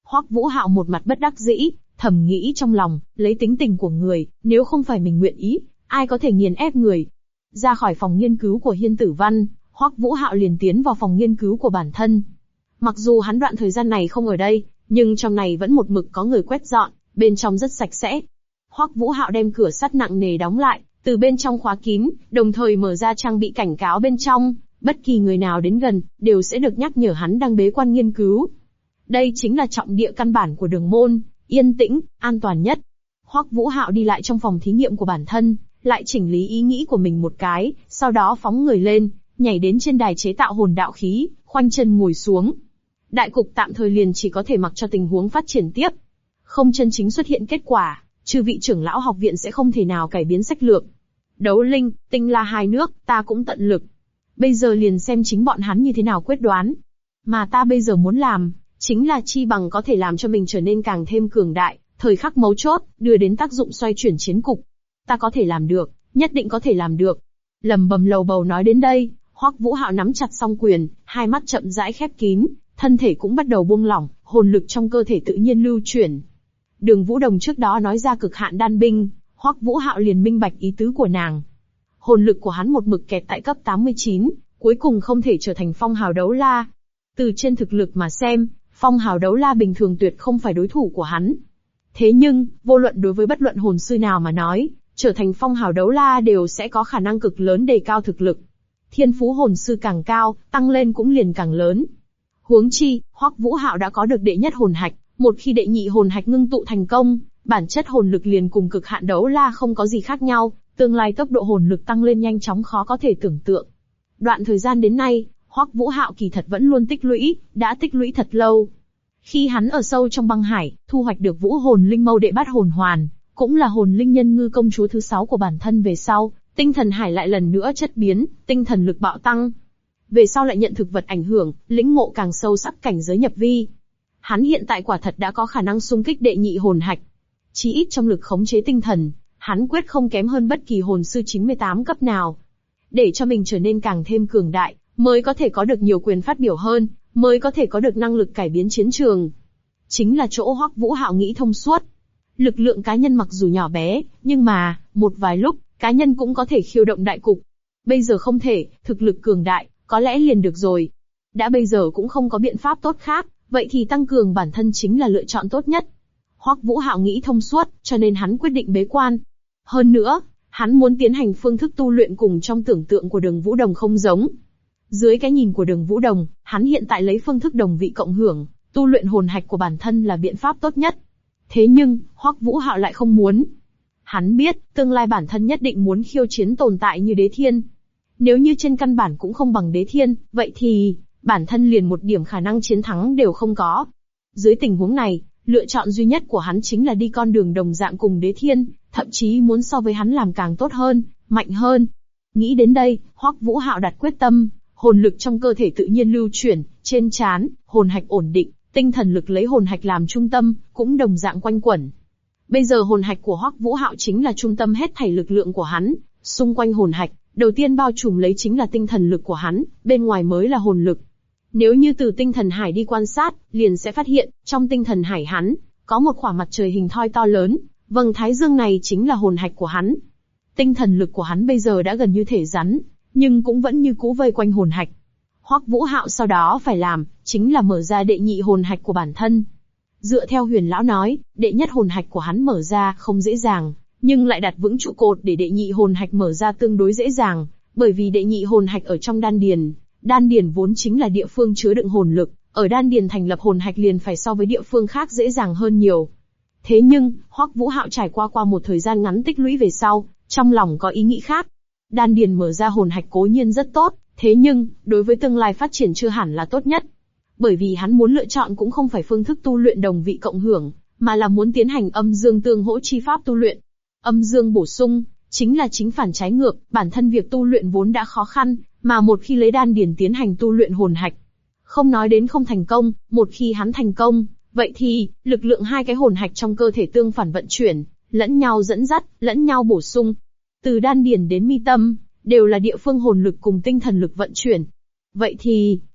Speaker 1: Hoắc Vũ Hạo một mặt bất đắc dĩ, thầm nghĩ trong lòng, lấy tính tình của người, nếu không phải mình nguyện ý, ai có thể nghiền ép người. Ra khỏi phòng nghiên cứu của Hiên Tử Văn, Hoắc Vũ Hạo liền tiến vào phòng nghiên cứu của bản thân. Mặc dù hắn đoạn thời gian này không ở đây, nhưng trong này vẫn một mực có người quét dọn, bên trong rất sạch sẽ. Hoắc Vũ Hạo đem cửa sắt nặng nề đóng lại, từ bên trong khóa kín, đồng thời mở ra trang bị cảnh cáo bên trong, bất kỳ người nào đến gần, đều sẽ được nhắc nhở hắn đang bế quan nghiên cứu. Đây chính là trọng địa căn bản của đường môn, yên tĩnh, an toàn nhất. Hoắc Vũ Hạo đi lại trong phòng thí nghiệm của bản thân, lại chỉnh lý ý nghĩ của mình một cái, sau đó phóng người lên, nhảy đến trên đài chế tạo hồn đạo khí, khoanh chân ngồi xuống. Đại cục tạm thời liền chỉ có thể mặc cho tình huống phát triển tiếp. Không chân chính xuất hiện kết quả, chư vị trưởng lão học viện sẽ không thể nào cải biến sách lược. Đấu linh, tinh la hai nước, ta cũng tận lực. Bây giờ liền xem chính bọn hắn như thế nào quyết đoán. Mà ta bây giờ muốn làm, chính là chi bằng có thể làm cho mình trở nên càng thêm cường đại, thời khắc mấu chốt, đưa đến tác dụng xoay chuyển chiến cục. Ta có thể làm được, nhất định có thể làm được. Lầm bầm lầu bầu nói đến đây, Hoắc Vũ Hạo nắm chặt song quyền, hai mắt chậm rãi khép kín, thân thể cũng bắt đầu buông lỏng, hồn lực trong cơ thể tự nhiên lưu chuyển. Đường Vũ Đồng trước đó nói ra cực hạn đan binh, Hoắc Vũ Hạo liền minh bạch ý tứ của nàng. Hồn lực của hắn một mực kẹt tại cấp 89, cuối cùng không thể trở thành phong hào đấu la. Từ trên thực lực mà xem, phong hào đấu la bình thường tuyệt không phải đối thủ của hắn. Thế nhưng, vô luận đối với bất luận hồn sư nào mà nói, trở thành phong hào đấu la đều sẽ có khả năng cực lớn đề cao thực lực. Thiên phú hồn sư càng cao, tăng lên cũng liền càng lớn. Huống chi, Hoắc Vũ Hạo đã có được đệ nhất hồn hạch, một khi đệ nhị hồn hạch ngưng tụ thành công, bản chất hồn lực liền cùng cực hạn đấu la không có gì khác nhau, tương lai tốc độ hồn lực tăng lên nhanh chóng khó có thể tưởng tượng. Đoạn thời gian đến nay, Hoắc Vũ Hạo kỳ thật vẫn luôn tích lũy, đã tích lũy thật lâu. Khi hắn ở sâu trong băng hải, thu hoạch được vũ hồn linh mâu đệ bát hồn hoàn, cũng là hồn linh nhân ngư công chúa thứ 6 của bản thân về sau, tinh thần hải lại lần nữa chất biến, tinh thần lực bạo tăng. Về sau lại nhận thực vật ảnh hưởng, lĩnh ngộ càng sâu sắc cảnh giới nhập vi. Hắn hiện tại quả thật đã có khả năng xung kích đệ nhị hồn hạch. Chí ít trong lực khống chế tinh thần, hắn quyết không kém hơn bất kỳ hồn sư 98 cấp nào. Để cho mình trở nên càng thêm cường đại, mới có thể có được nhiều quyền phát biểu hơn, mới có thể có được năng lực cải biến chiến trường. Chính là chỗ Hoắc Vũ Hạo nghĩ thông suốt. Lực lượng cá nhân mặc dù nhỏ bé, nhưng mà, một vài lúc, cá nhân cũng có thể khiêu động đại cục. Bây giờ không thể, thực lực cường đại, có lẽ liền được rồi. Đã bây giờ cũng không có biện pháp tốt khác, vậy thì tăng cường bản thân chính là lựa chọn tốt nhất. Hoắc Vũ Hạo nghĩ thông suốt, cho nên hắn quyết định bế quan. Hơn nữa, hắn muốn tiến hành phương thức tu luyện cùng trong tưởng tượng của Đường Vũ Đồng không giống. Dưới cái nhìn của Đường Vũ Đồng, hắn hiện tại lấy phương thức đồng vị cộng hưởng, tu luyện hồn hạch của bản thân là biện pháp tốt nhất. Thế nhưng, Hoắc Vũ Hạo lại không muốn. Hắn biết, tương lai bản thân nhất định muốn khiêu chiến tồn tại như Đế Thiên. Nếu như trên căn bản cũng không bằng Đế Thiên, vậy thì, bản thân liền một điểm khả năng chiến thắng đều không có. Dưới tình huống này, lựa chọn duy nhất của hắn chính là đi con đường đồng dạng cùng Đế Thiên, thậm chí muốn so với hắn làm càng tốt hơn, mạnh hơn. Nghĩ đến đây, Hoắc Vũ Hạo đặt quyết tâm, hồn lực trong cơ thể tự nhiên lưu chuyển, trên trán, hồn hạch ổn định, tinh thần lực lấy hồn hạch làm trung tâm, cũng đồng dạng quanh quẩn. Bây giờ hồn hạch của Hoắc Vũ Hạo chính là trung tâm hết thảy lực lượng của hắn, xung quanh hồn hạch, đầu tiên bao trùm lấy chính là tinh thần lực của hắn, bên ngoài mới là hồn lực. Nếu như từ tinh thần hải đi quan sát, liền sẽ phát hiện, trong tinh thần hải hắn, có một khỏa mặt trời hình thoi to lớn, vầng thái dương này chính là hồn hạch của hắn. Tinh thần lực của hắn bây giờ đã gần như thể rắn, nhưng cũng vẫn như cũ vây quanh hồn hạch. Hoắc Vũ Hạo sau đó phải làm, chính là mở ra đệ nhị hồn hạch của bản thân. Dựa theo Huyền Lão nói, đệ nhất hồn hạch của hắn mở ra không dễ dàng, nhưng lại đặt vững trụ cột để đệ nhị hồn hạch mở ra tương đối dễ dàng, bởi vì đệ nhị hồn hạch ở trong đan điền vốn chính là địa phương chứa đựng hồn lực, ở đan điền thành lập hồn hạch liền phải so với địa phương khác dễ dàng hơn nhiều. Thế nhưng, Hoắc Vũ Hạo trải qua một thời gian ngắn tích lũy về sau, trong lòng có ý nghĩ khác. Đan điền mở ra hồn hạch cố nhiên rất tốt, thế nhưng, đối với tương lai phát triển chưa hẳn là tốt nhất. Bởi vì hắn muốn lựa chọn cũng không phải phương thức tu luyện đồng vị cộng hưởng, mà là muốn tiến hành âm dương tương hỗ chi pháp tu luyện. Âm dương bổ sung, chính là chính phản trái ngược, bản thân việc tu luyện vốn đã khó khăn, mà một khi lấy đan điền tiến hành tu luyện hồn hạch, không nói đến không thành công, một khi hắn thành công, vậy thì, lực lượng hai cái hồn hạch trong cơ thể tương phản vận chuyển, lẫn nhau dẫn dắt, lẫn nhau bổ sung. Từ đan điền đến mi tâm, đều là địa phương hồn lực cùng tinh thần lực vận chuyển. Vậy thì,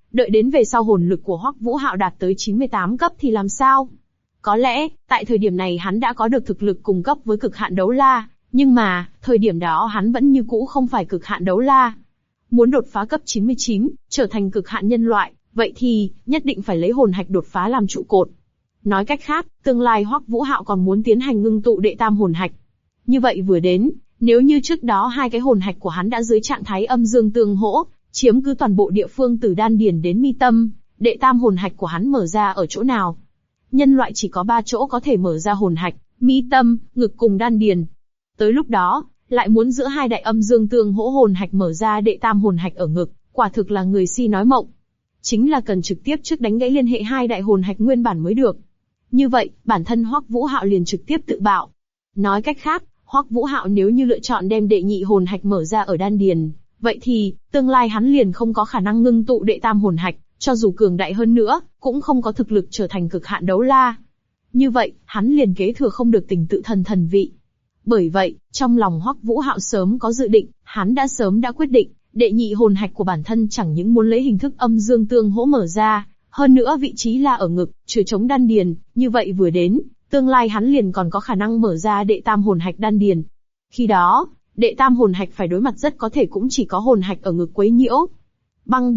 Speaker 1: Đợi đến về sau hồn lực của Hoắc Vũ Hạo đạt tới 98 cấp thì làm sao? Có lẽ, tại thời điểm này hắn đã có được thực lực cùng cấp với cực hạn đấu la, nhưng mà, thời điểm đó hắn vẫn như cũ không phải cực hạn đấu la. Muốn đột phá cấp 99, trở thành cực hạn nhân loại, vậy thì, nhất định phải lấy hồn hạch đột phá làm trụ cột. Nói cách khác, tương lai Hoắc Vũ Hạo còn muốn tiến hành ngưng tụ đệ tam hồn hạch. Như vậy vừa đến, nếu như trước đó hai cái hồn hạch của hắn đã dưới trạng thái âm dương tương hỗ, chiếm cứ toàn bộ địa phương từ đan điền đến mi tâm, đệ tam hồn hạch của hắn mở ra ở chỗ nào? Nhân loại chỉ có 3 chỗ có thể mở ra hồn hạch, mi tâm, ngực cùng đan điền. Tới lúc đó, lại muốn giữa hai đại âm dương tương hỗ hồn hạch mở ra đệ tam hồn hạch ở ngực, quả thực là người si nói mộng. Chính là cần trực tiếp trước đánh gãy liên hệ hai đại hồn hạch nguyên bản mới được. Như vậy, bản thân Hoắc Vũ Hạo liền trực tiếp tự bạo. Nói cách khác, Hoắc Vũ Hạo nếu như lựa chọn đem đệ nhị hồn hạch mở ra ở đan điền, vậy thì, tương lai hắn liền không có khả năng ngưng tụ đệ tam hồn hạch, cho dù cường đại hơn nữa, cũng không có thực lực trở thành cực hạn đấu la. Như vậy, hắn liền kế thừa không được tình tự thần vị. Bởi vậy, trong lòng Hoắc Vũ Hạo sớm có dự định, hắn sớm đã quyết định, đệ nhị hồn hạch của bản thân chẳng những muốn lấy hình thức âm dương tương hỗ mở ra, hơn nữa vị trí là ở ngực, trừ chống đan điền, như vậy vừa đến, tương lai hắn liền còn có khả năng mở ra đệ tam hồn hạch đan điền. Khi đó, đệ tam hồn hạch phải đối mặt rất có thể cũng chỉ có hồn hạch ở ngực quấy nhiễu. Băng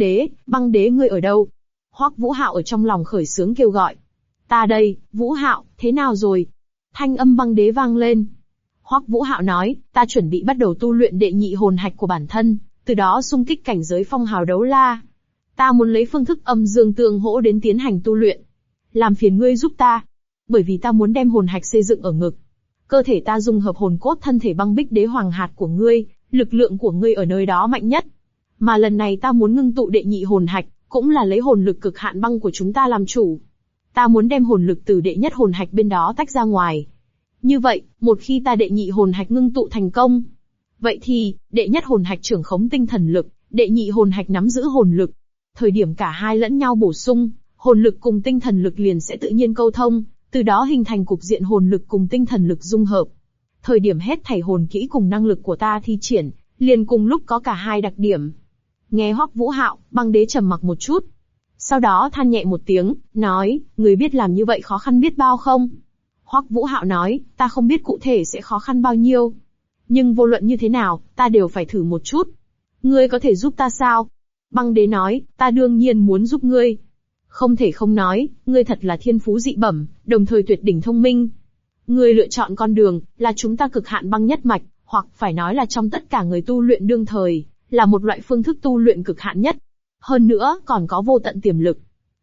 Speaker 1: đế ngươi ở đâu? Hoắc Vũ Hạo ở trong lòng khởi sướng kêu gọi. Ta đây, Vũ Hạo, thế nào rồi? Thanh âm băng đế vang lên. Hoắc Vũ Hạo nói, ta chuẩn bị bắt đầu tu luyện đệ nhị hồn hạch của bản thân, từ đó xung kích cảnh giới phong hào đấu la. Ta muốn lấy phương thức âm dương tương hỗ đến tiến hành tu luyện. Làm phiền ngươi giúp ta. Bởi vì ta muốn đem hồn hạch xây dựng ở ngực. Cơ thể ta dung hợp hồn cốt thân thể băng bích đế hoàng hạt của ngươi, lực lượng của ngươi ở nơi đó mạnh nhất. Mà lần này ta muốn ngưng tụ đệ nhị hồn hạch, cũng là lấy hồn lực cực hạn băng của chúng ta làm chủ. Ta muốn đem hồn lực từ đệ nhất hồn hạch bên đó tách ra ngoài. Như vậy, một khi ta đệ nhị hồn hạch ngưng tụ thành công, vậy thì, đệ nhất hồn hạch trưởng khống tinh thần lực, đệ nhị hồn hạch nắm giữ hồn lực. Thời điểm cả hai lẫn nhau bổ sung, hồn lực cùng tinh thần lực liền sẽ tự nhiên câu thông, từ đó hình thành cục diện hồn lực cùng tinh thần lực dung hợp. Thời điểm hết thảy hồn kỹ cùng năng lực của ta thi triển, liền cùng lúc có cả hai đặc điểm. Nghe Hoắc Vũ Hạo, băng đế trầm mặc một chút. Sau đó than nhẹ một tiếng, nói, người biết làm như vậy khó khăn biết bao không? Hoắc Vũ Hạo nói, ta không biết cụ thể sẽ khó khăn bao nhiêu. Nhưng vô luận như thế nào, ta đều phải thử một chút. Ngươi có thể giúp ta sao? Băng đế nói, ta đương nhiên muốn giúp ngươi. Không thể không nói, ngươi thật là thiên phú dị bẩm, đồng thời tuyệt đỉnh thông minh. Ngươi lựa chọn con đường, là chúng ta cực hạn băng nhất mạch, hoặc phải nói là trong tất cả người tu luyện đương thời, là một loại phương thức tu luyện cực hạn nhất. Hơn nữa, còn có vô tận tiềm lực.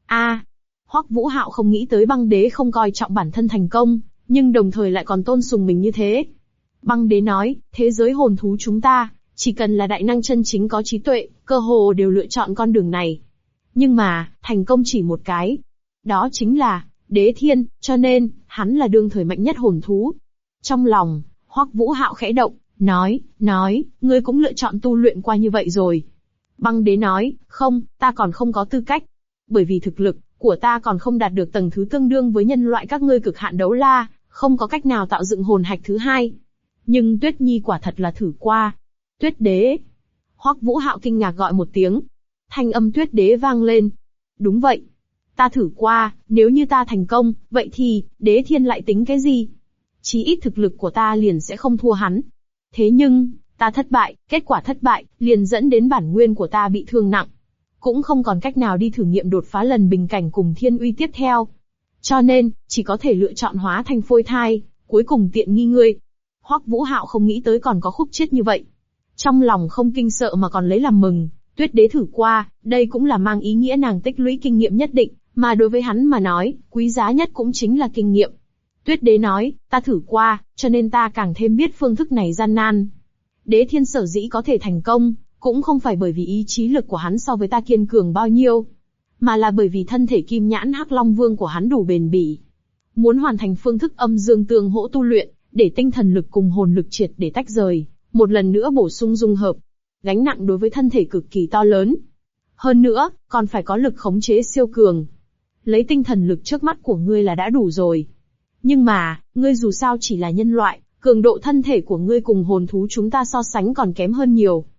Speaker 1: Hoắc Vũ Hạo không nghĩ tới băng đế không coi trọng bản thân thành công, nhưng đồng thời lại còn tôn sùng mình như thế. Băng đế nói, thế giới hồn thú chúng ta, chỉ cần là đại năng chân chính có trí tuệ, cơ hồ đều lựa chọn con đường này. Nhưng mà, thành công chỉ một cái. Đó chính là, Đế Thiên, cho nên, hắn là đương thời mạnh nhất hồn thú. Trong lòng, Hoắc Vũ Hạo khẽ động, nói, ngươi cũng lựa chọn tu luyện qua như vậy rồi. Băng đế nói, không, ta còn không có tư cách. Bởi vì thực lực của ta còn không đạt được tầng thứ tương đương với nhân loại các ngươi cực hạn đấu la, không có cách nào tạo dựng hồn hạch thứ hai. Nhưng Tuyết Nhi quả thật là thử qua. Tuyết đế. Hoắc Vũ Hạo kinh ngạc gọi một tiếng. Thanh âm Tuyết đế vang lên. Đúng vậy. Ta thử qua, nếu như ta thành công, vậy thì, Đế Thiên lại tính cái gì? Chí ít thực lực của ta liền sẽ không thua hắn. Thế nhưng, ta thất bại, kết quả thất bại, liền dẫn đến bản nguyên của ta bị thương nặng. Cũng không còn cách nào đi thử nghiệm đột phá lần bình cảnh cùng thiên uy tiếp theo. Cho nên, chỉ có thể lựa chọn hóa thành phôi thai, cuối cùng tiện nghi ngươi. Hoắc Vũ Hạo không nghĩ tới còn có khúc chết như vậy. Trong lòng không kinh sợ mà còn lấy làm mừng, Tuyết đế thử qua, đây cũng là mang ý nghĩa nàng tích lũy kinh nghiệm nhất định, mà đối với hắn mà nói, quý giá nhất cũng chính là kinh nghiệm. Tuyết đế nói, ta thử qua, cho nên ta càng thêm biết phương thức này gian nan. Đế Thiên sở dĩ có thể thành công, cũng không phải bởi vì ý chí lực của hắn so với ta kiên cường bao nhiêu, mà là bởi vì thân thể kim nhãn Hắc Long Vương của hắn đủ bền bỉ. Muốn hoàn thành phương thức âm dương tương hỗ tu luyện, để tinh thần lực cùng hồn lực triệt để tách rời, một lần nữa bổ sung dung hợp. Gánh nặng đối với thân thể cực kỳ to lớn. Hơn nữa, còn phải có lực khống chế siêu cường. Lấy tinh thần lực trước mắt của ngươi là đã đủ rồi. Nhưng mà, ngươi dù sao chỉ là nhân loại, cường độ thân thể của ngươi cùng hồn thú chúng ta so sánh còn kém hơn nhiều.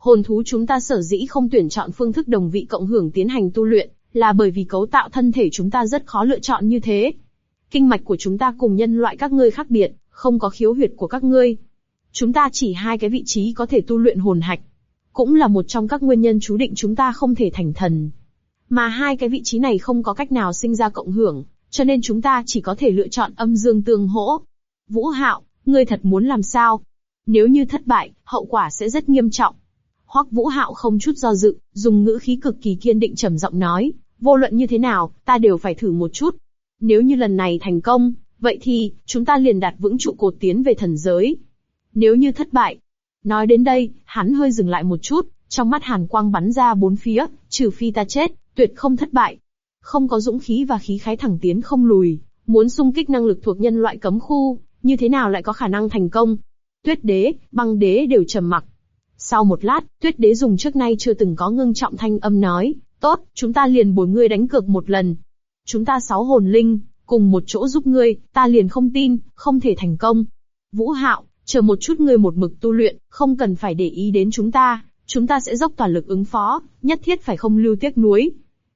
Speaker 1: Hồn thú chúng ta sở dĩ không tuyển chọn phương thức đồng vị cộng hưởng tiến hành tu luyện, là bởi vì cấu tạo thân thể chúng ta rất khó lựa chọn như thế. Kinh mạch của chúng ta cùng nhân loại các ngươi khác biệt, không có khiếu huyệt của các ngươi. Chúng ta chỉ hai cái vị trí có thể tu luyện hồn hạch. Cũng là một trong các nguyên nhân chú định chúng ta không thể thành thần. Mà hai cái vị trí này không có cách nào sinh ra cộng hưởng, cho nên chúng ta chỉ có thể lựa chọn âm dương tương hỗ. Vũ Hạo, ngươi thật muốn làm sao? Nếu như thất bại, hậu quả sẽ rất nghiêm trọng. Hoắc Vũ Hạo không chút do dự, dùng ngữ khí cực kỳ kiên định trầm giọng nói, vô luận như thế nào, ta đều phải thử một chút. Nếu như lần này thành công, vậy thì, chúng ta liền đặt vững trụ cột tiến về thần giới. Nếu như thất bại. Nói đến đây, hắn hơi dừng lại một chút, trong mắt hàn quang bắn ra bốn phía, trừ phi ta chết, tuyệt không thất bại. Không có dũng khí và khí khái thẳng tiến không lùi, muốn xung kích năng lực thuộc nhân loại cấm khu, như thế nào lại có khả năng thành công? Tuyết đế, băng đế đều trầm mặc. Sau một lát, Tuyết đế dùng trước nay chưa từng có ngưng trọng thanh âm nói, tốt, chúng ta liền bồi ngươi đánh cược một lần. Chúng ta 6 hồn linh, cùng một chỗ giúp ngươi, ta liền không tin, không thể thành công. Vũ Hạo, chờ một chút, ngươi một mực tu luyện, không cần phải để ý đến chúng ta sẽ dốc toàn lực ứng phó, nhất thiết phải không lưu tiếc nuối.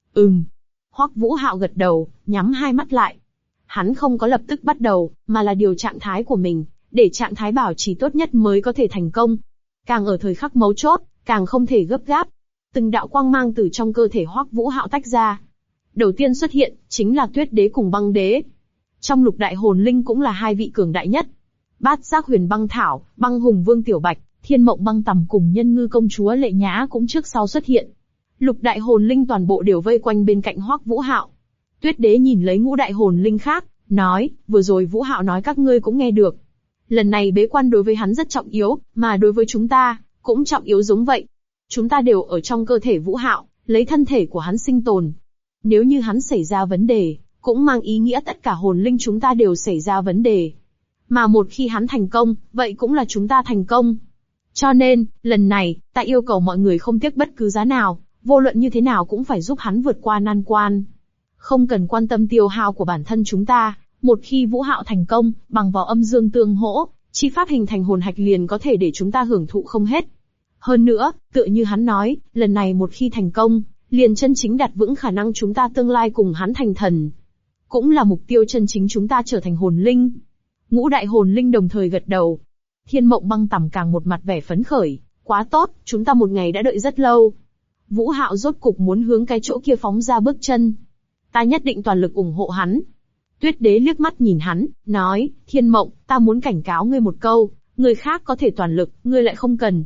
Speaker 1: Hoắc Vũ Hạo gật đầu, nhắm hai mắt lại. Hắn không có lập tức bắt đầu, mà là điều trạng thái của mình, để trạng thái bảo trì tốt nhất mới có thể thành công. Càng ở thời khắc mấu chốt, càng không thể gấp gáp. Từng đạo quang mang từ trong cơ thể Hoắc Vũ Hạo tách ra. Đầu tiên xuất hiện, chính là Tuyết đế cùng băng đế. Trong lục đại hồn linh cũng là hai vị cường đại nhất. Bát Giác Huyền Băng Thảo, Băng Hùng Vương Tiểu Bạch, Thiên Mộng Băng Tầm cùng Nhân Ngư Công Chúa Lệ Nhã cũng trước sau xuất hiện. Lục đại hồn linh toàn bộ đều vây quanh bên cạnh Hoắc Vũ Hạo. Tuyết đế nhìn lấy ngũ đại hồn linh khác, nói, vừa rồi Vũ Hạo nói các ngươi cũng nghe được. Lần này bế quan đối với hắn rất trọng yếu, mà đối với chúng ta, cũng trọng yếu giống vậy. Chúng ta đều ở trong cơ thể Vũ Hạo, lấy thân thể của hắn sinh tồn. Nếu như hắn xảy ra vấn đề, cũng mang ý nghĩa tất cả hồn linh chúng ta đều xảy ra vấn đề. Mà một khi hắn thành công, vậy cũng là chúng ta thành công. Cho nên, lần này, ta yêu cầu mọi người không tiếc bất cứ giá nào, vô luận như thế nào cũng phải giúp hắn vượt qua nan quan. Không cần quan tâm tiêu hao của bản thân chúng ta, một khi Vũ Hạo thành công, bằng vào âm dương tương hỗ, chi pháp hình thành hồn hạch liền có thể để chúng ta hưởng thụ không hết. Hơn nữa, tựa như hắn nói, lần này một khi thành công, liền chân chính đặt vững khả năng chúng ta tương lai cùng hắn thành thần. Cũng là mục tiêu chân chính chúng ta trở thành hồn linh. Ngũ đại hồn linh đồng thời gật đầu. Thiên Mộng Băng Tầm càng một mặt vẻ phấn khởi, quá tốt, chúng ta một ngày đã đợi rất lâu. Vũ Hạo rốt cục muốn hướng cái chỗ kia phóng ra bước chân. Ta nhất định toàn lực ủng hộ hắn. Tuyết đế liếc mắt nhìn hắn, nói, Thiên Mộng, ta muốn cảnh cáo ngươi một câu, người khác có thể toàn lực, ngươi lại không cần.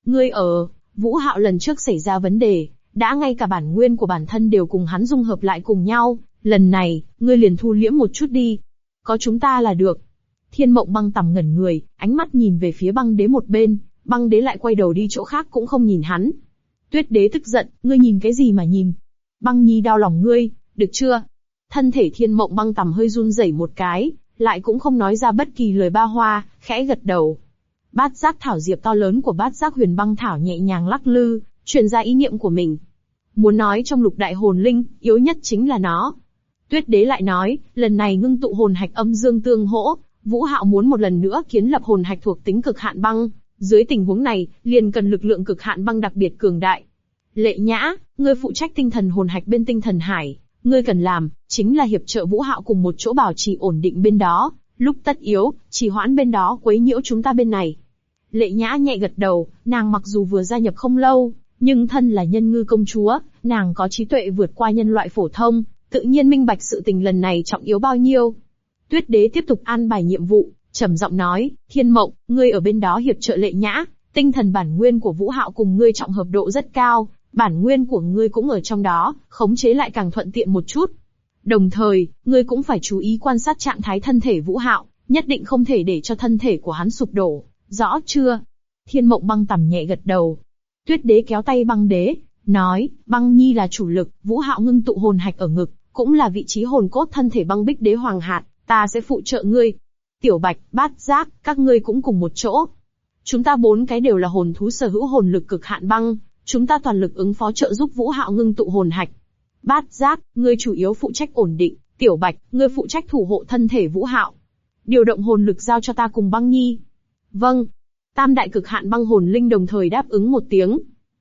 Speaker 1: Vũ Hạo lần trước xảy ra vấn đề, đã ngay cả bản nguyên của bản thân đều cùng hắn dung hợp lại cùng nhau, lần này, ngươi liền thu liễm một chút đi. Có chúng ta là được. Thiên Mộng Băng Tầm ngẩn người, ánh mắt nhìn về phía băng đế một bên, băng đế lại quay đầu đi chỗ khác cũng không nhìn hắn. Tuyết đế tức giận, ngươi nhìn cái gì mà nhìn? Băng nhi đau lòng ngươi, được chưa? Thân thể Thiên Mộng Băng Tầm hơi run rẩy một cái, lại cũng không nói ra bất kỳ lời ba hoa, khẽ gật đầu. Bát giác thảo diệp to lớn của Bát Giác Huyền Băng Thảo nhẹ nhàng lắc lư, truyền ra ý niệm của mình. Muốn nói trong lục đại hồn linh, yếu nhất chính là nó. Tuyết đế lại nói, lần này ngưng tụ hồn hạch âm dương tương hỗ, Vũ Hạo muốn một lần nữa kiến lập hồn hạch thuộc tính cực hạn băng. Dưới tình huống này, liền cần lực lượng cực hạn băng đặc biệt cường đại. Lệ Nhã, ngươi phụ trách tinh thần hồn hạch bên tinh thần hải, ngươi cần làm, chính là hiệp trợ Vũ Hạo cùng một chỗ bảo trì ổn định bên đó, lúc tất yếu, trì hoãn bên đó quấy nhiễu chúng ta bên này. Lệ Nhã nhẹ gật đầu, nàng mặc dù vừa gia nhập không lâu, nhưng thân là Nhân Ngư Công Chúa, nàng có trí tuệ vượt qua nhân loại phổ thông, tự nhiên minh bạch sự tình lần này trọng yếu bao nhiêu. Tuyết đế tiếp tục an bài nhiệm vụ, trầm giọng nói, Thiên Mộng, ngươi ở bên đó hiệp trợ Lệ Nhã, tinh thần bản nguyên của Vũ Hạo cùng ngươi trọng hợp độ rất cao, bản nguyên của ngươi cũng ở trong đó, khống chế lại càng thuận tiện một chút. Đồng thời, ngươi cũng phải chú ý quan sát trạng thái thân thể Vũ Hạo, nhất định không thể để cho thân thể của hắn sụp đổ, rõ chưa? Thiên Mộng Băng Tầm nhẹ gật đầu. Tuyết đế kéo tay băng đế, nói, băng nhi là chủ lực, Vũ Hạo ngưng tụ hồn hạch ở ngực, cũng là vị trí hồn cốt thân thể băng bích đế hoàng hạt, ta sẽ phụ trợ ngươi. Tiểu Bạch, Bát Giác, các ngươi cũng cùng một chỗ. Chúng ta 4 cái đều là hồn thú sở hữu hồn lực cực hạn băng, chúng ta toàn lực ứng phó trợ giúp Vũ Hạo ngưng tụ hồn hạch. Bát Giác, ngươi chủ yếu phụ trách ổn định, Tiểu Bạch, ngươi phụ trách thủ hộ thân thể Vũ Hạo. Điều động hồn lực giao cho ta cùng Băng Nhi. Vâng. Tam đại cực hạn băng hồn linh đồng thời đáp ứng một tiếng.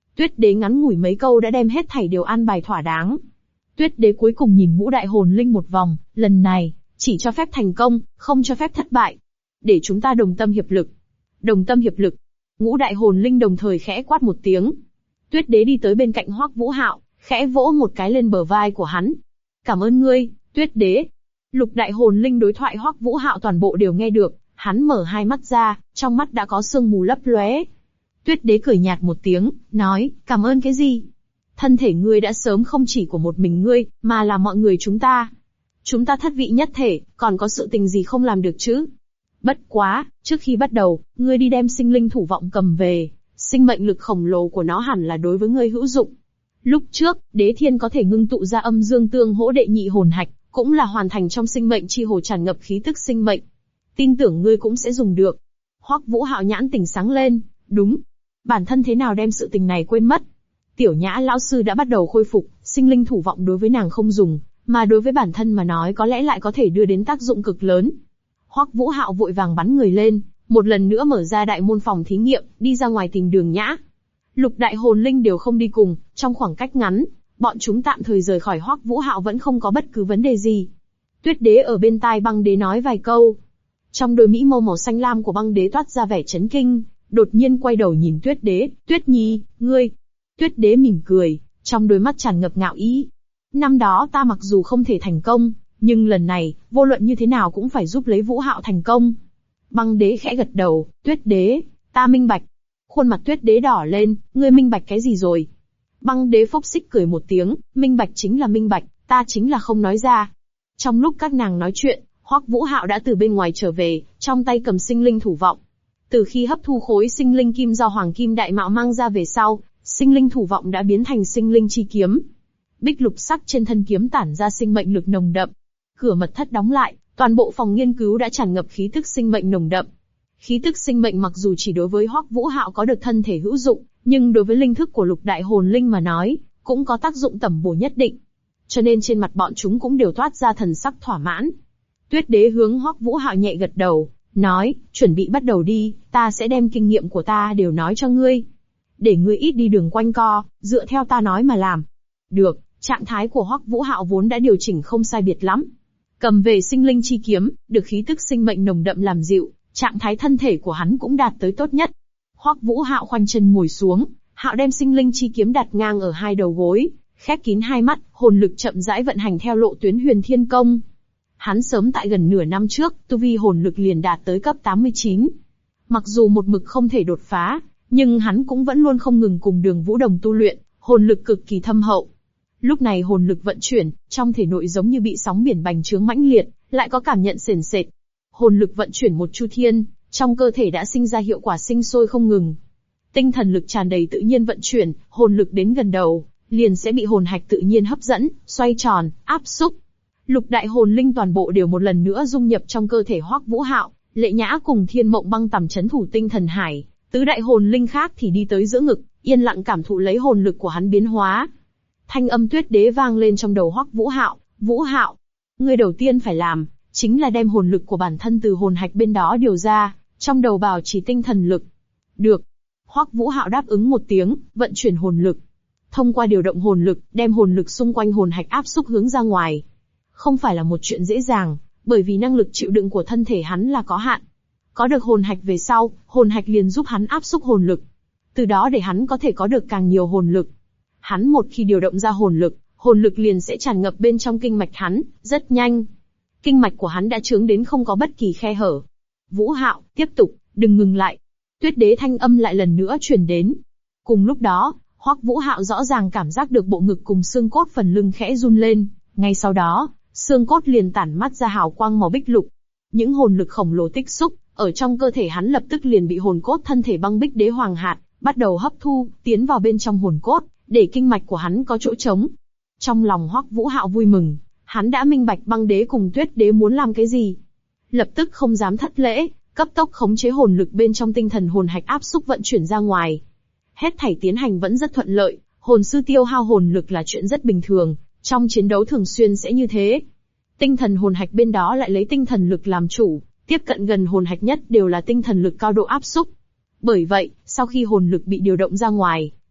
Speaker 1: Tuyết đế ngắn ngủi mấy câu đã đem hết thảy đều an bài thỏa đáng. Tuyết đế cuối cùng nhìn ngũ đại hồn linh một vòng, lần này, chỉ cho phép thành công, không cho phép thất bại. Để chúng ta đồng tâm hiệp lực. Đồng tâm hiệp lực. Ngũ đại hồn linh đồng thời khẽ quát một tiếng. Tuyết đế đi tới bên cạnh Hoắc Vũ Hạo, khẽ vỗ một cái lên bờ vai của hắn. Cảm ơn ngươi, Tuyết đế. Lục đại hồn linh đối thoại Hoắc Vũ Hạo toàn bộ đều nghe được, hắn mở hai mắt ra, trong mắt đã có sương mù lấp lóe. Tuyết đế cười nhạt một tiếng, nói, cảm ơn cái gì? Thân thể ngươi đã sớm không chỉ của một mình ngươi, mà là mọi người chúng ta. Chúng ta thất vị nhất thể, còn có sự tình gì không làm được chứ? Bất quá, trước khi bắt đầu, ngươi đi đem sinh linh thủ vọng cầm về, sinh mệnh lực khổng lồ của nó hẳn là đối với ngươi hữu dụng. Lúc trước, Đế Thiên có thể ngưng tụ ra âm dương tương hỗ đệ nhị hồn hạch, cũng là hoàn thành trong sinh mệnh chi hồ tràn ngập khí tức sinh mệnh. Tin tưởng ngươi cũng sẽ dùng được. Hoắc Vũ Hạo nhãn tỉnh sáng lên, đúng. Bản thân thế nào đem sự tình này quên mất. Tiểu Nhã lão sư đã bắt đầu khôi phục, sinh linh thủ vọng đối với nàng không dùng, mà đối với bản thân mà nói có lẽ lại có thể đưa đến tác dụng cực lớn. Hoắc Vũ Hạo vội vàng bắn người lên, một lần nữa mở ra đại môn phòng thí nghiệm, đi ra ngoài tìm Đường Nhã. Lục đại hồn linh đều không đi cùng, trong khoảng cách ngắn, bọn chúng tạm thời rời khỏi Hoắc Vũ Hạo vẫn không có bất cứ vấn đề gì. Tuyết đế ở bên tai băng đế nói vài câu. Trong đôi mỹ mâu màu xanh lam của băng đế toát ra vẻ chấn kinh, đột nhiên quay đầu nhìn Tuyết đế, Tuyết Nhi, ngươi. Tuyết đế mỉm cười, trong đôi mắt tràn ngập ngạo ý. Năm đó ta mặc dù không thể thành công, nhưng lần này, vô luận như thế nào cũng phải giúp lấy Vũ Hạo thành công. Băng đế khẽ gật đầu, Tuyết đế, ta minh bạch. Khuôn mặt Tuyết đế đỏ lên, ngươi minh bạch cái gì rồi? Băng đế phốc xích cười một tiếng, minh bạch chính là minh bạch, ta chính là không nói ra. Trong lúc các nàng nói chuyện, Hoắc Vũ Hạo đã từ bên ngoài trở về, trong tay cầm sinh linh thủ vọng. Từ khi hấp thu khối sinh linh kim do Hoàng Kim Đại Mạo mang ra về sau, sinh linh thủ vọng đã biến thành sinh linh chi kiếm. Bích lục sắc trên thân kiếm tản ra sinh mệnh lực nồng đậm. Cửa mật thất đóng lại, toàn bộ phòng nghiên cứu đã tràn ngập khí tức sinh mệnh nồng đậm. Khí tức sinh mệnh mặc dù chỉ đối với Hoắc Vũ Hạo có được thân thể hữu dụng, nhưng đối với linh thức của lục đại hồn linh mà nói, cũng có tác dụng tẩm bổ nhất định. Cho nên trên mặt bọn chúng cũng đều toát ra thần sắc thỏa mãn. Tuyết đế hướng Hoắc Vũ Hạo nhẹ gật đầu, nói, chuẩn bị bắt đầu đi, ta sẽ đem kinh nghiệm của ta đều nói cho ngươi. Để ngươi ít đi đường quanh co, dựa theo ta nói mà làm. Được, trạng thái của Hoắc Vũ Hạo vốn đã điều chỉnh không sai biệt lắm. Cầm về sinh linh chi kiếm, được khí tức sinh mệnh nồng đậm làm dịu, trạng thái thân thể của hắn cũng đạt tới tốt nhất. Hoắc Vũ Hạo khoanh chân ngồi xuống, Hạo đem sinh linh chi kiếm đặt ngang ở hai đầu gối, khép kín hai mắt, hồn lực chậm rãi vận hành theo lộ tuyến Huyền Thiên Công. Hắn sớm tại gần nửa năm trước, tu vi hồn lực liền đạt tới cấp 89. Mặc dù một mực không thể đột phá, nhưng hắn cũng vẫn luôn không ngừng cùng Đường Vũ Đồng tu luyện, hồn lực cực kỳ thâm hậu. Lúc này hồn lực vận chuyển, trong thể nội giống như bị sóng biển bành trướng mãnh liệt, lại có cảm nhận sền sệt. Hồn lực vận chuyển một chu thiên, trong cơ thể đã sinh ra hiệu quả sinh sôi không ngừng. Tinh thần lực tràn đầy tự nhiên vận chuyển, hồn lực đến gần đầu, liền sẽ bị hồn hạch tự nhiên hấp dẫn, xoay tròn, áp xúc. Lục đại hồn linh toàn bộ đều một lần nữa dung nhập trong cơ thể Hoắc Vũ Hạo, Lệ Nhã cùng Thiên Mộng Băng tầm chấn thủ tinh thần hải, tứ đại hồn linh khác thì đi tới giữa ngực, yên lặng cảm thụ lấy hồn lực của hắn biến hóa. Thanh âm Tuyết đế vang lên trong đầu Hoắc Vũ Hạo, Vũ Hạo, ngươi đầu tiên phải làm, chính là đem hồn lực của bản thân từ hồn hạch bên đó điều ra, trong đầu bảo trì tinh thần lực. Được. Hoắc Vũ Hạo đáp ứng một tiếng, vận chuyển hồn lực. Thông qua điều động hồn lực, đem hồn lực xung quanh hồn hạch áp xúc hướng ra ngoài. Không phải là một chuyện dễ dàng, bởi vì năng lực chịu đựng của thân thể hắn là có hạn. Có được hồn hạch về sau, hồn hạch liền giúp hắn áp xúc hồn lực. Từ đó để hắn có thể có được càng nhiều hồn lực. Hắn một khi điều động ra hồn lực liền sẽ tràn ngập bên trong kinh mạch hắn, rất nhanh. Kinh mạch của hắn đã trướng đến không có bất kỳ khe hở. Vũ Hạo, tiếp tục, đừng ngừng lại. Tuyết đế thanh âm lại lần nữa truyền đến. Cùng lúc đó, Hoắc Vũ Hạo rõ ràng cảm giác được bộ ngực cùng xương cốt phần lưng khẽ run lên. Ngay sau đó, xương cốt liền tản mắt ra hào quang màu bích lục. Những hồn lực khổng lồ tích xúc, ở trong cơ thể hắn lập tức liền bị hồn cốt thân thể băng bích đế hoàng hạt, bắt đầu hấp thu, tiến vào bên trong hồn cốt, để kinh mạch của hắn có chỗ trống. Trong lòng Hoắc Vũ Hạo vui mừng, hắn đã minh bạch băng đế cùng Tuyết đế muốn làm cái gì. Lập tức không dám thất lễ, cấp tốc khống chế hồn lực bên trong tinh thần hồn hạch áp xúc vận chuyển ra ngoài. Hết thảy tiến hành vẫn rất thuận lợi, hồn sư tiêu hao hồn lực là chuyện rất bình thường, trong chiến đấu thường xuyên sẽ như thế. Tinh thần hồn hạch bên đó lại lấy tinh thần lực làm chủ, tiếp cận gần hồn hạch nhất đều là tinh thần lực cao độ áp xúc. Bởi vậy, sau khi hồn lực bị điều động ra ngoài,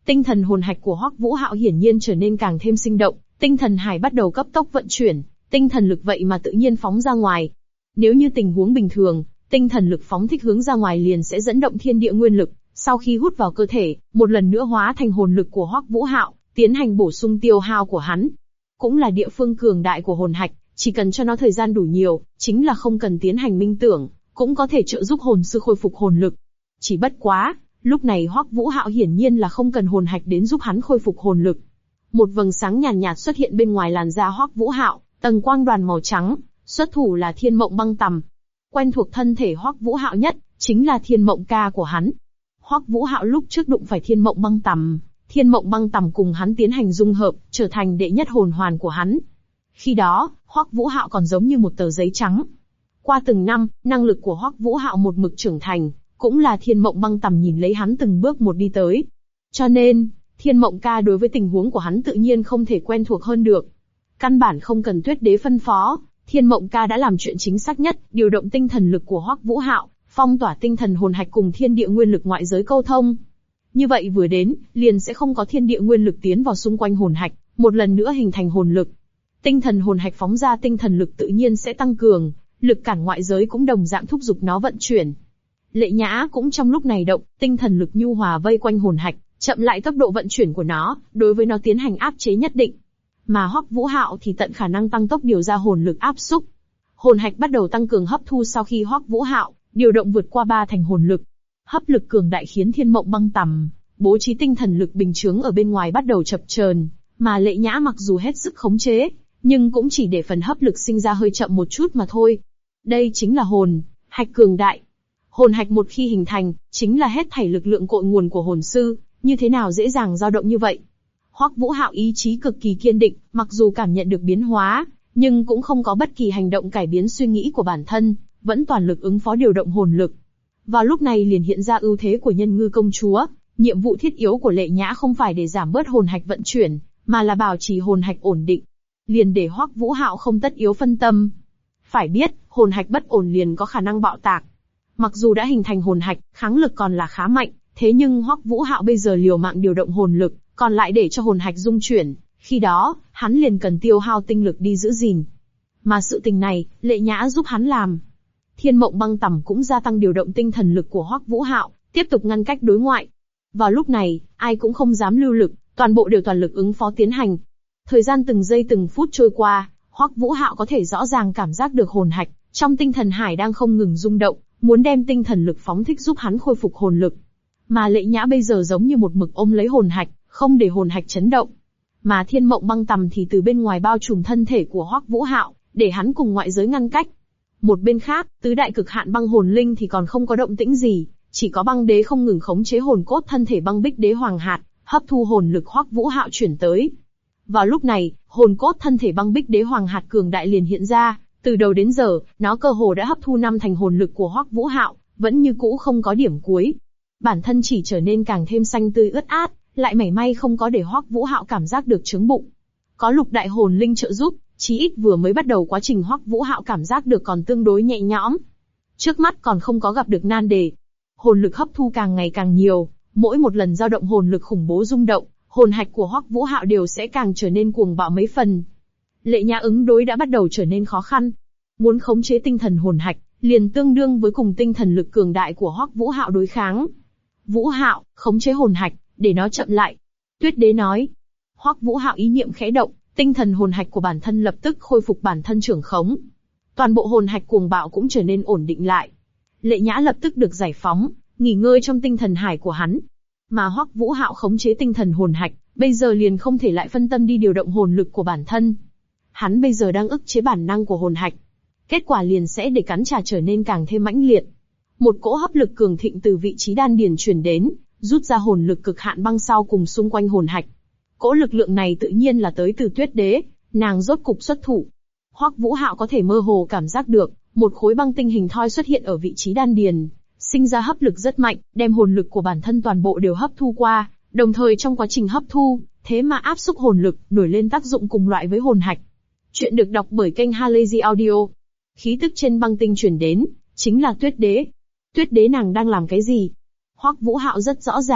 Speaker 1: Tinh thần hồn hạch của Hoắc Vũ Hạo hiển nhiên trở nên càng thêm sinh động, tinh thần hải bắt đầu cấp tốc vận chuyển, tinh thần lực vậy mà tự nhiên phóng ra ngoài. Nếu như tình huống bình thường, tinh thần lực phóng thích hướng ra ngoài liền sẽ dẫn động thiên địa nguyên lực, sau khi hút vào cơ thể, một lần nữa hóa thành hồn lực của Hoắc Vũ Hạo, tiến hành bổ sung tiêu hao của hắn. Cũng là địa phương cường đại của hồn hạch, chỉ cần cho nó thời gian đủ nhiều, chính là không cần tiến hành minh tưởng, cũng có thể trợ giúp hồn sư khôi phục hồn lực. Chỉ bất quá, lúc này Hoắc Vũ Hạo hiển nhiên là không cần hồn hạch đến giúp hắn khôi phục hồn lực. Một vầng sáng nhàn nhạt xuất hiện bên ngoài làn da Hoắc Vũ Hạo, tầng quang đoàn màu trắng, xuất thủ là Thiên Mộng Băng Tằm. Quen thuộc thân thể Hoắc Vũ Hạo nhất, chính là Thiên Mộng ca của hắn. Hoắc Vũ Hạo lúc trước đụng phải Thiên Mộng Băng Tằm, Thiên Mộng Băng Tằm cùng hắn tiến hành dung hợp, trở thành đệ nhất hồn hoàn của hắn. Khi đó, Hoắc Vũ Hạo còn giống như một tờ giấy trắng. Qua từng năm, năng lực của Hoắc Vũ Hạo một mực trưởng thành, cũng là Thiên Mộng Băng Tằm nhìn lấy hắn từng bước một đi tới. Cho nên, Thiên Mộng ca đối với tình huống của hắn tự nhiên không thể quen thuộc hơn được. Căn bản không cần Tuyết Đế phân phó, Thiên Mộng ca đã làm chuyện chính xác nhất, điều động tinh thần lực của Hoắc Vũ Hạo, phong tỏa tinh thần hồn hạch cùng thiên địa nguyên lực ngoại giới câu thông. Như vậy vừa đến, liền sẽ không có thiên địa nguyên lực tiến vào xung quanh hồn hạch, một lần nữa hình thành hồn lực. Tinh thần hồn hạch phóng ra tinh thần lực tự nhiên sẽ tăng cường, lực cản ngoại giới cũng đồng dạng thúc giục nó vận chuyển. Lệ Nhã cũng trong lúc này động, tinh thần lực nhu hòa vây quanh hồn hạch, chậm lại tốc độ vận chuyển của nó, đối với nó tiến hành áp chế nhất định. Mà Hoắc Vũ Hạo thì tận khả năng tăng tốc điều ra hồn lực áp xúc. Hồn hạch bắt đầu tăng cường hấp thu sau khi Hoắc Vũ Hạo điều động vượt qua 3 thành hồn lực. Hấp lực cường đại khiến Thiên Mộng Băng Tằm, bố trí tinh thần lực bình chướng ở bên ngoài bắt đầu chập chờn, mà Lệ Nhã mặc dù hết sức khống chế, nhưng cũng chỉ để phần hấp lực sinh ra hơi chậm một chút mà thôi. Đây chính là hồn hạch cường đại. Hồn hạch một khi hình thành, chính là hết thảy lực lượng cội nguồn của hồn sư, như thế nào dễ dàng dao động như vậy. Hoắc Vũ Hạo ý chí cực kỳ kiên định, mặc dù cảm nhận được biến hóa, nhưng cũng không có bất kỳ hành động cải biến suy nghĩ của bản thân, vẫn toàn lực ứng phó điều động hồn lực. Vào lúc này liền hiện ra ưu thế của Nhân Ngư công chúa, nhiệm vụ thiết yếu của Lệ Nhã không phải để giảm bớt hồn hạch vận chuyển, mà là bảo trì hồn hạch ổn định. Liền để Hoắc Vũ Hạo không tất yếu phân tâm. Phải biết, hồn hạch bất ổn liền có khả năng bạo tạc. Mặc dù đã hình thành hồn hạch, kháng lực còn là khá mạnh, thế nhưng Hoắc Vũ Hạo bây giờ liều mạng điều động hồn lực, còn lại để cho hồn hạch dung chuyển, khi đó, hắn liền cần tiêu hao tinh lực đi giữ gìn. Mà sự tình này, Lệ Nhã giúp hắn làm. Thiên Mộng Băng Tằm cũng gia tăng điều động tinh thần lực của Hoắc Vũ Hạo, tiếp tục ngăn cách đối ngoại. Vào lúc này, ai cũng không dám lưu lực, toàn bộ đều toàn lực ứng phó tiến hành. Thời gian từng giây từng phút trôi qua, Hoắc Vũ Hạo có thể rõ ràng cảm giác được hồn hạch trong tinh thần hải đang không ngừng rung động, muốn đem tinh thần lực phóng thích giúp hắn khôi phục hồn lực. Mà Lệ Nhã bây giờ giống như một mực ôm lấy hồn hạch, không để hồn hạch chấn động. Mà Thiên Mộng Băng Tằm thì từ bên ngoài bao trùm thân thể của Hoắc Vũ Hạo, để hắn cùng ngoại giới ngăn cách. Một bên khác, tứ đại cực hạn băng hồn linh thì còn không có động tĩnh gì, chỉ có băng đế không ngừng khống chế hồn cốt thân thể băng bích đế hoàng hạt, hấp thu hồn lực Hoắc Vũ Hạo chuyển tới. Vào lúc này, hồn cốt thân thể băng bích đế hoàng hạt cường đại liền hiện ra, từ đầu đến giờ, nó cơ hồ đã hấp thu 5 thành hồn lực của Hoắc Vũ Hạo, vẫn như cũ không có điểm cuối. Bản thân chỉ trở nên càng thêm xanh tươi ướt át, lại mảy may không có để Hoắc Vũ Hạo cảm giác được chướng bụng. Có lục đại hồn linh trợ giúp, chí ít vừa mới bắt đầu quá trình Hoắc Vũ Hạo cảm giác được còn tương đối nhẹ nhõm. Trước mắt còn không có gặp được nan đề. Hồn lực hấp thu càng ngày càng nhiều, mỗi một lần dao động hồn lực khủng bố rung động, hồn hạch của Hoắc Vũ Hạo đều sẽ càng trở nên cuồng bạo mấy phần. Lệ Nhã ứng đối đã bắt đầu trở nên khó khăn. Muốn khống chế tinh thần hồn hạch, liền tương đương với cùng tinh thần lực cường đại của Hoắc Vũ Hạo đối kháng. Vũ Hạo, khống chế hồn hạch, để nó chậm lại. Tuyết Đế nói. Hoắc Vũ Hạo ý niệm khẽ động, tinh thần hồn hạch của bản thân lập tức khôi phục bản thân trưởng khống. Toàn bộ hồn hạch cuồng bạo cũng trở nên ổn định lại. Lệ Nhã lập tức được giải phóng, nghỉ ngơi trong tinh thần hải của hắn. Mà Hoắc Vũ Hạo khống chế tinh thần hồn hạch, bây giờ liền không thể lại phân tâm đi điều động hồn lực của bản thân. Hắn bây giờ đang ức chế bản năng của hồn hạch. Kết quả liền sẽ để cắn trả trở nên càng thêm mãnh liệt. Một cỗ hấp lực cường thịnh từ vị trí đan điền truyền đến, rút ra hồn lực cực hạn băng sau cùng xung quanh hồn hạch. Cỗ lực lượng này tự nhiên là tới từ Tuyết Đế, nàng rốt cục xuất thủ. Hoắc Vũ Hạo có thể mơ hồ cảm giác được, một khối băng tinh hình thoi xuất hiện ở vị trí đan điền, sinh ra hấp lực rất mạnh, đem hồn lực của bản thân toàn bộ đều hấp thu qua, đồng thời trong quá trình hấp thu, thế mà áp xúc hồn lực, nổi lên tác dụng cùng loại với hồn hạch. Chuyện được đọc bởi kênh Halazy Audio. Khí tức trên băng tinh truyền đến, chính là Tuyết Đế. Tuyết Đế nàng đang làm cái gì? Hoắc Vũ Hạo rất rõ ràng,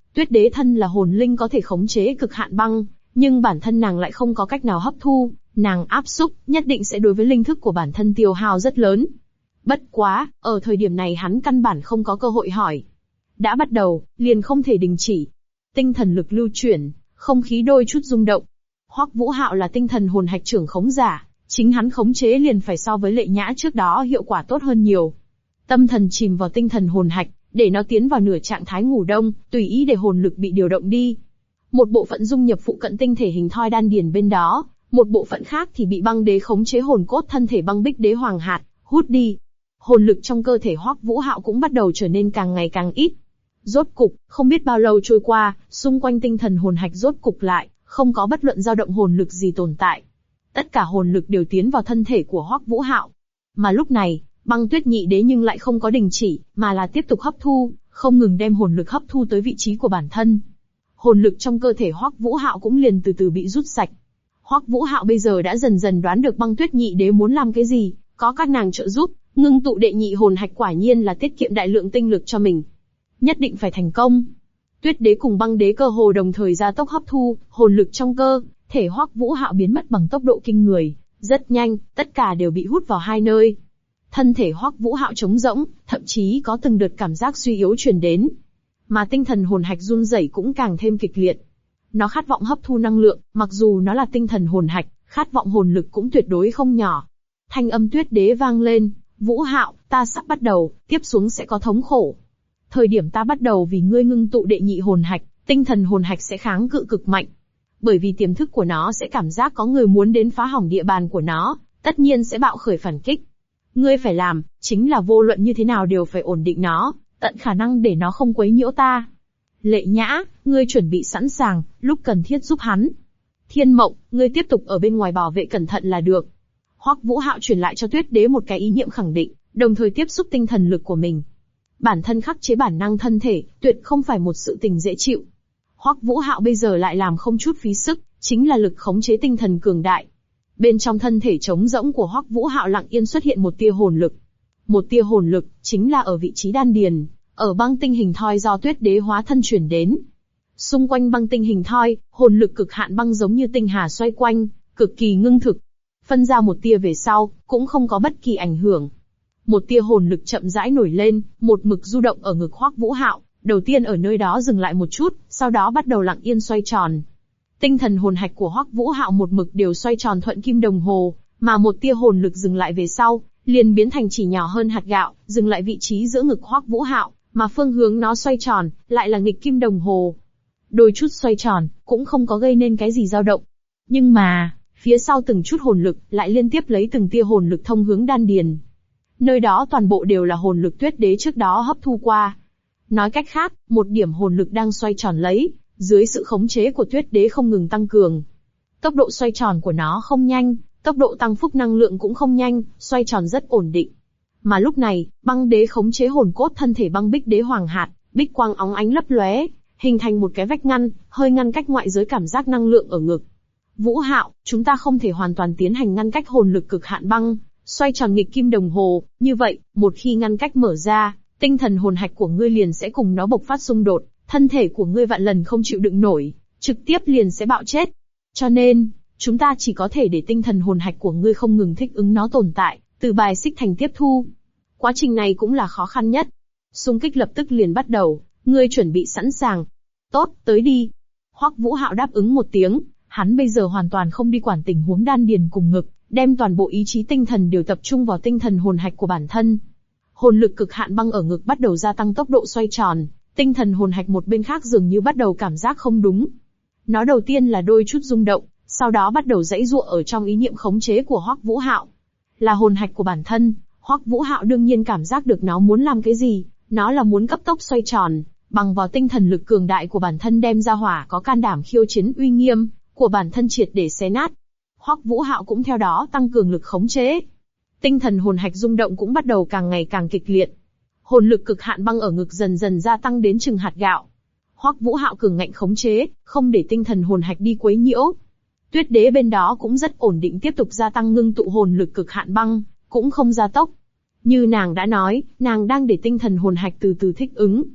Speaker 1: Tuyết đế thân là hồn linh có thể khống chế cực hạn băng, nhưng bản thân nàng lại không có cách nào hấp thu, nàng áp xúc, nhất định sẽ đối với linh thức của bản thân tiêu hao rất lớn. Bất quá, ở thời điểm này hắn căn bản không có cơ hội hỏi. Đã bắt đầu, liền không thể đình chỉ. Tinh thần lực lưu chuyển, không khí đôi chút rung động. Hoắc Vũ Hạo là tinh thần hồn hạch trưởng khống giả, chính hắn khống chế liền phải so với Lệ Nhã trước đó hiệu quả tốt hơn nhiều. Tâm thần chìm vào tinh thần hồn hạch, để nó tiến vào nửa trạng thái ngủ đông, tùy ý để hồn lực bị điều động đi. Một bộ phận dung nhập phụ cận tinh thể hình thoi đan điền bên đó, một bộ phận khác thì bị băng đế khống chế hồn cốt thân thể băng bích đế hoàng hạt, hút đi. Hồn lực trong cơ thể Hoắc Vũ Hạo cũng bắt đầu trở nên càng ngày càng ít. Rốt cục, không biết bao lâu trôi qua, xung quanh tinh thần hồn hạch rốt cục lại, không có bất luận dao động hồn lực gì tồn tại. Tất cả hồn lực đều tiến vào thân thể của Hoắc Vũ Hạo. Mà lúc này, Băng Tuyết Nhị Đế nhưng lại không có đình chỉ, mà là tiếp tục hấp thu, không ngừng đem hồn lực hấp thu tới vị trí của bản thân. Hồn lực trong cơ thể Hoắc Vũ Hạo cũng liền từ từ bị rút sạch. Hoắc Vũ Hạo bây giờ đã dần dần đoán được Băng Tuyết Nhị Đế muốn làm cái gì, có các nàng trợ giúp, ngưng tụ đệ nhị hồn hạch quả nhiên là tiết kiệm đại lượng tinh lực cho mình. Nhất định phải thành công. Tuyết Đế cùng Băng Đế cơ hồ đồng thời gia tốc hấp thu hồn lực trong cơ thể Hoắc Vũ Hạo biến mất bằng tốc độ kinh người, rất nhanh, tất cả đều bị hút vào hai nơi. Thân thể Hoắc Vũ Hạo trống rỗng, thậm chí có từng đợt cảm giác suy yếu truyền đến. Mà tinh thần hồn hạch run rẩy cũng càng thêm kịch liệt. Nó khát vọng hấp thu năng lượng, mặc dù nó là tinh thần hồn hạch, khát vọng hồn lực cũng tuyệt đối không nhỏ. Thanh âm Tuyết Đế vang lên, Vũ Hạo, ta sắp bắt đầu, tiếp xuống sẽ có thống khổ. Thời điểm ta bắt đầu vì ngươi ngưng tụ đệ nhị hồn hạch, tinh thần hồn hạch sẽ kháng cự cực mạnh. Bởi vì tiềm thức của nó sẽ cảm giác có người muốn đến phá hỏng địa bàn của nó, tất nhiên sẽ bạo khởi phản kích. Ngươi phải làm, chính là vô luận như thế nào đều phải ổn định nó, tận khả năng để nó không quấy nhiễu ta. Lệ Nhã, ngươi chuẩn bị sẵn sàng, lúc cần thiết giúp hắn. Thiên Mộng, ngươi tiếp tục ở bên ngoài bảo vệ cẩn thận là được. Hoắc Vũ Hạo truyền lại cho Tuyết Đế một cái ý niệm khẳng định, đồng thời tiếp xúc tinh thần lực của mình. Bản thân khắc chế bản năng thân thể, tuyệt không phải một sự tình dễ chịu. Hoắc Vũ Hạo bây giờ lại làm không chút phí sức, chính là lực khống chế tinh thần cường đại. Bên trong thân thể trống rỗng của Hoắc Vũ Hạo lặng yên xuất hiện một tia hồn lực. Một tia hồn lực, chính là ở vị trí đan điền, ở băng tinh hình thoi do Tuyết Đế hóa thân chuyển đến. Xung quanh băng tinh hình thoi, hồn lực cực hạn băng giống như tinh hà xoay quanh, cực kỳ ngưng thực. Phân ra một tia về sau, cũng không có bất kỳ ảnh hưởng. Một tia hồn lực chậm rãi nổi lên, một mực du động ở ngực Hoắc Vũ Hạo, đầu tiên ở nơi đó dừng lại một chút, sau đó bắt đầu lặng yên xoay tròn. Tinh thần hồn hạch của Hoắc Vũ Hạo một mực đều xoay tròn thuận kim đồng hồ, mà một tia hồn lực dừng lại về sau, liền biến thành chỉ nhỏ hơn hạt gạo, dừng lại vị trí giữa ngực Hoắc Vũ Hạo, mà phương hướng nó xoay tròn, lại là nghịch kim đồng hồ. Đôi chút xoay tròn, cũng không có gây nên cái gì dao động. Nhưng mà, phía sau từng chút hồn lực, lại liên tiếp lấy từng tia hồn lực thông hướng đan điền. Nơi đó toàn bộ đều là hồn lực Tuyết Đế trước đó hấp thu qua. Nói cách khác, một điểm hồn lực đang xoay tròn lấy, dưới sự khống chế của Tuyết Đế không ngừng tăng cường. Tốc độ xoay tròn của nó không nhanh, tốc độ tăng phúc năng lượng cũng không nhanh, xoay tròn rất ổn định. Mà lúc này, Băng Đế khống chế hồn cốt thân thể băng bích đế hoàng hạt, bích quang óng ánh lấp lóe, hình thành một cái vách ngăn, hơi ngăn cách ngoại giới cảm giác năng lượng ở ngực. Vũ Hạo, chúng ta không thể hoàn toàn tiến hành ngăn cách hồn lực cực hạn băng, xoay tròn nghịch kim đồng hồ, như vậy, một khi ngăn cách mở ra, tinh thần hồn hạch của ngươi liền sẽ cùng nó bộc phát xung đột, thân thể của ngươi vạn lần không chịu đựng nổi, trực tiếp liền sẽ bạo chết. Cho nên, chúng ta chỉ có thể để tinh thần hồn hạch của ngươi không ngừng thích ứng nó tồn tại, từ bài xích thành tiếp thu. Quá trình này cũng là khó khăn nhất. Xung kích lập tức liền bắt đầu, ngươi chuẩn bị sẵn sàng. Tốt, tới đi. Hoắc Vũ Hạo đáp ứng một tiếng, hắn bây giờ hoàn toàn không đi quản tình huống đan điền cùng ngực, đem toàn bộ ý chí tinh thần đều tập trung vào tinh thần hồn hạch của bản thân. Hồn lực cực hạn băng ở ngực bắt đầu gia tăng tốc độ xoay tròn, tinh thần hồn hạch một bên khác dường như bắt đầu cảm giác không đúng. Nó đầu tiên là đôi chút rung động, sau đó bắt đầu giãy giụa ở trong ý niệm khống chế của Hoắc Vũ Hạo. Là hồn hạch của bản thân, Hoắc Vũ Hạo đương nhiên cảm giác được nó muốn làm cái gì, nó là muốn cấp tốc xoay tròn, bằng vào tinh thần lực cường đại của bản thân đem ra hỏa có can đảm khiêu chiến uy nghiêm của bản thân triệt để xé nát. Hoắc Vũ Hạo cũng theo đó tăng cường lực khống chế. Tinh thần hồn hạch rung động cũng bắt đầu càng ngày càng kịch liệt. Hồn lực cực hạn băng ở ngực dần dần gia tăng đến chừng hạt gạo. Hoắc Vũ Hạo cường ngạnh khống chế, không để tinh thần hồn hạch đi quấy nhiễu. Tuyết Đế bên đó cũng rất ổn định tiếp tục gia tăng ngưng tụ hồn lực cực hạn băng, cũng không gia tốc. Như nàng đã nói, nàng đang để tinh thần hồn hạch từ từ thích ứng.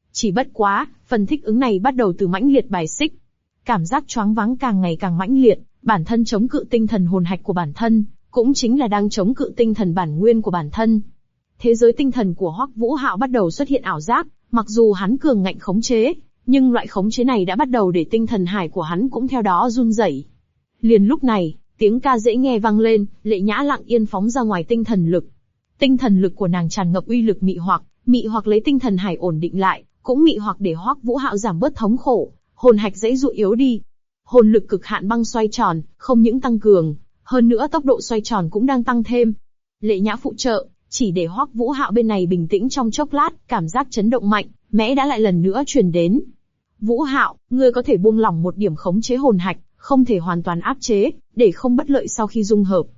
Speaker 1: Chỉ bất quá, phần thích ứng này bắt đầu từ mãnh liệt bài xích. Cảm giác choáng váng càng ngày càng mãnh liệt, bản thân chống cự tinh thần hồn hạch của bản thân, cũng chính là đang chống cự tinh thần bản nguyên của bản thân. Thế giới tinh thần của Hoắc Vũ Hạo bắt đầu xuất hiện ảo giác, mặc dù hắn cường ngạnh khống chế, nhưng loại khống chế này đã bắt đầu để tinh thần hải của hắn cũng theo đó run rẩy. Liền lúc này, tiếng ca dễ nghe vang lên, Lệ Nhã lặng yên phóng ra ngoài tinh thần lực. Tinh thần lực của nàng tràn ngập uy lực mị hoặc lấy tinh thần hải ổn định lại, cũng mị hoặc để Hoắc Vũ Hạo giảm bớt thống khổ, hồn hạch dãy dụa yếu đi. Hồn lực cực hạn băng xoay tròn, không những tăng cường, hơn nữa tốc độ xoay tròn cũng đang tăng thêm. Lệ Nhã phụ trợ, chỉ để Hoắc Vũ Hạo bên này bình tĩnh trong chốc lát, cảm giác chấn động mạnh mẽ đã lại lần nữa truyền đến. Vũ Hạo, ngươi có thể buông lỏng một điểm khống chế hồn hạch, không thể hoàn toàn áp chế, để không bất lợi sau khi dung hợp.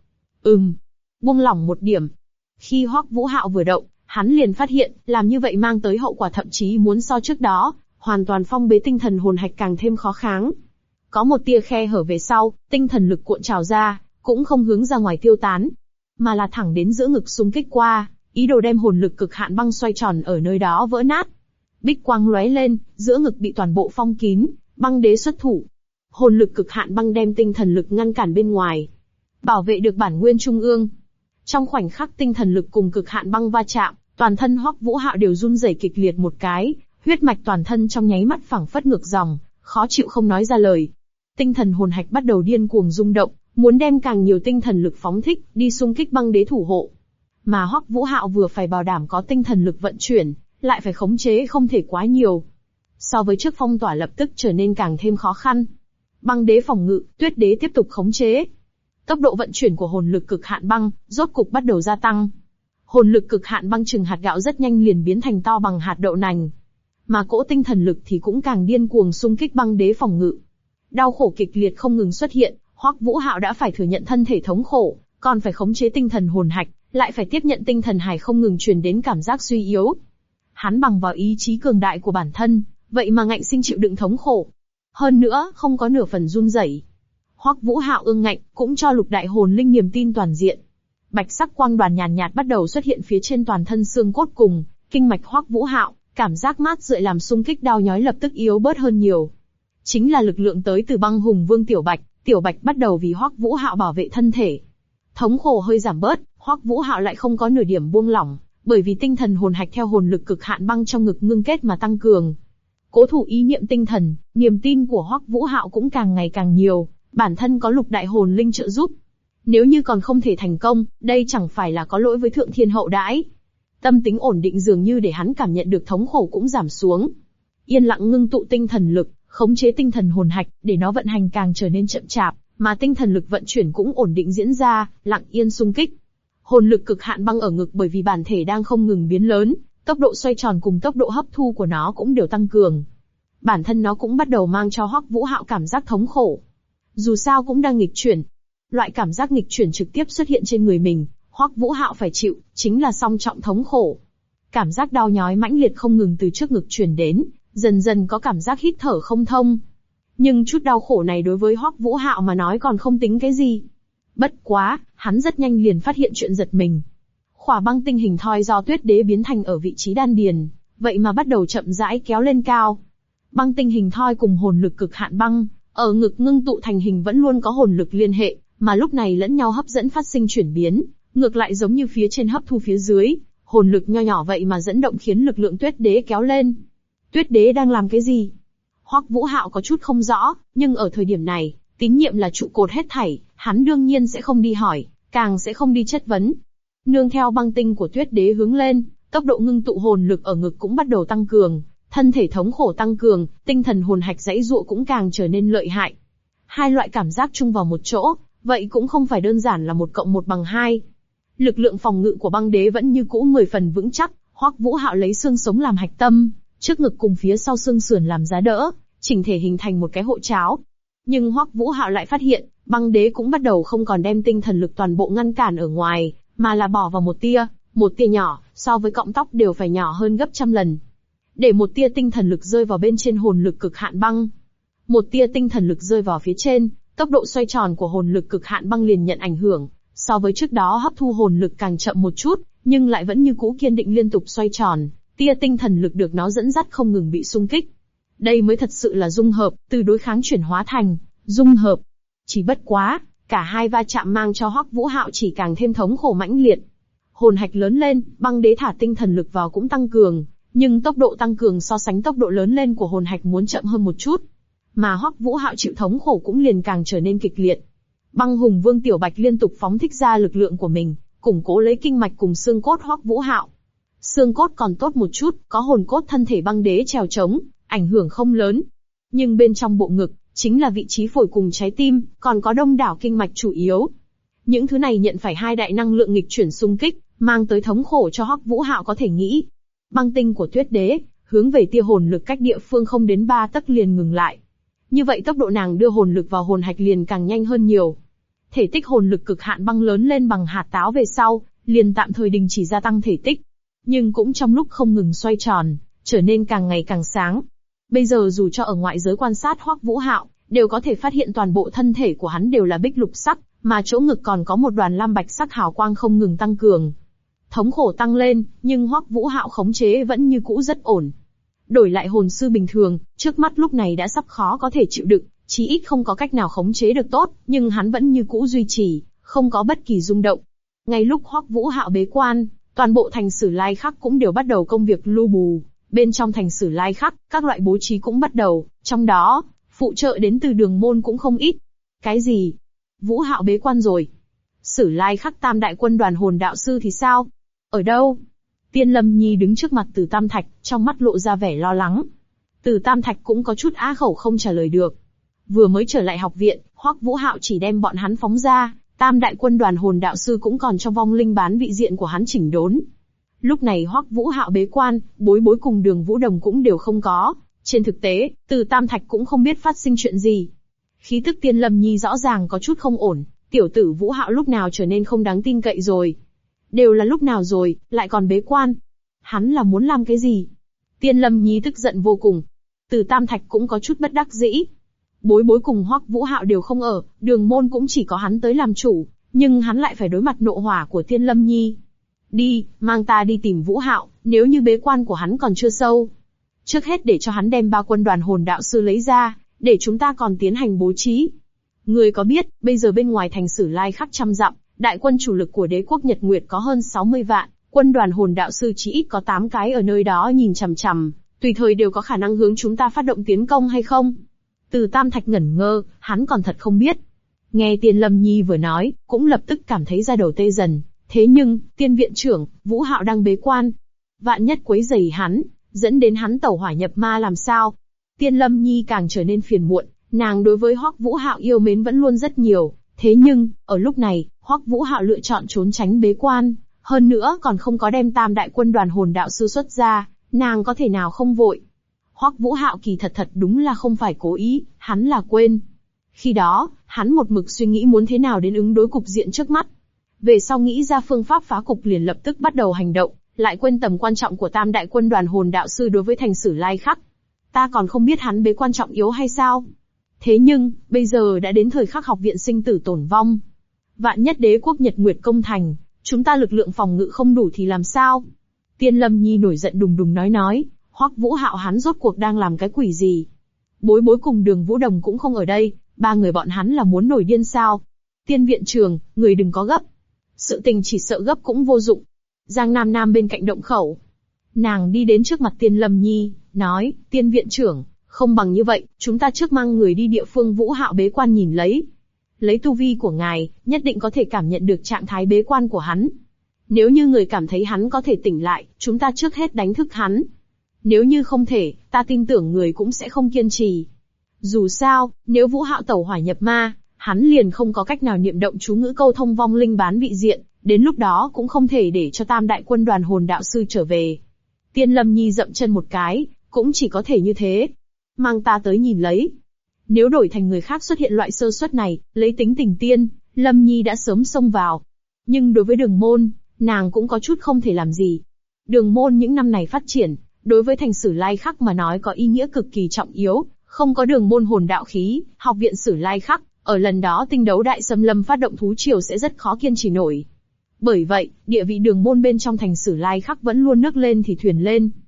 Speaker 1: Buông lỏng một điểm. Khi Hoắc Vũ Hạo vừa động, hắn liền phát hiện, làm như vậy mang tới hậu quả thậm chí muốn so trước đó, hoàn toàn phong bế tinh thần hồn hạch càng thêm khó kháng. Có một tia khe hở về sau, tinh thần lực cuộn trào ra, cũng không hướng ra ngoài tiêu tán, mà là thẳng đến giữa ngực xung kích qua, ý đồ đem hồn lực cực hạn băng xoay tròn ở nơi đó vỡ nát. Bích quang lóe lên, giữa ngực bị toàn bộ phong kín, băng đế xuất thủ. Hồn lực cực hạn băng đem tinh thần lực ngăn cản bên ngoài, bảo vệ được bản nguyên trung ương. Trong khoảnh khắc tinh thần lực cùng cực hạn băng va chạm, toàn thân Hoắc Vũ Hạo đều run rẩy kịch liệt một cái, huyết mạch toàn thân trong nháy mắt phảng phất ngược dòng, khó chịu không nói ra lời. Tinh thần hồn hạch bắt đầu điên cuồng rung động, muốn đem càng nhiều tinh thần lực phóng thích, đi xung kích băng đế thủ hộ. Mà Hoắc Vũ Hạo vừa phải bảo đảm có tinh thần lực vận chuyển, lại phải khống chế không thể quá nhiều. So với trước phong tỏa lập tức trở nên càng thêm khó khăn. Băng đế phòng ngự, tuyết đế tiếp tục khống chế. Tốc độ vận chuyển của hồn lực cực hạn băng, rốt cục bắt đầu gia tăng. Hồn lực cực hạn băng chừng hạt gạo rất nhanh liền biến thành to bằng hạt đậu nành. Mà cỗ tinh thần lực thì cũng càng điên cuồng xung kích băng đế phòng ngự. Đau khổ kịch liệt không ngừng xuất hiện, Hoắc Vũ Hạo đã phải thừa nhận thân thể thống khổ, còn phải khống chế tinh thần hồn hạch, lại phải tiếp nhận tinh thần hải không ngừng truyền đến cảm giác suy yếu. Hắn bằng vào ý chí cường đại của bản thân, vậy mà ngạnh sinh chịu đựng thống khổ. Hơn nữa, không có nửa phần run rẩy. Hoắc Vũ Hạo ương ngạnh, cũng cho lục đại hồn linh niềm tin toàn diện. Bạch sắc quang đoàn nhàn nhạt bắt đầu xuất hiện phía trên toàn thân xương cốt cùng kinh mạch Hoắc Vũ Hạo, cảm giác mát rượi làm xung kích đau nhói lập tức yếu bớt hơn nhiều. Chính là lực lượng tới từ băng hùng vương Tiểu Bạch bắt đầu vì Hoắc Vũ Hạo bảo vệ thân thể. Thống khổ hơi giảm bớt, Hoắc Vũ Hạo lại không có nửa điểm buông lỏng, bởi vì tinh thần hồn hạch theo hồn lực cực hạn băng trong ngực ngưng kết mà tăng cường. Cố thủ ý niệm tinh thần, niềm tin của Hoắc Vũ Hạo cũng càng ngày càng nhiều, bản thân có lục đại hồn linh trợ giúp. Nếu như còn không thể thành công, đây chẳng phải là có lỗi với thượng thiên hậu đãi. Tâm tính ổn định dường như để hắn cảm nhận được thống khổ cũng giảm xuống. Yên lặng ngưng tụ tinh thần lực, khống chế tinh thần hồn hạch, để nó vận hành càng trở nên chậm chạp, mà tinh thần lực vận chuyển cũng ổn định diễn ra, lặng yên xung kích. Hồn lực cực hạn băng ở ngực bởi vì bản thể đang không ngừng biến lớn, tốc độ xoay tròn cùng tốc độ hấp thu của nó cũng đều tăng cường. Bản thân nó cũng bắt đầu mang cho Hoắc Vũ Hạo cảm giác thống khổ. Dù sao cũng đang nghịch chuyển. Loại cảm giác nghịch chuyển trực tiếp xuất hiện trên người mình, Hoắc Vũ Hạo phải chịu, chính là song trọng thống khổ. Cảm giác đau nhói mãnh liệt không ngừng từ trước ngực truyền đến, dần dần có cảm giác hít thở không thông. Nhưng chút đau khổ này đối với Hoắc Vũ Hạo mà nói còn không tính cái gì. Bất quá, hắn rất nhanh liền phát hiện chuyện giật mình. Khỏa băng tinh hình thoi do tuyết đế biến thành ở vị trí đan điền, vậy mà bắt đầu chậm rãi kéo lên cao. Băng tinh hình thoi cùng hồn lực cực hạn băng, ở ngực ngưng tụ thành hình vẫn luôn có hồn lực liên hệ, mà lúc này lẫn nhau hấp dẫn phát sinh chuyển biến, ngược lại giống như phía trên hấp thu phía dưới, hồn lực nho nhỏ vậy mà dẫn động khiến lực lượng tuyết đế kéo lên. Tuyết đế đang làm cái gì? Hoắc Vũ Hạo có chút không rõ, nhưng ở thời điểm này, tín nhiệm là trụ cột hết thảy, hắn đương nhiên sẽ không đi hỏi, càng sẽ không đi chất vấn. Nương theo băng tinh của tuyết đế hướng lên, tốc độ ngưng tụ hồn lực ở ngực cũng bắt đầu tăng cường, thân thể thống khổ tăng cường, tinh thần hồn hạch giãy giụa cũng càng trở nên lợi hại. Hai loại cảm giác chung vào một chỗ, vậy cũng không phải đơn giản là 1 + 1 = 2. Lực lượng phòng ngự của băng đế vẫn như cũ 10 phần vững chắc, Hoắc Vũ Hạo lấy xương sống làm hạch tâm, trước ngực cùng phía sau xương sườn làm giá đỡ, chỉnh thể hình thành một cái hộ cháo. Nhưng Hoắc Vũ Hạo lại phát hiện, băng đế cũng bắt đầu không còn đem tinh thần lực toàn bộ ngăn cản ở ngoài, mà là bỏ vào một tia nhỏ, so với cọng tóc đều phải nhỏ hơn gấp trăm lần. Để một tia tinh thần lực rơi vào bên trên hồn lực cực hạn băng. Một tia tinh thần lực rơi vào phía trên, tốc độ xoay tròn của hồn lực cực hạn băng liền nhận ảnh hưởng, so với trước đó hấp thu hồn lực càng chậm một chút, nhưng lại vẫn như cũ kiên định liên tục xoay tròn, tia tinh thần lực được nó dẫn dắt không ngừng bị xung kích. Đây mới thật sự là dung hợp, từ đối kháng chuyển hóa thành dung hợp. Chỉ bất quá, cả hai va chạm mang cho Hoắc Vũ Hạo chỉ càng thêm thống khổ mãnh liệt. Hồn hạch lớn lên, băng đế thả tinh thần lực vào cũng tăng cường, nhưng tốc độ tăng cường so sánh tốc độ lớn lên của hồn hạch muốn chậm hơn một chút. Mà Hoắc Vũ Hạo chịu thống khổ cũng liền càng trở nên kịch liệt. Băng Hùng Vương Tiểu Bạch liên tục phóng thích ra lực lượng của mình, củng cố lấy kinh mạch cùng xương cốt Hoắc Vũ Hạo. Xương cốt còn tốt một chút, có hồn cốt thân thể băng đế trèo trống, ảnh hưởng không lớn. Nhưng bên trong bộ ngực, chính là vị trí phổi cùng trái tim, còn có đông đảo kinh mạch chủ yếu. Những thứ này nhận phải hai đại năng lượng nghịch chuyển xung kích, mang tới thống khổ cho Hoắc Vũ Hạo có thể nghĩ. Băng tinh của Tuyết Đế, hướng về tia hồn lực cách địa phương không đến 3 tấc liền ngừng lại. Như vậy tốc độ nàng đưa hồn lực vào hồn hạch liền càng nhanh hơn nhiều. Thể tích hồn lực cực hạn băng lớn lên bằng hạt táo về sau, liền tạm thời đình chỉ gia tăng thể tích. Nhưng cũng trong lúc không ngừng xoay tròn, trở nên càng ngày càng sáng. Bây giờ dù cho ở ngoại giới quan sát Hoắc Vũ Hạo, đều có thể phát hiện toàn bộ thân thể của hắn đều là bích lục sắc, mà chỗ ngực còn có một đoàn lam bạch sắc hào quang không ngừng tăng cường. Thống khổ tăng lên, nhưng Hoắc Vũ Hạo khống chế vẫn như cũ rất ổn. Đổi lại hồn sư bình thường, trước mắt lúc này đã sắp khó có thể chịu đựng, chí ít không có cách nào khống chế được tốt, nhưng hắn vẫn như cũ duy trì, không có bất kỳ rung động. Ngay lúc Hoắc Vũ Hạo bế quan, toàn bộ thành Sử Lai Khắc cũng đều bắt đầu công việc lưu bù. Bên trong thành Sử Lai Khắc, các loại bố trí cũng bắt đầu, trong đó, phụ trợ đến từ Đường Môn cũng không ít. Cái gì? Vũ Hạo bế quan rồi? Sử Lai Khắc Tam đại quân đoàn hồn đạo sư thì sao? Ở đâu? Tiên Lâm Nhi đứng trước mặt Từ Tam Thạch, trong mắt lộ ra vẻ lo lắng. Từ Tam Thạch cũng có chút á khẩu không trả lời được. Vừa mới trở lại học viện, Hoắc Vũ Hạo chỉ đem bọn hắn phóng ra, Tam đại quân đoàn hồn đạo sư cũng còn trong vong linh bán vị diện của hắn chỉnh đốn. Lúc này Hoắc Vũ Hạo bế quan, Bối Bối cùng Đường Vũ Đồng cũng đều không có. Trên thực tế, Từ Tam Thạch cũng không biết phát sinh chuyện gì. Khí tức Tiên Lâm Nhi rõ ràng có chút không ổn, tiểu tử Vũ Hạo lúc nào trở nên không đáng tin cậy rồi. Đều là lúc nào rồi, lại còn bế quan. Hắn là muốn làm cái gì? Tiên Lâm Nhi tức giận vô cùng. Từ Tam Thạch cũng có chút bất đắc dĩ. Bối Bối cùng Hoắc Vũ Hạo đều không ở, Đường Môn cũng chỉ có hắn tới làm chủ, nhưng hắn lại phải đối mặt nộ hỏa của Tiên Lâm Nhi. Đi, mang ta đi tìm Vũ Hạo, nếu như bế quan của hắn còn chưa sâu. Trước hết để cho hắn đem 3 quân đoàn hồn đạo sư lấy ra, để chúng ta còn tiến hành bố trí. Người có biết, bây giờ bên ngoài thành Sử Lai Khắc trăm dặm, đại quân chủ lực của đế quốc Nhật Nguyệt có hơn 60 vạn, quân đoàn hồn đạo sư chỉ ít có 8 cái ở nơi đó nhìn chằm chằm, tùy thời đều có khả năng hướng chúng ta phát động tiến công hay không? Từ Tam Thạch ngẩn ngơ, hắn còn thật không biết. Nghe Tiên Lâm Nhi vừa nói, cũng lập tức cảm thấy da đầu tê dần. Thế nhưng, Tiên viện trưởng, Vũ Hạo đang bế quan. Vạn nhất quấy rầy hắn, dẫn đến hắn tẩu hỏa nhập ma làm sao? Tiên Lâm Nhi càng trở nên phiền muộn, nàng đối với Hoắc Vũ Hạo yêu mến vẫn luôn rất nhiều. Thế nhưng, ở lúc này, Hoắc Vũ Hạo lựa chọn trốn tránh bế quan, hơn nữa còn không có đem Tam đại quân đoàn hồn đạo sư xuất ra, nàng có thể nào không vội. Hoắc Vũ Hạo kỳ thật đúng là không phải cố ý, hắn là quên. Khi đó, hắn một mực suy nghĩ muốn thế nào đến ứng đối cục diện trước mắt. Về sau nghĩ ra phương pháp phá cục liền lập tức bắt đầu hành động, lại quên tầm quan trọng của Tam đại quân đoàn hồn đạo sư đối với thành Sử Lai Khắc. Ta còn không biết hắn bế quan trọng yếu hay sao? Thế nhưng, bây giờ đã đến thời khắc học viện sinh tử tổn vong. Vạn nhất đế quốc Nhật Nguyệt công thành, chúng ta lực lượng phòng ngự không đủ thì làm sao? Tiên Lâm Nhi nổi giận đùng đùng nói, Hoắc Vũ Hạo hắn rốt cuộc đang làm cái quỷ gì? Bối Bối cùng Đường Vũ Đồng cũng không ở đây, 3 người bọn hắn là muốn nổi điên sao? Tiên viện trưởng, người đừng có gấp. Sự tình chỉ sợ gấp cũng vô dụng. Giang Nam Nam bên cạnh động khẩu. Nàng đi đến trước mặt Tiên Lâm Nhi, nói, Tiên viện trưởng, không bằng như vậy, chúng ta trước mang người đi địa phương Vũ Hạo bế quan nhìn lấy. Lấy tu vi của ngài, nhất định có thể cảm nhận được trạng thái bế quan của hắn. Nếu như người cảm thấy hắn có thể tỉnh lại, chúng ta trước hết đánh thức hắn. Nếu như không thể, ta tin tưởng người cũng sẽ không kiên trì. Dù sao, nếu Vũ Hạo tẩu hỏa nhập ma, hắn liền không có cách nào niệm động chú ngữ câu thông vong linh bán vị diện, đến lúc đó cũng không thể để cho Tam đại quân đoàn hồn đạo sư trở về. Tiên Lâm Nhi dậm chân một cái, cũng chỉ có thể như thế. Mang ta tới nhìn lấy. Nếu đổi thành người khác xuất hiện loại sơ suất này, lấy tính tình Tiên, Lâm Nhi đã sớm xông vào. Nhưng đối với Đường Môn, nàng cũng có chút không thể làm gì. Đường Môn những năm này phát triển, đối với thành Sử Lai Khắc mà nói có ý nghĩa cực kỳ trọng yếu, không có Đường Môn hồn đạo khí, học viện Sử Lai Khắc, ở lần đó tinh đấu đại xâm lâm phát động thú triều sẽ rất khó kiên trì nổi. Bởi vậy, địa vị Đường Môn bên trong thành Sử Lai Khắc vẫn luôn nấc lên thì thuyền lên.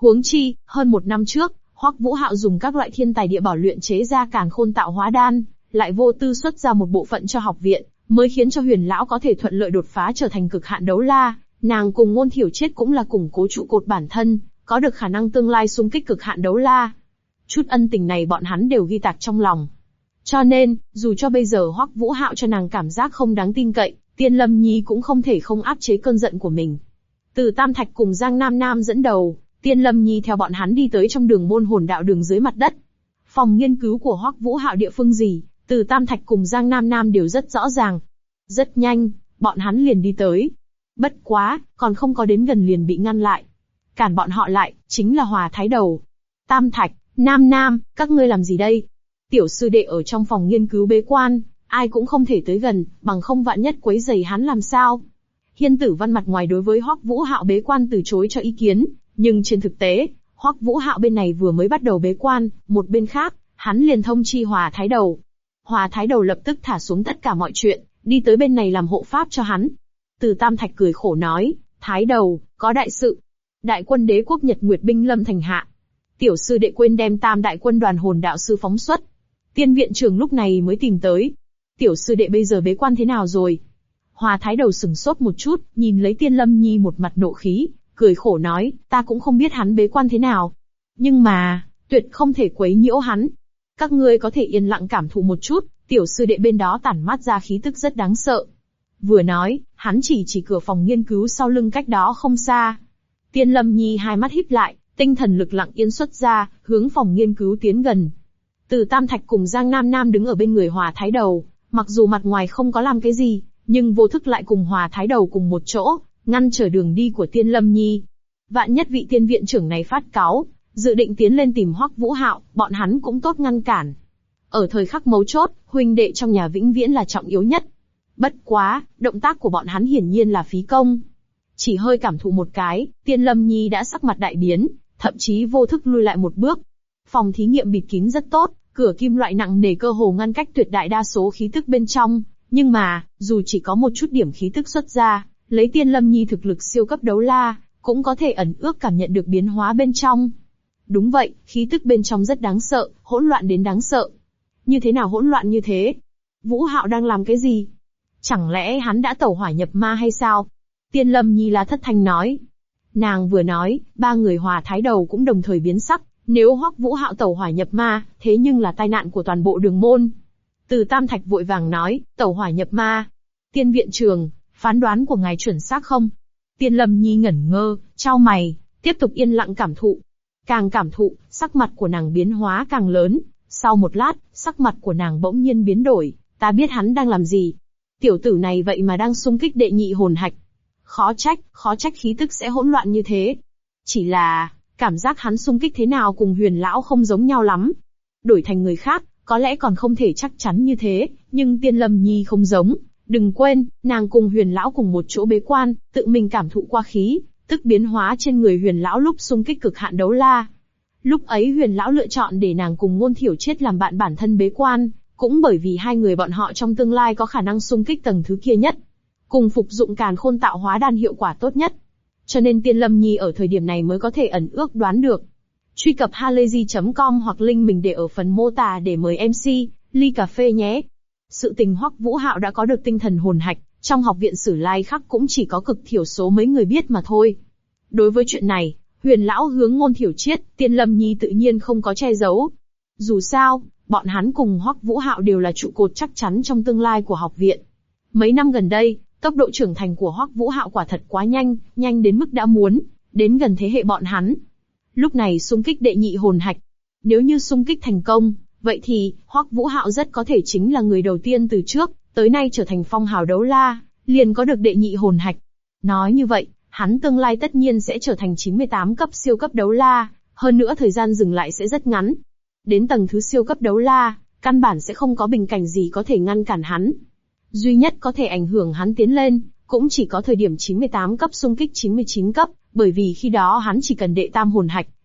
Speaker 1: Huống chi, hơn một năm trước, Hoắc Vũ Hạo dùng các loại thiên tài địa bảo luyện chế ra Càn Khôn Tạo Hóa Đan, lại vô tư xuất ra một bộ phận cho học viện, mới khiến cho Huyền lão có thể thuận lợi đột phá trở thành cực hạn đấu la. Nàng cùng Ngôn Thiểu Triết cũng là củng cố trụ cột bản thân, có được khả năng tương lai xung kích cực hạn đấu la. Chút ân tình này bọn hắn đều ghi tạc trong lòng. Cho nên, dù cho bây giờ Hoắc Vũ Hạo cho nàng cảm giác không đáng tin cậy, Tiên Lâm Nhi cũng không thể không áp chế cơn giận của mình. Từ Tam Thạch cùng Giang Nam Nam dẫn đầu, Tiên Lâm Nhi theo bọn hắn đi tới trong đường môn hồn đạo đường dưới mặt đất. Phòng nghiên cứu của Hoắc Vũ Hạo địa phương gì, Từ Tam Thạch cùng Giang Nam Nam đều rất rõ ràng. Rất nhanh, bọn hắn liền đi tới. Bất quá, còn không có đến gần liền bị ngăn lại. Cản bọn họ lại, chính là Hòa Thái Đầu. Tam Thạch, Nam Nam, các ngươi làm gì đây? Tiểu sư đệ ở trong phòng nghiên cứu bế quan, ai cũng không thể tới gần, bằng không vạn nhất quấy rầy hắn làm sao? Hiên Tử Văn mặt ngoài đối với Hoắc Vũ Hạo bế quan từ chối cho ý kiến, nhưng trên thực tế, Hoắc Vũ Hạo bên này vừa mới bắt đầu bế quan, một bên khác, hắn liền thông chi Hòa Thái Đầu. Hòa Thái Đầu lập tức thả xuống tất cả mọi chuyện, đi tới bên này làm hộ pháp cho hắn. Từ Tam Thạch cười khổ nói, Thái Đầu, có đại sự. Đại quân đế quốc Nhật Nguyệt binh lâm thành hạ. Tiểu sư đệ quên đem Tam đại quân đoàn hồn đạo sư phóng xuất. Tiên viện trưởng lúc này mới tìm tới. Tiểu sư đệ bây giờ bế quan thế nào rồi? Hòa Thái Đầu sừng sốt một chút, nhìn lấy Tiên Lâm Nhi một mặt nộ khí, cười khổ nói, ta cũng không biết hắn bế quan thế nào. Nhưng mà, tuyệt không thể quấy nhiễu hắn. Các ngươi có thể yên lặng cảm thụ một chút, tiểu sư đệ bên đó tản mát ra khí tức rất đáng sợ. Vừa nói, hắn chỉ cửa phòng nghiên cứu sau lưng cách đó không xa. Tiên Lâm Nhi hai mắt híp lại, tinh thần lực lặng yên xuất ra, hướng phòng nghiên cứu tiến gần. Từ Tam Thạch cùng Giang Nam Nam đứng ở bên người Hòa Thái Đầu, mặc dù mặt ngoài không có làm cái gì, nhưng vô thức lại cùng Hòa Thái Đầu cùng một chỗ, ngăn trở đường đi của Tiên Lâm Nhi. Vạn nhất vị tiên viện trưởng này phát cáu, dự định tiến lên tìm Hoắc Vũ Hạo, bọn hắn cũng tốt ngăn cản. Ở thời khắc mấu chốt, huynh đệ trong nhà vĩnh viễn là trọng yếu nhất. Bất quá, động tác của bọn hắn hiển nhiên là phí công. Chỉ hơi cảm thụ một cái, Tiên Lâm Nhi đã sắc mặt đại biến, thậm chí vô thức lui lại một bước. Phòng thí nghiệm bịt kín rất tốt, cửa kim loại nặng nề cơ hồ ngăn cách tuyệt đại đa số khí tức bên trong, nhưng mà, dù chỉ có một chút điểm khí tức xuất ra, lấy Tiên Lâm Nhi thực lực siêu cấp đấu la, cũng có thể ẩn ước cảm nhận được biến hóa bên trong. Đúng vậy, khí tức bên trong rất đáng sợ, hỗn loạn đến đáng sợ. Như thế nào hỗn loạn như thế? Vũ Hạo đang làm cái gì? Chẳng lẽ hắn đã tẩu hỏa nhập ma hay sao? Tiên Lâm Nhi là thất thanh nói. Nàng vừa nói, ba người Hòa Thái Đầu cũng đồng thời biến sắc, nếu Hoắc Vũ Hạo tẩu hỏa nhập ma, thế nhưng là tai nạn của toàn bộ đường môn. Từ Tam Thạch vội vàng nói, tẩu hỏa nhập ma. Tiên viện trưởng, phán đoán của ngài chuẩn xác không? Tiên Lâm Nhi ngẩn ngơ, chau mày, tiếp tục yên lặng cảm thụ. Càng cảm thụ, sắc mặt của nàng biến hóa càng lớn. Sau một lát, sắc mặt của nàng bỗng nhiên biến đổi, ta biết hắn đang làm gì. Tiểu tử này vậy mà đang xung kích đệ nhị hồn hạch. Khó trách khí tức sẽ hỗn loạn như thế. Chỉ là, cảm giác hắn xung kích thế nào cùng Huyền lão không giống nhau lắm. Đổi thành người khác, có lẽ còn không thể chắc chắn như thế, nhưng Tiên Lâm Nhi không giống. Đừng quên, nàng cùng Huyền lão cùng một chỗ bế quan, tự mình cảm thụ qua khí, tức biến hóa trên người Huyền lão lúc xung kích cực hạn đấu la. Lúc ấy Huyền lão lựa chọn để nàng cùng Ngôn Thiểu Triết làm bạn bản thân bế quan, cũng bởi vì hai người bọn họ trong tương lai có khả năng xung kích tầng thứ kia nhất, cùng phục dụng Càn Khôn Tạo Hóa Đan hiệu quả tốt nhất. Cho nên Tiên Lâm Nhi ở thời điểm này mới có thể ẩn ước đoán được. Truy cập halayzi.com hoặc link mình để ở phần mô tả để mời MC, ly cà phê nhé. Sự tình Hoắc Vũ Hạo đã có được tinh thần hồn hạch, trong học viện Sử Lai Khắc cũng chỉ có cực thiểu số mấy người biết mà thôi. Đối với chuyện này, Huyền lão hướng Ngôn Thiểu Triết, Tiên Lâm Nhi tự nhiên không có che giấu. Dù sao, bọn hắn cùng Hoắc Vũ Hạo đều là trụ cột chắc chắn trong tương lai của học viện. Mấy năm gần đây, tốc độ trưởng thành của Hoắc Vũ Hạo quả thật quá nhanh, nhanh đến mức đã muốn đến gần thế hệ bọn hắn. Lúc này xung kích đệ nhị hồn hạch, nếu như xung kích thành công, vậy thì Hoắc Vũ Hạo rất có thể chính là người đầu tiên từ trước tới nay trở thành phong hào đấu la, liền có được đệ nhị hồn hạch. Nói như vậy, hắn tương lai tất nhiên sẽ trở thành 98 cấp siêu cấp đấu la, hơn nữa thời gian dừng lại sẽ rất ngắn. Đến tầng thứ siêu cấp đấu la, căn bản sẽ không có bình cảnh gì có thể ngăn cản hắn. Duy nhất có thể ảnh hưởng hắn tiến lên, cũng chỉ có thời điểm 98 cấp xung kích 99 cấp, bởi vì khi đó hắn chỉ cần đệ tam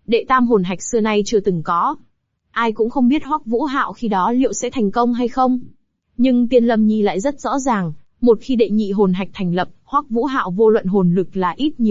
Speaker 1: hồn hạch xưa nay chưa từng có. Ai cũng không biết Hoắc Vũ Hạo khi đó liệu sẽ thành công hay không. Nhưng Tiên Lâm Nhi lại rất rõ ràng, một khi đệ nhị hồn hạch thành lập, Hoắc Vũ Hạo vô luận hồn lực là ít nhiều,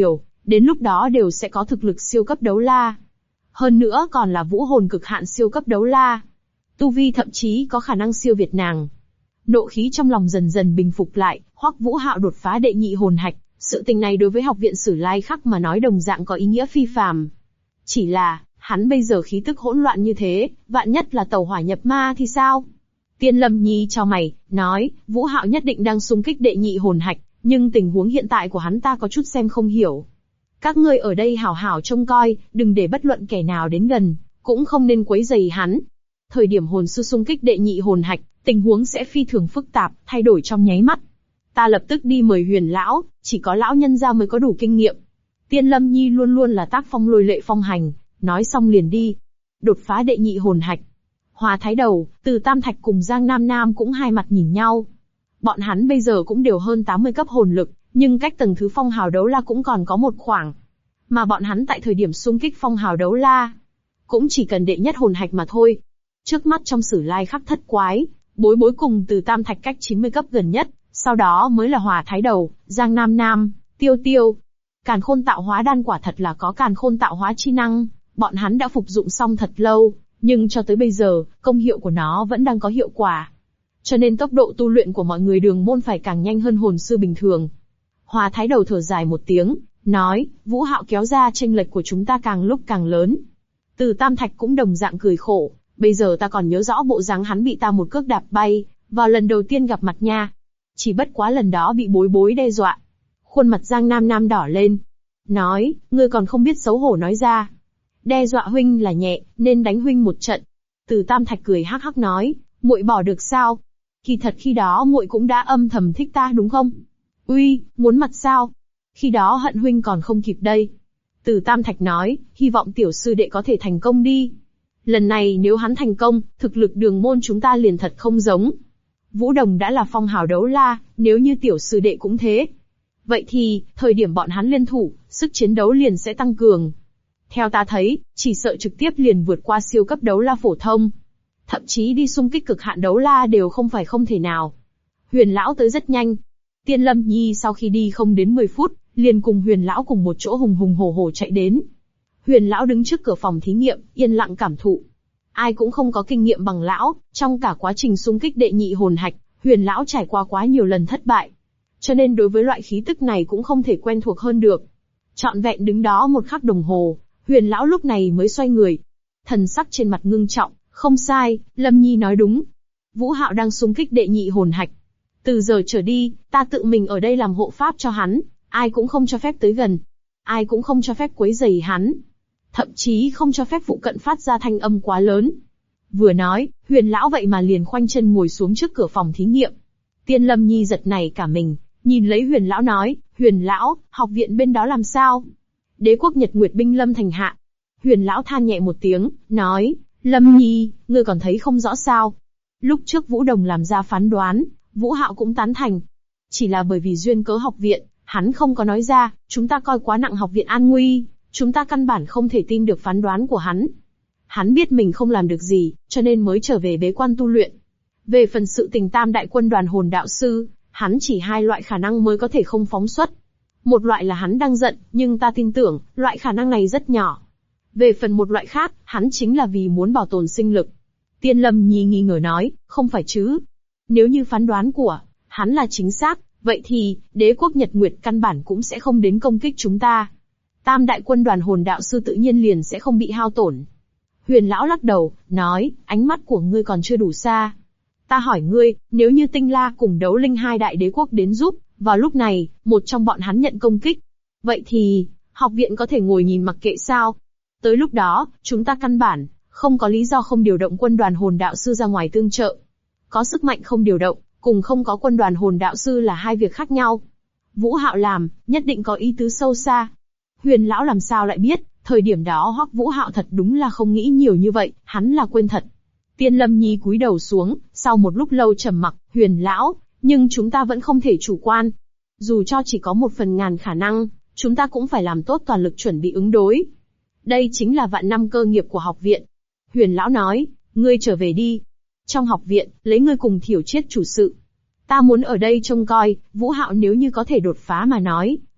Speaker 1: Đến lúc đó đều sẽ có thực lực siêu cấp đấu la. Hơn nữa còn là vũ hồn cực hạn siêu cấp đấu la. Tu vi thậm chí có khả năng siêu việt nàng. Nộ khí trong lòng dần dần bình phục lại, Hoắc Vũ Hạo đột phá đệ nhị hồn hạch, sự tình này đối với học viện Sử Lai Khắc mà nói đồng dạng có ý nghĩa phi phàm. Chỉ là, hắn bây giờ khí tức hỗn loạn như thế, vạn nhất là tẩu hỏa nhập ma thì sao? Tiên Lâm Nhi chau mày, nói, Vũ Hạo nhất định đang xung kích đệ nhị hồn hạch, nhưng tình huống hiện tại của hắn ta có chút xem không hiểu. Các ngươi ở đây hảo hảo trông coi, đừng để bất luận kẻ nào đến gần, cũng không nên quấy rầy hắn. Thời điểm hồn sư xung kích đệ nhị hồn hạch, tình huống sẽ phi thường phức tạp, thay đổi trong nháy mắt. Ta lập tức đi mời Huyền lão, chỉ có lão nhân gia mới có đủ kinh nghiệm. Tiên Lâm Nhi luôn luôn là tác phong lôi lệ phong hành, nói xong liền đi. Đột phá đệ nhị hồn hạch. Hòa Thái Đầu, Từ Tam Thạch cùng Giang Nam Nam cũng hai mặt nhìn nhau. Bọn hắn bây giờ cũng đều hơn 80 cấp hồn lực, nhưng cách tầng thứ phong hào đấu la cũng còn có một khoảng. Mà bọn hắn tại thời điểm xung kích phong hào đấu la, cũng chỉ cần đệ nhất hồn hạch mà thôi. Trước mắt trong Sử Lai Khắc thất quái, Bối Bối cùng Từ Tam Thạch cách 90 cấp gần nhất, sau đó mới là Hòa Thái Đầu, Giang Nam Nam, Tiêu Tiêu. Càn khôn tạo hóa đan quả thật là có càn khôn tạo hóa chi năng, bọn hắn đã phục dụng xong thật lâu, nhưng cho tới bây giờ, công hiệu của nó vẫn đang có hiệu quả. Cho nên tốc độ tu luyện của mọi người đường môn phải càng nhanh hơn hồn sư bình thường. Hòa Thái Đầu thở dài một tiếng, nói, Vũ Hạo kéo ra chênh lệch của chúng ta càng lúc càng lớn. Từ Tam Thạch cũng đồng dạng cười khổ, bây giờ ta còn nhớ rõ bộ dáng hắn bị ta một cước đạp bay, vào lần đầu tiên gặp mặt nha. Chỉ bất quá lần đó bị Bối Bối đe dọa. Khuôn mặt Giang Nam Nam đỏ lên. Nói, ngươi còn không biết xấu hổ nói ra. Đe dọa huynh là nhẹ, nên đánh huynh một trận. Từ Tam Thạch cười hắc hắc nói, muội bỏ được sao? Kỳ thật khi đó muội cũng đã âm thầm thích ta đúng không? Uy, muốn mặt sao? Khi đó hận huynh còn không kịp đây. Từ Tam Thạch nói, hy vọng tiểu sư đệ có thể thành công đi. Lần này nếu hắn thành công, thực lực đường môn chúng ta liền thật không giống. Vũ Đồng đã là phong hào đấu la, nếu như tiểu sư đệ cũng thế. Vậy thì, thời điểm bọn hắn liên thủ, sức chiến đấu liền sẽ tăng cường. Theo ta thấy, chỉ sợ trực tiếp liền vượt qua siêu cấp đấu la phổ thông. Thậm chí đi xung kích cực hạn đấu la đều không phải không thể nào. Huyền lão tới rất nhanh. Tiên Lâm Nhi sau khi đi không đến 10 phút, liền cùng Huyền lão cùng một chỗ hùng hùng hổ hổ chạy đến. Huyền lão đứng trước cửa phòng thí nghiệm, yên lặng cảm thụ. Ai cũng không có kinh nghiệm bằng lão, trong cả quá trình xung kích đệ nhị hồn hạch, Huyền lão trải qua quá nhiều lần thất bại. Cho nên đối với loại khí tức này cũng không thể quen thuộc hơn được. Trọn vẹn đứng đó một khắc đồng hồ, Huyền lão lúc này mới xoay người. Thần sắc trên mặt ngưng trọng, không sai, Lâm Nhi nói đúng. Vũ Hạo đang xung kích đệ nhị hồn hạch. Từ giờ trở đi, ta tự mình ở đây làm hộ pháp cho hắn, ai cũng không cho phép tới gần. Ai cũng không cho phép quấy rầy hắn. Thậm chí không cho phép phụ cận phát ra thanh âm quá lớn. Vừa nói, Huyền lão vậy mà liền khoanh chân ngồi xuống trước cửa phòng thí nghiệm. Tiên Lâm Nhi giật nảy cả mình, nhìn lấy Huyền lão nói, Huyền lão, học viện bên đó làm sao? Đế quốc Nhật Nguyệt binh lâm thành hạ. Huyền lão than nhẹ một tiếng, nói, Lâm Nhi, ngươi còn thấy không rõ sao? Lúc trước Vũ Đồng làm ra phán đoán, Vũ Hạo cũng tán thành. Chỉ là bởi vì duyên cớ học viện, hắn không có nói ra, chúng ta coi quá nặng học viện an nguy, chúng ta căn bản không thể tin được phán đoán của hắn. Hắn biết mình không làm được gì, cho nên mới trở về bế quan tu luyện. Về phần sự tình tam đại quân đoàn hồn đạo sư, hắn chỉ hai loại khả năng mới có thể không phóng xuất. Một loại là hắn đang giận, nhưng ta tin tưởng, loại khả năng này rất nhỏ. Về phần một loại khác, hắn chính là vì muốn bảo tồn sinh lực. Tiên Lâm Nhi nghi ngờ nói, không phải chứ. Nếu như phán đoán của hắn là chính xác, vậy thì, đế quốc Nhật Nguyệt căn bản cũng sẽ không đến công kích chúng ta. Tam đại quân đoàn hồn đạo sư tự nhiên liền sẽ không bị hao tổn. Huyền lão lắc đầu, nói, ánh mắt của ngươi còn chưa đủ xa. Ta hỏi ngươi, nếu như Tinh La cùng Đấu Linh hai đại đế quốc đến giúp, vào lúc này, một trong bọn hắn nhận công kích. Vậy thì, học viện có thể ngồi nhìn mặc kệ sao? Tới lúc đó, chúng ta căn bản, không có lý do không điều động quân đoàn hồn đạo sư ra ngoài tương trợ. Có sức mạnh không điều động, cùng không có quân đoàn hồn đạo sư là hai việc khác nhau. Vũ Hạo làm, nhất định có ý tứ sâu xa. Huyền lão làm sao lại biết, thời điểm đó Hoắc Vũ Hạo thật đúng là không nghĩ nhiều như vậy, hắn là quên thật. Tiên Lâm Nhi cúi đầu xuống, sau một lúc lâu trầm mặc, Huyền lão, nhưng chúng ta vẫn không thể chủ quan. Dù cho chỉ có 1/1000 khả năng, chúng ta cũng phải làm tốt toàn lực chuẩn bị ứng đối. Đây chính là vạn năm cơ nghiệp của học viện. Huyền lão nói, ngươi trở về đi. Trong học viện, lấy ngươi cùng Thiểu Chiết chủ sự. Ta muốn ở đây trông coi, Vũ Hạo nếu như có thể đột phá mà nói,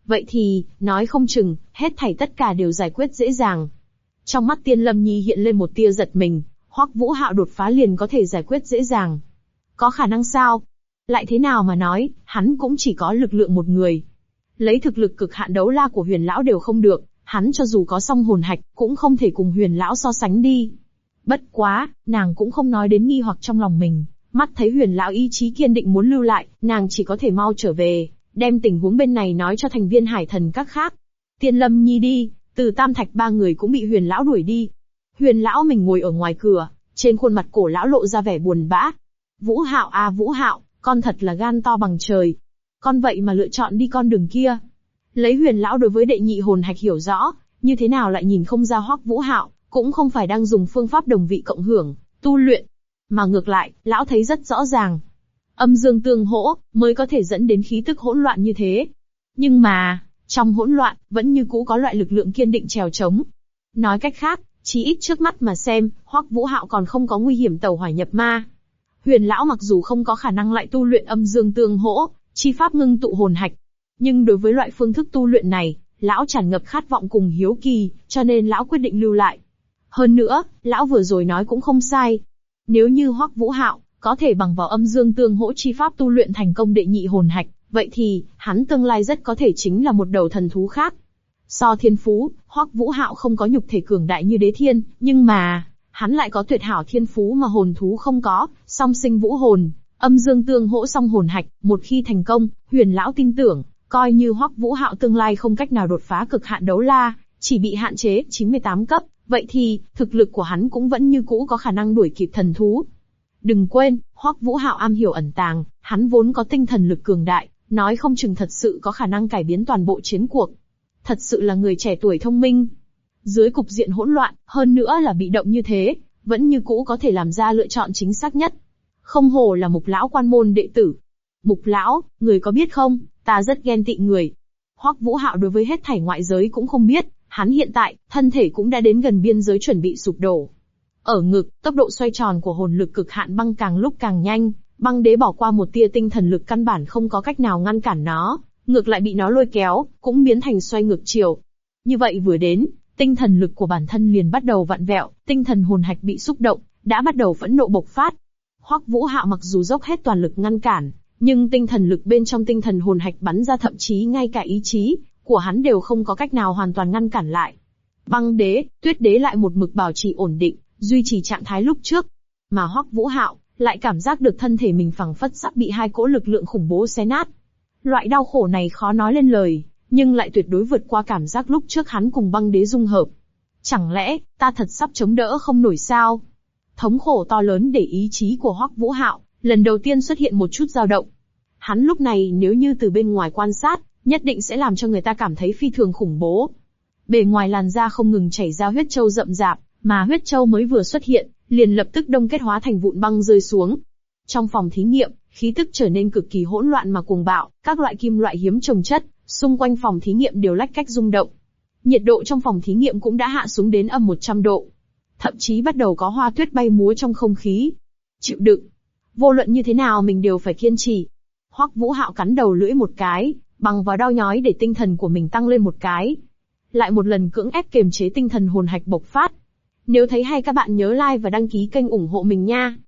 Speaker 1: vậy thì, nói không chừng, hết thảy tất cả đều giải quyết dễ dàng. Trong mắt Tiên Lâm Nhi hiện lên một tia giật mình, Hoắc Vũ Hạo đột phá liền có thể giải quyết dễ dàng. Có khả năng sao? Lại thế nào mà nói, hắn cũng chỉ có lực lượng một người. Lấy thực lực cực hạn đấu la của Huyền lão đều không được, hắn cho dù có song hồn hạch, cũng không thể cùng Huyền lão so sánh đi. Bất quá, nàng cũng không nói đến nghi hoặc trong lòng mình, mắt thấy Huyền lão ý chí kiên định muốn lưu lại, nàng chỉ có thể mau trở về, đem tình huống bên này nói cho thành viên Hải Thần các khác. Tiên Lâm Nhi đi, Từ Tam Thạch ba người cũng bị Huyền lão đuổi đi. Huyền lão mình ngồi ở ngoài cửa, trên khuôn mặt cổ lão lộ ra vẻ buồn bã. Vũ Hạo à Vũ Hạo, con thật là gan to bằng trời. Con vậy mà lựa chọn đi con đường kia. Lấy Huyền lão đối với đệ nhị hồn hạch hiểu rõ, như thế nào lại nhìn không ra Hoắc Vũ Hạo cũng không phải đang dùng phương pháp đồng vị cộng hưởng, tu luyện. Mà ngược lại, lão thấy rất rõ ràng. Âm dương tương hỗ, mới có thể dẫn đến khí tức hỗn loạn như thế. Nhưng mà, trong hỗn loạn, vẫn như cũ có loại lực lượng kiên định trèo trống. Nói cách khác, chỉ ít trước mắt mà xem, Hoắc Vũ Hạo còn không có nguy hiểm tẩu hỏa nhập ma. Huyền lão mặc dù không có khả năng lại tu luyện âm dương tương hỗ, chi pháp ngưng tụ hồn hạch, nhưng đối với loại phương thức tu luyện này, lão tràn ngập khát vọng cùng hiếu kỳ, cho nên lão quyết định lưu lại. Hơn nữa, lão vừa rồi nói cũng không sai. Nếu như Hoắc Vũ Hạo có thể bằng vào âm dương tương hỗ chi pháp tu luyện thành công đệ nhị hồn hạch, vậy thì, hắn tương lai rất có thể chính là một đầu thần thú khác. So thiên phú, Hoắc Vũ Hạo không có nhục thể cường đại như đế thiên, nhưng mà, hắn lại có tuyệt hảo thiên phú mà hồn thú không có, song sinh vũ hồn, âm dương tương hỗ song hồn hạch, một khi thành công, Huyền lão tin tưởng, coi như Hoắc Vũ Hạo tương lai không cách nào đột phá cực hạn đấu la, chỉ bị hạn chế 98 cấp, vậy thì, thực lực của hắn cũng vẫn như cũ có khả năng đuổi kịp thần thú. Đừng quên, Hoắc Vũ Hạo am hiểu ẩn tàng, hắn vốn có tinh thần lực cường đại, nói không chừng thật sự có khả năng cải biến toàn bộ chiến cuộc. Thật sự là người trẻ tuổi thông minh. Dưới cục diện hỗn loạn, hơn nữa là bị động như thế, vẫn như cũ có thể làm ra lựa chọn chính xác nhất. Không hổ là Mục lão quan môn đệ tử. Mục lão, người có biết không, ta rất ghen tị người. Hoắc Vũ Hạo đối với hết thảy ngoại giới cũng không biết, hắn hiện tại, thân thể cũng đã đến gần biên giới chuẩn bị sụp đổ. Ở ngực, tốc độ xoay tròn của hồn lực cực hạn băng càng lúc càng nhanh, băng đế bỏ qua một tia tinh thần lực căn bản không có cách nào ngăn cản nó, ngược lại bị nó lôi kéo, cũng biến thành xoay ngược chiều. Như vậy vừa đến, tinh thần lực của bản thân liền bắt đầu vặn vẹo, tinh thần hồn hạch bị xúc động, đã bắt đầu phẫn nộ bộc phát. Hoắc Vũ Hạo mặc dù dốc hết toàn lực ngăn cản, nhưng tinh thần lực bên trong tinh thần hồn hạch bắn ra, thậm chí ngay cả ý chí của hắn đều không có cách nào hoàn toàn ngăn cản lại. Băng đế, tuyết đế lại một mực bảo trì ổn định, duy trì trạng thái lúc trước. Mà Hoắc Vũ Hạo lại cảm giác được thân thể mình phảng phất sắp bị hai cỗ lực lượng khủng bố xé nát. Loại đau khổ này khó nói lên lời, nhưng lại tuyệt đối vượt qua cảm giác lúc trước hắn cùng băng đế dung hợp. Chẳng lẽ, ta thật sắp chống đỡ không nổi sao? Thống khổ to lớn để ý chí của Hoắc Vũ Hạo lần đầu tiên xuất hiện một chút dao động. Hắn lúc này nếu như từ bên ngoài quan sát, nhất định sẽ làm cho người ta cảm thấy phi thường khủng bố. Bề ngoài làn da không ngừng chảy ra huyết châu rậm rạp, mà huyết châu mới vừa xuất hiện, liền lập tức đông kết hóa thành vụn băng rơi xuống. Trong phòng thí nghiệm, khí tức trở nên cực kỳ hỗn loạn mà cuồng bạo, các loại kim loại hiếm chồng chất, xung quanh phòng thí nghiệm đều lách cách rung động. Nhiệt độ trong phòng thí nghiệm cũng đã hạ xuống đến âm 100 độ. Thậm chí bắt đầu có hoa tuyết bay múa trong không khí. Chịu đựng. Vô luận như thế nào mình đều phải kiên trì. Hoắc Vũ Hạo cắn đầu lưỡi một cái, bằng vào đau nhói để tinh thần của mình tăng lên một cái. Lại một lần cưỡng ép kiềm chế tinh thần hồn hạch bộc phát. Nếu thấy hay các bạn nhớ like và đăng ký kênh ủng hộ mình nha.